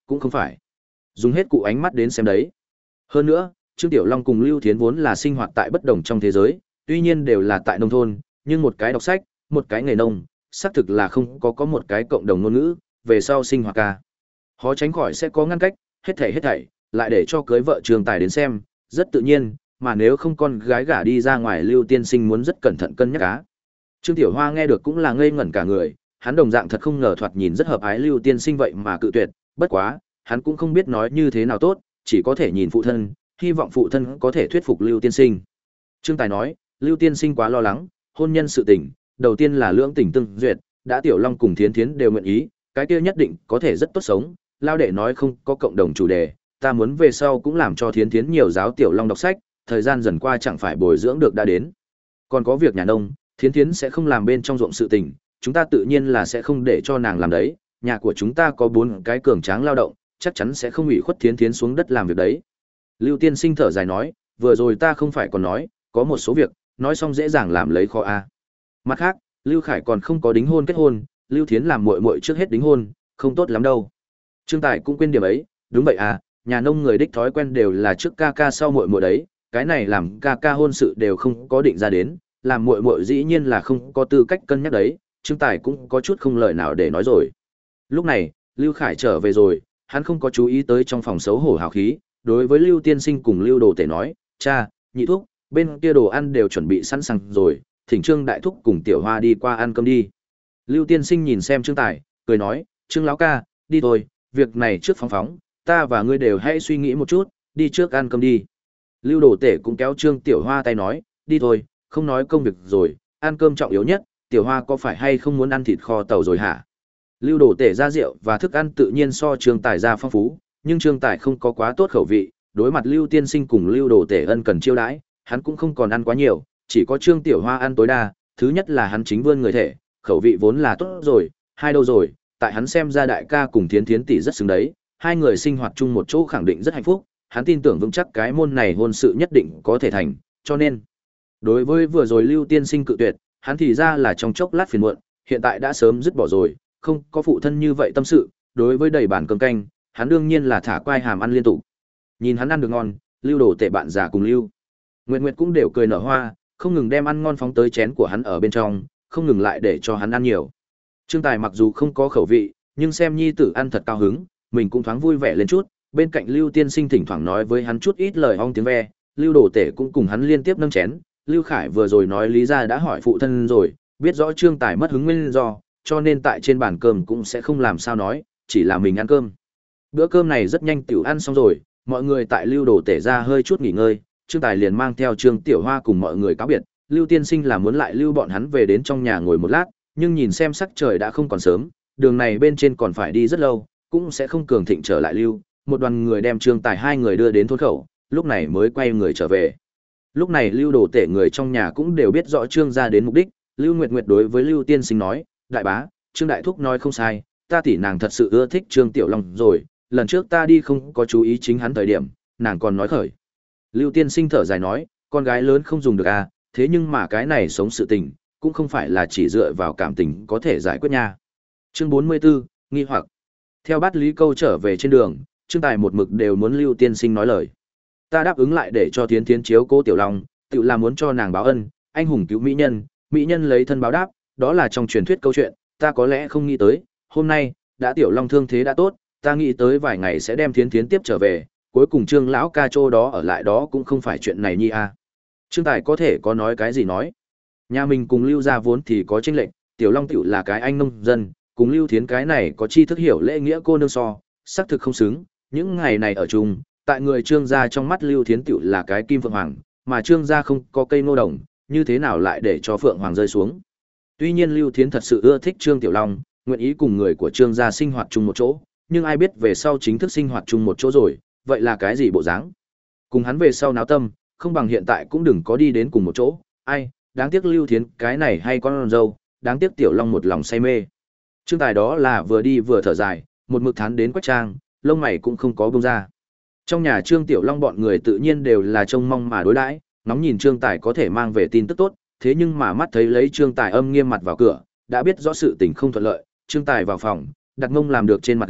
cũng không phải dùng hết cụ ánh mắt đến xem đấy. Hơn nữa, Trương Tiểu Long cùng Lưu Thiến vốn là sinh hoạt tại bất đồng trong thế giới, tuy nhiên đều là tại nông thôn, nhưng một cái đọc sách, một cái nghề nông, xác thực là không có có một cái cộng đồng ngôn ngữ, về sau sinh hoạt ca. Khó tránh khỏi sẽ có ngăn cách, hết thảy hết thảy, lại để cho cưới vợ Trương Tài đến xem, rất tự nhiên, mà nếu không con gái gả đi ra ngoài Lưu tiên sinh muốn rất cẩn thận cân nhắc cá. Trương Tiểu Hoa nghe được cũng là ngây ngẩn cả người, hắn đồng dạng thật không ngờ thoạt nhìn rất hợp ái Lưu tiên sinh vậy mà cự tuyệt, bất quá, hắn cũng không biết nói như thế nào tốt, chỉ có thể nhìn phụ thân, hy vọng phụ thân có thể thuyết phục Lưu tiên sinh. Trương Tài nói, Lưu tiên sinh quá lo lắng, hôn nhân sự tình, đầu tiên là lưỡng tình tương duyệt, đã Tiểu Long cùng Thiến Thiến đều nguyện ý, cái kia nhất định có thể rất tốt sống, lao đệ nói không có cộng đồng chủ đề, ta muốn về sau cũng làm cho Thiến Thiến nhiều giáo Tiểu Long đọc sách, thời gian dần qua chẳng phải bồi dưỡng được đã đến. Còn có việc nhà nông, Thiến Thiến sẽ không làm bên trong ruộng sự tình, chúng ta tự nhiên là sẽ không để cho nàng làm đấy, nhà của chúng ta có bốn cái cường tráng lao động, chắc chắn sẽ không ủy khuất Thiến Thiến xuống đất làm việc đấy. Lưu tiên sinh thở dài nói, vừa rồi ta không phải còn nói, có một số việc, nói xong dễ dàng làm lấy khó a. Mặt khác, Lưu Khải còn không có đính hôn kết hôn, Lưu Thiến làm muội muội trước hết đính hôn, không tốt lắm đâu. Trương Tài cũng quên điểm ấy, đúng vậy à, nhà nông người đích thói quen đều là trước ca ca sau muội muội đấy, cái này làm ca ca hôn sự đều không có định ra đến, làm muội muội dĩ nhiên là không có tư cách cân nhắc đấy, Trương Tài cũng có chút không lời nào để nói rồi. Lúc này, Lưu Khải trở về rồi, hắn không có chú ý tới trong phòng xấu hổ hào khí, đối với Lưu tiên sinh cùng Lưu Đồ Tể nói, cha, nhị thúc, bên kia đồ ăn đều chuẩn bị sẵn sàng rồi, thỉnh Trương đại thúc cùng Tiểu Hoa đi qua ăn cơm đi. Lưu tiên sinh nhìn xem Trương Tài, cười nói, Trương lão ca, đi thôi, việc này trước phóng phóng, ta và ngươi đều hãy suy nghĩ một chút, đi trước ăn cơm đi. Lưu Đồ Tể cũng kéo Trương Tiểu Hoa tay nói, đi thôi, không nói công việc rồi, ăn cơm trọng yếu nhất, Tiểu Hoa có phải hay không muốn ăn thịt kho tàu rồi hả? Lưu Đồ Tể ra rượu và thức ăn tự nhiên so Trương Tài ra phong phú, nhưng Trương Tài không có quá tốt khẩu vị, đối mặt Lưu tiên sinh cùng Lưu Đồ Tể ân cần chiêu đãi, hắn cũng không còn ăn quá nhiều, chỉ có Trương Tiểu Hoa ăn tối đa, thứ nhất là hắn chính vươn người thể, khẩu vị vốn là tốt rồi, hai đâu rồi, tại hắn xem ra đại ca cùng Thiến Thiến tỷ rất xứng đấy, hai người sinh hoạt chung một chỗ khẳng định rất hạnh phúc, hắn tin tưởng vững chắc cái môn này hôn sự nhất định có thể thành, cho nên đối với vừa rồi Lưu tiên sinh cự tuyệt, hắn thì ra là trong chốc lát phiền muộn, hiện tại đã sớm dứt bỏ rồi, không có phụ thân như vậy tâm sự, đối với đầy bản cơm canh, hắn đương nhiên là thả quai hàm ăn liên tục. Nhìn hắn ăn được ngon, Lưu Đồ Tể bạn già cùng Lưu Nguyệt Nguyệt cũng đều cười nở hoa, không ngừng đem ăn ngon phóng tới chén của hắn ở bên trong, không ngừng lại để cho hắn ăn nhiều. Trương Tài mặc dù không có khẩu vị, nhưng xem nhi tử ăn thật cao hứng, mình cũng thoáng vui vẻ lên chút, bên cạnh Lưu tiên sinh thỉnh thoảng nói với hắn chút ít lời ong tiếng ve, Lưu Đồ Tể cũng cùng hắn liên tiếp nâng chén, Lưu Khải vừa rồi nói lý ra đã hỏi phụ thân rồi, biết rõ Trương Tài mất hứng nguyên do, cho nên tại trên bàn cơm cũng sẽ không làm sao nói, chỉ là mình ăn cơm. Bữa cơm này rất nhanh tiểu ăn xong rồi, mọi người tại Lưu Đồ Tể ra hơi chút nghỉ ngơi, Trương Tài liền mang theo Trương Tiểu Hoa cùng mọi người cáo biệt, Lưu tiên sinh là muốn lại lưu bọn hắn về đến trong nhà ngồi một lát, nhưng nhìn xem sắc trời đã không còn sớm, đường này bên trên còn phải đi rất lâu, cũng sẽ không cường thịnh trở lại lưu, một đoàn người đem Trương Tài hai người đưa đến thôn khẩu, lúc này mới quay người trở về. Lúc này Lưu Đồ Tể người trong nhà cũng đều biết rõ Trương gia đến mục đích, Lưu Nguyệt Nguyệt đối với Lưu tiên sinh nói, đại bá, Trương đại thúc nói không sai, ta tỷ nàng thật sự ưa thích Trương Tiểu Long rồi, lần trước ta đi không có chú ý chính hắn thời điểm, nàng còn nói khởi. Lưu tiên sinh thở dài nói, con gái lớn không dùng được à, thế nhưng mà cái này sống sự tình, cũng không phải là chỉ dựa vào cảm tình có thể giải quyết nha. Chương bốn mươi 44, nghi hoặc. Theo bát lý câu trở về trên đường, Trương Tài một mực đều muốn Lưu tiên sinh nói lời. Ta đáp ứng lại để cho Thiến Thiến chiếu cố Tiểu Long, tự là muốn cho nàng báo ân, anh hùng cứu mỹ nhân, mỹ nhân lấy thân báo đáp, đó là trong truyền thuyết câu chuyện, ta có lẽ không nghĩ tới, hôm nay, đã Tiểu Long thương thế đã tốt, ta nghĩ tới vài ngày sẽ đem Thiến Thiến tiếp trở về, cuối cùng Trương lão ca chỗ đó ở lại đó cũng không phải chuyện này nhi a. À. Trương Tài có thể có nói cái gì nói? Nhà mình cùng Lưu gia vốn thì có chênh lệch, Tiểu Long tiểu là cái anh nông dân, cùng Lưu Thiến cái này có tri thức hiểu lễ nghĩa cô nương so, xác thực không xứng, những ngày này ở chung, tại người Trương gia trong mắt Lưu Thiến tiểu là cái kim phượng hoàng, mà Trương gia không có cây ngô đồng, như thế nào lại để cho phượng hoàng rơi xuống? Tuy nhiên Lưu Thiến thật sự ưa thích Trương Tiểu Long, nguyện ý cùng người của Trương gia sinh hoạt chung một chỗ, nhưng ai biết về sau chính thức sinh hoạt chung một chỗ rồi, vậy là cái gì bộ dáng? Cùng hắn về sau náo tâm, không bằng hiện tại cũng đừng có đi đến cùng một chỗ, ai, đáng tiếc Lưu Thiến cái này hay con dâu, đáng tiếc Tiểu Long một lòng say mê. Trương Tài đó là vừa đi vừa thở dài, một mực thán đến Quách Trang, lông mày cũng không có buông ra. Trong nhà Trương Tiểu Long bọn người tự nhiên đều là trông mong mà đối đãi, nóng nhìn Trương Tài có thể mang về tin tức tốt, thế nhưng mà mắt thấy lấy Trương Tài âm nghiêm mặt vào cửa, đã biết rõ sự tình không thuận lợi, Trương Tài vào phòng, đặt mông làm được trên mặt ghế,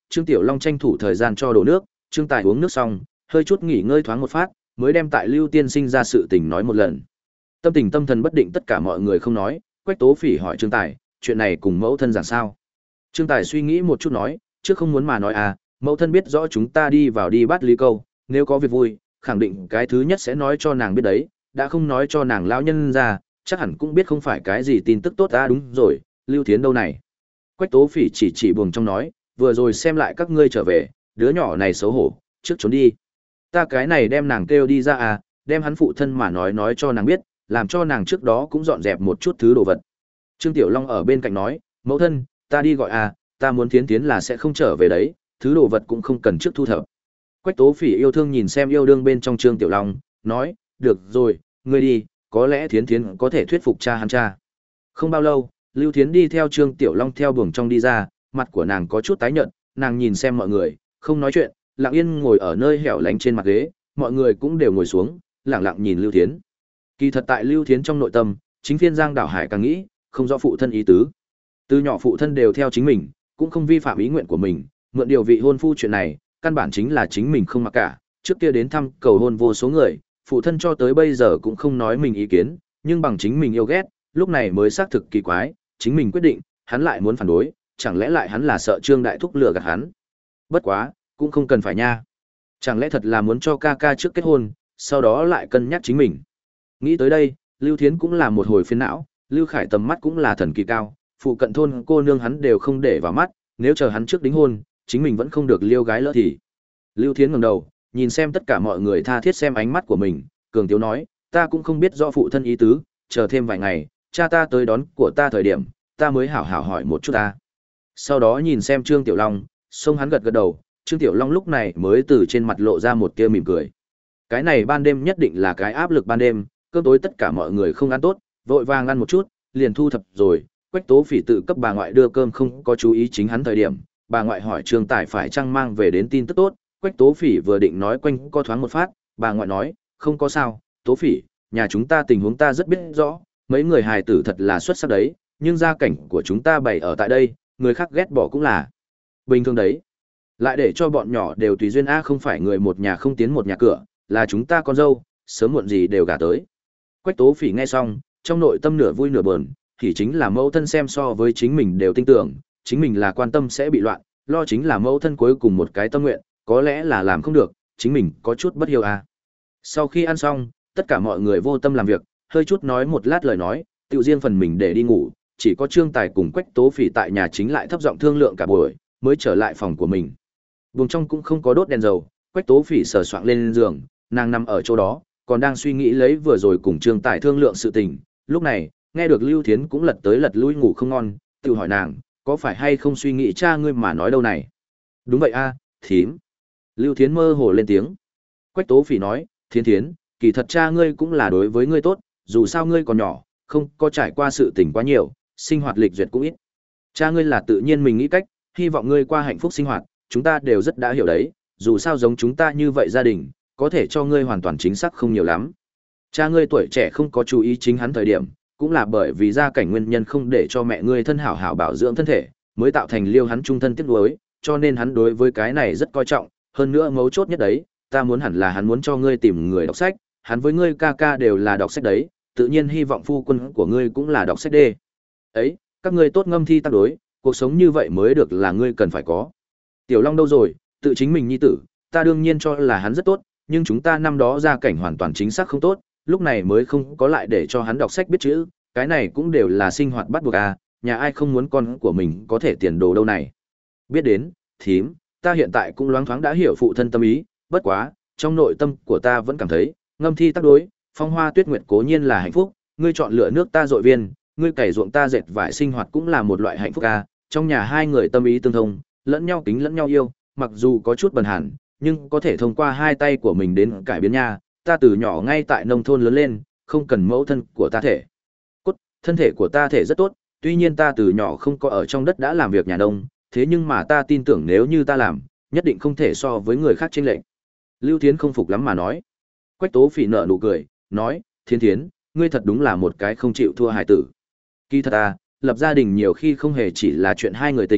Trương Tiểu Long tranh thủ thời gian cho đổ nước, Trương Tài uống nước xong, hơi chút nghỉ ngơi thoáng một phát, mới đem tại Lưu Tiên Sinh ra sự tình nói một lần. Tâm tình tâm thần bất định tất cả mọi người không nói, Quách Tố Phỉ hỏi Trương Tài, chuyện này cùng mẫu thân giảng sao? Trương Tài suy nghĩ một chút nói, trước không muốn mà nói à, mẫu thân biết rõ chúng ta đi vào đi bắt Lý Câu, nếu có việc vui, khẳng định cái thứ nhất sẽ nói cho nàng biết đấy, đã không nói cho nàng lão nhân ra, chắc hẳn cũng biết không phải cái gì tin tức tốt à, đúng rồi, Lưu Thiến đâu này? Quách Tố Phỉ chỉ chỉ buồng trong nói, vừa rồi xem lại các ngươi trở về, đứa nhỏ này xấu hổ, trước trốn đi. Ta cái này đem nàng kêu đi ra à, đem hắn phụ thân mà nói nói cho nàng biết, làm cho nàng trước đó cũng dọn dẹp một chút thứ đồ vật. Trương Tiểu Long ở bên cạnh nói, mẫu thân, ta đi gọi à, ta muốn Thiến Thiến là sẽ không trở về đấy, thứ đồ vật cũng không cần trước thu thập. Quách Tố Phỉ yêu thương nhìn xem yêu đương bên trong Trương Tiểu Long, nói, được rồi, ngươi đi, có lẽ Thiến Thiến có thể thuyết phục cha hắn cha. Không bao lâu, Lưu Thiến đi theo Trương Tiểu Long theo buồng trong đi ra, mặt của nàng có chút tái nhợt, nàng nhìn xem mọi người, không nói chuyện, lặng yên ngồi ở nơi hẻo lánh trên mặt ghế, mọi người cũng đều ngồi xuống, lặng lặng nhìn Lưu Thiến. Kỳ thật tại Lưu Thiến trong nội tâm, chính phiên Giang Đảo Hải càng nghĩ, không rõ phụ thân ý tứ. Từ nhỏ phụ thân đều theo chính mình, cũng không vi phạm ý nguyện của mình, mượn điều vị hôn phu chuyện này, căn bản chính là chính mình không mặc cả, trước kia đến thăm cầu hôn vô số người, phụ thân cho tới bây giờ cũng không nói mình ý kiến, nhưng bằng chính mình yêu ghét, lúc này mới xác thực kỳ quái, chính mình quyết định, hắn lại muốn phản đối, chẳng lẽ lại hắn là sợ Trương Đại Thúc lừa gạt hắn. Bất quá, cũng không cần phải nha. Chẳng lẽ thật là muốn cho ca ca trước kết hôn, sau đó lại cân nhắc chính mình. Nghĩ tới đây, Lưu Thiến cũng là một hồi phiền não, Lưu Khải tầm mắt cũng là thần kỳ cao, phụ cận thôn cô nương hắn đều không để vào mắt, nếu chờ hắn trước đính hôn, chính mình vẫn không được liêu gái lỡ thì. Lưu Thiến ngẩng đầu, nhìn xem tất cả mọi người tha thiết xem ánh mắt của mình, cường tiếu nói, ta cũng không biết rõ phụ thân ý tứ, chờ thêm vài ngày, cha ta tới đón của ta thời điểm, ta mới hảo hảo hỏi một chút ta. Sau đó nhìn xem Trương Tiểu Long, xông hắn gật gật đầu, Trương Tiểu Long lúc này mới từ trên mặt lộ ra một tia mỉm cười. Cái này ban đêm nhất định là cái áp lực ban đêm, cơm tối tất cả mọi người không ăn tốt, vội vàng ăn một chút, liền thu thập rồi, Quách Tố Phỉ tự cấp bà ngoại đưa cơm không có chú ý chính hắn thời điểm, bà ngoại hỏi Trương Tài phải chăng mang về đến tin tức tốt, Quách Tố Phỉ vừa định nói quanh co thoáng một phát, bà ngoại nói, không có sao, Tố Phỉ, nhà chúng ta tình huống ta rất biết rõ, mấy người hài tử thật là xuất sắc đấy, nhưng gia cảnh của chúng ta bày ở tại đây, người khác ghét bỏ cũng là bình thường đấy. Lại để cho bọn nhỏ đều tùy duyên a, không phải người một nhà không tiến một nhà cửa, là chúng ta con dâu, sớm muộn gì đều gả tới. Quách Tố Phỉ nghe xong, trong nội tâm nửa vui nửa buồn, thì chính là mẫu thân xem so với chính mình đều tin tưởng, chính mình là quan tâm sẽ bị loạn, lo chính là mẫu thân cuối cùng một cái tâm nguyện, có lẽ là làm không được, chính mình có chút bất hiếu a. Sau khi ăn xong, tất cả mọi người vô tâm làm việc, hơi chút nói một lát lời nói, tự riêng phần mình để đi ngủ, chỉ có Trương Tài cùng Quách Tố Phỉ tại nhà chính lại thấp giọng thương lượng cả buổi, mới trở lại phòng của mình. Vùng trong cũng không có đốt đèn dầu, Quách Tố Phỉ sờ soạng lên giường, nàng nằm ở chỗ đó, còn đang suy nghĩ lấy vừa rồi cùng Trương Tài thương lượng sự tình, lúc này, nghe được Lưu Thiến cũng lật tới lật lui ngủ không ngon, tự hỏi nàng, có phải hay không suy nghĩ cha ngươi mà nói đâu này? Đúng vậy a, thím. Lưu Thiến mơ hồ lên tiếng. Quách Tố Phỉ nói, Thiến Thiến, kỳ thật cha ngươi cũng là đối với ngươi tốt, dù sao ngươi còn nhỏ, không có trải qua sự tình quá nhiều, sinh hoạt lịch duyệt cũng ít. Cha ngươi là tự nhiên mình nghĩ cách, hy vọng ngươi qua hạnh phúc sinh hoạt, chúng ta đều rất đã hiểu đấy, dù sao giống chúng ta như vậy gia đình, có thể cho ngươi hoàn toàn chính xác không nhiều lắm. Cha ngươi tuổi trẻ không có chú ý chính hắn thời điểm, cũng là bởi vì gia cảnh nguyên nhân không để cho mẹ ngươi thân hảo hảo bảo dưỡng thân thể, mới tạo thành liêu hắn trung thân tiếc nuối, cho nên hắn đối với cái này rất coi trọng, hơn nữa mấu chốt nhất đấy, ta muốn hẳn là hắn muốn cho ngươi tìm người đọc sách, hắn với ngươi ca ca đều là đọc sách đấy, tự nhiên hy vọng phu quân của ngươi cũng là đọc sách đê. Ấy, các ngươi tốt ngâm thi tác đối, cuộc sống như vậy mới được là ngươi cần phải có. Tiểu Long đâu rồi, tự chính mình nhi tử, ta đương nhiên cho là hắn rất tốt, nhưng chúng ta năm đó gia cảnh hoàn toàn chính xác không tốt, lúc này mới không có lại để cho hắn đọc sách biết chữ, cái này cũng đều là sinh hoạt bắt buộc à, nhà ai không muốn con của mình có thể tiền đồ đâu này. Biết đến, thím, ta hiện tại cũng loáng thoáng đã hiểu phụ thân tâm ý, bất quá, trong nội tâm của ta vẫn cảm thấy, ngâm thi tác đối, phong hoa tuyết nguyệt cố nhiên là hạnh phúc, ngươi chọn lựa nước ta dội viên, ngươi cày ruộng ta dệt vải sinh hoạt cũng là một loại hạnh phúc à, trong nhà hai người tâm ý tương thông, lẫn nhau kính lẫn nhau yêu, mặc dù có chút bần hàn, nhưng có thể thông qua hai tay của mình đến cải biến nha, ta từ nhỏ ngay tại nông thôn lớn lên, không cần mẫu thân của ta thể. Cốt, thân thể của ta thể rất tốt, tuy nhiên ta từ nhỏ không có ở trong đất đã làm việc nhà nông, thế nhưng mà ta tin tưởng nếu như ta làm, nhất định không thể so với người khác chênh lệch. Lưu Thiến không phục lắm mà nói. Quách Tố Phỉ nở nụ cười, nói, Thiến Thiến, ngươi thật đúng là một cái không chịu thua hài tử. Kỳ thật à, lập gia đình nhiều khi không hề chỉ là chuyện hai người tình,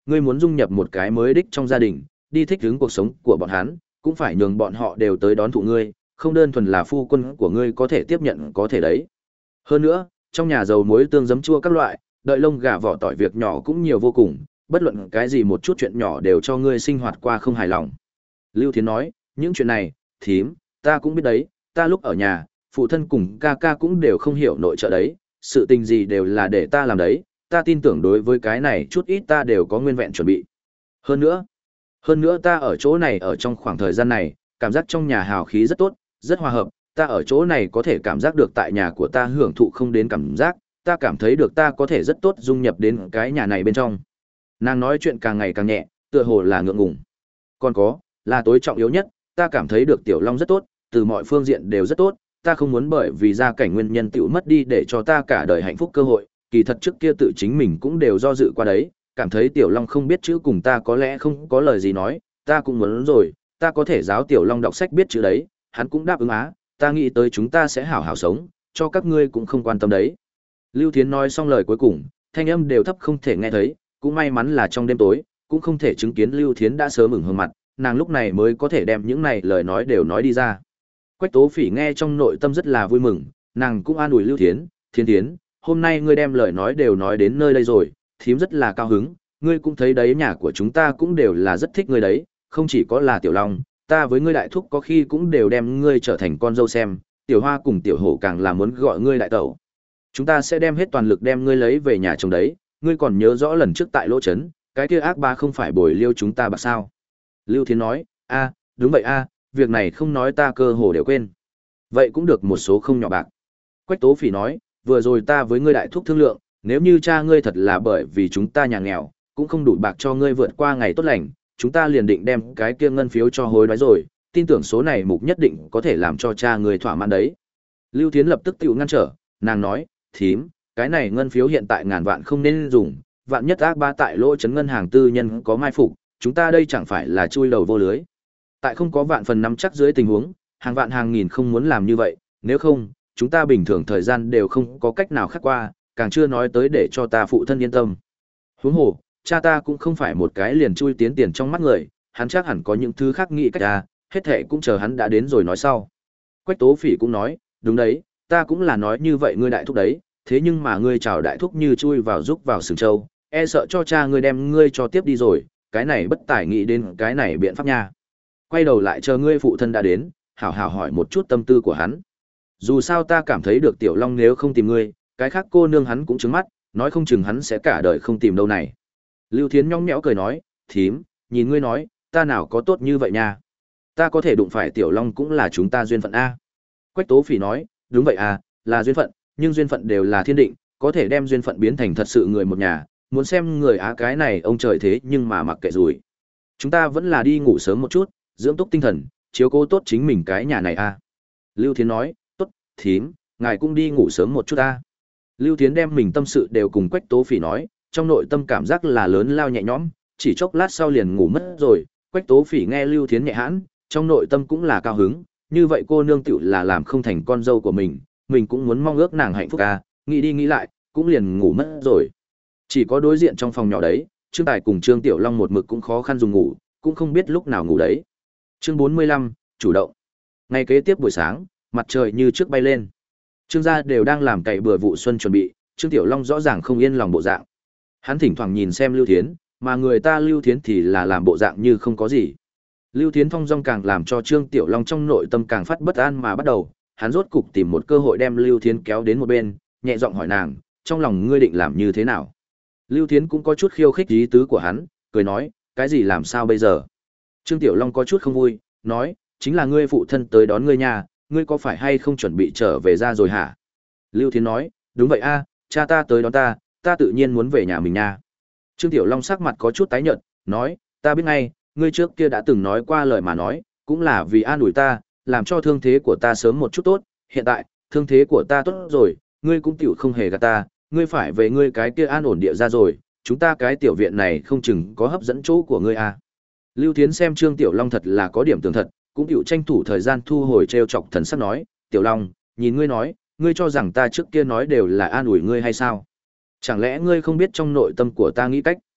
ngươi muốn dung nhập một cái mới đích trong gia đình, đi thích ứng cuộc sống của bọn hắn, cũng phải nhường bọn họ đều tới đón thụ ngươi, không đơn thuần là phu quân của ngươi có thể tiếp nhận có thể đấy. Hơn nữa, trong nhà dầu muối tương giấm chua các loại, đợi lông gà vỏ tỏi việc nhỏ cũng nhiều vô cùng, bất luận cái gì một chút chuyện nhỏ đều cho ngươi sinh hoạt qua không hài lòng. Lưu Thiến nói, những chuyện này, thím, ta cũng biết đấy, ta lúc ở nhà, phụ thân cùng ca ca cũng đều không hiểu nội trợ đấy, sự tình gì đều là để ta làm đấy, ta tin tưởng đối với cái này chút ít ta đều có nguyên vẹn chuẩn bị. Hơn nữa, hơn nữa ta ở chỗ này ở trong khoảng thời gian này, cảm giác trong nhà hào khí rất tốt, rất hòa hợp, ta ở chỗ này có thể cảm giác được tại nhà của ta hưởng thụ không đến cảm giác, ta cảm thấy được ta có thể rất tốt dung nhập đến cái nhà này bên trong. Nàng nói chuyện càng ngày càng nhẹ, tựa hồ là ngượng ngùng. Còn có, là tối trọng yếu nhất, ta cảm thấy được Tiểu Long rất tốt, từ mọi phương diện đều rất tốt, ta không muốn bởi vì gia cảnh nguyên nhân tiểu mất đi để cho ta cả đời hạnh phúc cơ hội, kỳ thật trước kia tự chính mình cũng đều do dự qua đấy, cảm thấy Tiểu Long không biết chữ cùng ta có lẽ không có lời gì nói, ta cũng muốn rồi, ta có thể giáo Tiểu Long đọc sách biết chữ đấy, hắn cũng đáp ứng á, ta nghĩ tới chúng ta sẽ hảo hảo sống, cho các ngươi cũng không quan tâm đấy. Lưu Thiến nói xong lời cuối cùng, thanh âm đều thấp không thể nghe thấy, cũng may mắn là trong đêm tối, cũng không thể chứng kiến Lưu Thiến đã sớm ửng hương mặt, nàng lúc này mới có thể đem những này lời nói đều nói đi ra. Quách Tố Phỉ nghe trong nội tâm rất là vui mừng, nàng cũng an ủi Lưu Thiến, Thiến Thiến, hôm nay ngươi đem lời nói đều nói đến nơi đây rồi, thím rất là cao hứng, ngươi cũng thấy đấy nhà của chúng ta cũng đều là rất thích ngươi đấy, không chỉ có là Tiểu Long, ta với ngươi đại thúc có khi cũng đều đem ngươi trở thành con dâu xem, Tiểu Hoa cùng Tiểu Hổ càng là muốn gọi ngươi đại tẩu. Chúng ta sẽ đem hết toàn lực đem ngươi lấy về nhà chồng đấy, ngươi còn nhớ rõ lần trước tại lỗ trấn, cái kia ác ba không phải bồi liêu chúng ta bạc sao? Lưu Thiến nói, a, đúng vậy a, việc này không nói ta cơ hồ đều quên. Vậy cũng được một số không nhỏ bạc. Quách Tố Phỉ nói, vừa rồi ta với ngươi đại thúc thương lượng, nếu như cha ngươi thật là bởi vì chúng ta nhà nghèo, cũng không đủ bạc cho ngươi vượt qua ngày tốt lành, chúng ta liền định đem cái kia ngân phiếu cho hối đoái rồi, tin tưởng số này mục nhất định có thể làm cho cha ngươi thỏa mãn đấy. Lưu Thiến lập tức tự ngăn trở, nàng nói, thím, cái này ngân phiếu hiện tại ngàn vạn không nên dùng, vạn nhất ác ba tại lỗ trấn ngân hàng tư nhân có mai phục, chúng ta đây chẳng phải là chui đầu vô lưới. Tại không có vạn phần nắm chắc dưới tình huống, hàng vạn hàng nghìn không muốn làm như vậy, nếu không, chúng ta bình thường thời gian đều không có cách nào khác qua, càng chưa nói tới để cho ta phụ thân yên tâm. Huống hồ, cha ta cũng không phải một cái liền chui tiến tiền trong mắt người, hắn chắc hẳn có những thứ khác nghĩ cách ra, hết thệ cũng chờ hắn đã đến rồi nói sau. Quách Tố Phỉ cũng nói, đúng đấy, ta cũng là nói như vậy ngươi đại thúc đấy, thế nhưng mà ngươi chào đại thúc như chui vào rúc vào sừng châu, e sợ cho cha ngươi đem ngươi cho tiếp đi rồi, cái này bất tài nghĩ đến cái này biện pháp nha. Quay đầu lại chờ ngươi phụ thân đã đến, hảo hảo hỏi một chút tâm tư của hắn. Dù sao ta cảm thấy được Tiểu Long nếu không tìm ngươi, cái khác cô nương hắn cũng trứng mắt, nói không chừng hắn sẽ cả đời không tìm đâu này. Lưu Thiến nhõng nhẽo cười nói, thím, nhìn ngươi nói, ta nào có tốt như vậy nha. Ta có thể đụng phải Tiểu Long cũng là chúng ta duyên phận A. Quách Tố Phỉ nói, đúng vậy à, là duyên phận, nhưng duyên phận đều là thiên định, có thể đem duyên phận biến thành thật sự người một nhà, muốn xem người á cái này ông trời thế nhưng mà mặc kệ rồi. Chúng ta vẫn là đi ngủ sớm một chút, dưỡng túc tinh thần, chiếu cố tốt chính mình cái nhà này a. Lưu Thiến nói, tốt, thím, ngài cũng đi ngủ sớm một chút a. Lưu Thiến đem mình tâm sự đều cùng Quách Tố Phỉ nói, trong nội tâm cảm giác là lớn lao nhẹ nhõm, chỉ chốc lát sau liền ngủ mất rồi. Quách Tố Phỉ nghe Lưu Thiến nhẹ hãn, trong nội tâm cũng là cao hứng, như vậy cô nương tiểu là làm không thành con dâu của mình, mình cũng muốn mong ước nàng hạnh phúc a, nghĩ đi nghĩ lại, cũng liền ngủ mất rồi. Chỉ có đối diện trong phòng nhỏ đấy, Trương Tài cùng Trương Tiểu Long một mực cũng khó khăn dùng ngủ, cũng không biết lúc nào ngủ đấy. Chương bốn mươi lăm, chủ động. Ngày kế tiếp buổi sáng, mặt trời như trước bay lên. Trương gia đều đang làm cày bừa vụ xuân chuẩn bị, Trương Tiểu Long rõ ràng không yên lòng bộ dạng. Hắn thỉnh thoảng nhìn xem Lưu Thiến, mà người ta Lưu Thiến thì là làm bộ dạng như không có gì. Lưu Thiến thong dong càng làm cho Trương Tiểu Long trong nội tâm càng phát bất an mà bắt đầu, hắn rốt cục tìm một cơ hội đem Lưu Thiến kéo đến một bên, nhẹ giọng hỏi nàng, trong lòng ngươi định làm như thế nào? Lưu Thiến cũng có chút khiêu khích ý tứ của hắn, cười nói, cái gì làm sao bây giờ? Trương Tiểu Long có chút không vui, nói, chính là ngươi phụ thân tới đón ngươi nhà, ngươi có phải hay không chuẩn bị trở về ra rồi hả? Lưu Thiến nói, đúng vậy a, cha ta tới đón ta, ta tự nhiên muốn về nhà mình nha. Trương Tiểu Long sắc mặt có chút tái nhợt, nói, ta biết ngay, ngươi trước kia đã từng nói qua lời mà nói, cũng là vì an ủi ta, làm cho thương thế của ta sớm một chút tốt, hiện tại, thương thế của ta tốt rồi, ngươi cũng tiểu không hề gạt ta, ngươi phải về ngươi cái kia an ổn địa ra rồi, chúng ta cái tiểu viện này không chừng có hấp dẫn chỗ của ngươi à. Lưu Thiến xem Trương Tiểu Long thật là có điểm tường thật, cũng tiểu tranh thủ thời gian thu hồi trêu chọc thần sắc nói, Tiểu Long, nhìn ngươi nói, ngươi cho rằng ta trước kia nói đều là an ủi ngươi hay sao? Chẳng lẽ ngươi không biết trong nội tâm của ta nghĩ cách?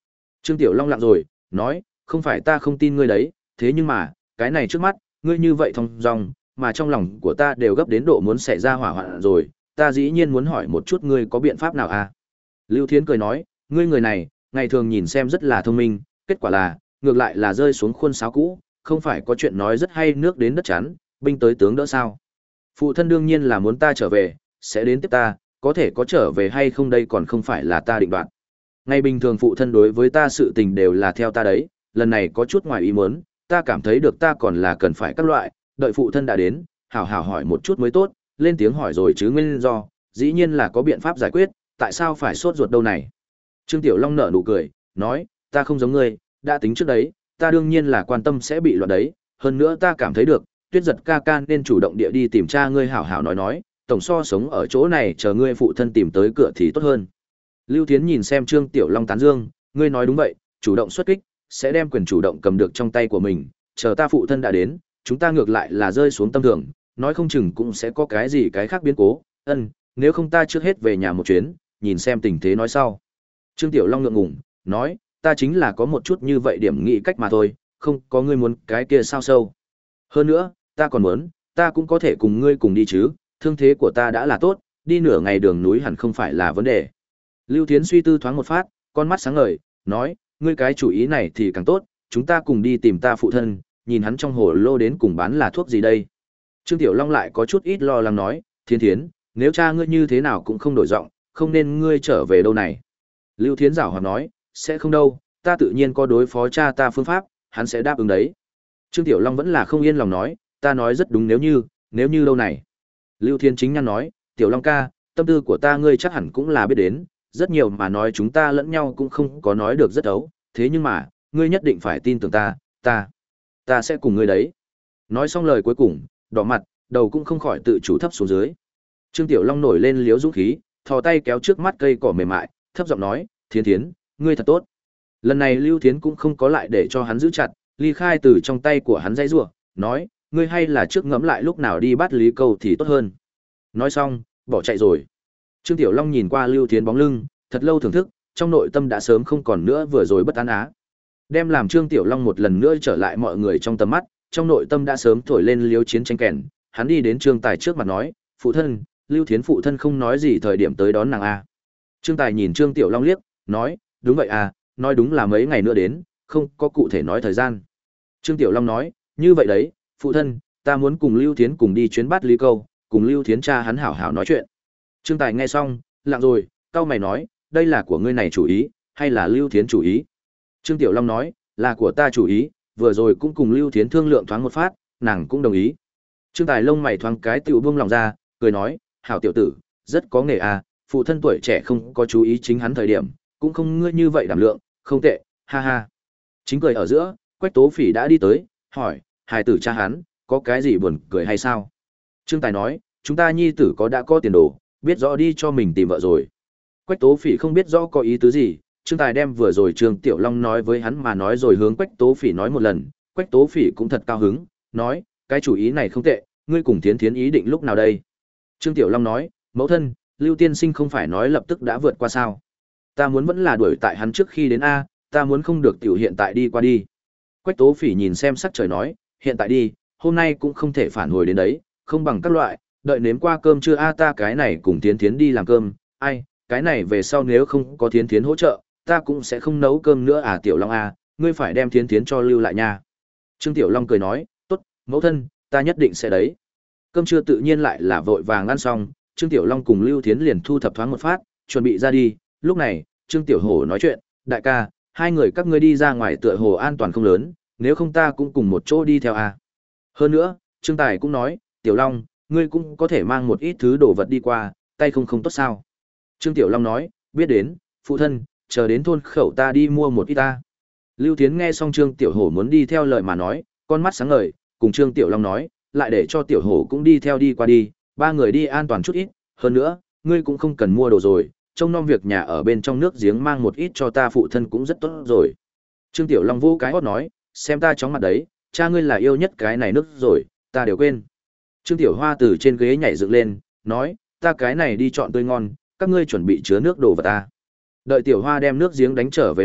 Trương Tiểu Long lặng rồi, nói, không phải ta không tin ngươi đấy, thế nhưng mà, cái này trước mắt, ngươi như vậy thong dong, mà trong lòng của ta đều gấp đến độ muốn xảy ra hỏa hoạn rồi, ta dĩ nhiên muốn hỏi một chút ngươi có biện pháp nào à? Lưu Thiến cười nói, ngươi người này, ngày thường nhìn xem rất là thông minh, kết quả là, ngược lại là rơi xuống khuôn sáo cũ, không phải có chuyện nói rất hay nước đến đất chắn, binh tới tướng đỡ sao? Phụ thân đương nhiên là muốn ta trở về, sẽ đến tiếp ta, có thể có trở về hay không đây còn không phải là ta định đoạt. Ngày bình thường phụ thân đối với ta sự tình đều là theo ta đấy, lần này có chút ngoài ý muốn, ta cảm thấy được ta còn là cần phải các loại, đợi phụ thân đã đến, hảo hảo hỏi một chút mới tốt, lên tiếng hỏi rồi chứ nguyên do, dĩ nhiên là có biện pháp giải quyết, tại sao phải sốt ruột đâu này. Trương Tiểu Long nở nụ cười, nói, ta không giống ngươi, đã tính trước đấy, ta đương nhiên là quan tâm sẽ bị loạn đấy, hơn nữa ta cảm thấy được, Tuyết Giật ca ca nên chủ động địa đi tìm cha ngươi hảo hảo nói nói, tổng so sống ở chỗ này chờ ngươi phụ thân tìm tới cửa thì tốt hơn. Lưu Thiến nhìn xem Trương Tiểu Long tán dương, ngươi nói đúng vậy, chủ động xuất kích, sẽ đem quyền chủ động cầm được trong tay của mình, chờ ta phụ thân đã đến, chúng ta ngược lại là rơi xuống tâm thường, nói không chừng cũng sẽ có cái gì cái khác biến cố, ân, nếu không ta trước hết về nhà một chuyến, nhìn xem tình thế nói sau. Trương Tiểu Long ngượng ngùng, nói, ta chính là có một chút như vậy điểm nghĩ cách mà thôi, không có ngươi muốn cái kia sao sâu. Hơn nữa, ta còn muốn, ta cũng có thể cùng ngươi cùng đi chứ, thương thế của ta đã là tốt, đi nửa ngày đường núi hẳn không phải là vấn đề. Lưu Thiến suy tư thoáng một phát, con mắt sáng ngời, nói, ngươi cái chủ ý này thì càng tốt, chúng ta cùng đi tìm ta phụ thân, nhìn hắn trong hồ lô đến cùng bán là thuốc gì đây. Trương Tiểu Long lại có chút ít lo lắng nói, Thiến Thiến, nếu cha ngươi như thế nào cũng không đổi giọng, không nên ngươi trở về đâu này. Lưu Thiến giảo hoạt nói, sẽ không đâu, ta tự nhiên có đối phó cha ta phương pháp, hắn sẽ đáp ứng đấy. Trương Tiểu Long vẫn là không yên lòng nói, ta nói rất đúng nếu như, nếu như đâu này. Lưu Thiến chính nhăn nói, Tiểu Long ca, tâm tư của ta ngươi chắc hẳn cũng là biết đến, rất nhiều mà nói chúng ta lẫn nhau cũng không có nói được rất ấu, thế nhưng mà, ngươi nhất định phải tin tưởng ta, ta, ta sẽ cùng ngươi đấy. Nói xong lời cuối cùng, đỏ mặt, đầu cũng không khỏi tự chủ thấp xuống dưới. Trương Tiểu Long nổi lên liếu dũng khí, thò tay kéo trước mắt cây cỏ mềm mại, thấp giọng nói, Thiến Thiến, ngươi thật tốt. Lần này Lưu Thiến cũng không có lại để cho hắn giữ chặt, ly khai từ trong tay của hắn dây rủa, nói, ngươi hay là trước ngẫm lại lúc nào đi bắt Lý Câu thì tốt hơn. Nói xong, bỏ chạy rồi. Trương Tiểu Long nhìn qua Lưu Thiến bóng lưng, thật lâu thưởng thức, trong nội tâm đã sớm không còn nữa vừa rồi bất an á. Đem làm Trương Tiểu Long một lần nữa trở lại mọi người trong tầm mắt, trong nội tâm đã sớm thổi lên liếu chiến tranh kèn, hắn đi đến Trương Tài trước mặt nói, phụ thân, Lưu Thiến phụ thân không nói gì thời điểm tới đón nàng a. Trương Tài nhìn Trương Tiểu Long liếc, nói, đúng vậy à, nói đúng là mấy ngày nữa đến, không có cụ thể nói thời gian. Trương Tiểu Long nói, như vậy đấy, phụ thân, ta muốn cùng Lưu Thiến cùng đi chuyến bắt Lý Câu, cùng Lưu Thiến cha hắn hảo hảo nói chuyện. Trương Tài nghe xong, lặng rồi, cau mày nói, đây là của ngươi này chủ ý, hay là Lưu Thiến chủ ý? Trương Tiểu Long nói, là của ta chủ ý, vừa rồi cũng cùng Lưu Thiến thương lượng thoáng một phát, nàng cũng đồng ý. Trương Tài lông mày thoáng cái tiểu buông lòng ra, cười nói, hảo tiểu tử, rất có nghề à, phụ thân tuổi trẻ không có chú ý chính hắn thời điểm, cũng không ngươi như vậy đảm lượng, không tệ, ha ha. Chính cười ở giữa, Quách Tố Phỉ đã đi tới, hỏi, hài tử cha hắn, có cái gì buồn cười hay sao? Trương Tài nói, chúng ta nhi tử có đã có tiền đồ, biết rõ đi cho mình tìm vợ rồi. Quách Tố Phỉ không biết rõ có ý tứ gì, Trương Tài đem vừa rồi Trương Tiểu Long nói với hắn mà nói rồi hướng Quách Tố Phỉ nói một lần, Quách Tố Phỉ cũng thật cao hứng, nói, cái chủ ý này không tệ, ngươi cùng Thiến Thiến ý định lúc nào đây? Trương Tiểu Long nói, mẫu thân, Lưu Tiên Sinh không phải nói lập tức đã vượt qua sao? Ta muốn vẫn là đuổi tại hắn trước khi đến A, ta muốn không được tiểu hiện tại đi qua đi. Quách Tố Phỉ nhìn xem sắc trời nói, hiện tại đi, hôm nay cũng không thể phản hồi đến đấy, không bằng các loại, đợi nếm qua cơm chưa A ta cái này cùng Thiến Thiến đi làm cơm, ai, cái này về sau nếu không có Thiến Thiến hỗ trợ, ta cũng sẽ không nấu cơm nữa à Tiểu Long A, ngươi phải đem Thiến Thiến cho lưu lại nha. Trương Tiểu Long cười nói, tốt, mẫu thân, ta nhất định sẽ đấy. Cơm trưa tự nhiên lại là vội vàng ăn xong, Trương Tiểu Long cùng Lưu Thiến liền thu thập thoáng một phát, chuẩn bị ra đi, lúc này, Trương Tiểu Hổ nói chuyện, đại ca, hai người các ngươi đi ra ngoài tựa hồ an toàn không lớn, nếu không ta cũng cùng một chỗ đi theo à. Hơn nữa, Trương Tài cũng nói, Tiểu Long, ngươi cũng có thể mang một ít thứ đồ vật đi qua, tay không không tốt sao. Trương Tiểu Long nói, biết đến, phụ thân, chờ đến thôn khẩu ta đi mua một ít ta. Lưu Thiến nghe xong Trương Tiểu Hổ muốn đi theo lời mà nói, con mắt sáng ngời, cùng Trương Tiểu Long nói, lại để cho Tiểu Hổ cũng đi theo đi qua đi, ba người đi an toàn chút ít, hơn nữa, ngươi cũng không cần mua đồ rồi, trông nom việc nhà ở bên trong nước giếng mang một ít cho ta phụ thân cũng rất tốt rồi. Trương Tiểu Long vô cái hót nói, xem ta chóng mặt đấy, cha ngươi là yêu nhất cái này nước rồi, ta đều quên. Trương Tiểu Hoa từ trên ghế nhảy dựng lên, nói, ta cái này đi chọn tươi ngon, các ngươi chuẩn bị chứa nước đồ vào ta. Đợi Tiểu Hoa đem nước giếng đánh trở về lúc,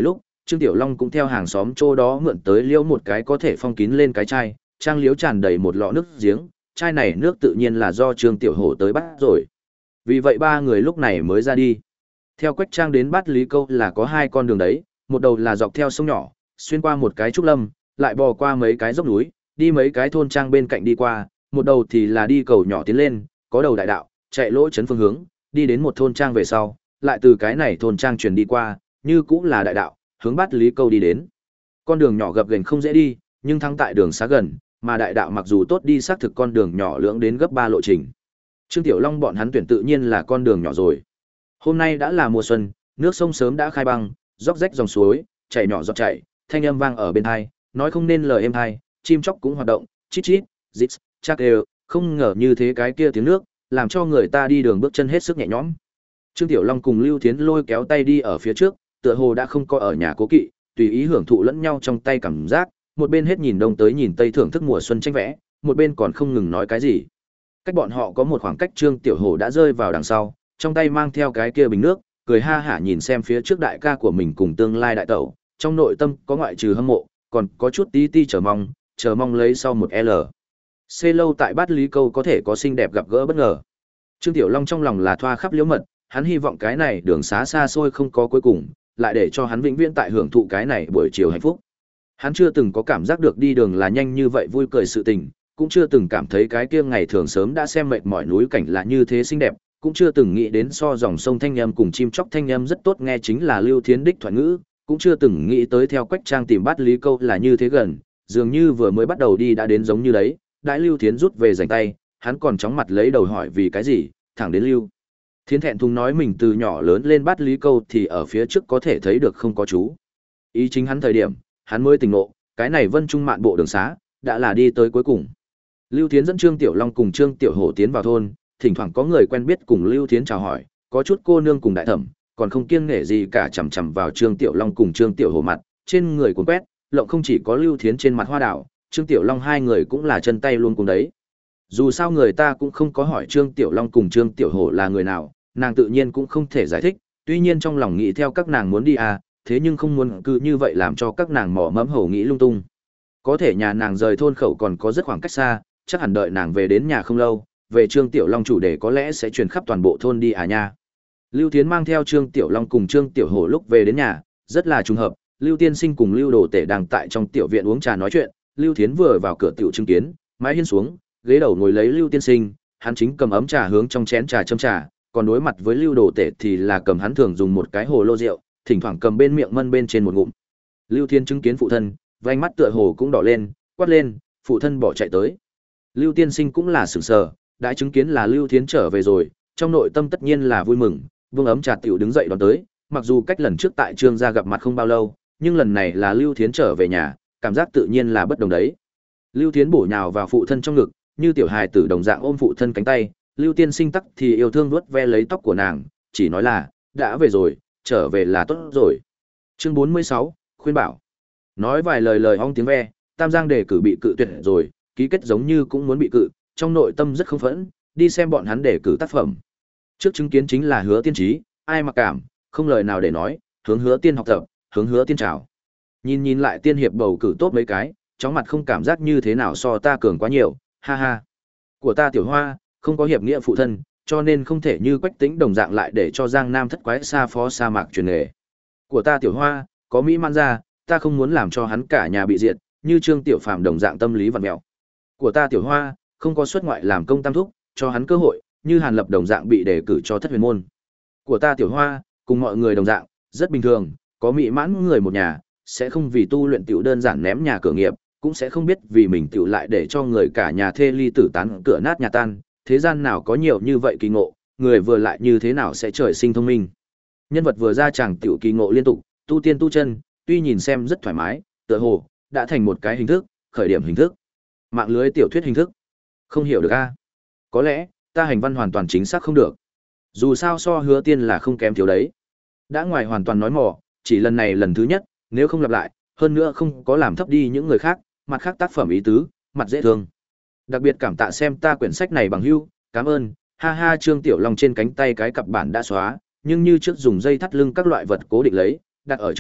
Trương Tiểu Long cũng theo hàng xóm chỗ đó mượn tới liễu một cái có thể phong kín lên cái chai, trang liễu tràn đầy một lọ nước giếng, chai này nước tự nhiên là do Trương Tiểu Hổ tới bắt rồi. Vì vậy ba người lúc này mới ra đi. Theo Quách Trang đến Bát Lý Câu là có hai con đường đấy, một đầu là dọc theo sông nhỏ, xuyên qua một cái trúc lâm, lại bò qua mấy cái dốc núi, đi mấy cái thôn trang bên cạnh đi qua, một đầu thì là đi cầu nhỏ tiến lên, có đầu đại đạo, chạy lỗ chấn phương hướng, đi đến một thôn trang về sau, lại từ cái này thôn trang chuyển đi qua, như cũng là đại đạo, hướng Bát Lý Câu đi đến. Con đường nhỏ gập ghềnh không dễ đi, nhưng thắng tại đường xá gần, mà đại đạo mặc dù tốt đi xác thực con đường nhỏ lưỡng đến gấp ba lộ trình. Trương Tiểu Long bọn hắn tuyển tự nhiên là con đường nhỏ rồi. Hôm nay đã là mùa xuân, nước sông sớm đã khai băng, róc rách dòng suối, chảy nhỏ giọt chảy, thanh âm vang ở bên tai, nói không nên lời êm tai, chim chóc cũng hoạt động, chít chít, rít, chắc đều, không ngờ như thế cái kia tiếng nước, làm cho người ta đi đường bước chân hết sức nhẹ nhõm. Trương Tiểu Long cùng Lưu Thiến lôi kéo tay đi ở phía trước, tựa hồ đã không có ở nhà cố kỵ, tùy ý hưởng thụ lẫn nhau trong tay cảm giác, một bên hết nhìn đông tới nhìn tây thưởng thức mùa xuân tranh vẽ, một bên còn không ngừng nói cái gì. Cách bọn họ có một khoảng cách, Trương Tiểu Hổ đã rơi vào đằng sau, trong tay mang theo cái kia bình nước, cười ha hả nhìn xem phía trước đại ca của mình cùng tương lai đại tẩu, trong nội tâm có ngoại trừ hâm mộ, còn có chút tí ti chờ mong, chờ mong lấy sau một L. C lâu tại Bát Lý Câu có thể có xinh đẹp gặp gỡ bất ngờ. Trương Tiểu Long trong lòng là thoa khắp liễu mật, hắn hy vọng cái này đường xá xa xôi không có cuối cùng, lại để cho hắn vĩnh viễn tại hưởng thụ cái này buổi chiều hạnh phúc. Hắn chưa từng có cảm giác được đi đường là nhanh như vậy vui cười sự tình, cũng chưa từng cảm thấy cái kia ngày thường sớm đã xem mệt mỏi núi cảnh là như thế xinh đẹp, cũng chưa từng nghĩ đến so dòng sông thanh âm cùng chim chóc thanh âm rất tốt nghe chính là Lưu Thiến đích thoại ngữ, cũng chưa từng nghĩ tới theo Quách Trang tìm Bát Lý Câu là như thế gần, dường như vừa mới bắt đầu đi đã đến giống như đấy. Đại Lưu Thiến rút về giành tay, hắn còn chóng mặt lấy đầu hỏi vì cái gì, thẳng đến Lưu Thiến thẹn thùng nói mình từ nhỏ lớn lên Bát Lý Câu thì ở phía trước có thể thấy được không có chú. Ý chính hắn thời điểm, hắn mới tỉnh ngộ, cái này Vân Trung mạn bộ đường xá, đã là đi tới cuối cùng. Lưu Thiến dẫn Trương Tiểu Long cùng Trương Tiểu Hổ tiến vào thôn, thỉnh thoảng có người quen biết cùng Lưu Thiến chào hỏi, có chút cô nương cùng đại thẩm, còn không kiêng nể gì cả chằm chằm vào Trương Tiểu Long cùng Trương Tiểu Hổ mặt, trên người cuốn quét, lộng không chỉ có Lưu Thiến trên mặt hoa đảo, Trương Tiểu Long hai người cũng là chân tay luôn cùng đấy. Dù sao người ta cũng không có hỏi Trương Tiểu Long cùng Trương Tiểu Hổ là người nào, nàng tự nhiên cũng không thể giải thích, tuy nhiên trong lòng nghĩ theo các nàng muốn đi à, thế nhưng không muốn cứ như vậy làm cho các nàng mỏ mẫm hổ nghĩ lung tung. Có thể nhà nàng rời thôn khẩu còn có rất khoảng cách xa, chắc hẳn đợi nàng về đến nhà không lâu, về Trương Tiểu Long chủ đề có lẽ sẽ truyền khắp toàn bộ thôn đi à nha. Lưu Thiến mang theo Trương Tiểu Long cùng Trương Tiểu Hổ lúc về đến nhà, rất là trùng hợp, Lưu Tiên Sinh cùng Lưu Đồ Tể đang tại trong tiểu viện uống trà nói chuyện, Lưu Thiến vừa vào cửa tiểu chứng kiến, mái hiên xuống, ghế đầu ngồi lấy Lưu Tiên Sinh, hắn chính cầm ấm trà hướng trong chén trà châm trà, còn đối mặt với Lưu Đồ Tể thì là cầm hắn thường dùng một cái hồ lô rượu, thỉnh thoảng cầm bên miệng mân bên trên một ngụm. Lưu Thiến chứng kiến phụ thân, vành mắt tựa hồ cũng đỏ lên, quát lên, phụ thân bỏ chạy tới. Lưu Tiên Sinh cũng là sửng sờ, đã chứng kiến là Lưu Thiến trở về rồi, trong nội tâm tất nhiên là vui mừng, vương ấm trà tiểu đứng dậy đón tới, mặc dù cách lần trước tại Trương gia gặp mặt không bao lâu, nhưng lần này là Lưu Thiến trở về nhà, cảm giác tự nhiên là bất đồng đấy. Lưu Thiến bổ nhào vào phụ thân trong ngực, như tiểu hài tử đồng dạng ôm phụ thân cánh tay, Lưu Tiên Sinh tắc thì yêu thương vuốt ve lấy tóc của nàng, chỉ nói là, đã về rồi, trở về là tốt rồi. Chương bốn mươi sáu, khuyên bảo. Nói vài lời lời ong tiếng ve, Tam Giang đề cử bị cự tuyệt rồi, ký kết giống như cũng muốn bị cự, trong nội tâm rất không phẫn, đi xem bọn hắn đề cử tác phẩm. Trước chứng kiến chính là Hứa Tiên Trí, ai mặc cảm, không lời nào để nói, hướng Hứa Tiên học tập, hướng Hứa Tiên chào. Nhìn nhìn lại tiên hiệp bầu cử tốt mấy cái, chóng mặt không cảm giác như thế nào so ta cường quá nhiều, ha ha. Của ta Tiểu Hoa, không có hiệp nghĩa phụ thân, cho nên không thể như Quách Tĩnh đồng dạng lại để cho Giang Nam thất quái xa phó sa mạc truyền nghề. Của ta Tiểu Hoa, có Mỹ man ra, ta không muốn làm cho hắn cả nhà bị diệt, như Trương Tiểu Phàm đồng dạng tâm lý vặn mèo. Của ta Tiểu Hoa, không có xuất ngoại làm công tam thúc, cho hắn cơ hội, như Hàn Lập đồng dạng bị đề cử cho thất huyền môn. Của ta Tiểu Hoa, cùng mọi người đồng dạng, rất bình thường, có mỹ mãn người một nhà, sẽ không vì tu luyện tiểu đơn giản ném nhà cửa nghiệp, cũng sẽ không biết vì mình tiểu lại để cho người cả nhà thê ly tử tán, cửa nát nhà tan, thế gian nào có nhiều như vậy kỳ ngộ, người vừa lại như thế nào sẽ trời sinh thông minh. Nhân vật vừa ra chàng tiểu kỳ ngộ liên tục, tu tiên tu chân, tuy nhìn xem rất thoải mái, tựa hồ đã thành một cái hình thức, khởi điểm hình thức, mạng lưới tiểu thuyết hình thức. Không hiểu được a? Có lẽ ta hành văn hoàn toàn chính xác không được. Dù sao so Hứa Tiên là không kém thiếu đấy. Đã ngoài hoàn toàn nói mò, chỉ lần này lần thứ nhất, nếu không lặp lại, hơn nữa không có làm thấp đi những người khác, mặt khác tác phẩm ý tứ, mặt dễ thương. Đặc biệt cảm tạ xem ta quyển sách này bằng hữu, cảm ơn. Ha ha, Trương Tiểu Long trên cánh tay cái cặp bản đã xóa, nhưng như trước dùng dây thắt lưng các loại vật cố định lấy, đặt ở trước ngực,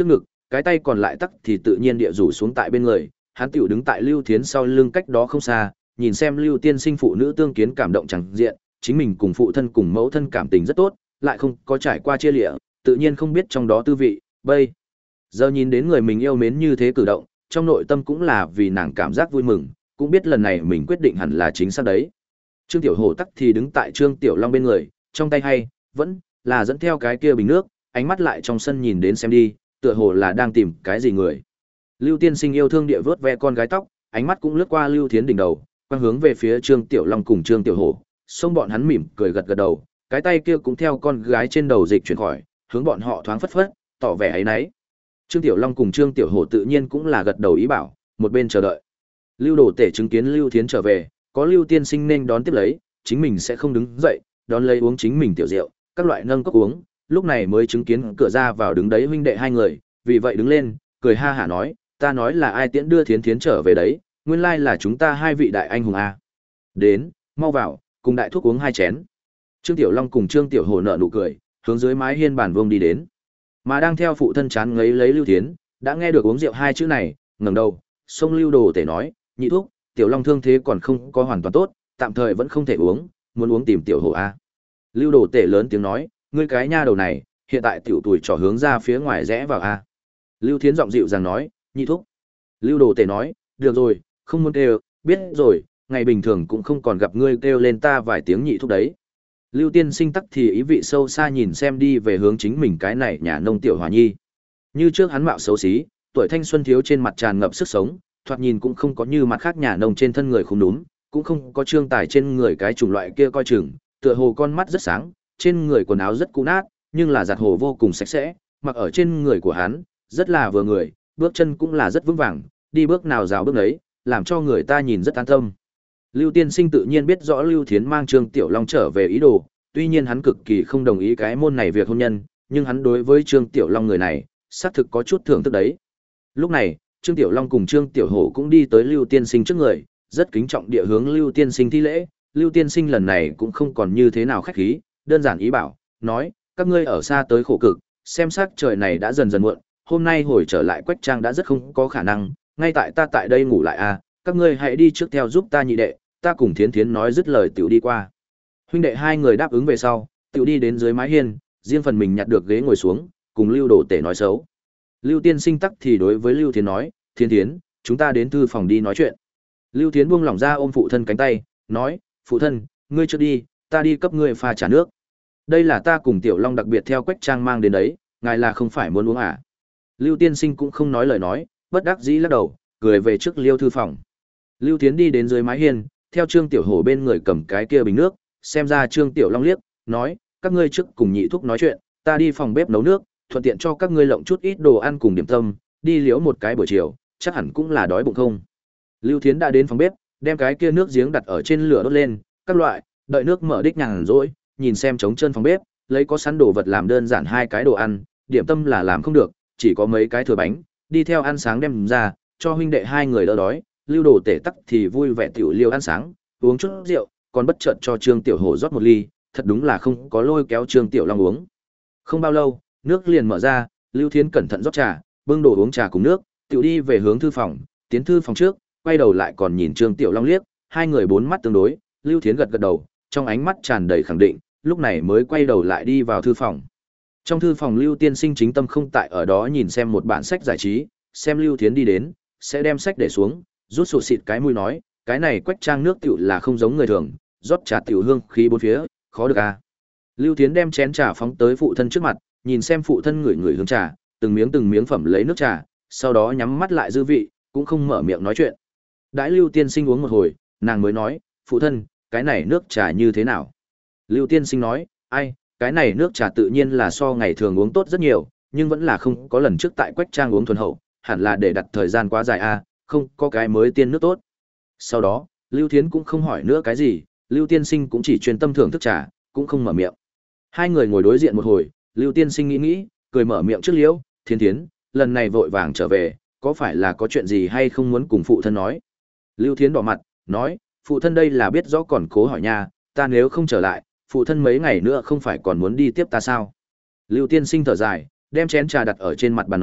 cái tay còn lại tắc thì tự nhiên địa rủ xuống tại bên người, hắn tiểu đứng tại Lưu Thiến sau lưng cách đó không xa, nhìn xem Lưu tiên sinh phụ nữ tương kiến cảm động chẳng diện, chính mình cùng phụ thân cùng mẫu thân cảm tình rất tốt, lại không có trải qua chia lịa, tự nhiên không biết trong đó tư vị, bây giờ nhìn đến người mình yêu mến như thế cử động, trong nội tâm cũng là vì nàng cảm giác vui mừng, cũng biết lần này mình quyết định hẳn là chính xác đấy. Trương Tiểu Hổ tắc thì đứng tại Trương Tiểu Long bên người, trong tay hay vẫn là dẫn theo cái kia bình nước, ánh mắt lại trong sân nhìn đến xem đi, tựa hồ là đang tìm cái gì người. Lưu tiên sinh yêu thương địa vớt ve con gái tóc, ánh mắt cũng lướt qua Lưu Thiến đỉnh đầu, quang hướng về phía Trương Tiểu Long cùng Trương Tiểu Hổ, xông bọn hắn mỉm cười gật gật đầu, cái tay kia cũng theo con gái trên đầu dịch chuyển khỏi, hướng bọn họ thoáng phất phất, tỏ vẻ ấy nấy. Trương Tiểu Long cùng Trương Tiểu Hổ tự nhiên cũng là gật đầu ý bảo, một bên chờ đợi. Lưu Đồ Tể chứng kiến Lưu Thiến trở về, có Lưu tiên sinh nên đón tiếp lấy, chính mình sẽ không đứng dậy, đón lấy uống chính mình tiểu rượu, các loại nâng cốc uống, lúc này mới chứng kiến cửa ra vào đứng đấy huynh đệ hai người, vì vậy đứng lên, cười ha hả nói, ta nói là ai tiễn đưa Thiến Thiến trở về đấy, nguyên lai là chúng ta hai vị đại anh hùng a. Đến, mau vào, cùng đại thúc uống hai chén. Trương Tiểu Long cùng Trương Tiểu Hổ nở nụ cười, hướng dưới mái hiên bàn vuông đi đến. Mà đang theo phụ thân chán ngấy lấy Lưu Thiến, đã nghe được uống rượu hai chữ này, ngẩng đầu, xông Lưu Đồ Tể nói, nhị thúc, Tiểu Long thương thế còn không có hoàn toàn tốt, tạm thời vẫn không thể uống, muốn uống tìm Tiểu Hổ a. Lưu Đồ Tể lớn tiếng nói, ngươi cái nha đầu này, hiện tại tiểu tuổi trò hướng ra phía ngoài rẽ vào a. Lưu Thiến giọng dịu dàng nói, nhị thúc. Lưu Đồ Tể nói, được rồi, không muốn kêu, biết rồi, ngày bình thường cũng không còn gặp ngươi kêu lên ta vài tiếng nhị thúc đấy. Lưu tiên sinh tắc thì ý vị sâu xa nhìn xem đi về hướng chính mình cái này nhà nông tiểu hòa nhi. Như trước hắn mạo xấu xí, tuổi thanh xuân thiếu trên mặt tràn ngập sức sống, thoạt nhìn cũng không có như mặt khác nhà nông trên thân người không đúng, cũng không có trương tài trên người cái chủng loại kia coi chừng, tựa hồ con mắt rất sáng, trên người quần áo rất cũ nát, nhưng là giặt hồ vô cùng sạch sẽ, mặc ở trên người của hắn, rất là vừa người, bước chân cũng là rất vững vàng, đi bước nào rào bước ấy, làm cho người ta nhìn rất an tâm. Lưu tiên sinh tự nhiên biết rõ Lưu Thiến mang Trương Tiểu Long trở về ý đồ, tuy nhiên hắn cực kỳ không đồng ý cái môn này việc hôn nhân, nhưng hắn đối với Trương Tiểu Long người này, xác thực có chút thưởng thức đấy. Lúc này, Trương Tiểu Long cùng Trương Tiểu Hổ cũng đi tới Lưu tiên sinh trước người, rất kính trọng địa hướng Lưu tiên sinh thi lễ. Lưu tiên sinh lần này cũng không còn như thế nào khách khí, đơn giản ý bảo, nói, các ngươi ở xa tới khổ cực, xem sắc trời này đã dần dần muộn, hôm nay hồi trở lại Quách Trang đã rất không có khả năng, ngay tại ta tại đây ngủ lại a, các ngươi hãy đi trước theo giúp ta nhị đệ, ta cùng Thiến Thiến nói dứt lời tiểu đi qua. Huynh đệ hai người đáp ứng về sau, tiểu đi đến dưới mái hiên, riêng phần mình nhặt được ghế ngồi xuống, cùng Lưu Đồ Tể nói xấu. Lưu tiên sinh tắc thì đối với Lưu Thiến nói, Thiến Thiến, chúng ta đến thư phòng đi nói chuyện. Lưu Thiến buông lỏng ra ôm phụ thân cánh tay, nói, phụ thân, ngươi trước đi, ta đi cấp ngươi pha trà nước. Đây là ta cùng Tiểu Long đặc biệt theo Quách Trang mang đến đấy, ngài là không phải muốn uống à? Lưu tiên sinh cũng không nói lời nói, bất đắc dĩ lắc đầu, cười về trước Liêu thư phòng. Lưu Thiến đi đến dưới mái hiên, theo Trương Tiểu Hổ bên người cầm cái kia bình nước, xem ra Trương Tiểu Long liếc, nói, các ngươi trước cùng nhị thúc nói chuyện, ta đi phòng bếp nấu nước, thuận tiện cho các ngươi lộng chút ít đồ ăn cùng điểm tâm, đi liếu một cái buổi chiều, chắc hẳn cũng là đói bụng không. Lưu Thiến đã đến phòng bếp, đem cái kia nước giếng đặt ở trên lửa đốt lên, các loại, đợi nước mở đích nhàn rỗi, nhìn xem trống chân phòng bếp, lấy có sẵn đồ vật làm đơn giản hai cái đồ ăn, điểm tâm là làm không được, chỉ có mấy cái thừa bánh, đi theo ăn sáng đem ra, cho huynh đệ hai người đỡ đói. Lưu Đồ Tể tắc thì vui vẻ tiểu liêu ăn sáng, uống chút rượu, còn bất chợt cho Trương Tiểu Hổ rót một ly, thật đúng là không có lôi kéo Trương Tiểu Long uống. Không bao lâu, nước liền mở ra, Lưu Thiến cẩn thận rót trà, bưng đồ uống trà cùng nước, tiểu đi về hướng thư phòng, tiến thư phòng trước, quay đầu lại còn nhìn Trương Tiểu Long liếc, hai người bốn mắt tương đối, Lưu Thiến gật gật đầu, trong ánh mắt tràn đầy khẳng định, lúc này mới quay đầu lại đi vào thư phòng. Trong thư phòng Lưu tiên sinh chính tâm không tại ở đó nhìn xem một bản sách giải trí, xem Lưu Thiến đi đến, sẽ đem sách để xuống, rút sụt xịt cái mũi nói, cái này Quách Trang nước tiểu là không giống người thường, rót trà tiểu hương khí bốn phía, khó được à. Lưu Thiến đem chén trà phóng tới phụ thân trước mặt, nhìn xem phụ thân ngửi ngửi hương trà, từng miếng từng miếng phẩm lấy nước trà, sau đó nhắm mắt lại dư vị, cũng không mở miệng nói chuyện. Đãi Lưu tiên sinh uống một hồi, nàng mới nói, phụ thân, cái này nước trà như thế nào? Lưu tiên sinh nói, ai, cái này nước trà tự nhiên là so ngày thường uống tốt rất nhiều, nhưng vẫn là không có lần trước tại Quách Trang uống thuần hậu, hẳn là để đặt thời gian quá dài a, không có cái mới tiên nước tốt. Sau đó, Lưu Thiến cũng không hỏi nữa cái gì, Lưu tiên sinh cũng chỉ chuyên tâm thưởng thức trà, cũng không mở miệng. Hai người ngồi đối diện một hồi, Lưu tiên sinh nghĩ nghĩ, cười mở miệng trước Liễu, Thiến Thiến, lần này vội vàng trở về, có phải là có chuyện gì hay không muốn cùng phụ thân nói? Lưu Thiến đỏ mặt, nói, phụ thân đây là biết rõ còn cố hỏi nha, ta nếu không trở lại, phụ thân mấy ngày nữa không phải còn muốn đi tiếp ta sao? Lưu tiên sinh thở dài, đem chén trà đặt ở trên mặt bàn nói,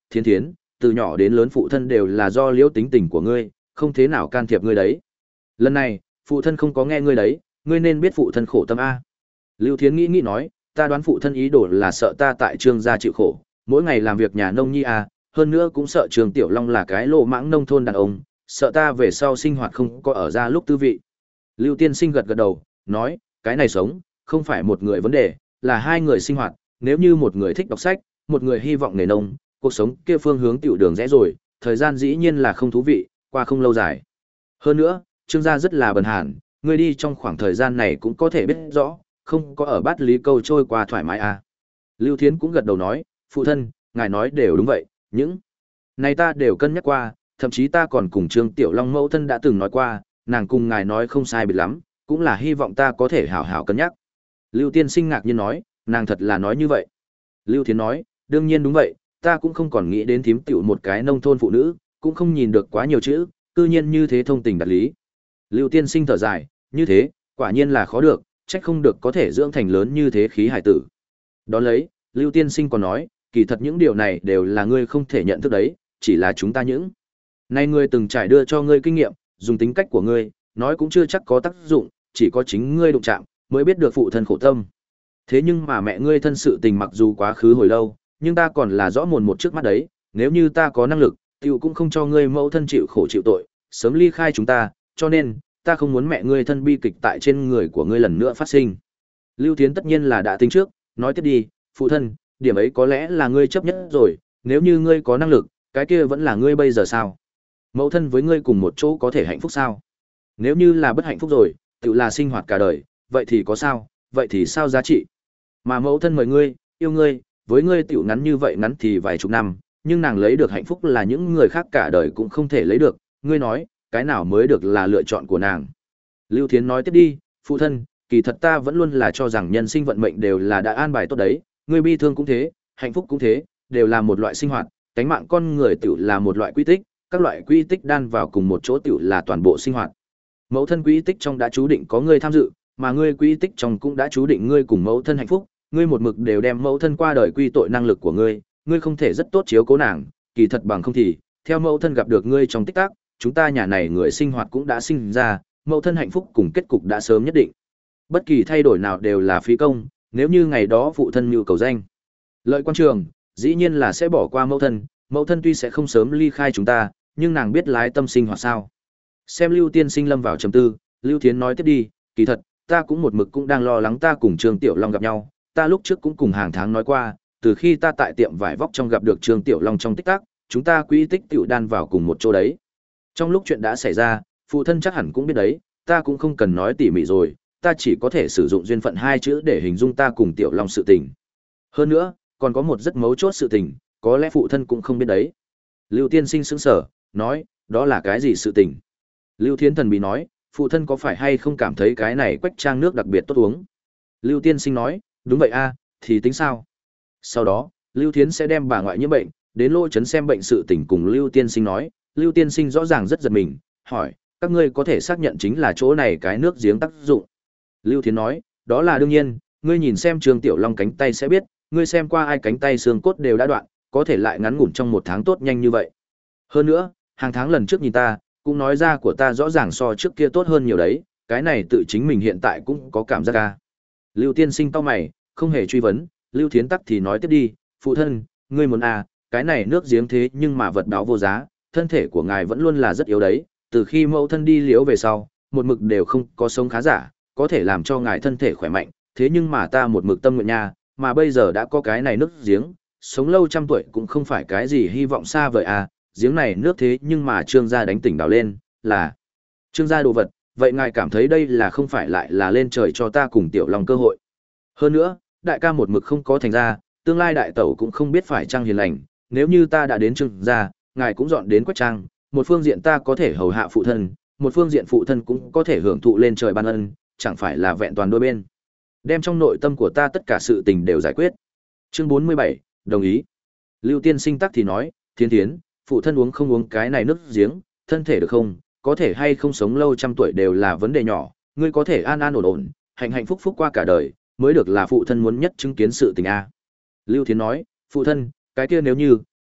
Thiến Thiến, từ nhỏ đến lớn phụ thân đều là do liễu tính tình của ngươi, không thế nào can thiệp ngươi đấy. Lần này, phụ thân không có nghe ngươi đấy, ngươi nên biết phụ thân khổ tâm a. Lưu Thiến nghĩ nghĩ nói, ta đoán phụ thân ý đồ là sợ ta tại Trương gia chịu khổ, mỗi ngày làm việc nhà nông nhi a, hơn nữa cũng sợ Trương Tiểu Long là cái lỗ mãng nông thôn đàn ông, sợ ta về sau sinh hoạt không có ở ra lúc tư vị. Lưu Tiên Sinh gật gật đầu, nói, cái này sống, không phải một người vấn đề, là hai người sinh hoạt, nếu như một người thích đọc sách, một người hy vọng nghề nông, cuộc sống kia phương hướng tiểu đường rẽ rồi, thời gian dĩ nhiên là không thú vị, qua không lâu dài. Hơn nữa, Trương gia rất là bần hàn, ngươi đi trong khoảng thời gian này cũng có thể biết rõ, không có ở bát lý câu trôi qua thoải mái à. Lưu Thiến cũng gật đầu nói, phụ thân, ngài nói đều đúng vậy, những này ta đều cân nhắc qua, thậm chí ta còn cùng Trương Tiểu Long mẫu thân đã từng nói qua, nàng cùng ngài nói không sai biệt lắm, cũng là hy vọng ta có thể hảo hảo cân nhắc. Lưu Tiên Sinh ngạc nhiên nói, nàng thật là nói như vậy. Lưu Thiến nói, đương nhiên đúng vậy, ta cũng không còn nghĩ đến thím tiểu một cái nông thôn phụ nữ, cũng không nhìn được quá nhiều chữ, tự nhiên như thế thông tình đạt lý. Lưu Tiên Sinh thở dài, như thế, quả nhiên là khó được, trách không được có thể dưỡng thành lớn như thế khí hải tử. Đó lấy, Lưu Tiên Sinh còn nói, kỳ thật những điều này đều là ngươi không thể nhận thức đấy, chỉ là chúng ta những. Nay ngươi từng trải đưa cho ngươi kinh nghiệm, dùng tính cách của ngươi, nói cũng chưa chắc có tác dụng, chỉ có chính ngươi đụng chạm, mới biết được phụ thân khổ tâm. Thế nhưng mà mẹ ngươi thân sự tình mặc dù quá khứ hồi lâu, nhưng ta còn là rõ mồn một trước mắt đấy, nếu như ta có năng lực, tiểu cũng không cho ngươi mẫu thân chịu khổ chịu tội, sớm ly khai chúng ta, cho nên, ta không muốn mẹ ngươi thân bi kịch tại trên người của ngươi lần nữa phát sinh. Lưu Thiến tất nhiên là đã tính trước, nói tiếp đi, phụ thân, điểm ấy có lẽ là ngươi chấp nhất rồi, nếu như ngươi có năng lực, cái kia vẫn là ngươi bây giờ sao? Mẫu thân với ngươi cùng một chỗ có thể hạnh phúc sao? Nếu như là bất hạnh phúc rồi, tự là sinh hoạt cả đời, vậy thì có sao, vậy thì sao giá trị? Mà mẫu thân mời ngươi, yêu ngươi, với ngươi tiểu ngắn như vậy ngắn thì vài chục năm, nhưng nàng lấy được hạnh phúc là những người khác cả đời cũng không thể lấy được, ngươi nói, cái nào mới được là lựa chọn của nàng. Lưu Thiến nói tiếp đi, phụ thân, kỳ thật ta vẫn luôn là cho rằng nhân sinh vận mệnh đều là đã an bài tốt đấy, ngươi bi thương cũng thế, hạnh phúc cũng thế, đều là một loại sinh hoạt, tánh mạng con người tiểu là một loại quy tích, các loại quy tích đan vào cùng một chỗ tiểu là toàn bộ sinh hoạt. Mẫu thân quy tích trong đã chú định có ngươi tham dự, mà ngươi quy tích trong cũng đã chú định ngươi cùng mẫu thân hạnh phúc, ngươi một mực đều đem mẫu thân qua đời quy tội năng lực của ngươi, ngươi không thể rất tốt chiếu cố nàng, kỳ thật bằng không thì, theo mẫu thân gặp được ngươi trong tích tắc, chúng ta nhà này người sinh hoạt cũng đã sinh ra, mẫu thân hạnh phúc cùng kết cục đã sớm nhất định. Bất kỳ thay đổi nào đều là phí công, nếu như ngày đó phụ thân nhu cầu danh lợi quan trường, dĩ nhiên là sẽ bỏ qua mẫu thân, mẫu thân tuy sẽ không sớm ly khai chúng ta, nhưng nàng biết lái tâm sinh hoạt sao. Xem Lưu Tiên Sinh lâm vào trầm tư, Lưu Thiến nói tiếp đi, kỳ thật, ta cũng một mực cũng đang lo lắng ta cùng Trương Tiểu Long gặp nhau, ta lúc trước cũng cùng hàng tháng nói qua, từ khi ta tại tiệm vải vóc trong gặp được Trương Tiểu Long trong tích tắc, chúng ta quỹ tích tiểu đan vào cùng một chỗ đấy. Trong lúc chuyện đã xảy ra, phụ thân chắc hẳn cũng biết đấy, ta cũng không cần nói tỉ mỉ rồi, ta chỉ có thể sử dụng duyên phận hai chữ để hình dung ta cùng Tiểu Long sự tình. Hơn nữa, còn có một rất mấu chốt sự tình, có lẽ phụ thân cũng không biết đấy. Lưu Tiên Sinh sững sờ, nói, đó là cái gì sự tình? Lưu Thiến thần bí nói, phụ thân có phải hay không cảm thấy cái này quách trang nước đặc biệt tốt uống? Lưu Tiên Sinh nói, đúng vậy a, thì tính sao? Sau đó, Lưu Thiến sẽ đem bà ngoại nhiễm bệnh, đến lô chấn xem bệnh sự tình cùng Lưu Tiên Sinh nói, Lưu Tiên Sinh rõ ràng rất giật mình, hỏi, các ngươi có thể xác nhận chính là chỗ này cái nước giếng tác dụng. Lưu Thiến nói, đó là đương nhiên, ngươi nhìn xem Trương Tiểu Long cánh tay sẽ biết, ngươi xem qua ai cánh tay xương cốt đều đã đoạn, có thể lại ngắn ngủn trong một tháng tốt nhanh như vậy. Hơn nữa, hàng tháng lần trước nhìn ta, cũng nói ra của ta rõ ràng so trước kia tốt hơn nhiều đấy, cái này tự chính mình hiện tại cũng có cảm giác ca. Lưu Tiên Sinh cau mày, không hề truy vấn, Lưu Thiến tắc thì nói tiếp đi, phụ thân, ngươi muốn à, cái này nước giếng thế nhưng mà vật báo vô giá, thân thể của ngài vẫn luôn là rất yếu đấy, từ khi mẫu thân đi liễu về sau, một mực đều không có sống khá giả, có thể làm cho ngài thân thể khỏe mạnh, thế nhưng mà ta một mực tâm nguyện nha, mà bây giờ đã có cái này nước giếng, sống lâu trăm tuổi cũng không phải cái gì hy vọng xa vời à, giếng này nước thế nhưng mà Trương gia đánh tỉnh đào lên, là Trương gia đồ vật, vậy ngài cảm thấy đây là không phải lại là lên trời cho ta cùng Tiểu Long cơ hội. Hơn nữa, đại ca một mực không có thành ra, tương lai đại tẩu cũng không biết phải trang hiền lành, nếu như ta đã đến Trương gia, ngài cũng dọn đến Quách Trang, một phương diện ta có thể hầu hạ phụ thân, một phương diện phụ thân cũng có thể hưởng thụ lên trời ban ân, chẳng phải là vẹn toàn đôi bên. Đem trong nội tâm của ta tất cả sự tình đều giải quyết. Chương bốn mươi bảy, đồng ý. Lưu Tiên Sinh tắc thì nói, Thiên Thiến, phụ thân uống không uống cái này nước giếng, thân thể được không, có thể hay không sống lâu trăm tuổi đều là vấn đề nhỏ, ngươi có thể an an ổn ổn, hạnh hạnh phúc phúc qua cả đời, mới được là phụ thân muốn nhất chứng kiến sự tình a. Lưu Thiến nói, phụ thân, cái kia nếu như,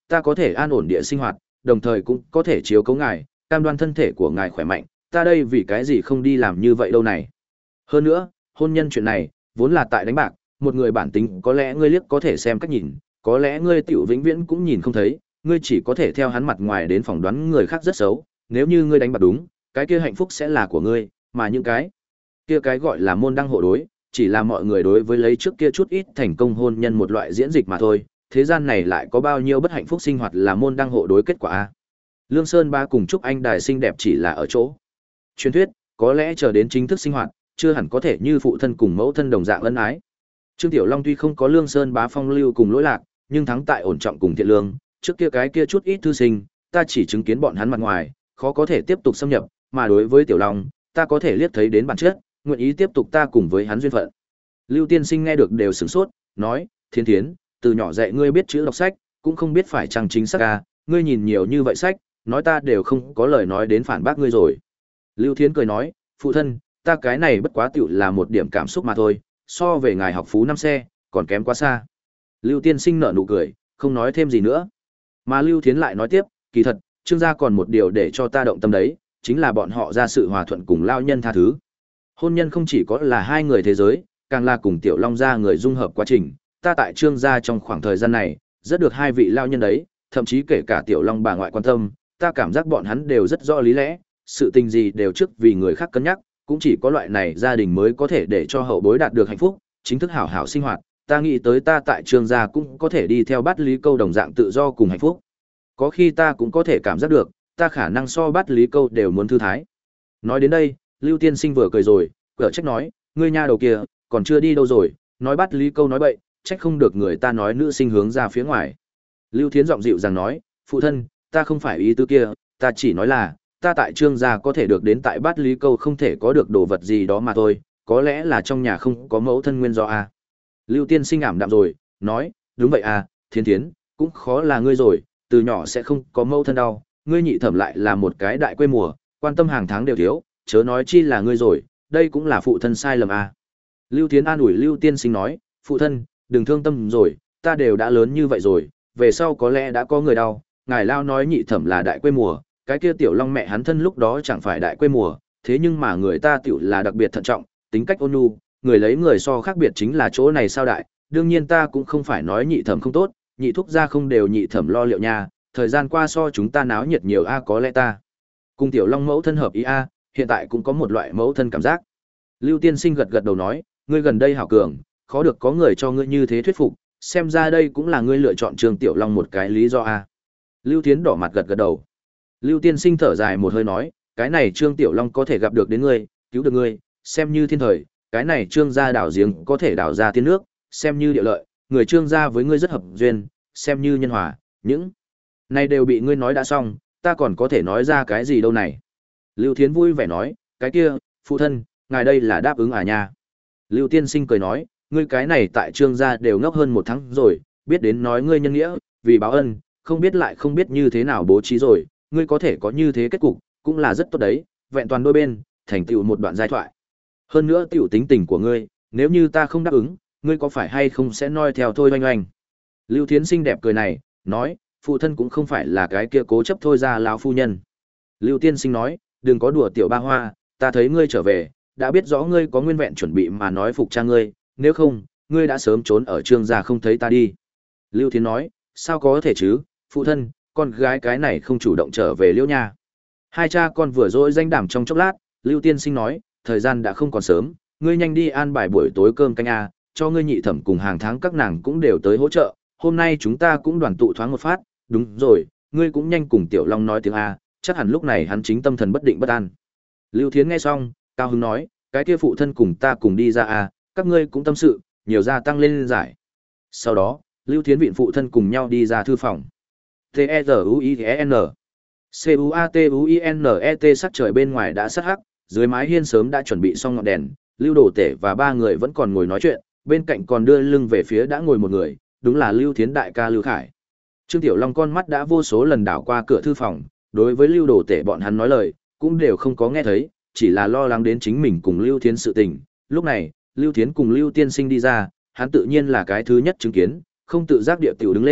ta có thể an ổn địa sinh hoạt, đồng thời cũng có thể chiếu cố ngài, cam đoan thân thể của ngài khỏe mạnh, ta đây vì cái gì không đi làm như vậy đâu này. Hơn nữa, hôn nhân chuyện này, vốn là tại đánh bạc, một người bản tính có lẽ ngươi liếc có thể xem cách nhìn, có lẽ ngươi tiểu vĩnh viễn cũng nhìn không thấy, ngươi chỉ có thể theo hắn mặt ngoài đến phỏng đoán người khác rất xấu, nếu như ngươi đánh bạc đúng, cái kia hạnh phúc sẽ là của ngươi, mà những cái kia cái gọi là môn đăng hộ đối, chỉ là mọi người đối với lấy trước kia chút ít thành công hôn nhân một loại diễn dịch mà thôi, thế gian này lại có bao nhiêu bất hạnh phúc sinh hoạt là môn đăng hộ đối kết quả a. Lương Sơn Ba cùng Trúc Anh Đài xinh đẹp chỉ là ở chỗ truyền thuyết, có lẽ chờ đến chính thức sinh hoạt, chưa hẳn có thể như phụ thân cùng mẫu thân đồng dạng ân ái. Trương Tiểu Long tuy không có Lương Sơn Bá phong lưu cùng lỗi lạc, nhưng thắng tại ổn trọng cùng thiện lương, trước kia cái kia chút ít thư sinh, ta chỉ chứng kiến bọn hắn mặt ngoài, khó có thể tiếp tục xâm nhập, mà đối với Tiểu Long, ta có thể liếc thấy đến bản chất, nguyện ý tiếp tục ta cùng với hắn duyên phận. Lưu Tiên Sinh nghe được đều sửng sốt, nói, Thiên Thiến, từ nhỏ dạy ngươi biết chữ đọc sách, cũng không biết phải chăng chính xác à, ngươi nhìn nhiều như vậy sách, nói ta đều không có lời nói đến phản bác ngươi rồi. Lưu Thiến cười nói, phụ thân, ta cái này bất quá tiểu là một điểm cảm xúc mà thôi, so về ngài học phú năm xe, còn kém quá xa. Lưu Tiên Sinh nở nụ cười, không nói thêm gì nữa. Mà Lưu Thiến lại nói tiếp, kỳ thật, Trương gia còn một điều để cho ta động tâm đấy, chính là bọn họ ra sự hòa thuận cùng lao nhân tha thứ. Hôn nhân không chỉ có là hai người thế giới, càng là cùng Tiểu Long gia người dung hợp quá trình, ta tại Trương gia trong khoảng thời gian này, rất được hai vị lao nhân đấy, thậm chí kể cả Tiểu Long bà ngoại quan tâm, ta cảm giác bọn hắn đều rất rõ lý lẽ, sự tình gì đều trước vì người khác cân nhắc, cũng chỉ có loại này gia đình mới có thể để cho hậu bối đạt được hạnh phúc, chính thức hảo hảo sinh hoạt, ta nghĩ tới ta tại Trương gia cũng có thể đi theo Bát Lý Câu đồng dạng tự do cùng hạnh phúc. Có khi ta cũng có thể cảm giác được, ta khả năng so Bát Lý Câu đều muốn thư thái. Nói đến đây, Lưu Tiên Sinh vừa cười rồi, cở trách nói, ngươi nha đầu kia, còn chưa đi đâu rồi, nói Bát Lý Câu nói bậy, trách không được người ta nói nữ sinh hướng ra phía ngoài. Lưu Thiến giọng dịu dàng nói, phụ thân, ta không phải ý tứ kia, ta chỉ nói là, ta tại Trương gia có thể được đến tại Bát Lý Câu không thể có được đồ vật gì đó mà thôi, có lẽ là trong nhà không có mẫu thân nguyên do a. Lưu Tiên Sinh ảm đạm rồi, nói, đúng vậy à, Thiên Thiến, cũng khó là ngươi rồi, từ nhỏ sẽ không có mẫu thân đau, ngươi nhị thẩm lại là một cái đại quê mùa, quan tâm hàng tháng đều thiếu, chớ nói chi là ngươi rồi, đây cũng là phụ thân sai lầm à. Lưu Thiến an ủi Lưu Tiên Sinh nói, phụ thân, đừng thương tâm rồi, ta đều đã lớn như vậy rồi, về sau có lẽ đã có người đau, ngài lao nói nhị thẩm là đại quê mùa, cái kia Tiểu Long mẹ hắn thân lúc đó chẳng phải đại quê mùa, thế nhưng mà người ta tiểu là đặc biệt thận trọng, tính cách ôn nhu, người lấy người so khác biệt chính là chỗ này sao đại, đương nhiên ta cũng không phải nói nhị thẩm không tốt, nhị thúc gia không đều nhị thẩm lo liệu nha, thời gian qua so chúng ta náo nhiệt nhiều a có lẽ ta cùng Tiểu Long mẫu thân hợp ý a, hiện tại cũng có một loại mẫu thân cảm giác. Lưu Tiên Sinh gật gật đầu nói, ngươi gần đây hảo cường, khó được có người cho ngươi như thế thuyết phục, xem ra đây cũng là ngươi lựa chọn Trương Tiểu Long một cái lý do a. Lưu Thiến đỏ mặt gật gật đầu. Lưu Tiên Sinh thở dài một hơi nói, cái này Trương Tiểu Long có thể gặp được đến ngươi, cứu được ngươi, xem như thiên thời, cái này Trương gia đảo giếng có thể đảo ra tiên nước, xem như địa lợi, người Trương gia với ngươi rất hợp duyên, xem như nhân hòa, những này đều bị ngươi nói đã xong, ta còn có thể nói ra cái gì đâu này. Lưu Thiến vui vẻ nói, cái kia, phụ thân, ngài đây là đáp ứng à nha. Lưu Tiên Sinh cười nói, ngươi cái này tại Trương gia đều ngốc hơn một tháng rồi, biết đến nói ngươi nhân nghĩa, vì báo ân, không biết lại không biết như thế nào bố trí rồi, ngươi có thể có như thế kết cục, cũng là rất tốt đấy, vẹn toàn đôi bên, thành tựu một đoạn giai thoại. Hơn nữa tiểu tính tình của ngươi, nếu như ta không đáp ứng, ngươi có phải hay không sẽ noi theo thôi oanh oanh. Lưu Thiến xinh đẹp cười này, nói, phụ thân cũng không phải là cái kia cố chấp thôi ra lão phu nhân. Lưu Tiên Sinh nói, đừng có đùa tiểu ba hoa, ta thấy ngươi trở về, đã biết rõ ngươi có nguyên vẹn chuẩn bị mà nói phục cha ngươi, nếu không, ngươi đã sớm trốn ở Trương gia không thấy ta đi. Lưu Thiến nói, sao có thể chứ, phụ thân, con gái cái này không chủ động trở về Liễu nha. Hai cha con vừa dỗi danh đảm trong chốc lát, Lưu Tiên Sinh nói, thời gian đã không còn sớm, ngươi nhanh đi an bài buổi tối cơm canh a, cho ngươi nhị thẩm cùng hàng tháng các nàng cũng đều tới hỗ trợ, hôm nay chúng ta cũng đoàn tụ thoáng một phát, đúng rồi, ngươi cũng nhanh cùng Tiểu Long nói tiếng a, chắc hẳn lúc này hắn chính tâm thần bất định bất an. Lưu Thiến nghe xong, cao hứng nói, cái kia phụ thân cùng ta cùng đi ra a, các ngươi cũng tâm sự, nhiều gia tăng lên giải. Sau đó, Lưu Thiến vịn phụ thân cùng nhau đi ra thư phòng. T E Z U I E N C U A T U I N E T sắc trời bên ngoài đã sắt hắc, dưới mái hiên sớm đã chuẩn bị xong ngọn đèn, Lưu Đồ Tể và ba người vẫn còn ngồi nói chuyện, bên cạnh còn đưa lưng về phía đã ngồi một người, đúng là Lưu Thiến đại ca Lưu Khải. Trương Tiểu Long con mắt đã vô số lần đảo qua cửa thư phòng, đối với Lưu Đồ Tể bọn hắn nói lời, cũng đều không có nghe thấy, chỉ là lo lắng đến chính mình cùng Lưu Thiến sự tình. Lúc này, Lưu Thiến cùng Lưu Tiên Sinh đi ra, hắn tự nhiên là cái thứ nhất chứng kiến, không tự giác địa tiểu đứng lên,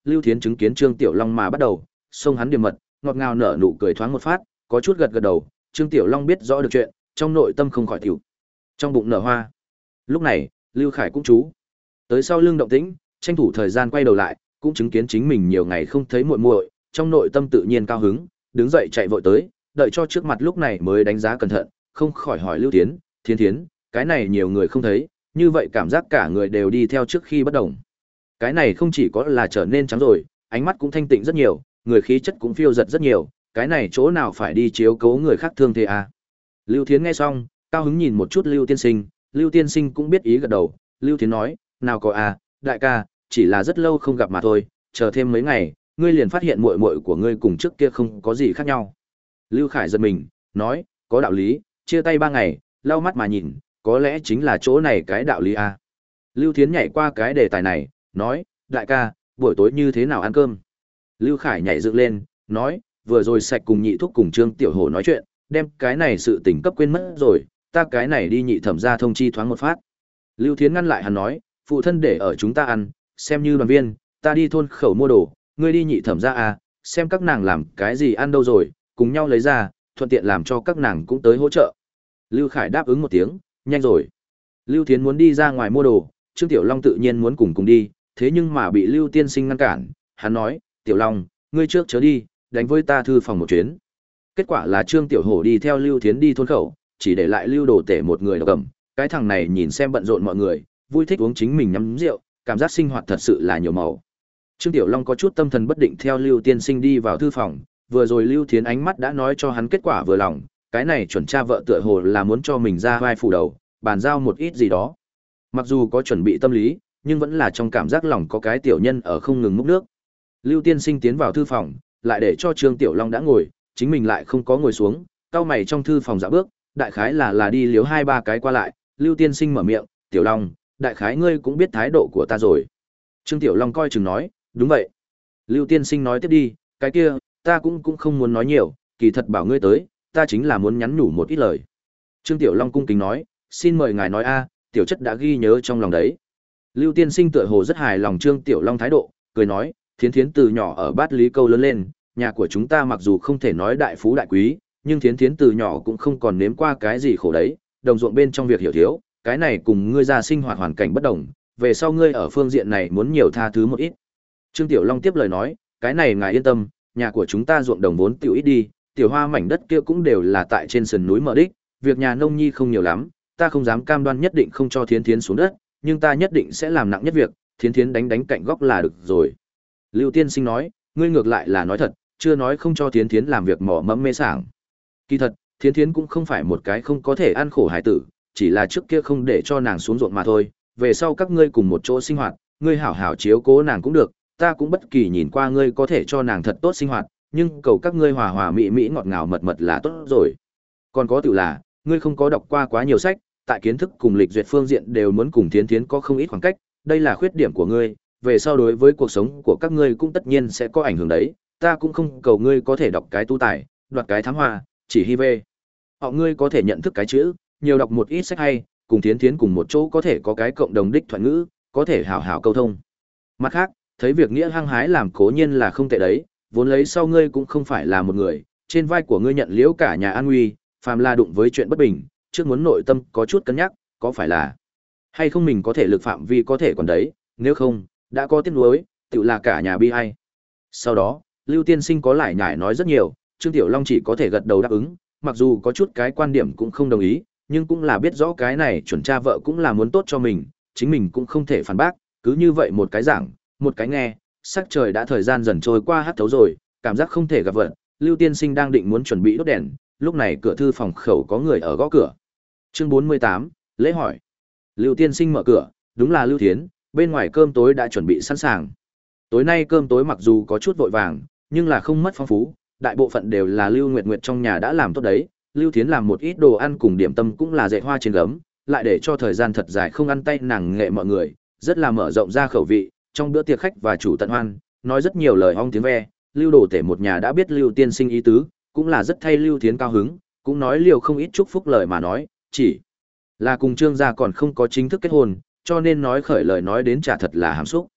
Lưu Thiến chứng kiến Trương Tiểu Long mà bắt đầu, xông hắn điềm mật, ngọt ngào nở nụ cười thoáng một phát, có chút gật gật đầu, Trương Tiểu Long biết rõ được chuyện, trong nội tâm không khỏi tiểu. Trong bụng nở hoa. Lúc này, Lưu Khải cũng chú tới sau lưng động tĩnh, tranh thủ thời gian quay đầu lại, cũng chứng kiến chính mình nhiều ngày không thấy muội muội, trong nội tâm tự nhiên cao hứng, đứng dậy chạy vội tới, đợi cho trước mặt lúc này mới đánh giá cẩn thận, không khỏi hỏi Lưu Thiến, Thiến Thiến, cái này nhiều người không thấy, như vậy cảm giác cả người đều đi theo trước khi bất động. Cái này không chỉ có là trở nên trắng rồi, ánh mắt cũng thanh tịnh rất nhiều, người khí chất cũng phiêu giật rất nhiều, cái này chỗ nào phải đi chiếu cố người khác thương thế à. Lưu Thiến nghe xong, cao hứng nhìn một chút Lưu Tiên Sinh, Lưu Tiên Sinh cũng biết ý gật đầu, Lưu Thiến nói, nào có à, đại ca, chỉ là rất lâu không gặp mà thôi, chờ thêm mấy ngày, ngươi liền phát hiện muội muội của ngươi cùng trước kia không có gì khác nhau. Lưu Khải giật mình, nói, có đạo lý, chia tay ba ngày, lau mắt mà nhìn, có lẽ chính là chỗ này cái đạo lý à. Lưu Thiến nhảy qua cái đề tài này, nói, đại ca, buổi tối như thế nào ăn cơm? Lưu Khải nhảy dựng lên, nói, vừa rồi sạch cùng nhị thúc cùng Trương Tiểu Hổ nói chuyện, đem cái này sự tình cấp quên mất rồi, ta cái này đi nhị thẩm ra thông chi thoáng một phát. Lưu Thiến ngăn lại hắn nói, phụ thân để ở chúng ta ăn, xem như đoàn viên, ta đi thôn khẩu mua đồ, ngươi đi nhị thẩm ra à, xem các nàng làm cái gì ăn đâu rồi, cùng nhau lấy ra, thuận tiện làm cho các nàng cũng tới hỗ trợ. Lưu Khải đáp ứng một tiếng, nhanh rồi. Lưu Thiến muốn đi ra ngoài mua đồ, Trương Tiểu Long tự nhiên muốn cùng cùng đi, thế nhưng mà bị Lưu Tiên Sinh ngăn cản, hắn nói, Tiểu Long, ngươi trước chớ đi, đánh với ta thư phòng một chuyến. Kết quả là Trương Tiểu Hổ đi theo Lưu Thiến đi thôn khẩu, chỉ để lại Lưu Đồ Tể một người độc cầm, cái thằng này nhìn xem bận rộn mọi người, vui thích uống chính mình nhắm rượu, cảm giác sinh hoạt thật sự là nhiều màu. Trương Tiểu Long có chút tâm thần bất định theo Lưu Tiên Sinh đi vào thư phòng, vừa rồi Lưu Thiến ánh mắt đã nói cho hắn kết quả vừa lòng, cái này chuẩn cha vợ tựa hồ là muốn cho mình ra vai phủ đầu, bàn giao một ít gì đó. Mặc dù có chuẩn bị tâm lý, nhưng vẫn là trong cảm giác lòng có cái tiểu nhân ở không ngừng múc nước. Lưu Tiên Sinh tiến vào thư phòng, lại để cho Trương Tiểu Long đã ngồi, chính mình lại không có ngồi xuống, cau mày trong thư phòng dạo bước, đại khái là là đi liếu hai ba cái qua lại, Lưu Tiên Sinh mở miệng, Tiểu Long, đại khái ngươi cũng biết thái độ của ta rồi. Trương Tiểu Long coi chừng nói, đúng vậy. Lưu Tiên Sinh nói tiếp đi, cái kia, ta cũng cũng không muốn nói nhiều, kỳ thật bảo ngươi tới, ta chính là muốn nhắn nhủ một ít lời. Trương Tiểu Long cung kính nói, xin mời ngài nói a, tiểu chất đã ghi nhớ trong lòng đấy. Lưu Tiên Sinh tựa hồ rất hài lòng Trương Tiểu Long thái độ, cười nói, Thiến Thiến từ nhỏ ở Bát Lý Câu lớn lên, nhà của chúng ta mặc dù không thể nói đại phú đại quý, nhưng Thiến Thiến từ nhỏ cũng không còn nếm qua cái gì khổ đấy, đồng ruộng bên trong việc hiểu thiếu, cái này cùng ngươi ra sinh hoạt hoàn cảnh bất đồng, về sau ngươi ở phương diện này muốn nhiều tha thứ một ít. Trương Tiểu Long tiếp lời nói, cái này ngài yên tâm, nhà của chúng ta ruộng đồng vốn tiểu ít đi, tiểu hoa mảnh đất kia cũng đều là tại trên sườn núi mở đích, việc nhà nông nhi không nhiều lắm, ta không dám cam đoan nhất định không cho Thiến Thiến xuống đất, nhưng ta nhất định sẽ làm nặng nhất việc, Thiến Thiến đánh đánh cạnh góc là được rồi. Lưu Tiên Sinh nói, ngươi ngược lại là nói thật, chưa nói không cho Thiến Thiến làm việc mỏ mẫm mê sảng. Kỳ thật, Thiến Thiến cũng không phải một cái không có thể ăn khổ hải tử, chỉ là trước kia không để cho nàng xuống ruộng mà thôi, về sau các ngươi cùng một chỗ sinh hoạt, ngươi hảo hảo chiếu cố nàng cũng được, ta cũng bất kỳ nhìn qua ngươi có thể cho nàng thật tốt sinh hoạt, nhưng cầu các ngươi hòa hòa mỹ mỹ ngọt ngào mật mật là tốt rồi. Còn có tự là, ngươi không có đọc qua quá nhiều sách, tại kiến thức cùng lịch duyệt phương diện đều muốn cùng Thiến Thiến có không ít khoảng cách, đây là khuyết điểm của ngươi, về sau đối với cuộc sống của các ngươi cũng tất nhiên sẽ có ảnh hưởng đấy, ta cũng không cầu ngươi có thể đọc cái tu tài, đoạt cái thám hoa, chỉ hy về. Họ ngươi có thể nhận thức cái chữ, nhiều đọc một ít sách hay, cùng Thiến Thiến cùng một chỗ có thể có cái cộng đồng đích thuận ngữ, có thể hảo hảo câu thông. Mặt khác, thấy việc nghĩa hăng hái làm cố nhiên là không tệ đấy, vốn lấy sau ngươi cũng không phải là một người, trên vai của ngươi nhận liễu cả nhà an nguy, phàm là đụng với chuyện bất bình, trước muốn nội tâm có chút cân nhắc, có phải là hay không mình có thể lực phạm vi có thể còn đấy, nếu không, đã có tiếc nuối, tự là cả nhà bi ai. Sau đó, Lưu Tiên Sinh có lại nhải nói rất nhiều, Trương Tiểu Long chỉ có thể gật đầu đáp ứng, mặc dù có chút cái quan điểm cũng không đồng ý, nhưng cũng là biết rõ cái này chuẩn cha vợ cũng là muốn tốt cho mình, chính mình cũng không thể phản bác, cứ như vậy một cái giảng, một cái nghe, sắc trời đã thời gian dần trôi qua hắt thấu rồi, cảm giác không thể gặp vận, Lưu Tiên Sinh đang định muốn chuẩn bị đốt đèn, lúc này cửa thư phòng khẩu có người ở gõ cửa. Chương bốn mươi tám, lễ hỏi. Lưu Tiên Sinh mở cửa, đúng là Lưu Thiến, bên ngoài cơm tối đã chuẩn bị sẵn sàng. Tối nay cơm tối mặc dù có chút vội vàng, nhưng là không mất phong phú, đại bộ phận đều là Lưu Nguyệt Nguyệt trong nhà đã làm tốt đấy, Lưu Thiến làm một ít đồ ăn cùng điểm tâm cũng là dệt hoa trên gấm, lại để cho thời gian thật dài không ăn tay nàng nghệ mọi người, rất là mở rộng ra khẩu vị, trong bữa tiệc khách và chủ tận hoan, nói rất nhiều lời ong tiếng ve, Lưu Đồ Tể một nhà đã biết Lưu Tiên Sinh ý tứ, cũng là rất thay Lưu Thiến cao hứng, cũng nói liều không ít chúc phúc lời mà nói, chỉ là cùng Trương gia còn không có chính thức kết hôn, cho nên nói khởi lời nói đến chả thật là hàm xúc.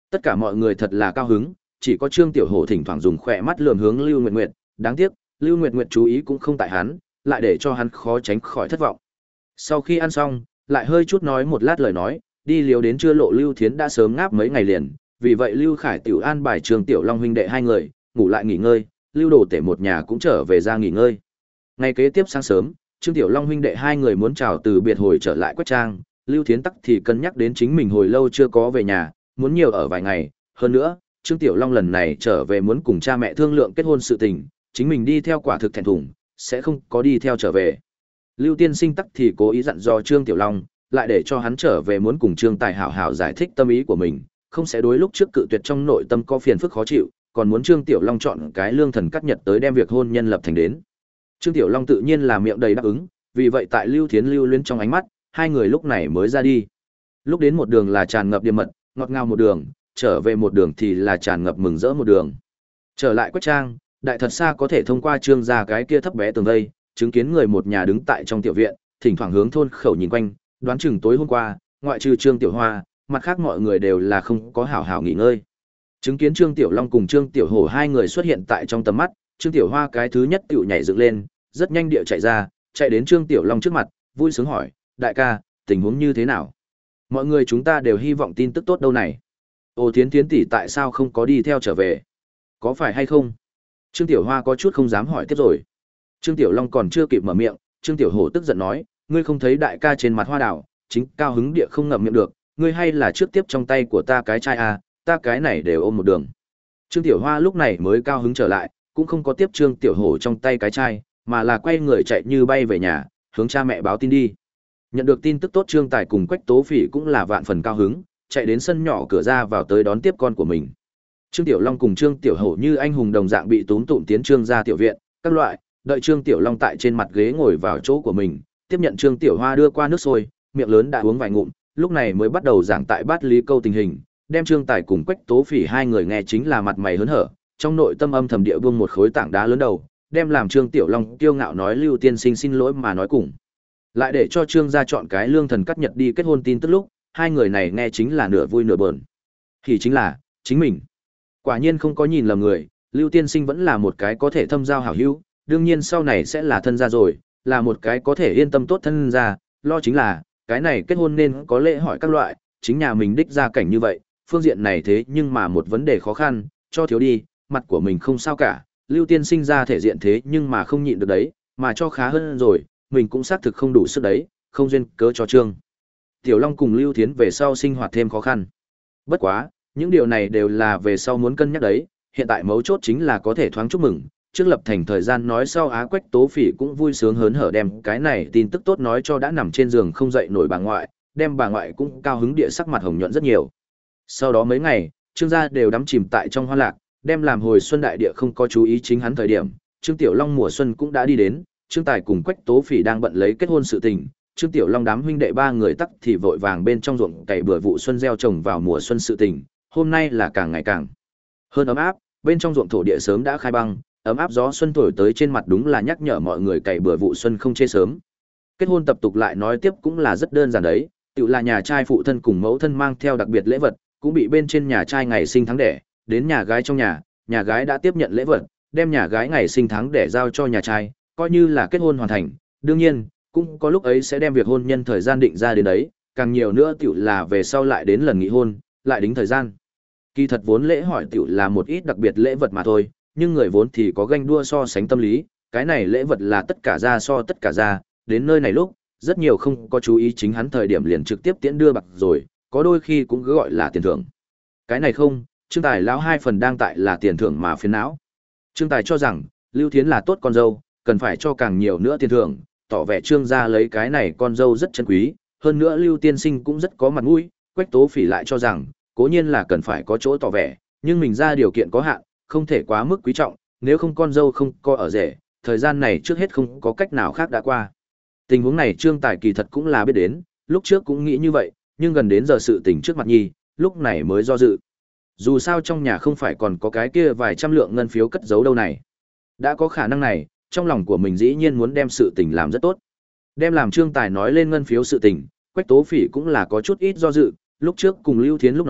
Tất cả mọi người thật là cao hứng, chỉ có Trương Tiểu Hổ thỉnh thoảng dùng khỏe mắt lườm hướng Lưu Nguyệt Nguyệt, đáng tiếc, Lưu Nguyệt Nguyệt chú ý cũng không tại hắn, lại để cho hắn khó tránh khỏi thất vọng. Sau khi ăn xong, lại hơi chút nói một lát lời nói, đi liều đến trưa lộ Lưu Thiến đã sớm ngáp mấy ngày liền, vì vậy Lưu Khải tiểu an bài Trương Tiểu Long huynh đệ hai người, ngủ lại nghỉ ngơi, Lưu Đồ Tể một nhà cũng trở về ra nghỉ ngơi. Ngày kế tiếp sáng sớm, Trương Tiểu Long huynh đệ hai người muốn chào từ biệt hồi trở lại Quách Trang, Lưu Thiến tắc thì cân nhắc đến chính mình hồi lâu chưa có về nhà, muốn nhiều ở vài ngày, hơn nữa, Trương Tiểu Long lần này trở về muốn cùng cha mẹ thương lượng kết hôn sự tình, chính mình đi theo quả thực thẹn thùng, sẽ không có đi theo trở về. Lưu Tiên Sinh tắc thì cố ý dặn dò Trương Tiểu Long, lại để cho hắn trở về muốn cùng Trương Tài hảo hảo giải thích tâm ý của mình, không sẽ đối lúc trước cự tuyệt trong nội tâm có phiền phức khó chịu, còn muốn Trương Tiểu Long chọn cái lương thần cắt nhật tới đem việc hôn nhân lập thành đến. Trương Tiểu Long tự nhiên là miệng đầy đáp ứng, vì vậy tại Lưu Thiến lưu luyến trong ánh mắt, hai người lúc này mới ra đi. Lúc đến một đường là tràn ngập điềm mật, ngọt ngào một đường, trở về một đường thì là tràn ngập mừng rỡ một đường. Trở lại Quách Trang, đại thật xa có thể thông qua Trương gia cái kia thấp bé tường vây, chứng kiến người một nhà đứng tại trong tiểu viện, thỉnh thoảng hướng thôn khẩu nhìn quanh, đoán chừng tối hôm qua, ngoại trừ Trương Tiểu Hoa, mặt khác mọi người đều là không có hảo hảo nghỉ ngơi. Chứng kiến Trương Tiểu Long cùng Trương Tiểu Hổ hai người xuất hiện tại trong tầm mắt, Trương Tiểu Hoa cái thứ nhất tựu nhảy dựng lên, rất nhanh địa chạy ra, chạy đến Trương Tiểu Long trước mặt, vui sướng hỏi, đại ca, tình huống như thế nào? Mọi người chúng ta đều hy vọng tin tức tốt đâu này. Ô Thiến Thiến tỷ tại sao không có đi theo trở về? Có phải hay không? Trương Tiểu Hoa có chút không dám hỏi tiếp rồi. Trương Tiểu Long còn chưa kịp mở miệng, Trương Tiểu Hổ tức giận nói, ngươi không thấy đại ca trên mặt hoa đào, chính cao hứng địa không ngậm miệng được, ngươi hay là trước tiếp trong tay của ta cái chai à, ta cái này đều ôm một đường. Trương Tiểu Hoa lúc này mới cao hứng trở lại, cũng không có tiếp Trương Tiểu Hổ trong tay cái chai, mà là quay người chạy như bay về nhà, hướng cha mẹ báo tin đi. Nhận được tin tức tốt, Trương Tài cùng Quách Tố Phỉ cũng là vạn phần cao hứng, chạy đến sân nhỏ cửa ra vào tới đón tiếp con của mình. Trương Tiểu Long cùng Trương Tiểu Hổ như anh hùng đồng dạng bị túm tụm tiến Trương gia tiểu viện, các loại, đợi Trương Tiểu Long tại trên mặt ghế ngồi vào chỗ của mình, tiếp nhận Trương Tiểu Hoa đưa qua nước sôi, miệng lớn đã uống vài ngụm, lúc này mới bắt đầu giảng tại bát lý câu tình hình, đem Trương Tài cùng Quách Tố Phỉ hai người nghe chính là mặt mày hớn hở, trong nội tâm âm thầm địa buông một khối tảng đá lớn đầu, đem làm Trương Tiểu Long kiêu ngạo nói Lưu Tiên Sinh xin lỗi mà nói cùng. Lại để cho Trương gia chọn cái lương thần cắt nhật đi kết hôn tin tức lúc, hai người này nghe chính là nửa vui nửa buồn. Thì chính là, chính mình. Quả nhiên không có nhìn lầm người, Lưu Tiên Sinh vẫn là một cái có thể thâm giao hảo hữu, đương nhiên sau này sẽ là thân gia rồi, là một cái có thể yên tâm tốt thân gia, lo chính là, cái này kết hôn nên có lễ hỏi các loại, chính nhà mình đích ra cảnh như vậy, phương diện này thế nhưng mà một vấn đề khó khăn, cho thiếu đi, mặt của mình không sao cả, Lưu Tiên Sinh ra thể diện thế nhưng mà không nhịn được đấy, mà cho khá hơn rồi, mình cũng xác thực không đủ sức đấy, không duyên cớ cho Trương Tiểu Long cùng Lưu Thiến về sau sinh hoạt thêm khó khăn. Bất quá, những điều này đều là về sau muốn cân nhắc đấy, hiện tại mấu chốt chính là có thể thoáng chúc mừng, trước lập thành thời gian nói sau Á Quách Tố Phỉ cũng vui sướng hớn hở đem cái này tin tức tốt nói cho đã nằm trên giường không dậy nổi bà ngoại, đem bà ngoại cũng cao hứng địa sắc mặt hồng nhuận rất nhiều. Sau đó mấy ngày, Trương gia đều đắm chìm tại trong hoa lạc, đem làm hồi xuân đại địa không có chú ý chính hắn thời điểm, Trương Tiểu Long mùa xuân cũng đã đi đến, Trương Tài cùng Quách Tố Phỉ đang bận lấy kết hôn sự tình, Trương Tiểu Long đám huynh đệ ba người tắc thì vội vàng bên trong ruộng cày bừa vụ xuân gieo trồng vào mùa xuân sự tình, hôm nay là càng ngày càng hơn ấm áp, bên trong ruộng thổ địa sớm đã khai băng, ấm áp gió xuân thổi tới trên mặt đúng là nhắc nhở mọi người cày bừa vụ xuân không chê sớm. Kết hôn tập tục lại nói tiếp cũng là rất đơn giản đấy, tự là nhà trai phụ thân cùng mẫu thân mang theo đặc biệt lễ vật, cũng bị bên trên nhà trai ngày sinh tháng đẻ, đến nhà gái trong nhà, nhà gái đã tiếp nhận lễ vật, đem nhà gái ngày sinh tháng đẻ giao cho nhà trai, coi như là kết hôn hoàn thành. Đương nhiên, cũng có lúc ấy sẽ đem việc hôn nhân thời gian định ra đến đấy, càng nhiều nữa tiểu là về sau lại đến lần nghị hôn, lại đính thời gian. Kỳ thật vốn lễ hỏi tiểu là một ít đặc biệt lễ vật mà thôi, nhưng người vốn thì có ganh đua so sánh tâm lý, cái này lễ vật là tất cả ra so tất cả ra, đến nơi này lúc, rất nhiều không có chú ý chính hắn thời điểm liền trực tiếp tiễn đưa bạc rồi, có đôi khi cũng cứ gọi là tiền thưởng. Cái này không, Trương Tài lão hai phần đang tại là tiền thưởng mà phiền não. Trương Tài cho rằng, Lưu Thiến là tốt con dâu, cần phải cho càng nhiều nữa tiền thưởng, tỏ vẻ Trương gia lấy cái này con dâu rất chân quý, hơn nữa Lưu Tiên Sinh cũng rất có mặt mũi, Quách Tố Phỉ lại cho rằng, cố nhiên là cần phải có chỗ tỏ vẻ, nhưng mình ra điều kiện có hạn, không thể quá mức quý trọng, nếu không con dâu không coi ở rể, thời gian này trước hết không có cách nào khác đã qua. Tình huống này Trương Tài kỳ thật cũng là biết đến, lúc trước cũng nghĩ như vậy, nhưng gần đến giờ sự tình trước mặt nhi, lúc này mới do dự. Dù sao trong nhà không phải còn có cái kia vài trăm lượng ngân phiếu cất giấu đâu này. Đã có khả năng này, trong lòng của mình dĩ nhiên muốn đem sự tình làm rất tốt. Đem làm Trương Tài nói lên ngân phiếu sự tình, Quách Tố Phỉ cũng là có chút ít do dự, lúc trước cùng Lưu Thiến lúc nói,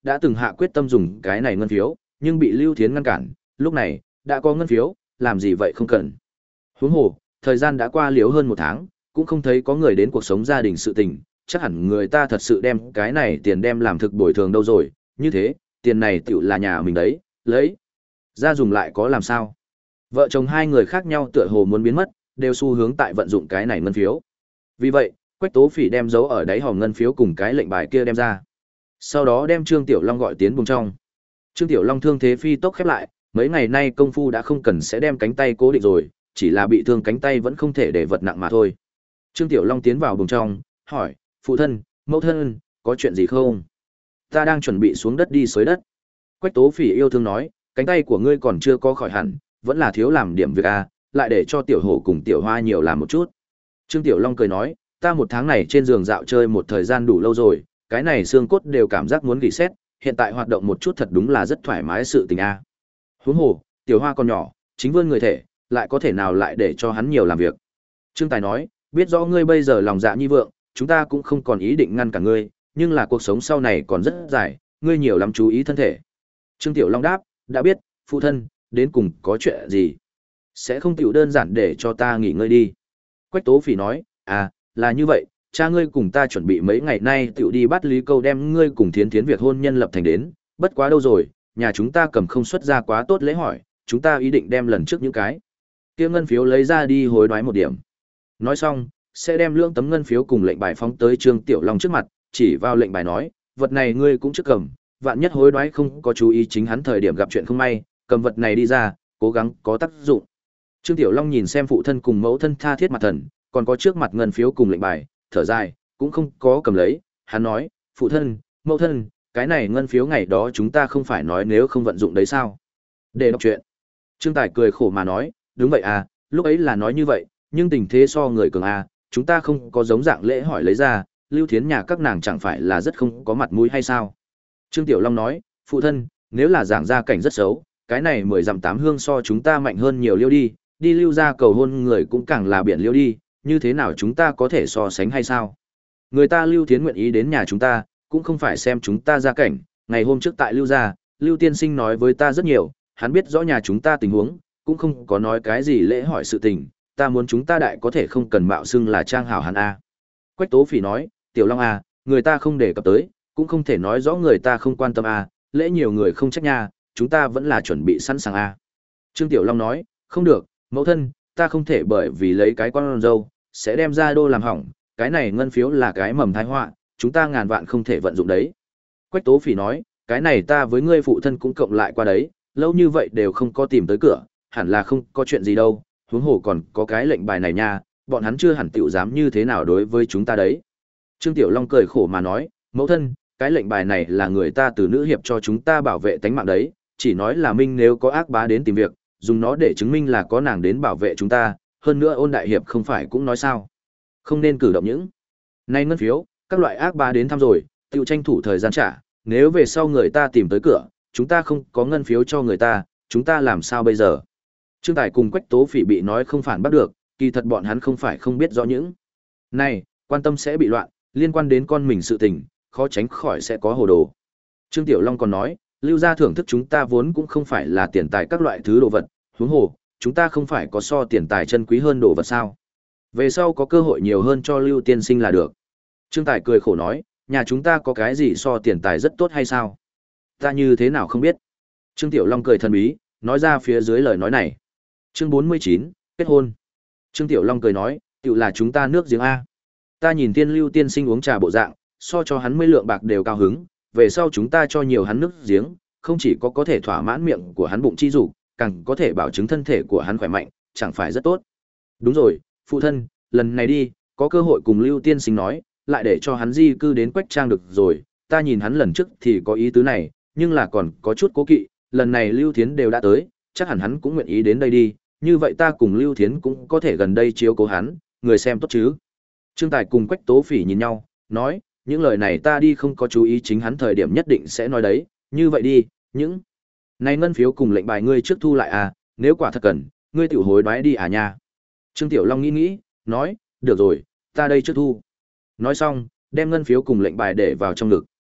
đã từng hạ quyết tâm dùng cái này ngân phiếu, nhưng bị Lưu Thiến ngăn cản, lúc này, đã có ngân phiếu, làm gì vậy không cần. Huống hồ, thời gian đã qua liếu hơn một tháng, cũng không thấy có người đến cuộc sống gia đình sự tình, chắc hẳn người ta thật sự đem cái này tiền đem làm thực bồi thường đâu rồi, như thế, tiền này tựu là nhà mình đấy, lấy ra dùng lại có làm sao. Vợ chồng hai người khác nhau tựa hồ muốn biến mất, đều xu hướng tại vận dụng cái này ngân phiếu. Vì vậy, Quách Tố Phỉ đem dấu ở đáy hòm ngân phiếu cùng cái lệnh bài kia đem ra. Sau đó đem Trương Tiểu Long gọi tiến buồng trong. Trương Tiểu Long thương thế phi tốc khép lại, mấy ngày nay công phu đã không cần sẽ đem cánh tay cố định rồi, chỉ là bị thương cánh tay vẫn không thể để vật nặng mà thôi. Trương Tiểu Long tiến vào buồng trong, hỏi, phụ thân, mẫu thân, có chuyện gì không? Ta đang chuẩn bị xuống đất đi xới đất. Quách Tố Phỉ yêu thương nói, cánh tay của ngươi còn chưa có khỏi hẳn, vẫn là thiếu làm điểm việc à, lại để cho Tiểu Hổ cùng Tiểu Hoa nhiều làm một chút. Trương Tiểu Long cười nói, ta một tháng này trên giường dạo chơi một thời gian đủ lâu rồi, cái này xương cốt đều cảm giác muốn gỉ xét, hiện tại hoạt động một chút thật đúng là rất thoải mái sự tình a. À. Huống hồ, Tiểu Hoa còn nhỏ, chính vươn người thể, lại có thể nào lại để cho hắn nhiều làm việc. Trương Tài nói, biết rõ ngươi bây giờ lòng dạ như vượng, chúng ta cũng không còn ý định ngăn cả ngươi, nhưng là cuộc sống sau này còn rất dài, ngươi nhiều lắm chú ý thân thể. Trương Tiểu Long đáp, đã biết, phụ thân, đến cùng có chuyện gì? Sẽ không tiểu đơn giản để cho ta nghỉ ngơi đi. Quách Tố Phỉ nói, à, là như vậy, cha ngươi cùng ta chuẩn bị mấy ngày nay tiểu đi bắt Lý Câu đem ngươi cùng Thiến Thiến việc hôn nhân lập thành đến, bất quá đâu rồi, nhà chúng ta cầm không xuất ra quá tốt lễ hỏi, chúng ta ý định đem lần trước những cái kia ngân phiếu lấy ra đi hối đoái một điểm. Nói xong, sẽ đem lưỡng tấm ngân phiếu cùng lệnh bài phóng tới Trương Tiểu Long trước mặt, chỉ vào lệnh bài nói, vật này ngươi cũng trước cầm, vạn nhất hối đoái không có chú ý chính hắn thời điểm gặp chuyện không may, cầm vật này đi ra, cố gắng có tác dụng. Trương Tiểu Long nhìn xem phụ thân cùng mẫu thân tha thiết mặt thần, còn có trước mặt ngân phiếu cùng lệnh bài, thở dài, cũng không có cầm lấy, hắn nói, phụ thân, mẫu thân, cái này ngân phiếu ngày đó chúng ta không phải nói nếu không vận dụng đấy sao? Để đọc chuyện. Trương Tài cười khổ mà nói, đúng vậy à, lúc ấy là nói như vậy, nhưng tình thế so người cường à, chúng ta không có giống dạng lễ hỏi lấy ra, Lưu Thiến nhà các nàng chẳng phải là rất không có mặt mũi hay sao? Trương Tiểu Long nói, phụ thân, nếu là giảng gia cảnh rất xấu, cái này mười dặm tám hương so chúng ta mạnh hơn nhiều liêu đi, đi lưu ra cầu hôn người cũng càng là biển liêu đi, như thế nào chúng ta có thể so sánh hay sao? Người ta Lưu Thiến nguyện ý đến nhà chúng ta, cũng không phải xem chúng ta gia cảnh, ngày hôm trước tại Lưu gia, Lưu tiên sinh nói với ta rất nhiều, hắn biết rõ nhà chúng ta tình huống, cũng không có nói cái gì lễ hỏi sự tình, ta muốn chúng ta đại có thể không cần mạo xưng là trang hảo hắn a. Quách Tố Phỉ nói, Tiểu Long a, người ta không đề cập tới, cũng không thể nói rõ người ta không quan tâm a, lễ nhiều người không trách nha, chúng ta vẫn là chuẩn bị sẵn sàng a. Trương Tiểu Long nói, không được, mẫu thân, ta không thể bởi vì lấy cái con dâu, sẽ đem ra đô làm hỏng, cái này ngân phiếu là cái mầm tai họa, chúng ta ngàn vạn không thể vận dụng đấy. Quách Tố Phỉ nói, cái này ta với ngươi phụ thân cũng cộng lại qua đấy, lâu như vậy đều không có tìm tới cửa, hẳn là không có chuyện gì đâu, huống hồ còn có cái lệnh bài này nha, bọn hắn chưa hẳn tiểu dám như thế nào đối với chúng ta đấy. Trương Tiểu Long cười khổ mà nói, mẫu thân, cái lệnh bài này là người ta từ nữ hiệp cho chúng ta bảo vệ tánh mạng đấy, chỉ nói là Minh nếu có ác bá đến tìm việc, dùng nó để chứng minh là có nàng đến bảo vệ chúng ta, hơn nữa Ôn đại hiệp không phải cũng nói sao, không nên cử động những nay ngân phiếu, các loại ác bá đến thăm rồi, tiêu tranh thủ thời gian trả, nếu về sau người ta tìm tới cửa, chúng ta không có ngân phiếu cho người ta, chúng ta làm sao bây giờ? Trương Tài cùng Quách Tố Phỉ bị nói không phản bắt được, kỳ thật bọn hắn không phải không biết rõ những này, quan tâm sẽ bị loạn, liên quan đến con mình sự tình, khó tránh khỏi sẽ có hồ đồ. Trương Tiểu Long còn nói, Lưu gia thưởng thức chúng ta vốn cũng không phải là tiền tài các loại thứ đồ vật, huống hồ, chúng ta không phải có so tiền tài chân quý hơn đồ vật sao? Về sau có cơ hội nhiều hơn cho Lưu tiên sinh là được. Trương Tài cười khổ nói, nhà chúng ta có cái gì so tiền tài rất tốt hay sao? Ta như thế nào không biết. Trương Tiểu Long cười thần bí, nói ra phía dưới lời nói này. Chương bốn mươi chín, kết hôn. Trương Tiểu Long cười nói, tiểu là chúng ta nước giếng A. Ta nhìn Tiên Lưu tiên sinh uống trà bộ dạng, so cho hắn mươi lượng bạc đều cao hứng, về sau chúng ta cho nhiều hắn nước giếng, không chỉ có có thể thỏa mãn miệng của hắn bụng chi dục, càng có thể bảo chứng thân thể của hắn khỏe mạnh, chẳng phải rất tốt. Đúng rồi, phụ thân, lần này đi, có cơ hội cùng Lưu tiên sinh nói, lại để cho hắn di cư đến Quách Trang được rồi, ta nhìn hắn lần trước thì có ý tứ này, nhưng là còn có chút cố kỵ, lần này Lưu Thiến đều đã tới, chắc hẳn hắn cũng nguyện ý đến đây đi, như vậy ta cùng Lưu Thiến cũng có thể gần đây chiếu cố hắn, người xem tốt chứ. Trương Tài cùng Quách Tố Phỉ nhìn nhau, nói, những lời này ta đi không có chú ý chính hắn thời điểm nhất định sẽ nói đấy, như vậy đi, những này ngân phiếu cùng lệnh bài ngươi trước thu lại à, nếu quả thật cần, ngươi tiểu hối đoái đi à nha. Trương Tiểu Long nghĩ nghĩ, nói, được rồi, ta đây trước thu. Nói xong, đem ngân phiếu cùng lệnh bài để vào trong ngực.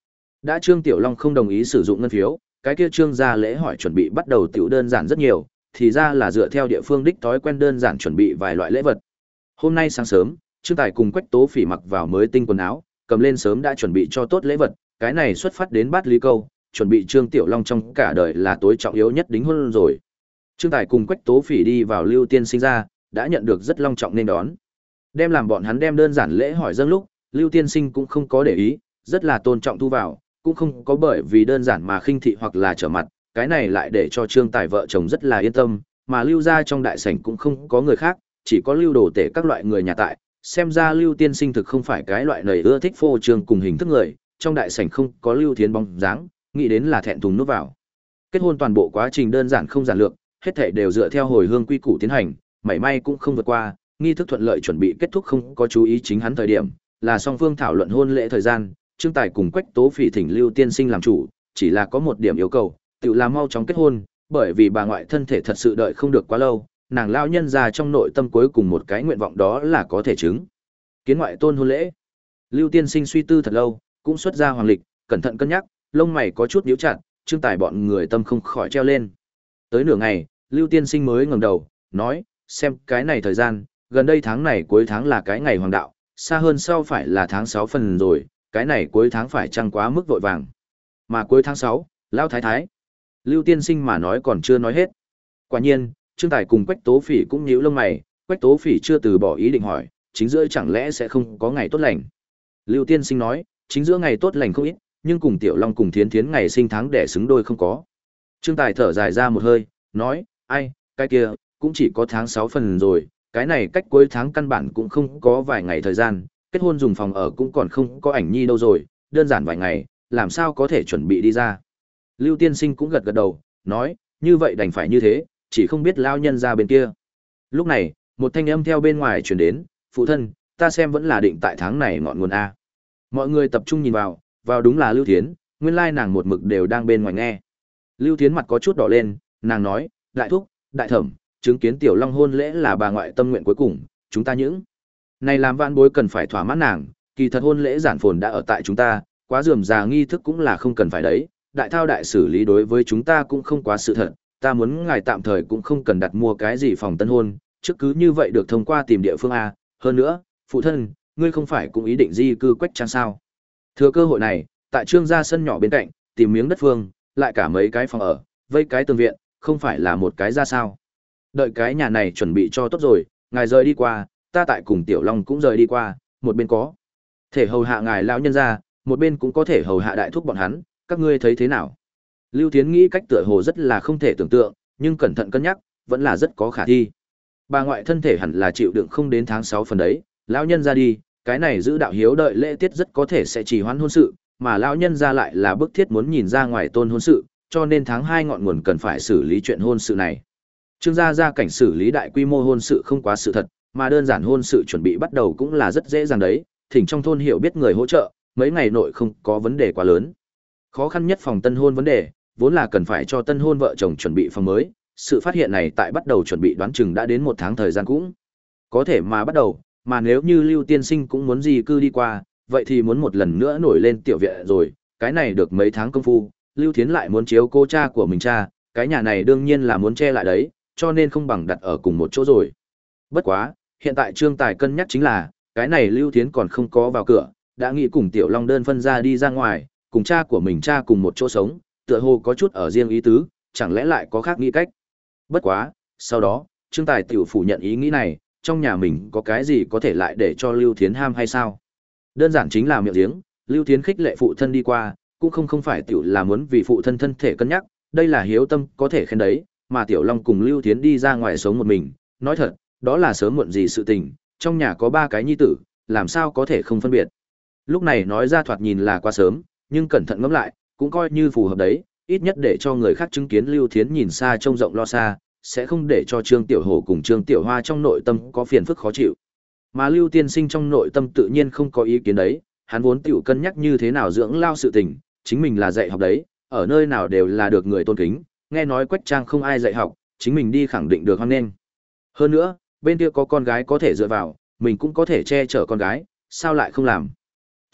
Đã Trương Tiểu Long không đồng ý sử dụng ngân phiếu, cái kia Trương gia lễ hỏi chuẩn bị bắt đầu tiểu đơn giản rất nhiều, thì ra là dựa theo địa phương đích thói quen đơn giản chuẩn bị vài loại lễ vật. Hôm nay sáng sớm, Trương Tài cùng Quách Tố Phỉ mặc vào mới tinh quần áo, cầm lên sớm đã chuẩn bị cho tốt lễ vật, cái này xuất phát đến Bát Lý Câu, chuẩn bị Trương Tiểu Long trong cả đời là tối trọng yếu nhất đính hôn rồi. Trương Tài cùng Quách Tố Phỉ đi vào Lưu Tiên Sinh ra, đã nhận được rất long trọng nên đón. Đem làm bọn hắn đem đơn giản lễ hỏi dâng lúc, Lưu Tiên Sinh cũng không có để ý, rất là tôn trọng thu vào, cũng không có bởi vì đơn giản mà khinh thị hoặc là trở mặt, cái này lại để cho Trương Tài vợ chồng rất là yên tâm, mà Lưu gia trong đại sảnh cũng không có người khác, chỉ có Lưu Đồ Tể các loại người nhà tại, xem ra Lưu Tiên Sinh thực không phải cái loại nầy ưa thích phô trương cùng hình thức người, trong đại sảnh không có Lưu Thiến bóng dáng, nghĩ đến là thẹn thùng nuốt vào. Kết hôn toàn bộ quá trình đơn giản không giản lược, hết thảy đều dựa theo hồi hương quy củ tiến hành, mảy may cũng không vượt qua, nghi thức thuận lợi chuẩn bị kết thúc không có chú ý chính hắn thời điểm, là song phương thảo luận hôn lễ thời gian, Trương Tài cùng Quách Tố Phỉ thỉnh Lưu Tiên Sinh làm chủ, chỉ là có một điểm yêu cầu, tự làm mau chóng kết hôn, bởi vì bà ngoại thân thể thật sự đợi không được quá lâu, nàng lão nhân già trong nội tâm cuối cùng một cái nguyện vọng đó là có thể chứng kiến ngoại tôn hôn lễ. Lưu Tiên Sinh suy tư thật lâu, cũng xuất ra hoàng lịch, cẩn thận cân nhắc, lông mày có chút nhíu chặt, Trương Tài bọn người tâm không khỏi treo lên. Tới nửa ngày, Lưu Tiên Sinh mới ngẩng đầu, nói, xem cái này thời gian, gần đây tháng này cuối tháng là cái ngày hoàng đạo, xa hơn sau phải là tháng sáu phần rồi, cái này cuối tháng phải chăng quá mức vội vàng. Mà cuối tháng sáu, Lão Thái Thái. Lưu Tiên Sinh mà nói còn chưa nói hết. Quả nhiên, Trương Tài cùng Quách Tố Phỉ cũng nhíu lông mày, Quách Tố Phỉ chưa từ bỏ ý định hỏi, chính giữa chẳng lẽ sẽ không có ngày tốt lành. Lưu Tiên Sinh nói, chính giữa ngày tốt lành không ít, nhưng cùng Tiểu Long cùng Thiến Thiến ngày sinh tháng đẻ xứng đôi không có. Trương Tài thở dài ra một hơi, nói, ai, cái kia, cũng chỉ có tháng sáu phần rồi, cái này cách cuối tháng căn bản cũng không có vài ngày thời gian, kết hôn dùng phòng ở cũng còn không có ảnh nhi đâu rồi, đơn giản vài ngày, làm sao có thể chuẩn bị đi ra. Lưu Tiên Sinh cũng gật gật đầu, nói, như vậy đành phải như thế, chỉ không biết lao nhân ra bên kia. Lúc này, một thanh âm theo bên ngoài truyền đến, phụ thân, ta xem vẫn là định tại tháng này ngọn nguồn A. Mọi người tập trung nhìn vào, vào đúng là Lưu Thiến, nguyên lai nàng một mực đều đang bên ngoài nghe. Lưu Thiến mặt có chút đỏ lên, nàng nói, đại thúc, đại thẩm, chứng kiến Tiểu Long hôn lễ là bà ngoại tâm nguyện cuối cùng, chúng ta những này làm vãn bối cần phải thỏa mãn nàng, kỳ thật hôn lễ giản phồn đã ở tại chúng ta, quá rườm rà nghi thức cũng là không cần phải đấy, đại thao đại xử lý đối với chúng ta cũng không quá sự thật, ta muốn ngài tạm thời cũng không cần đặt mua cái gì phòng tân hôn, trước cứ như vậy được thông qua tìm địa phương A, hơn nữa, phụ thân, ngươi không phải cũng ý định di cư Quách Trang sao? Thừa cơ hội này, tại Trương gia sân nhỏ bên cạnh, tìm miếng đất phương, lại cả mấy cái phòng ở, vây cái tường viện, không phải là một cái ra sao? Đợi cái nhà này chuẩn bị cho tốt rồi, ngài rời đi qua, ta tại cùng Tiểu Long cũng rời đi qua, một bên có thể hầu hạ ngài lão nhân gia, một bên cũng có thể hầu hạ đại thúc bọn hắn, các ngươi thấy thế nào? Lưu Thiến nghĩ cách tựa hồ rất là không thể tưởng tượng, nhưng cẩn thận cân nhắc, vẫn là rất có khả thi. Bà ngoại thân thể hẳn là chịu đựng không đến tháng sáu phần đấy, lão nhân ra đi, cái này giữ đạo hiếu đợi lễ tiết rất có thể sẽ trì hoãn hôn sự, mà lão nhân ra lại là bức thiết muốn nhìn ra ngoài tôn hôn sự, cho nên tháng hai ngọn nguồn cần phải xử lý chuyện hôn sự này. Trương gia gia cảnh xử lý đại quy mô hôn sự không quá sự thật, mà đơn giản hôn sự chuẩn bị bắt đầu cũng là rất dễ dàng đấy, thỉnh trong thôn hiểu biết người hỗ trợ, mấy ngày nội không có vấn đề quá lớn. Khó khăn nhất phòng tân hôn vấn đề, vốn là cần phải cho tân hôn vợ chồng chuẩn bị phòng mới, sự phát hiện này tại bắt đầu chuẩn bị đoán chừng đã đến một tháng thời gian cũng có thể mà bắt đầu, mà nếu như Lưu Tiên Sinh cũng muốn di cư đi qua, vậy thì muốn một lần nữa nổi lên tiểu viện rồi, cái này được mấy tháng công phu, Lưu Thiến lại muốn chiếu cô cha của mình cha, cái nhà này đương nhiên là muốn che lại đấy, cho nên không bằng đặt ở cùng một chỗ rồi. Bất quá, hiện tại Trương Tài cân nhắc chính là, cái này Lưu Thiến còn không có vào cửa, đã nghĩ cùng Tiểu Long đơn phân ra đi ra ngoài, cùng cha của mình cha cùng một chỗ sống, tựa hồ có chút ở riêng ý tứ, chẳng lẽ lại có khác nghĩ cách. Bất quá, sau đó, Trương Tài tiểu phủ nhận ý nghĩ này, trong nhà mình có cái gì có thể lại để cho Lưu Thiến ham hay sao? Đơn giản chính là miệng giếng, Lưu Thiến khích lệ phụ thân đi qua, cũng không không phải tiểu là muốn vì phụ thân thân thể cân nhắc, đây là hiếu tâm có thể khen đấy, mà Tiểu Long cùng Lưu Thiến đi ra ngoài sống một mình, nói thật, đó là sớm muộn gì sự tình, trong nhà có ba cái nhi tử, làm sao có thể không phân biệt. Lúc này nói ra thoạt nhìn là quá sớm, nhưng cẩn thận ngẫm lại, cũng coi như phù hợp đấy, ít nhất để cho người khác chứng kiến Lưu Thiến nhìn xa trông rộng lo xa, sẽ không để cho Trương Tiểu Hổ cùng Trương Tiểu Hoa trong nội tâm có phiền phức khó chịu. Mà Lưu Tiên Sinh trong nội tâm tự nhiên không có ý kiến đấy, hắn vốn tiểu cân nhắc như thế nào dưỡng lao sự tình, chính mình là dạy học đấy, ở nơi nào đều là được người tôn kính, nghe nói Quách Trang không ai dạy học, chính mình đi khẳng định được hoan nghênh. Hơn nữa, bên kia có con gái có thể dựa vào, mình cũng có thể che chở con gái, sao lại không làm.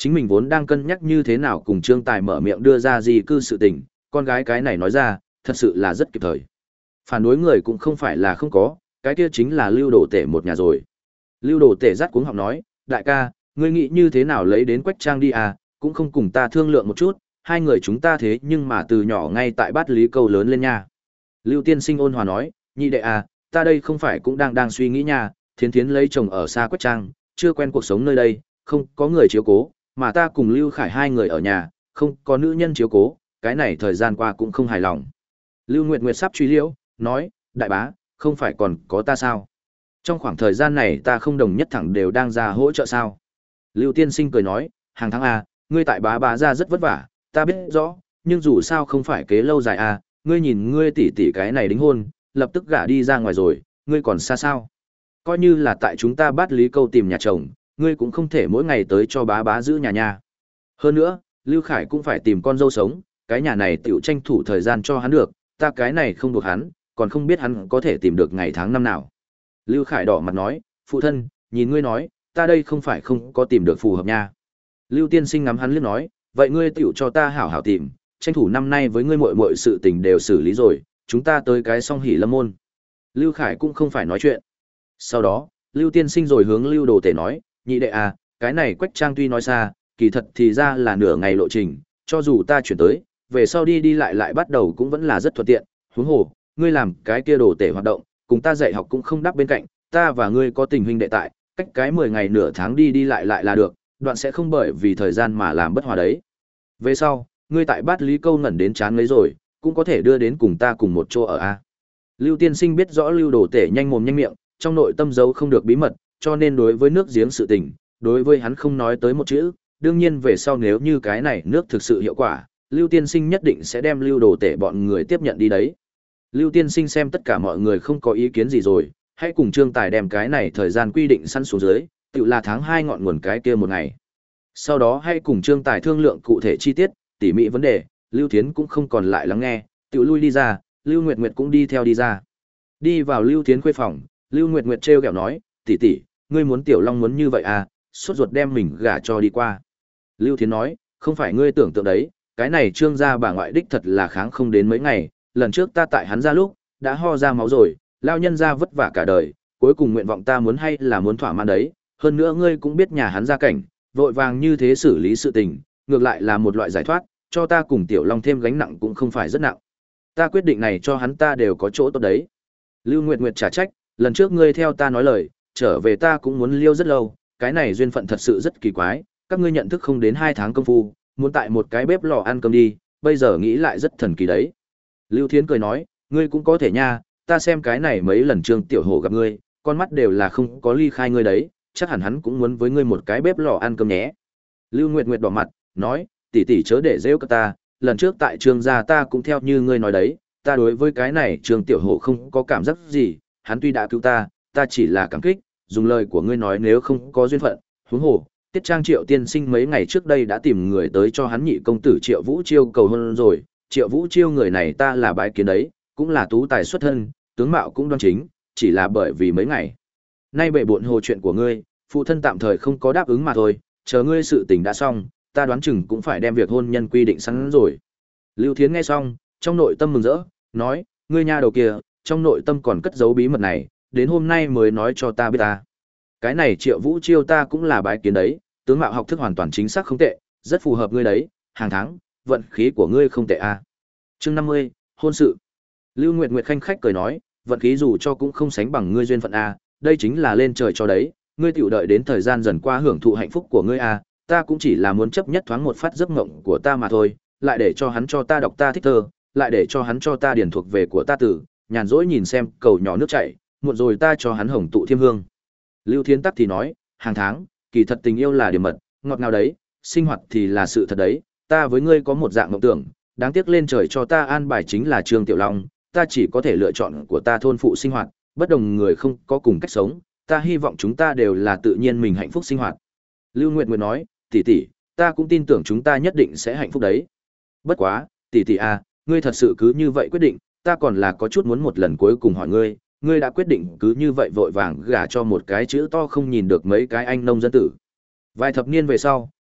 Chính mình vốn đang cân nhắc như thế nào cùng Trương Tài mở miệng đưa ra di cư sự tình, con gái cái này nói ra, thật sự là rất kịp thời. Phản đối người cũng không phải là không có, cái kia chính là Lưu Đồ Tể một nhà rồi. Lưu Đồ Tể rắt cuống họng nói, đại ca, ngươi nghĩ như thế nào lấy đến Quách Trang đi à, cũng không cùng ta thương lượng một chút, hai người chúng ta thế nhưng mà từ nhỏ ngay tại Bát Lý Câu lớn lên nha. Lưu Tiên Sinh ôn hòa nói, nhị đệ à, ta đây không phải cũng đang đang suy nghĩ nha, Thiến Thiến lấy chồng ở xa Quách Trang, chưa quen cuộc sống nơi đây, không có người chiếu cố, mà ta cùng Lưu Khải hai người ở nhà, không có nữ nhân chiếu cố, cái này thời gian qua cũng không hài lòng. Lưu Nguyệt Nguyệt sắp truy liễu, nói, đại bá, không phải còn có ta sao? Trong khoảng thời gian này ta không đồng nhất thẳng đều đang ra hỗ trợ sao? Lưu Tiên Sinh cười nói, hàng tháng à, ngươi tại bá bá ra rất vất vả, ta biết rõ, nhưng dù sao không phải kế lâu dài à, ngươi nhìn ngươi tỷ tỷ cái này đính hôn, lập tức gả đi ra ngoài rồi, ngươi còn xa sao? Coi như là tại chúng ta Bát Lý Câu tìm nhà chồng, ngươi cũng không thể mỗi ngày tới cho bá bá giữ nhà nha. Hơn nữa, Lưu Khải cũng phải tìm con dâu sống, cái nhà này tiểu tranh thủ thời gian cho hắn được, ta cái này không được hắn, còn không biết hắn có thể tìm được ngày tháng năm nào. Lưu Khải đỏ mặt nói, phụ thân, nhìn ngươi nói, ta đây không phải không có tìm được phù hợp nha. Lưu Tiên Sinh ngắm hắn liếc nói, vậy ngươi tiểu cho ta hảo hảo tìm, tranh thủ năm nay với ngươi muội muội sự tình đều xử lý rồi, chúng ta tới cái song hỷ lâm môn. Lưu Khải cũng không phải nói chuyện. Sau đó, Lưu Tiên Sinh rồi hướng Lưu Đồ Tể nói, nhị đệ à, cái này Quách Trang tuy nói xa, kỳ thật thì ra là nửa ngày lộ trình, cho dù ta chuyển tới, về sau đi đi lại lại bắt đầu cũng vẫn là rất thuận tiện, huống hồ, ngươi làm cái kia Đồ Tể hoạt động, cùng ta dạy học cũng không đắp bên cạnh, ta và ngươi có tình huynh đệ tại, cách cái mười ngày nửa tháng đi đi lại lại là được, đoạn sẽ không bởi vì thời gian mà làm bất hòa đấy. Về sau, ngươi tại Bát Lý Câu ngẩn đến chán lấy rồi, cũng có thể đưa đến cùng ta cùng một chỗ ở a. Lưu Tiên Sinh biết rõ Lưu Đồ Tể nhanh mồm nhanh miệng, trong nội tâm giấu không được bí mật, cho nên đối với nước giếng sự tình, đối với hắn không nói tới một chữ, đương nhiên về sau nếu như cái này nước thực sự hiệu quả, Lưu Tiên Sinh nhất định sẽ đem Lưu Đồ Tể bọn người tiếp nhận đi đấy. Lưu Tiên Sinh xem tất cả mọi người không có ý kiến gì rồi, hãy cùng Trương Tài đem cái này thời gian quy định sẵn xuống dưới, tự là tháng hai ngọn nguồn cái kia một ngày. Sau đó hãy cùng Trương Tài thương lượng cụ thể chi tiết, tỉ mỉ vấn đề, Lưu Thiến cũng không còn lại lắng nghe, tự lui đi ra, Lưu Nguyệt Nguyệt cũng đi theo đi ra. Đi vào Lưu Thiến khuê phòng, Lưu Nguyệt Nguyệt trêu ghẹo nói, tỷ tỷ, ngươi muốn Tiểu Long muốn như vậy à, sốt ruột đem mình gả cho đi qua. Lưu Thiến nói, không phải ngươi tưởng tượng đấy, cái này Trương gia bà ngoại đích thật là kháng không đến mấy ngày, lần trước ta tại hắn ra lúc, đã ho ra máu rồi, lao nhân ra vất vả cả đời, cuối cùng nguyện vọng ta muốn hay là muốn thỏa mãn đấy, hơn nữa ngươi cũng biết nhà hắn gia cảnh, vội vàng như thế xử lý sự tình, ngược lại là một loại giải thoát, cho ta cùng Tiểu Long thêm gánh nặng cũng không phải rất nặng. Ta quyết định này cho hắn ta đều có chỗ tốt đấy. Lưu Nguyệt Nguyệt trả trách, lần trước ngươi theo ta nói lời, trở về ta cũng muốn liêu rất lâu, cái này duyên phận thật sự rất kỳ quái, các ngươi nhận thức không đến hai tháng công phu, muốn tại một cái bếp lò ăn cơm đi, bây giờ nghĩ lại rất thần kỳ đấy. Lưu Thiến cười nói, ngươi cũng có thể nha, ta xem cái này mấy lần Trương Tiểu Hổ gặp ngươi, con mắt đều là không có ly khai ngươi đấy, chắc hẳn hắn cũng muốn với ngươi một cái bếp lò ăn cơm nhé. Lưu Nguyệt Nguyệt đỏ mặt, nói, tỷ tỷ chớ để rêu cả ta, lần trước tại Trương gia ta cũng theo như ngươi nói đấy, ta đối với cái này Trương Tiểu Hổ không có cảm giác gì, hắn tuy đã cứu ta, ta chỉ là cảm kích, dùng lời của ngươi nói nếu không có duyên phận, huống hồ, Tiết Trang Triệu tiên sinh mấy ngày trước đây đã tìm người tới cho hắn nhị công tử Triệu Vũ Chiêu cầu hôn rồi, Triệu Vũ Chiêu người này ta là bái kiến đấy, cũng là tú tài xuất thân, tướng mạo cũng đoan chính, chỉ là bởi vì mấy ngày nay bệ bộn hồ chuyện của ngươi, phụ thân tạm thời không có đáp ứng mà thôi, chờ ngươi sự tình đã xong, ta đoán chừng cũng phải đem việc hôn nhân quy định sẵn rồi. Lưu Thiến nghe xong, trong nội tâm mừng rỡ, nói, ngươi nha đầu kia, trong nội tâm còn cất giấu bí mật này, đến hôm nay mới nói cho ta biết ta. Cái này Triệu Vũ Chiêu ta cũng là bái kiến đấy, tướng mạo học thức hoàn toàn chính xác không tệ, rất phù hợp ngươi đấy, hàng tháng, vận khí của ngươi không tệ a. À. Chương năm mươi, hôn sự. Lưu Nguyệt Nguyệt khanh khách cười nói, vận khí dù cho cũng không sánh bằng ngươi duyên phận a, đây chính là lên trời cho đấy, ngươi tiểu đợi đến thời gian dần qua hưởng thụ hạnh phúc của ngươi a, ta cũng chỉ là muốn chấp nhất thoáng một phát giấc mộng của ta mà thôi, lại để cho hắn cho ta đọc ta thích thơ, lại để cho hắn cho ta điển thuộc về của ta tử, nhàn rỗi nhìn xem cầu nhỏ nước chảy, muộn rồi ta cho hắn hồng tụ thiêm hương. Lưu Thiến Tắc thì nói, hàng tháng, kỳ thật tình yêu là điểm mật, ngọt ngào đấy, sinh hoạt thì là sự thật đấy, ta với ngươi có một dạng mộng tưởng, đáng tiếc lên trời cho ta an bài chính là Trương Tiểu Long, ta chỉ có thể lựa chọn của ta thôn phụ sinh hoạt, bất đồng người không có cùng cách sống, ta hy vọng chúng ta đều là tự nhiên mình hạnh phúc sinh hoạt. Lưu Nguyệt Nguyệt nói, tỷ tỷ, ta cũng tin tưởng chúng ta nhất định sẽ hạnh phúc đấy. Bất quá, tỷ tỷ à, ngươi thật sự cứ như vậy quyết định, ta còn là có chút muốn một lần cuối cùng hỏi ngươi, ngươi đã quyết định cứ như vậy vội vàng gả cho một cái chữ to không nhìn được mấy cái anh nông dân tử. Vài thập niên về sau,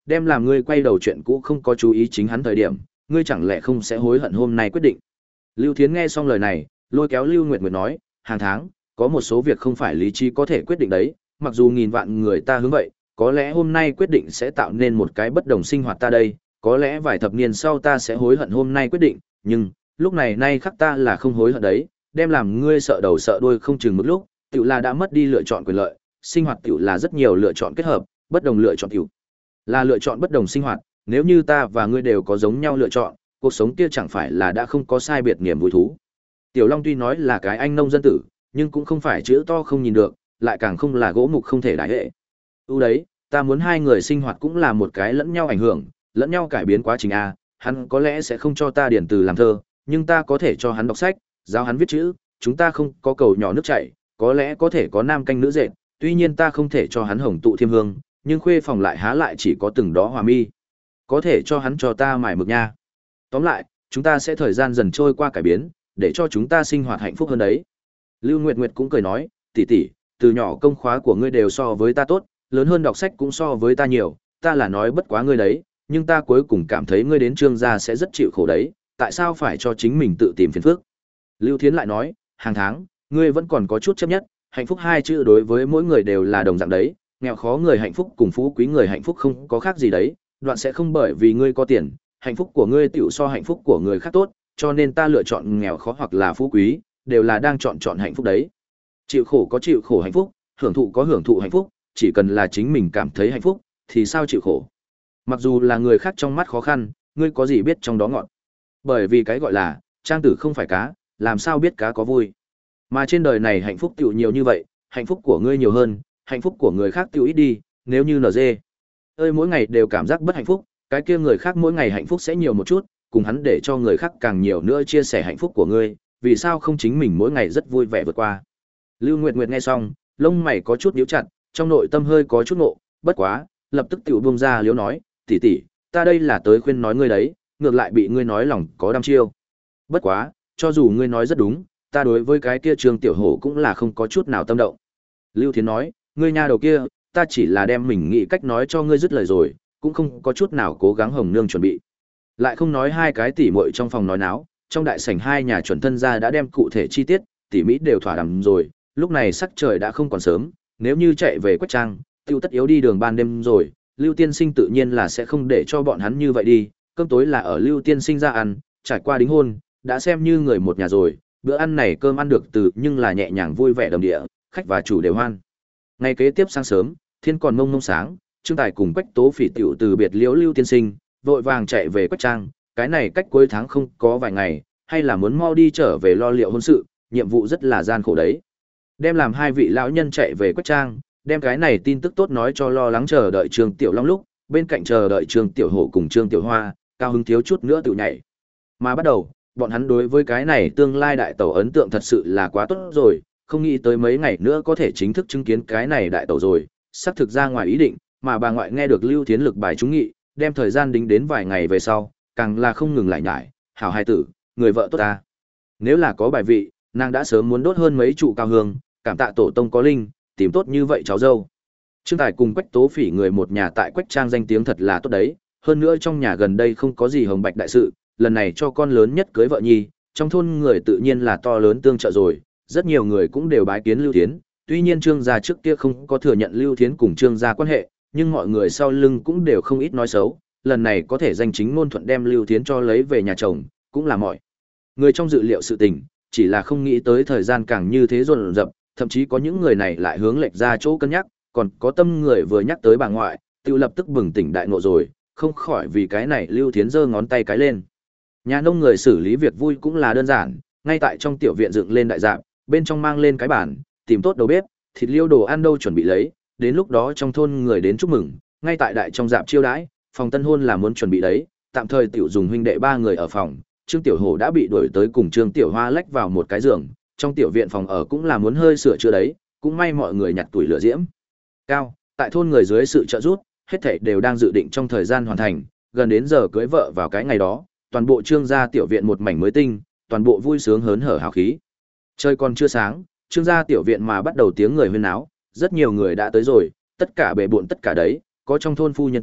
đem làm ngươi quay đầu chuyện cũ không có chú ý chính hắn thời điểm, ngươi chẳng lẽ không sẽ hối hận hôm nay quyết định. Lưu Thiến nghe xong lời này, lôi kéo Lưu Nguyệt Nguyệt nói, hàng tháng, có một số việc không phải lý trí có thể quyết định đấy, mặc dù nghìn vạn người ta hướng vậy, có lẽ hôm nay quyết định sẽ tạo nên một cái bất đồng sinh hoạt ta đây, có lẽ vài thập niên sau ta sẽ hối hận hôm nay quyết định, nhưng, lúc này nay khắc ta là không hối hận đấy, đem làm ngươi sợ đầu sợ đuôi không chừng một lúc, tiểu là đã mất đi lựa chọn quyền lợi, sinh hoạt tiểu là rất nhiều lựa chọn kết hợp, bất đồng lựa chọn tiểu là lựa chọn bất đồng sinh hoạt, nếu như ta và ngươi đều có giống nhau lựa chọn, cuộc sống kia chẳng phải là đã không có sai biệt niềm vui thú. Tiểu Long tuy nói là cái anh nông dân tử, nhưng cũng không phải chữ to không nhìn được, lại càng không là gỗ mục không thể đại hệ. Ưu đấy, ta muốn hai người sinh hoạt cũng là một cái lẫn nhau ảnh hưởng, lẫn nhau cải biến quá trình a, hắn có lẽ sẽ không cho ta điển từ làm thơ, nhưng ta có thể cho hắn đọc sách, giáo hắn viết chữ, chúng ta không có cầu nhỏ nước chảy, có lẽ có thể có nam canh nữ dệt, tuy nhiên ta không thể cho hắn hồng tụ thiêm hương, nhưng khuê phòng lại há lại chỉ có từng đó hòa mi. Có thể cho hắn cho ta mải mực nha. Tóm lại, chúng ta sẽ thời gian dần trôi qua cải biến, để cho chúng ta sinh hoạt hạnh phúc hơn đấy. Lưu Nguyệt Nguyệt cũng cười nói, tỷ tỷ, từ nhỏ công khóa của ngươi đều so với ta tốt, lớn hơn đọc sách cũng so với ta nhiều, ta là nói bất quá ngươi đấy, nhưng ta cuối cùng cảm thấy ngươi đến Trương gia sẽ rất chịu khổ đấy, tại sao phải cho chính mình tự tìm phiền phức? Lưu Thiến lại nói, hàng tháng, ngươi vẫn còn có chút chấp nhất, hạnh phúc hai chữ đối với mỗi người đều là đồng dạng đấy, nghèo khó người hạnh phúc cùng phú quý người hạnh phúc không có khác gì đấy, đoạn sẽ không bởi vì ngươi có tiền, hạnh phúc của ngươi tiểu so hạnh phúc của người khác tốt, cho nên ta lựa chọn nghèo khó hoặc là phú quý, đều là đang chọn chọn hạnh phúc đấy. Chịu khổ có chịu khổ hạnh phúc, hưởng thụ có hưởng thụ hạnh phúc, chỉ cần là chính mình cảm thấy hạnh phúc, thì sao chịu khổ. Mặc dù là người khác trong mắt khó khăn, ngươi có gì biết trong đó ngọt. Bởi vì cái gọi là, trang tử không phải cá, làm sao biết cá có vui. Mà trên đời này hạnh phúc tiểu nhiều như vậy, hạnh phúc của ngươi nhiều hơn, hạnh phúc của người khác tiểu ít đi, nếu như en giê ơi mỗi ngày đều cảm giác bất hạnh phúc, cái kia người khác mỗi ngày hạnh phúc sẽ nhiều một chút, cùng hắn để cho người khác càng nhiều nữa chia sẻ hạnh phúc của ngươi, vì sao không chính mình mỗi ngày rất vui vẻ vượt qua. Lưu Nguyệt Nguyệt nghe xong, lông mày có chút nhíu chặt, trong nội tâm hơi có chút ngộ, bất quá, lập tức tiểu buông ra liếu nói, tỷ tỷ, ta đây là tới khuyên nói ngươi đấy, ngược lại bị ngươi nói lòng có đăm chiêu. Bất quá, cho dù ngươi nói rất đúng, ta đối với cái kia Trương Tiểu Hổ cũng là không có chút nào tâm động. Lưu Thiến nói, ngươi nha đầu kia, ta chỉ là đem mình nghĩ cách nói cho ngươi dứt lời rồi, cũng không có chút nào cố gắng hồng nương chuẩn bị. Lại không nói hai cái tỉ muội trong phòng nói náo, trong đại sảnh hai nhà chuẩn thân gia đã đem cụ thể chi tiết, tỉ mỹ đều thỏa đàm rồi, lúc này sắc trời đã không còn sớm, nếu như chạy về Quách Trang, tiêu tất yếu đi đường ban đêm rồi, Lưu Tiên Sinh tự nhiên là sẽ không để cho bọn hắn như vậy đi, cơm tối là ở Lưu Tiên Sinh ra ăn, trải qua đính hôn, đã xem như người một nhà rồi, bữa ăn này cơm ăn được từ nhưng là nhẹ nhàng vui vẻ đầm địa, khách và chủ đều hoan. Ngày kế tiếp sáng sớm, thiên còn mông mông sáng, Trương Tài cùng Quách Tố Phỉ tiểu từ biệt liễu Lưu Tiên Sinh, vội vàng chạy về Quách Trang, cái này cách cuối tháng không có vài ngày, hay là muốn mau đi trở về lo liệu hôn sự, nhiệm vụ rất là gian khổ đấy. Đem làm hai vị lão nhân chạy về Quách Trang, đem cái này tin tức tốt nói cho lo lắng chờ đợi Trương Tiểu Long lúc, bên cạnh chờ đợi Trương Tiểu Hổ cùng Trương Tiểu Hoa, cao hứng thiếu chút nữa tự nhảy. Mà bắt đầu, bọn hắn đối với cái này tương lai đại tẩu ấn tượng thật sự là quá tốt rồi, không nghĩ tới mấy ngày nữa có thể chính thức chứng kiến cái này đại tẩu rồi, sắp thực ra ngoài ý định, mà bà ngoại nghe được Lưu Thiến lực bài trúng nghị, đem thời gian đính đến vài ngày về sau, càng là không ngừng lại nhải, hảo hai tử, người vợ tốt ta. Nếu là có bài vị, nàng đã sớm muốn đốt hơn mấy trụ cao hương, cảm tạ tổ tông có linh, tìm tốt như vậy cháu dâu. Trương Tài cùng Quách Tố Phỉ người một nhà tại Quách Trang danh tiếng thật là tốt đấy, hơn nữa trong nhà gần đây không có gì hồng bạch đại sự, lần này cho con lớn nhất cưới vợ nhi, trong thôn người tự nhiên là to lớn tương trợ rồi, rất nhiều người cũng đều bái kiến Lưu Thiến, tuy nhiên Trương gia trước kia không có thừa nhận Lưu Thiến cùng Trương gia quan hệ, nhưng mọi người sau lưng cũng đều không ít nói xấu, lần này có thể danh chính ngôn thuận đem Lưu Thiến cho lấy về nhà chồng, cũng là mọi người trong dự liệu sự tình, chỉ là không nghĩ tới thời gian càng như thế dồn dập, thậm chí có những người này lại hướng lệch ra chỗ cân nhắc, còn có tâm người vừa nhắc tới bà ngoại, tự lập tức bừng tỉnh đại ngộ rồi, không khỏi vì cái này Lưu Thiến giơ ngón tay cái lên. Nhà nông người xử lý việc vui cũng là đơn giản, ngay tại trong tiểu viện dựng lên đại dạp, bên trong mang lên cái bàn, tìm tốt đầu bếp, thịt liêu đồ ăn đâu chuẩn bị lấy, đến lúc đó trong thôn người đến chúc mừng, ngay tại đại trong dạp chiêu đãi, phòng tân hôn là muốn chuẩn bị đấy, tạm thời tiểu dùng huynh đệ ba người ở phòng, Trương Tiểu Hổ đã bị đuổi tới cùng Trương Tiểu Hoa lách vào một cái giường, trong tiểu viện phòng ở cũng là muốn hơi sửa chữa đấy, cũng may mọi người nhặt tuổi lửa diễm. Cao, tại thôn người dưới sự trợ giúp, hết thảy đều đang dự định trong thời gian hoàn thành, gần đến giờ cưới vợ vào cái ngày đó, toàn bộ Trương gia tiểu viện một mảnh mới tinh, toàn bộ vui sướng hớn hở hào khí. Trời còn chưa sáng, Trương gia tiểu viện mà bắt đầu tiếng người huyên náo, rất nhiều người đã tới rồi, tất cả bề bộn tất cả đấy, có trong thôn phu nhân tới,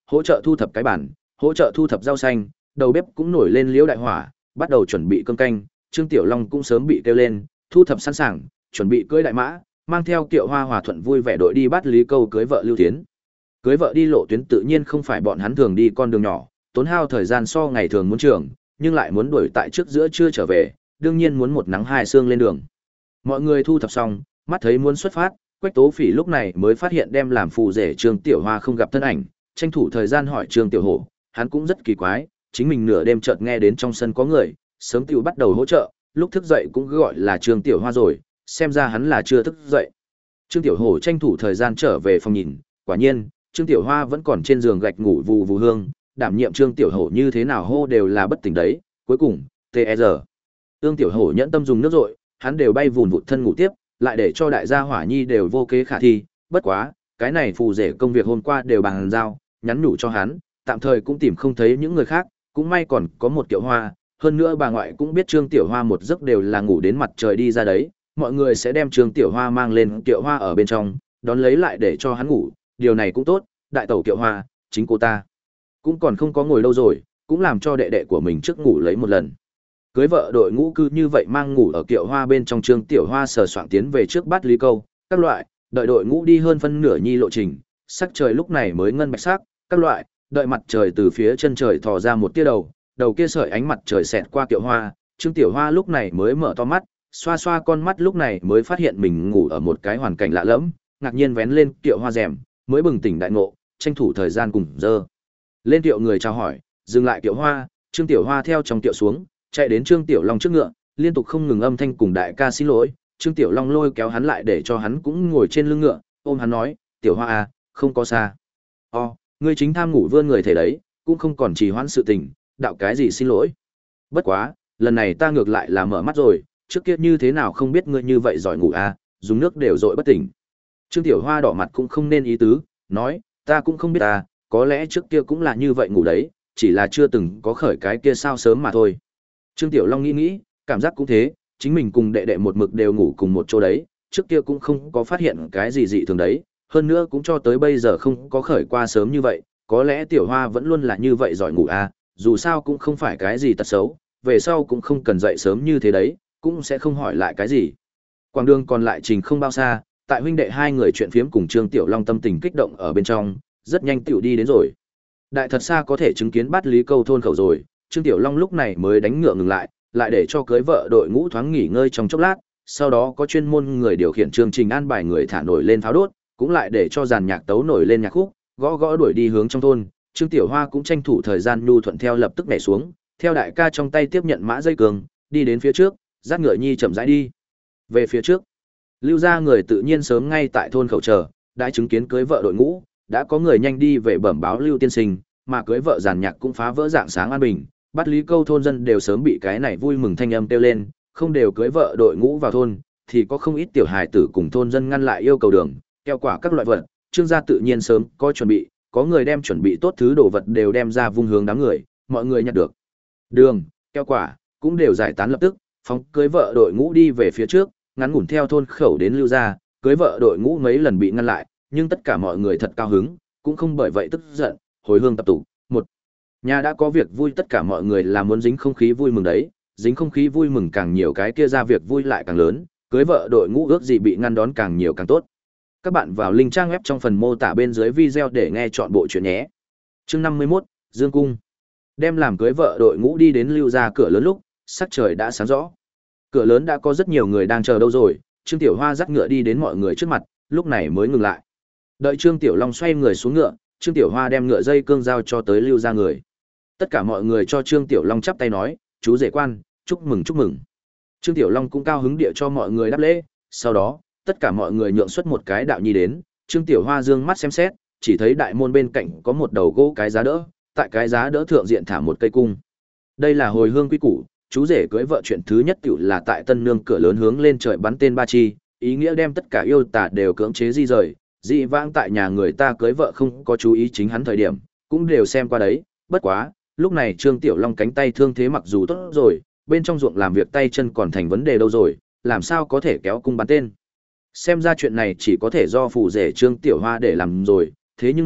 hỗ trợ thu thập cái bản, hỗ trợ thu thập rau xanh, đầu bếp cũng nổi lên liễu đại hỏa, bắt đầu chuẩn bị cơm canh, Trương Tiểu Long cũng sớm bị kêu lên, thu thập sẵn sàng, chuẩn bị cưỡi đại mã, mang theo Kiệu Hoa hòa thuận vui vẻ đội đi bắt Lý Câu cưới vợ Lưu Tiến. Cưới vợ đi lộ tuyến tự nhiên không phải bọn hắn thường đi con đường nhỏ, tốn hao thời gian so ngày thường muốn trường, nhưng lại muốn đuổi tại trước giữa trưa trở về, đương nhiên muốn một nắng hai sương lên đường. Mọi người thu thập xong, mắt thấy muốn xuất phát, Quách Tố Phỉ lúc này mới phát hiện đem làm phù rể Trương Tiểu Hoa không gặp thân ảnh, tranh thủ thời gian hỏi Trương Tiểu Hổ, hắn cũng rất kỳ quái, chính mình nửa đêm chợt nghe đến trong sân có người, sớm tiểu bắt đầu hỗ trợ, lúc thức dậy cũng gọi là Trương Tiểu Hoa rồi, xem ra hắn là chưa thức dậy. Trương Tiểu Hổ tranh thủ thời gian trở về phòng nhìn, quả nhiên, Trương Tiểu Hoa vẫn còn trên giường gạch ngủ vù vù hương, đảm nhiệm Trương Tiểu Hổ như thế nào hô đều là bất tỉnh đấy, cuối cùng, tê e rờ. Ương Tiểu Hổ nhẫn tâm dùng nước rội, hắn đều bay vùn vụt thân ngủ tiếp, lại để cho đại gia hỏa nhi đều vô kế khả thi, bất quá, cái này phù rể công việc hôm qua đều bàn giao, nhắn nhủ cho hắn, tạm thời cũng tìm không thấy những người khác, cũng may còn có một Kiệu Hoa, hơn nữa bà ngoại cũng biết Trương Tiểu Hoa một giấc đều là ngủ đến mặt trời đi ra đấy, mọi người sẽ đem Trương Tiểu Hoa mang lên Kiệu Hoa ở bên trong, đón lấy lại để cho hắn ngủ, điều này cũng tốt, đại tẩu Kiệu Hoa, chính cô ta cũng còn không có ngồi lâu rồi, cũng làm cho đệ đệ của mình trước ngủ lấy một lần. Cưới vợ đội ngũ cư như vậy mang ngủ ở Kiệu Hoa bên trong, Trương Tiểu Hoa sờ soạng tiến về trước bắt Lý Câu, các loại, đợi đội ngũ đi hơn phân nửa nhi lộ trình, sắc trời lúc này mới ngân bạch sắc, các loại, đợi mặt trời từ phía chân trời thò ra một tia đầu, đầu kia sợi ánh mặt trời xẹt qua Kiệu Hoa, Trương Tiểu Hoa lúc này mới mở to mắt, xoa xoa con mắt lúc này mới phát hiện mình ngủ ở một cái hoàn cảnh lạ lẫm, ngạc nhiên vén lên Kiệu Hoa rèm, mới bừng tỉnh đại ngộ, tranh thủ thời gian cùng dơ lên Kiệu người chào hỏi, dừng lại Kiệu Hoa, Trương Tiểu Hoa theo trong Kiệu xuống, chạy đến Trương Tiểu Long trước ngựa, liên tục không ngừng âm thanh cùng đại ca xin lỗi, Trương Tiểu Long lôi kéo hắn lại để cho hắn cũng ngồi trên lưng ngựa, ôm hắn nói, Tiểu Hoa à, không có xa. O, ngươi chính tham ngủ vươn người thể đấy, cũng không còn trì hoãn sự tình, đạo cái gì xin lỗi. Bất quá, lần này ta ngược lại là mở mắt rồi, trước kia như thế nào không biết ngươi như vậy giỏi ngủ à, dùng nước đều dội bất tỉnh. Trương Tiểu Hoa đỏ mặt cũng không nên ý tứ, nói, ta cũng không biết à, có lẽ trước kia cũng là như vậy ngủ đấy, chỉ là chưa từng có khởi cái kia sao sớm mà thôi. Trương Tiểu Long nghĩ nghĩ, cảm giác cũng thế, chính mình cùng đệ đệ một mực đều ngủ cùng một chỗ đấy, trước kia cũng không có phát hiện cái gì dị thường đấy, hơn nữa cũng cho tới bây giờ không có khởi qua sớm như vậy, có lẽ Tiểu Hoa vẫn luôn là như vậy giỏi ngủ à, dù sao cũng không phải cái gì tật xấu, về sau cũng không cần dậy sớm như thế đấy, cũng sẽ không hỏi lại cái gì. Quảng đường còn lại trình không bao xa, tại huynh đệ hai người chuyện phiếm cùng Trương Tiểu Long tâm tình kích động ở bên trong, rất nhanh tiểu đi đến rồi. Đại thật xa có thể chứng kiến bắt Lý Câu thôn khẩu rồi, Trương Tiểu Long lúc này mới đánh ngựa ngừng lại, lại để cho cưới vợ đội ngũ thoáng nghỉ ngơi trong chốc lát, sau đó có chuyên môn người điều khiển chương trình an bài người thả nổi lên pháo đốt, cũng lại để cho dàn nhạc tấu nổi lên nhạc khúc, gõ gõ đuổi đi hướng trong thôn. Trương Tiểu Hoa cũng tranh thủ thời gian nhu thuận theo lập tức nhảy xuống, theo đại ca trong tay tiếp nhận mã dây cường, đi đến phía trước, dắt ngựa nhi chậm rãi đi. Về phía trước, Lưu gia người tự nhiên sớm ngay tại thôn khẩu chờ, đã chứng kiến cưới vợ đội ngũ, đã có người nhanh đi về bẩm báo Lưu tiên sinh, mà cưới vợ giàn nhạc cũng phá vỡ dạng sáng an bình, bắt Lý Câu thôn dân đều sớm bị cái này vui mừng thanh âm kêu lên, không đều cưới vợ đội ngũ vào thôn, thì có không ít tiểu hài tử cùng thôn dân ngăn lại yêu cầu đường, keo quả các loại vật, Trương gia tự nhiên sớm có chuẩn bị, có người đem chuẩn bị tốt thứ đồ vật đều đem ra vung hướng đám người, mọi người nhặt được. Đường, keo quả, cũng đều giải tán lập tức, phóng cưới vợ đội ngũ đi về phía trước, ngắn ngủn theo thôn khẩu đến Lưu gia, cưới vợ đội ngũ mấy lần bị ngăn lại, nhưng tất cả mọi người thật cao hứng, cũng không bởi vậy tức giận, hồi hương tập tụ. Một nhà đã có việc vui, tất cả mọi người là muốn dính không khí vui mừng đấy, dính không khí vui mừng càng nhiều cái kia ra việc vui lại càng lớn, cưới vợ đội ngũ ước gì bị ngăn đón càng nhiều càng tốt. Các bạn vào link trang web trong phần mô tả bên dưới video để nghe chọn bộ chuyện nhé. Chương năm mươi mốt, Dương Cung. Đem làm cưới vợ đội ngũ đi đến Lưu gia cửa lớn lúc, sắc trời đã sáng rõ. Cửa lớn đã có rất nhiều người đang chờ đâu rồi, Trương Tiểu Hoa dắt ngựa đi đến mọi người trước mặt, lúc này mới ngừng lại. Đợi Trương Tiểu Long xoay người xuống ngựa, Trương Tiểu Hoa đem ngựa dây cương giao cho tới Lưu gia người. Tất cả mọi người cho Trương Tiểu Long chắp tay nói, chú rể quan, chúc mừng chúc mừng. Trương Tiểu Long cũng cao hứng địa cho mọi người đáp lễ, sau đó, tất cả mọi người nhượng xuất một cái đạo nhi đến, Trương Tiểu Hoa dương mắt xem xét, chỉ thấy đại môn bên cạnh có một đầu gỗ cái giá đỡ, tại cái giá đỡ thượng diện thả một cây cung. Đây là hồi hương quy củ, chú rể cưới vợ chuyện thứ nhất tiểu là tại tân nương cửa lớn hướng lên trời bắn tên ba chi, ý nghĩa đem tất cả yêu tà đều cưỡng chế di rời, dị vãng tại nhà người ta cưới vợ không có chú ý chính hắn thời điểm, cũng đều xem qua đấy, bất quá, lúc này Trương Tiểu Long cánh tay thương thế mặc dù tốt rồi, bên trong ruộng làm việc tay chân còn thành vấn đề đâu rồi, làm sao có thể kéo cung bắn tên. Xem ra chuyện này chỉ có thể do phù rể Trương Tiểu Hoa để làm rồi, thế nhưng mà,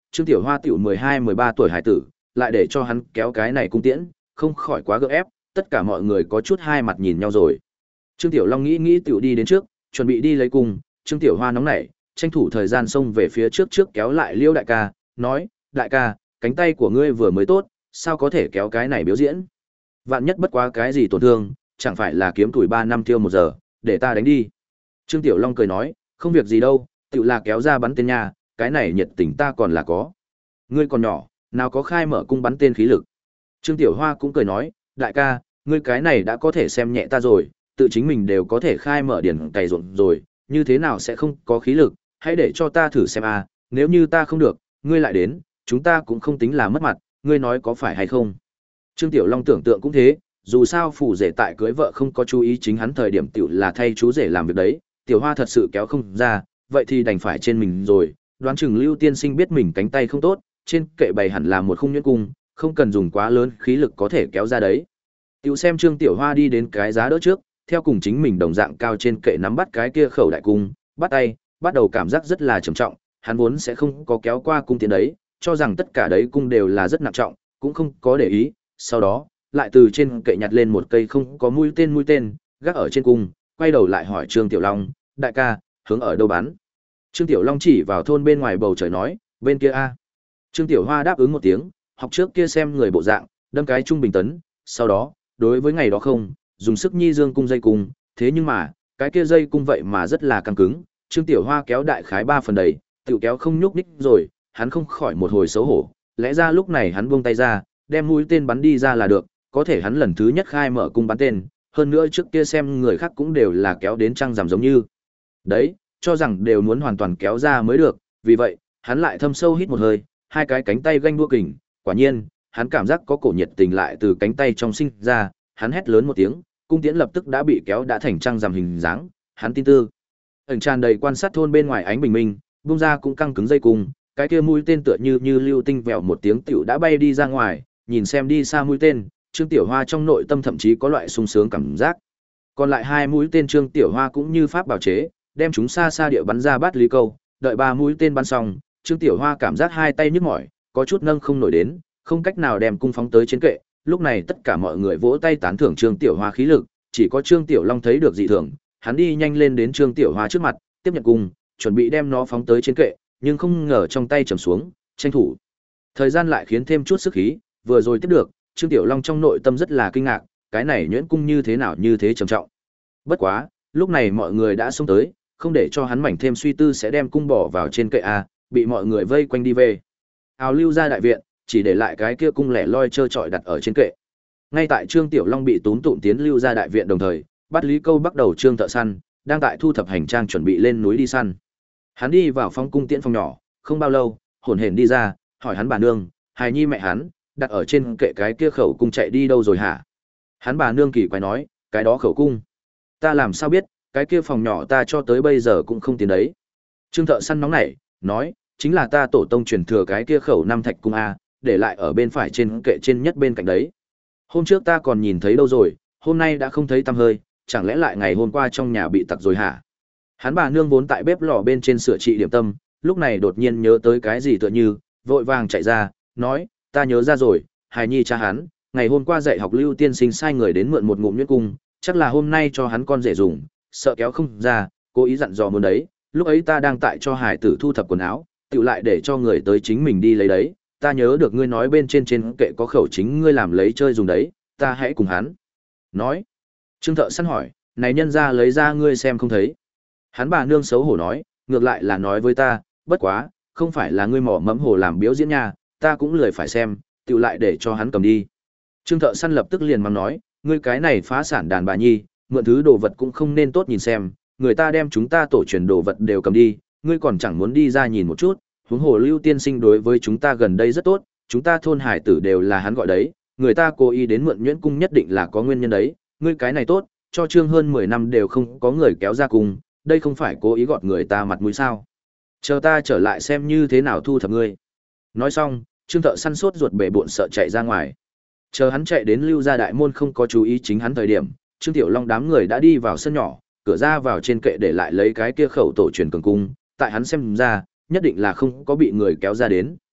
Trương Tiểu Hoa tiểu mười hai mười ba tuổi hải tử, lại để cho hắn kéo cái này cung tiễn, không khỏi quá gượng ép, tất cả mọi người có chút hai mặt nhìn nhau rồi. Trương Tiểu Long nghĩ nghĩ tiểu đi đến trước, chuẩn bị đi lấy cung, Trương Tiểu Hoa nóng nảy, tranh thủ thời gian xông về phía trước trước kéo lại Liêu đại ca, nói, đại ca, cánh tay của ngươi vừa mới tốt, sao có thể kéo cái này biểu diễn? Vạn nhất bất quá cái gì tổn thương, chẳng phải là kiếm tuổi ba năm tiêu một giờ, để ta đánh đi. Trương Tiểu Long cười nói, không việc gì đâu, tiểu là kéo ra bắn tên nha, cái này nhiệt tình ta còn là có. Ngươi còn nhỏ, nào có khai mở cung bắn tên khí lực. Trương Tiểu Hoa cũng cười nói, đại ca, ngươi cái này đã có thể xem nhẹ ta rồi, tự chính mình đều có thể khai mở điển cày ruộng rồi, như thế nào sẽ không có khí lực, hãy để cho ta thử xem à, nếu như ta không được, ngươi lại đến, chúng ta cũng không tính là mất mặt, ngươi nói có phải hay không. Trương Tiểu Long tưởng tượng cũng thế, dù sao phủ rể tại cưới vợ không có chú ý chính hắn thời điểm tiểu là thay chú rể làm việc đấy, Tiểu Hoa thật sự kéo không ra, vậy thì đành phải trên mình rồi, đoán chừng Lưu tiên sinh biết mình cánh tay không tốt, trên kệ bày hẳn là một khung nhuyễn cung, không cần dùng quá lớn khí lực có thể kéo ra đấy. Tiểu xem Trương Tiểu Hoa đi đến cái giá đỡ trước, theo cùng chính mình đồng dạng cao trên kệ nắm bắt cái kia khẩu đại cung, bắt tay, bắt đầu cảm giác rất là trầm trọng, hắn vốn sẽ không có kéo qua cung tiến đấy, cho rằng tất cả đấy cung đều là rất nặng trọng, cũng không có để ý, sau đó, lại từ trên kệ nhặt lên một cây không có mũi tên mũi tên, gác ở trên cung, quay đầu lại hỏi Trương Tiểu Long, đại ca, hướng ở đâu bắn? Trương Tiểu Long chỉ vào thôn bên ngoài bầu trời nói, bên kia a. Trương Tiểu Hoa đáp ứng một tiếng, học trước kia xem người bộ dạng, đâm cái trung bình tấn, sau đó, đối với ngày đó không, dùng sức nhi dương cung dây cung, thế nhưng mà, cái kia dây cung vậy mà rất là căng cứng, Trương Tiểu Hoa kéo đại khái ba phần đầy, tiểu kéo không nhúc nhích rồi, hắn không khỏi một hồi xấu hổ, lẽ ra lúc này hắn buông tay ra, đem mũi tên bắn đi ra là được, có thể hắn lần thứ nhất khai mở cung bắn tên, hơn nữa trước kia xem người khác cũng đều là kéo đến trăng rằm giống như. Đấy, cho rằng đều muốn hoàn toàn kéo ra mới được, vì vậy, hắn lại thâm sâu hít một hơi, hai cái cánh tay ganh đua kình, quả nhiên, hắn cảm giác có cổ nhiệt tình lại từ cánh tay trong sinh ra, hắn hét lớn một tiếng, cung tiễn lập tức đã bị kéo đã thành trăng rằm hình dáng, hắn tin tư. Ẩn tràn đầy quan sát thôn bên ngoài ánh bình minh, bung ra cũng căng cứng dây cung, cái kia mũi tên tựa như như lưu tinh vèo một tiếng tiểu đã bay đi ra ngoài, nhìn xem đi xa mũi tên, Trương Tiểu Hoa trong nội tâm thậm chí có loại sung sướng cảm giác. Còn lại hai mũi tên Trương Tiểu Hoa cũng như pháp bảo chế, đem chúng xa xa địa bắn ra bát lý câu, đợi ba mũi tên bắn xong, Trương Tiểu Hoa cảm giác hai tay nhức mỏi, có chút nâng không nổi đến, không cách nào đem cung phóng tới trên kệ. Lúc này tất cả mọi người vỗ tay tán thưởng Trương Tiểu Hoa khí lực, chỉ có Trương Tiểu Long thấy được dị thường, hắn đi nhanh lên đến Trương Tiểu Hoa trước mặt, tiếp nhận cung, chuẩn bị đem nó phóng tới trên kệ, nhưng không ngờ trong tay trầm xuống, tranh thủ. Thời gian lại khiến thêm chút sức khí, vừa rồi tiếp được, Trương Tiểu Long trong nội tâm rất là kinh ngạc, cái này nhuyễn cung như thế nào như thế trầm trọng. Bất quá, lúc này mọi người đã xông tới, không để cho hắn mảnh thêm suy tư sẽ đem cung bỏ vào trên kệ a, bị mọi người vây quanh đi về. Ào lưu ra đại viện, chỉ để lại cái kia cung lẻ loi trơ trọi đặt ở trên kệ. Ngay tại Trương Tiểu Long bị túm tụm tiến lưu ra đại viện đồng thời, bắt Lý Câu bắt đầu Trương thợ săn, đang tại thu thập hành trang chuẩn bị lên núi đi săn. Hắn đi vào phong cung tiễn phòng nhỏ, không bao lâu, hổn hển đi ra, hỏi hắn bà nương, hài nhi mẹ hắn, đặt ở trên kệ cái kia khẩu cung chạy đi đâu rồi hả? Hắn bà nương kỳ quái nói, cái đó khẩu cung. Ta làm sao biết, cái kia phòng nhỏ ta cho tới bây giờ cũng không tiến đấy. Trương thợ săn nóng nảy, nói, chính là ta tổ tông truyền thừa cái kia khẩu năm thạch cung A, để lại ở bên phải trên kệ trên nhất bên cạnh đấy. Hôm trước ta còn nhìn thấy đâu rồi, hôm nay đã không thấy tăm hơi, chẳng lẽ lại ngày hôm qua trong nhà bị tặc rồi hả? Hắn bà nương vốn tại bếp lò bên trên sửa trị điểm tâm, lúc này đột nhiên nhớ tới cái gì tựa như, vội vàng chạy ra, nói, ta nhớ ra rồi, hài nhi cha hắn, ngày hôm qua dạy học Lưu tiên sinh sai người đến mượn một ngụm nhuyễn cung, chắc là hôm nay cho hắn con rể dùng, sợ kéo không ra, cố ý dặn dò muốn đấy, lúc ấy ta đang tại cho hải tử thu thập quần áo, tự lại để cho người tới chính mình đi lấy đấy, ta nhớ được ngươi nói bên trên trên kệ có khẩu chính ngươi làm lấy chơi dùng đấy, ta hãy cùng hắn. Nói, Trương thợ săn hỏi, này nhân ra lấy ra ngươi xem không thấy. Hắn bà nương xấu hổ nói, ngược lại là nói với ta, bất quá, không phải là ngươi mỏ mẫm hồ làm biểu diễn nha, ta cũng lười phải xem, tự lại để cho hắn cầm đi. Trương thợ săn lập tức liền mắng nói, ngươi cái này phá sản đàn bà nhi, mượn thứ đồ vật cũng không nên tốt nhìn xem, người ta đem chúng ta tổ truyền đồ vật đều cầm đi, ngươi còn chẳng muốn đi ra nhìn một chút, huống hồ Lưu tiên sinh đối với chúng ta gần đây rất tốt, chúng ta thôn hải tử đều là hắn gọi đấy, người ta cố ý đến mượn nhuyễn cung nhất định là có nguyên nhân đấy, ngươi cái này tốt, cho Trương hơn mười năm đều không có người kéo ra cùng, đây không phải cố ý gọt người ta mặt mũi sao? Chờ ta trở lại xem như thế nào thu thập ngươi. Nói xong, Trương thợ săn sốt ruột bể bộn sợ chạy ra ngoài. Chờ hắn chạy đến Lưu gia đại môn không có chú ý chính hắn thời điểm, Trương Tiểu Long đám người đã đi vào sân nhỏ, cửa ra vào trên kệ để lại lấy cái kia khẩu tổ truyền cường cung, tại hắn xem ra, nhất định là không có bị người kéo ra đến,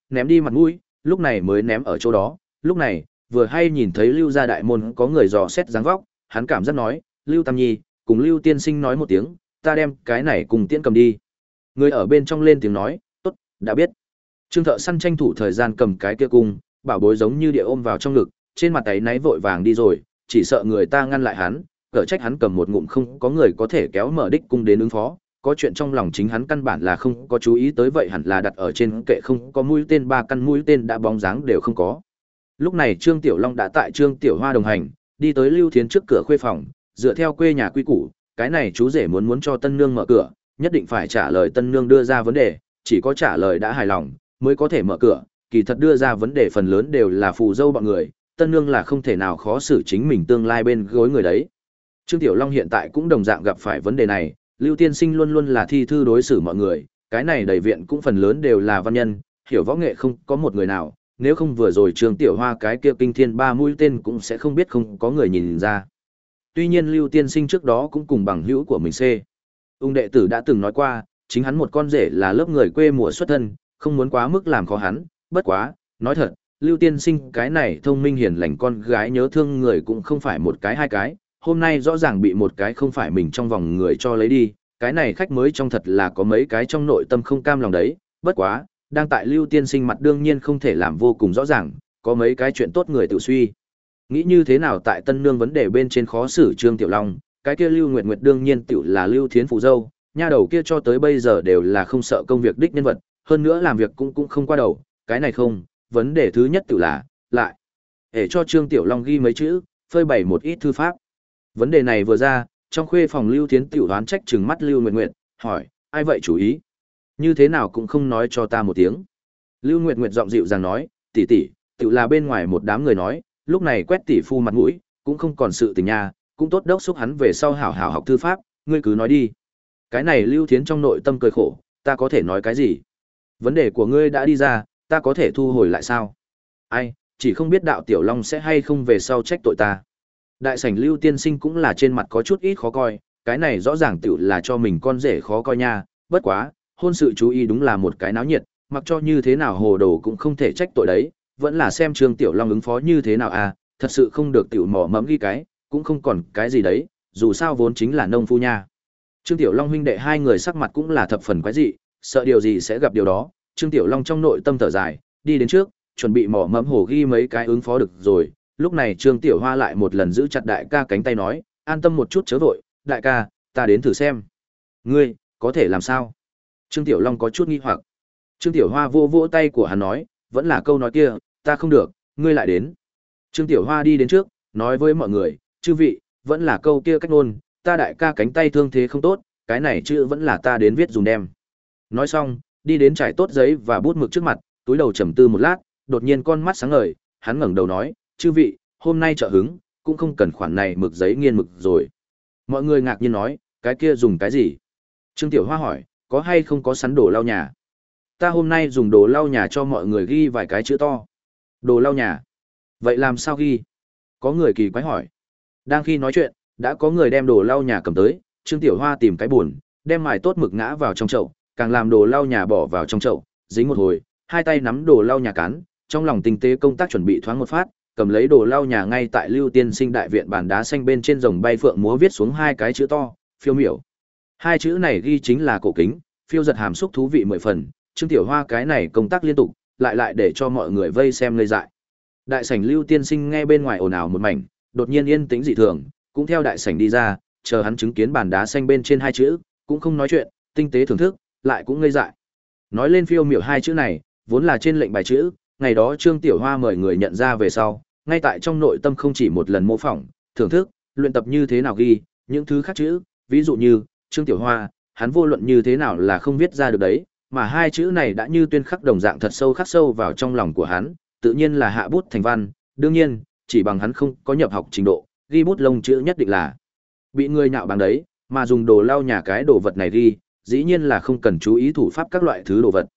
ném đi mặt mũi, lúc này mới ném ở chỗ đó. Lúc này, vừa hay nhìn thấy Lưu gia đại môn có người dò xét dáng vóc, hắn cảm giác nói, Lưu Tam Nhi, cùng Lưu tiên sinh nói một tiếng, ta đem cái này cùng tiễn cầm đi. Người ở bên trong lên tiếng nói, tốt, đã biết. Trương Thợ Săn tranh thủ thời gian cầm cái kia cung, bảo bối giống như địa ôm vào trong ngực, trên mặt tay náy vội vàng đi rồi, chỉ sợ người ta ngăn lại hắn, cỡ trách hắn cầm một ngụm không có người có thể kéo mở đích cung đến ứng phó, có chuyện trong lòng chính hắn căn bản là không có chú ý tới, vậy hẳn là đặt ở trên kệ không có mũi tên, ba căn mũi tên đã bóng dáng đều không có. Lúc này Trương Tiểu Long đã tại Trương Tiểu Hoa đồng hành, đi tới Lưu Thiến trước cửa khuê phòng, dựa theo quê nhà quy củ, cái này chú rể muốn muốn cho tân nương mở cửa, nhất định phải trả lời tân nương đưa ra vấn đề, chỉ có trả lời đã hài lòng mới có thể mở cửa, kỳ thật đưa ra vấn đề phần lớn đều là phù dâu bọn người, tân nương là không thể nào khó xử chính mình tương lai bên gối người đấy. Trương Tiểu Long hiện tại cũng đồng dạng gặp phải vấn đề này, Lưu tiên sinh luôn luôn là thi thư đối xử mọi người, cái này đầy viện cũng phần lớn đều là văn nhân, hiểu võ nghệ không có một người nào, nếu không vừa rồi Trương Tiểu Hoa cái kia kinh thiên ba mũi tên cũng sẽ không biết không có người nhìn ra. Tuy nhiên Lưu tiên sinh trước đó cũng cùng bằng hữu của mình C. Ung đệ tử đã từng nói qua, chính hắn một con rể là lớp người quê mùa xuất thân, không muốn quá mức làm khó hắn, bất quá, nói thật, Lưu tiên sinh cái này thông minh hiền lành con gái nhớ thương người cũng không phải một cái hai cái, hôm nay rõ ràng bị một cái không phải mình trong vòng người cho lấy đi, cái này khách mới trong thật là có mấy cái trong nội tâm không cam lòng đấy, bất quá, đang tại Lưu tiên sinh mặt đương nhiên không thể làm vô cùng rõ ràng, có mấy cái chuyện tốt người tự suy. Nghĩ như thế nào tại tân nương vấn đề bên trên khó xử Trương Tiểu Long, cái kia Lưu Nguyệt Nguyệt đương nhiên tiểu là Lưu Thiến phụ dâu, nha đầu kia cho tới bây giờ đều là không sợ công việc đích nhân vật, hơn nữa làm việc cũng cũng không qua đầu, cái này không, vấn đề thứ nhất tiểu là, lại, để cho Trương Tiểu Long ghi mấy chữ, phơi bày một ít thư pháp. Vấn đề này vừa ra, trong khuê phòng Lưu Thiến tiểu đoán trách trừng mắt Lưu Nguyệt Nguyệt, hỏi, ai vậy chủ ý? Như thế nào cũng không nói cho ta một tiếng. Lưu Nguyệt Nguyệt giọng dịu dàng nói, tỷ tỷ, tiểu là bên ngoài một đám người nói, lúc này quét tỷ phu mặt mũi, cũng không còn sự tình nha, cũng tốt đốc xúc hắn về sau hảo hảo học thư pháp, ngươi cứ nói đi. Cái này Lưu Thiến trong nội tâm cười khổ, ta có thể nói cái gì? Vấn đề của ngươi đã đi ra, ta có thể thu hồi lại sao? Ai, chỉ không biết đạo Tiểu Long sẽ hay không về sau trách tội ta. Đại sảnh Lưu tiên sinh cũng là trên mặt có chút ít khó coi, cái này rõ ràng tiểu là cho mình con rể khó coi nha, bất quá, hôn sự chú ý đúng là một cái náo nhiệt, mặc cho như thế nào hồ đồ cũng không thể trách tội đấy, vẫn là xem Trương Tiểu Long ứng phó như thế nào à, thật sự không được tiểu mỏ mẫm ghi cái, cũng không còn cái gì đấy, dù sao vốn chính là nông phu nha. Trương Tiểu Long huynh đệ hai người sắc mặt cũng là thập phần quái dị, sợ điều gì sẽ gặp điều đó, Trương Tiểu Long trong nội tâm thở dài, đi đến trước, chuẩn bị mỏ mẫm hồ ghi mấy cái ứng phó được rồi, lúc này Trương Tiểu Hoa lại một lần giữ chặt đại ca cánh tay nói, an tâm một chút chớ vội, đại ca, ta đến thử xem. Ngươi, có thể làm sao? Trương Tiểu Long có chút nghi hoặc. Trương Tiểu Hoa vô vỗ tay của hắn nói, vẫn là câu nói kia, ta không được, ngươi lại đến. Trương Tiểu Hoa đi đến trước, nói với mọi người, chư vị, vẫn là câu kia cách ngôn, ta đại ca cánh tay thương thế không tốt, cái này chữ vẫn là ta đến viết dùng đem. Nói xong, đi đến trải tốt giấy và bút mực trước mặt, túi đầu trầm tư một lát, đột nhiên con mắt sáng ngời, hắn ngẩng đầu nói, chư vị, hôm nay trợ hứng, cũng không cần khoản này mực giấy nghiên mực rồi. Mọi người ngạc nhiên nói, cái kia dùng cái gì? Trương Tiểu Hoa hỏi, có hay không có sắn đồ lau nhà? Ta hôm nay dùng đồ lau nhà cho mọi người ghi vài cái chữ to. Đồ lau nhà. Vậy làm sao ghi? Có người kỳ quái hỏi. Đang khi nói chuyện, đã có người đem đồ lau nhà cầm tới, Trương Tiểu Hoa tìm cái buồn, đem mài tốt mực ngã vào trong chậu, càng làm đồ lau nhà bỏ vào trong chậu, dính một hồi, hai tay nắm đồ lau nhà cán, trong lòng tinh tế công tác chuẩn bị thoáng một phát, cầm lấy đồ lau nhà ngay tại Lưu Tiên Sinh đại viện bàn đá xanh bên trên rồng bay phượng múa viết xuống hai cái chữ to, phiêu miểu. Hai chữ này ghi chính là cổ kính, phiêu giật hàm xúc thú vị mười phần, Trương Tiểu Hoa cái này công tác liên tục, lại lại để cho mọi người vây xem ngây dại. Đại sảnh Lưu Tiên Sinh nghe bên ngoài ồn ào một mảnh, đột nhiên yên tĩnh dị thường, cũng theo đại sảnh đi ra, chờ hắn chứng kiến bàn đá xanh bên trên hai chữ, cũng không nói chuyện, tinh tế thưởng thức, lại cũng ngây dại. Nói lên phiêu miểu hai chữ này, vốn là trên lệnh bài chữ, ngày đó Trương Tiểu Hoa mời người nhận ra về sau, ngay tại trong nội tâm không chỉ một lần mô phỏng, thưởng thức, luyện tập như thế nào ghi, những thứ khác chữ, ví dụ như, Trương Tiểu Hoa, hắn vô luận như thế nào là không viết ra được đấy, mà hai chữ này đã như tuyên khắc đồng dạng thật sâu khắc sâu vào trong lòng của hắn, tự nhiên là hạ bút thành văn, đương nhiên, chỉ bằng hắn không có nhập học trình độ, ghi bút lông chữ nhất định là bị người nhạo bằng đấy, mà dùng đồ lau nhà cái đồ vật này ghi, dĩ nhiên là không cần chú ý thủ pháp các loại thứ đồ vật.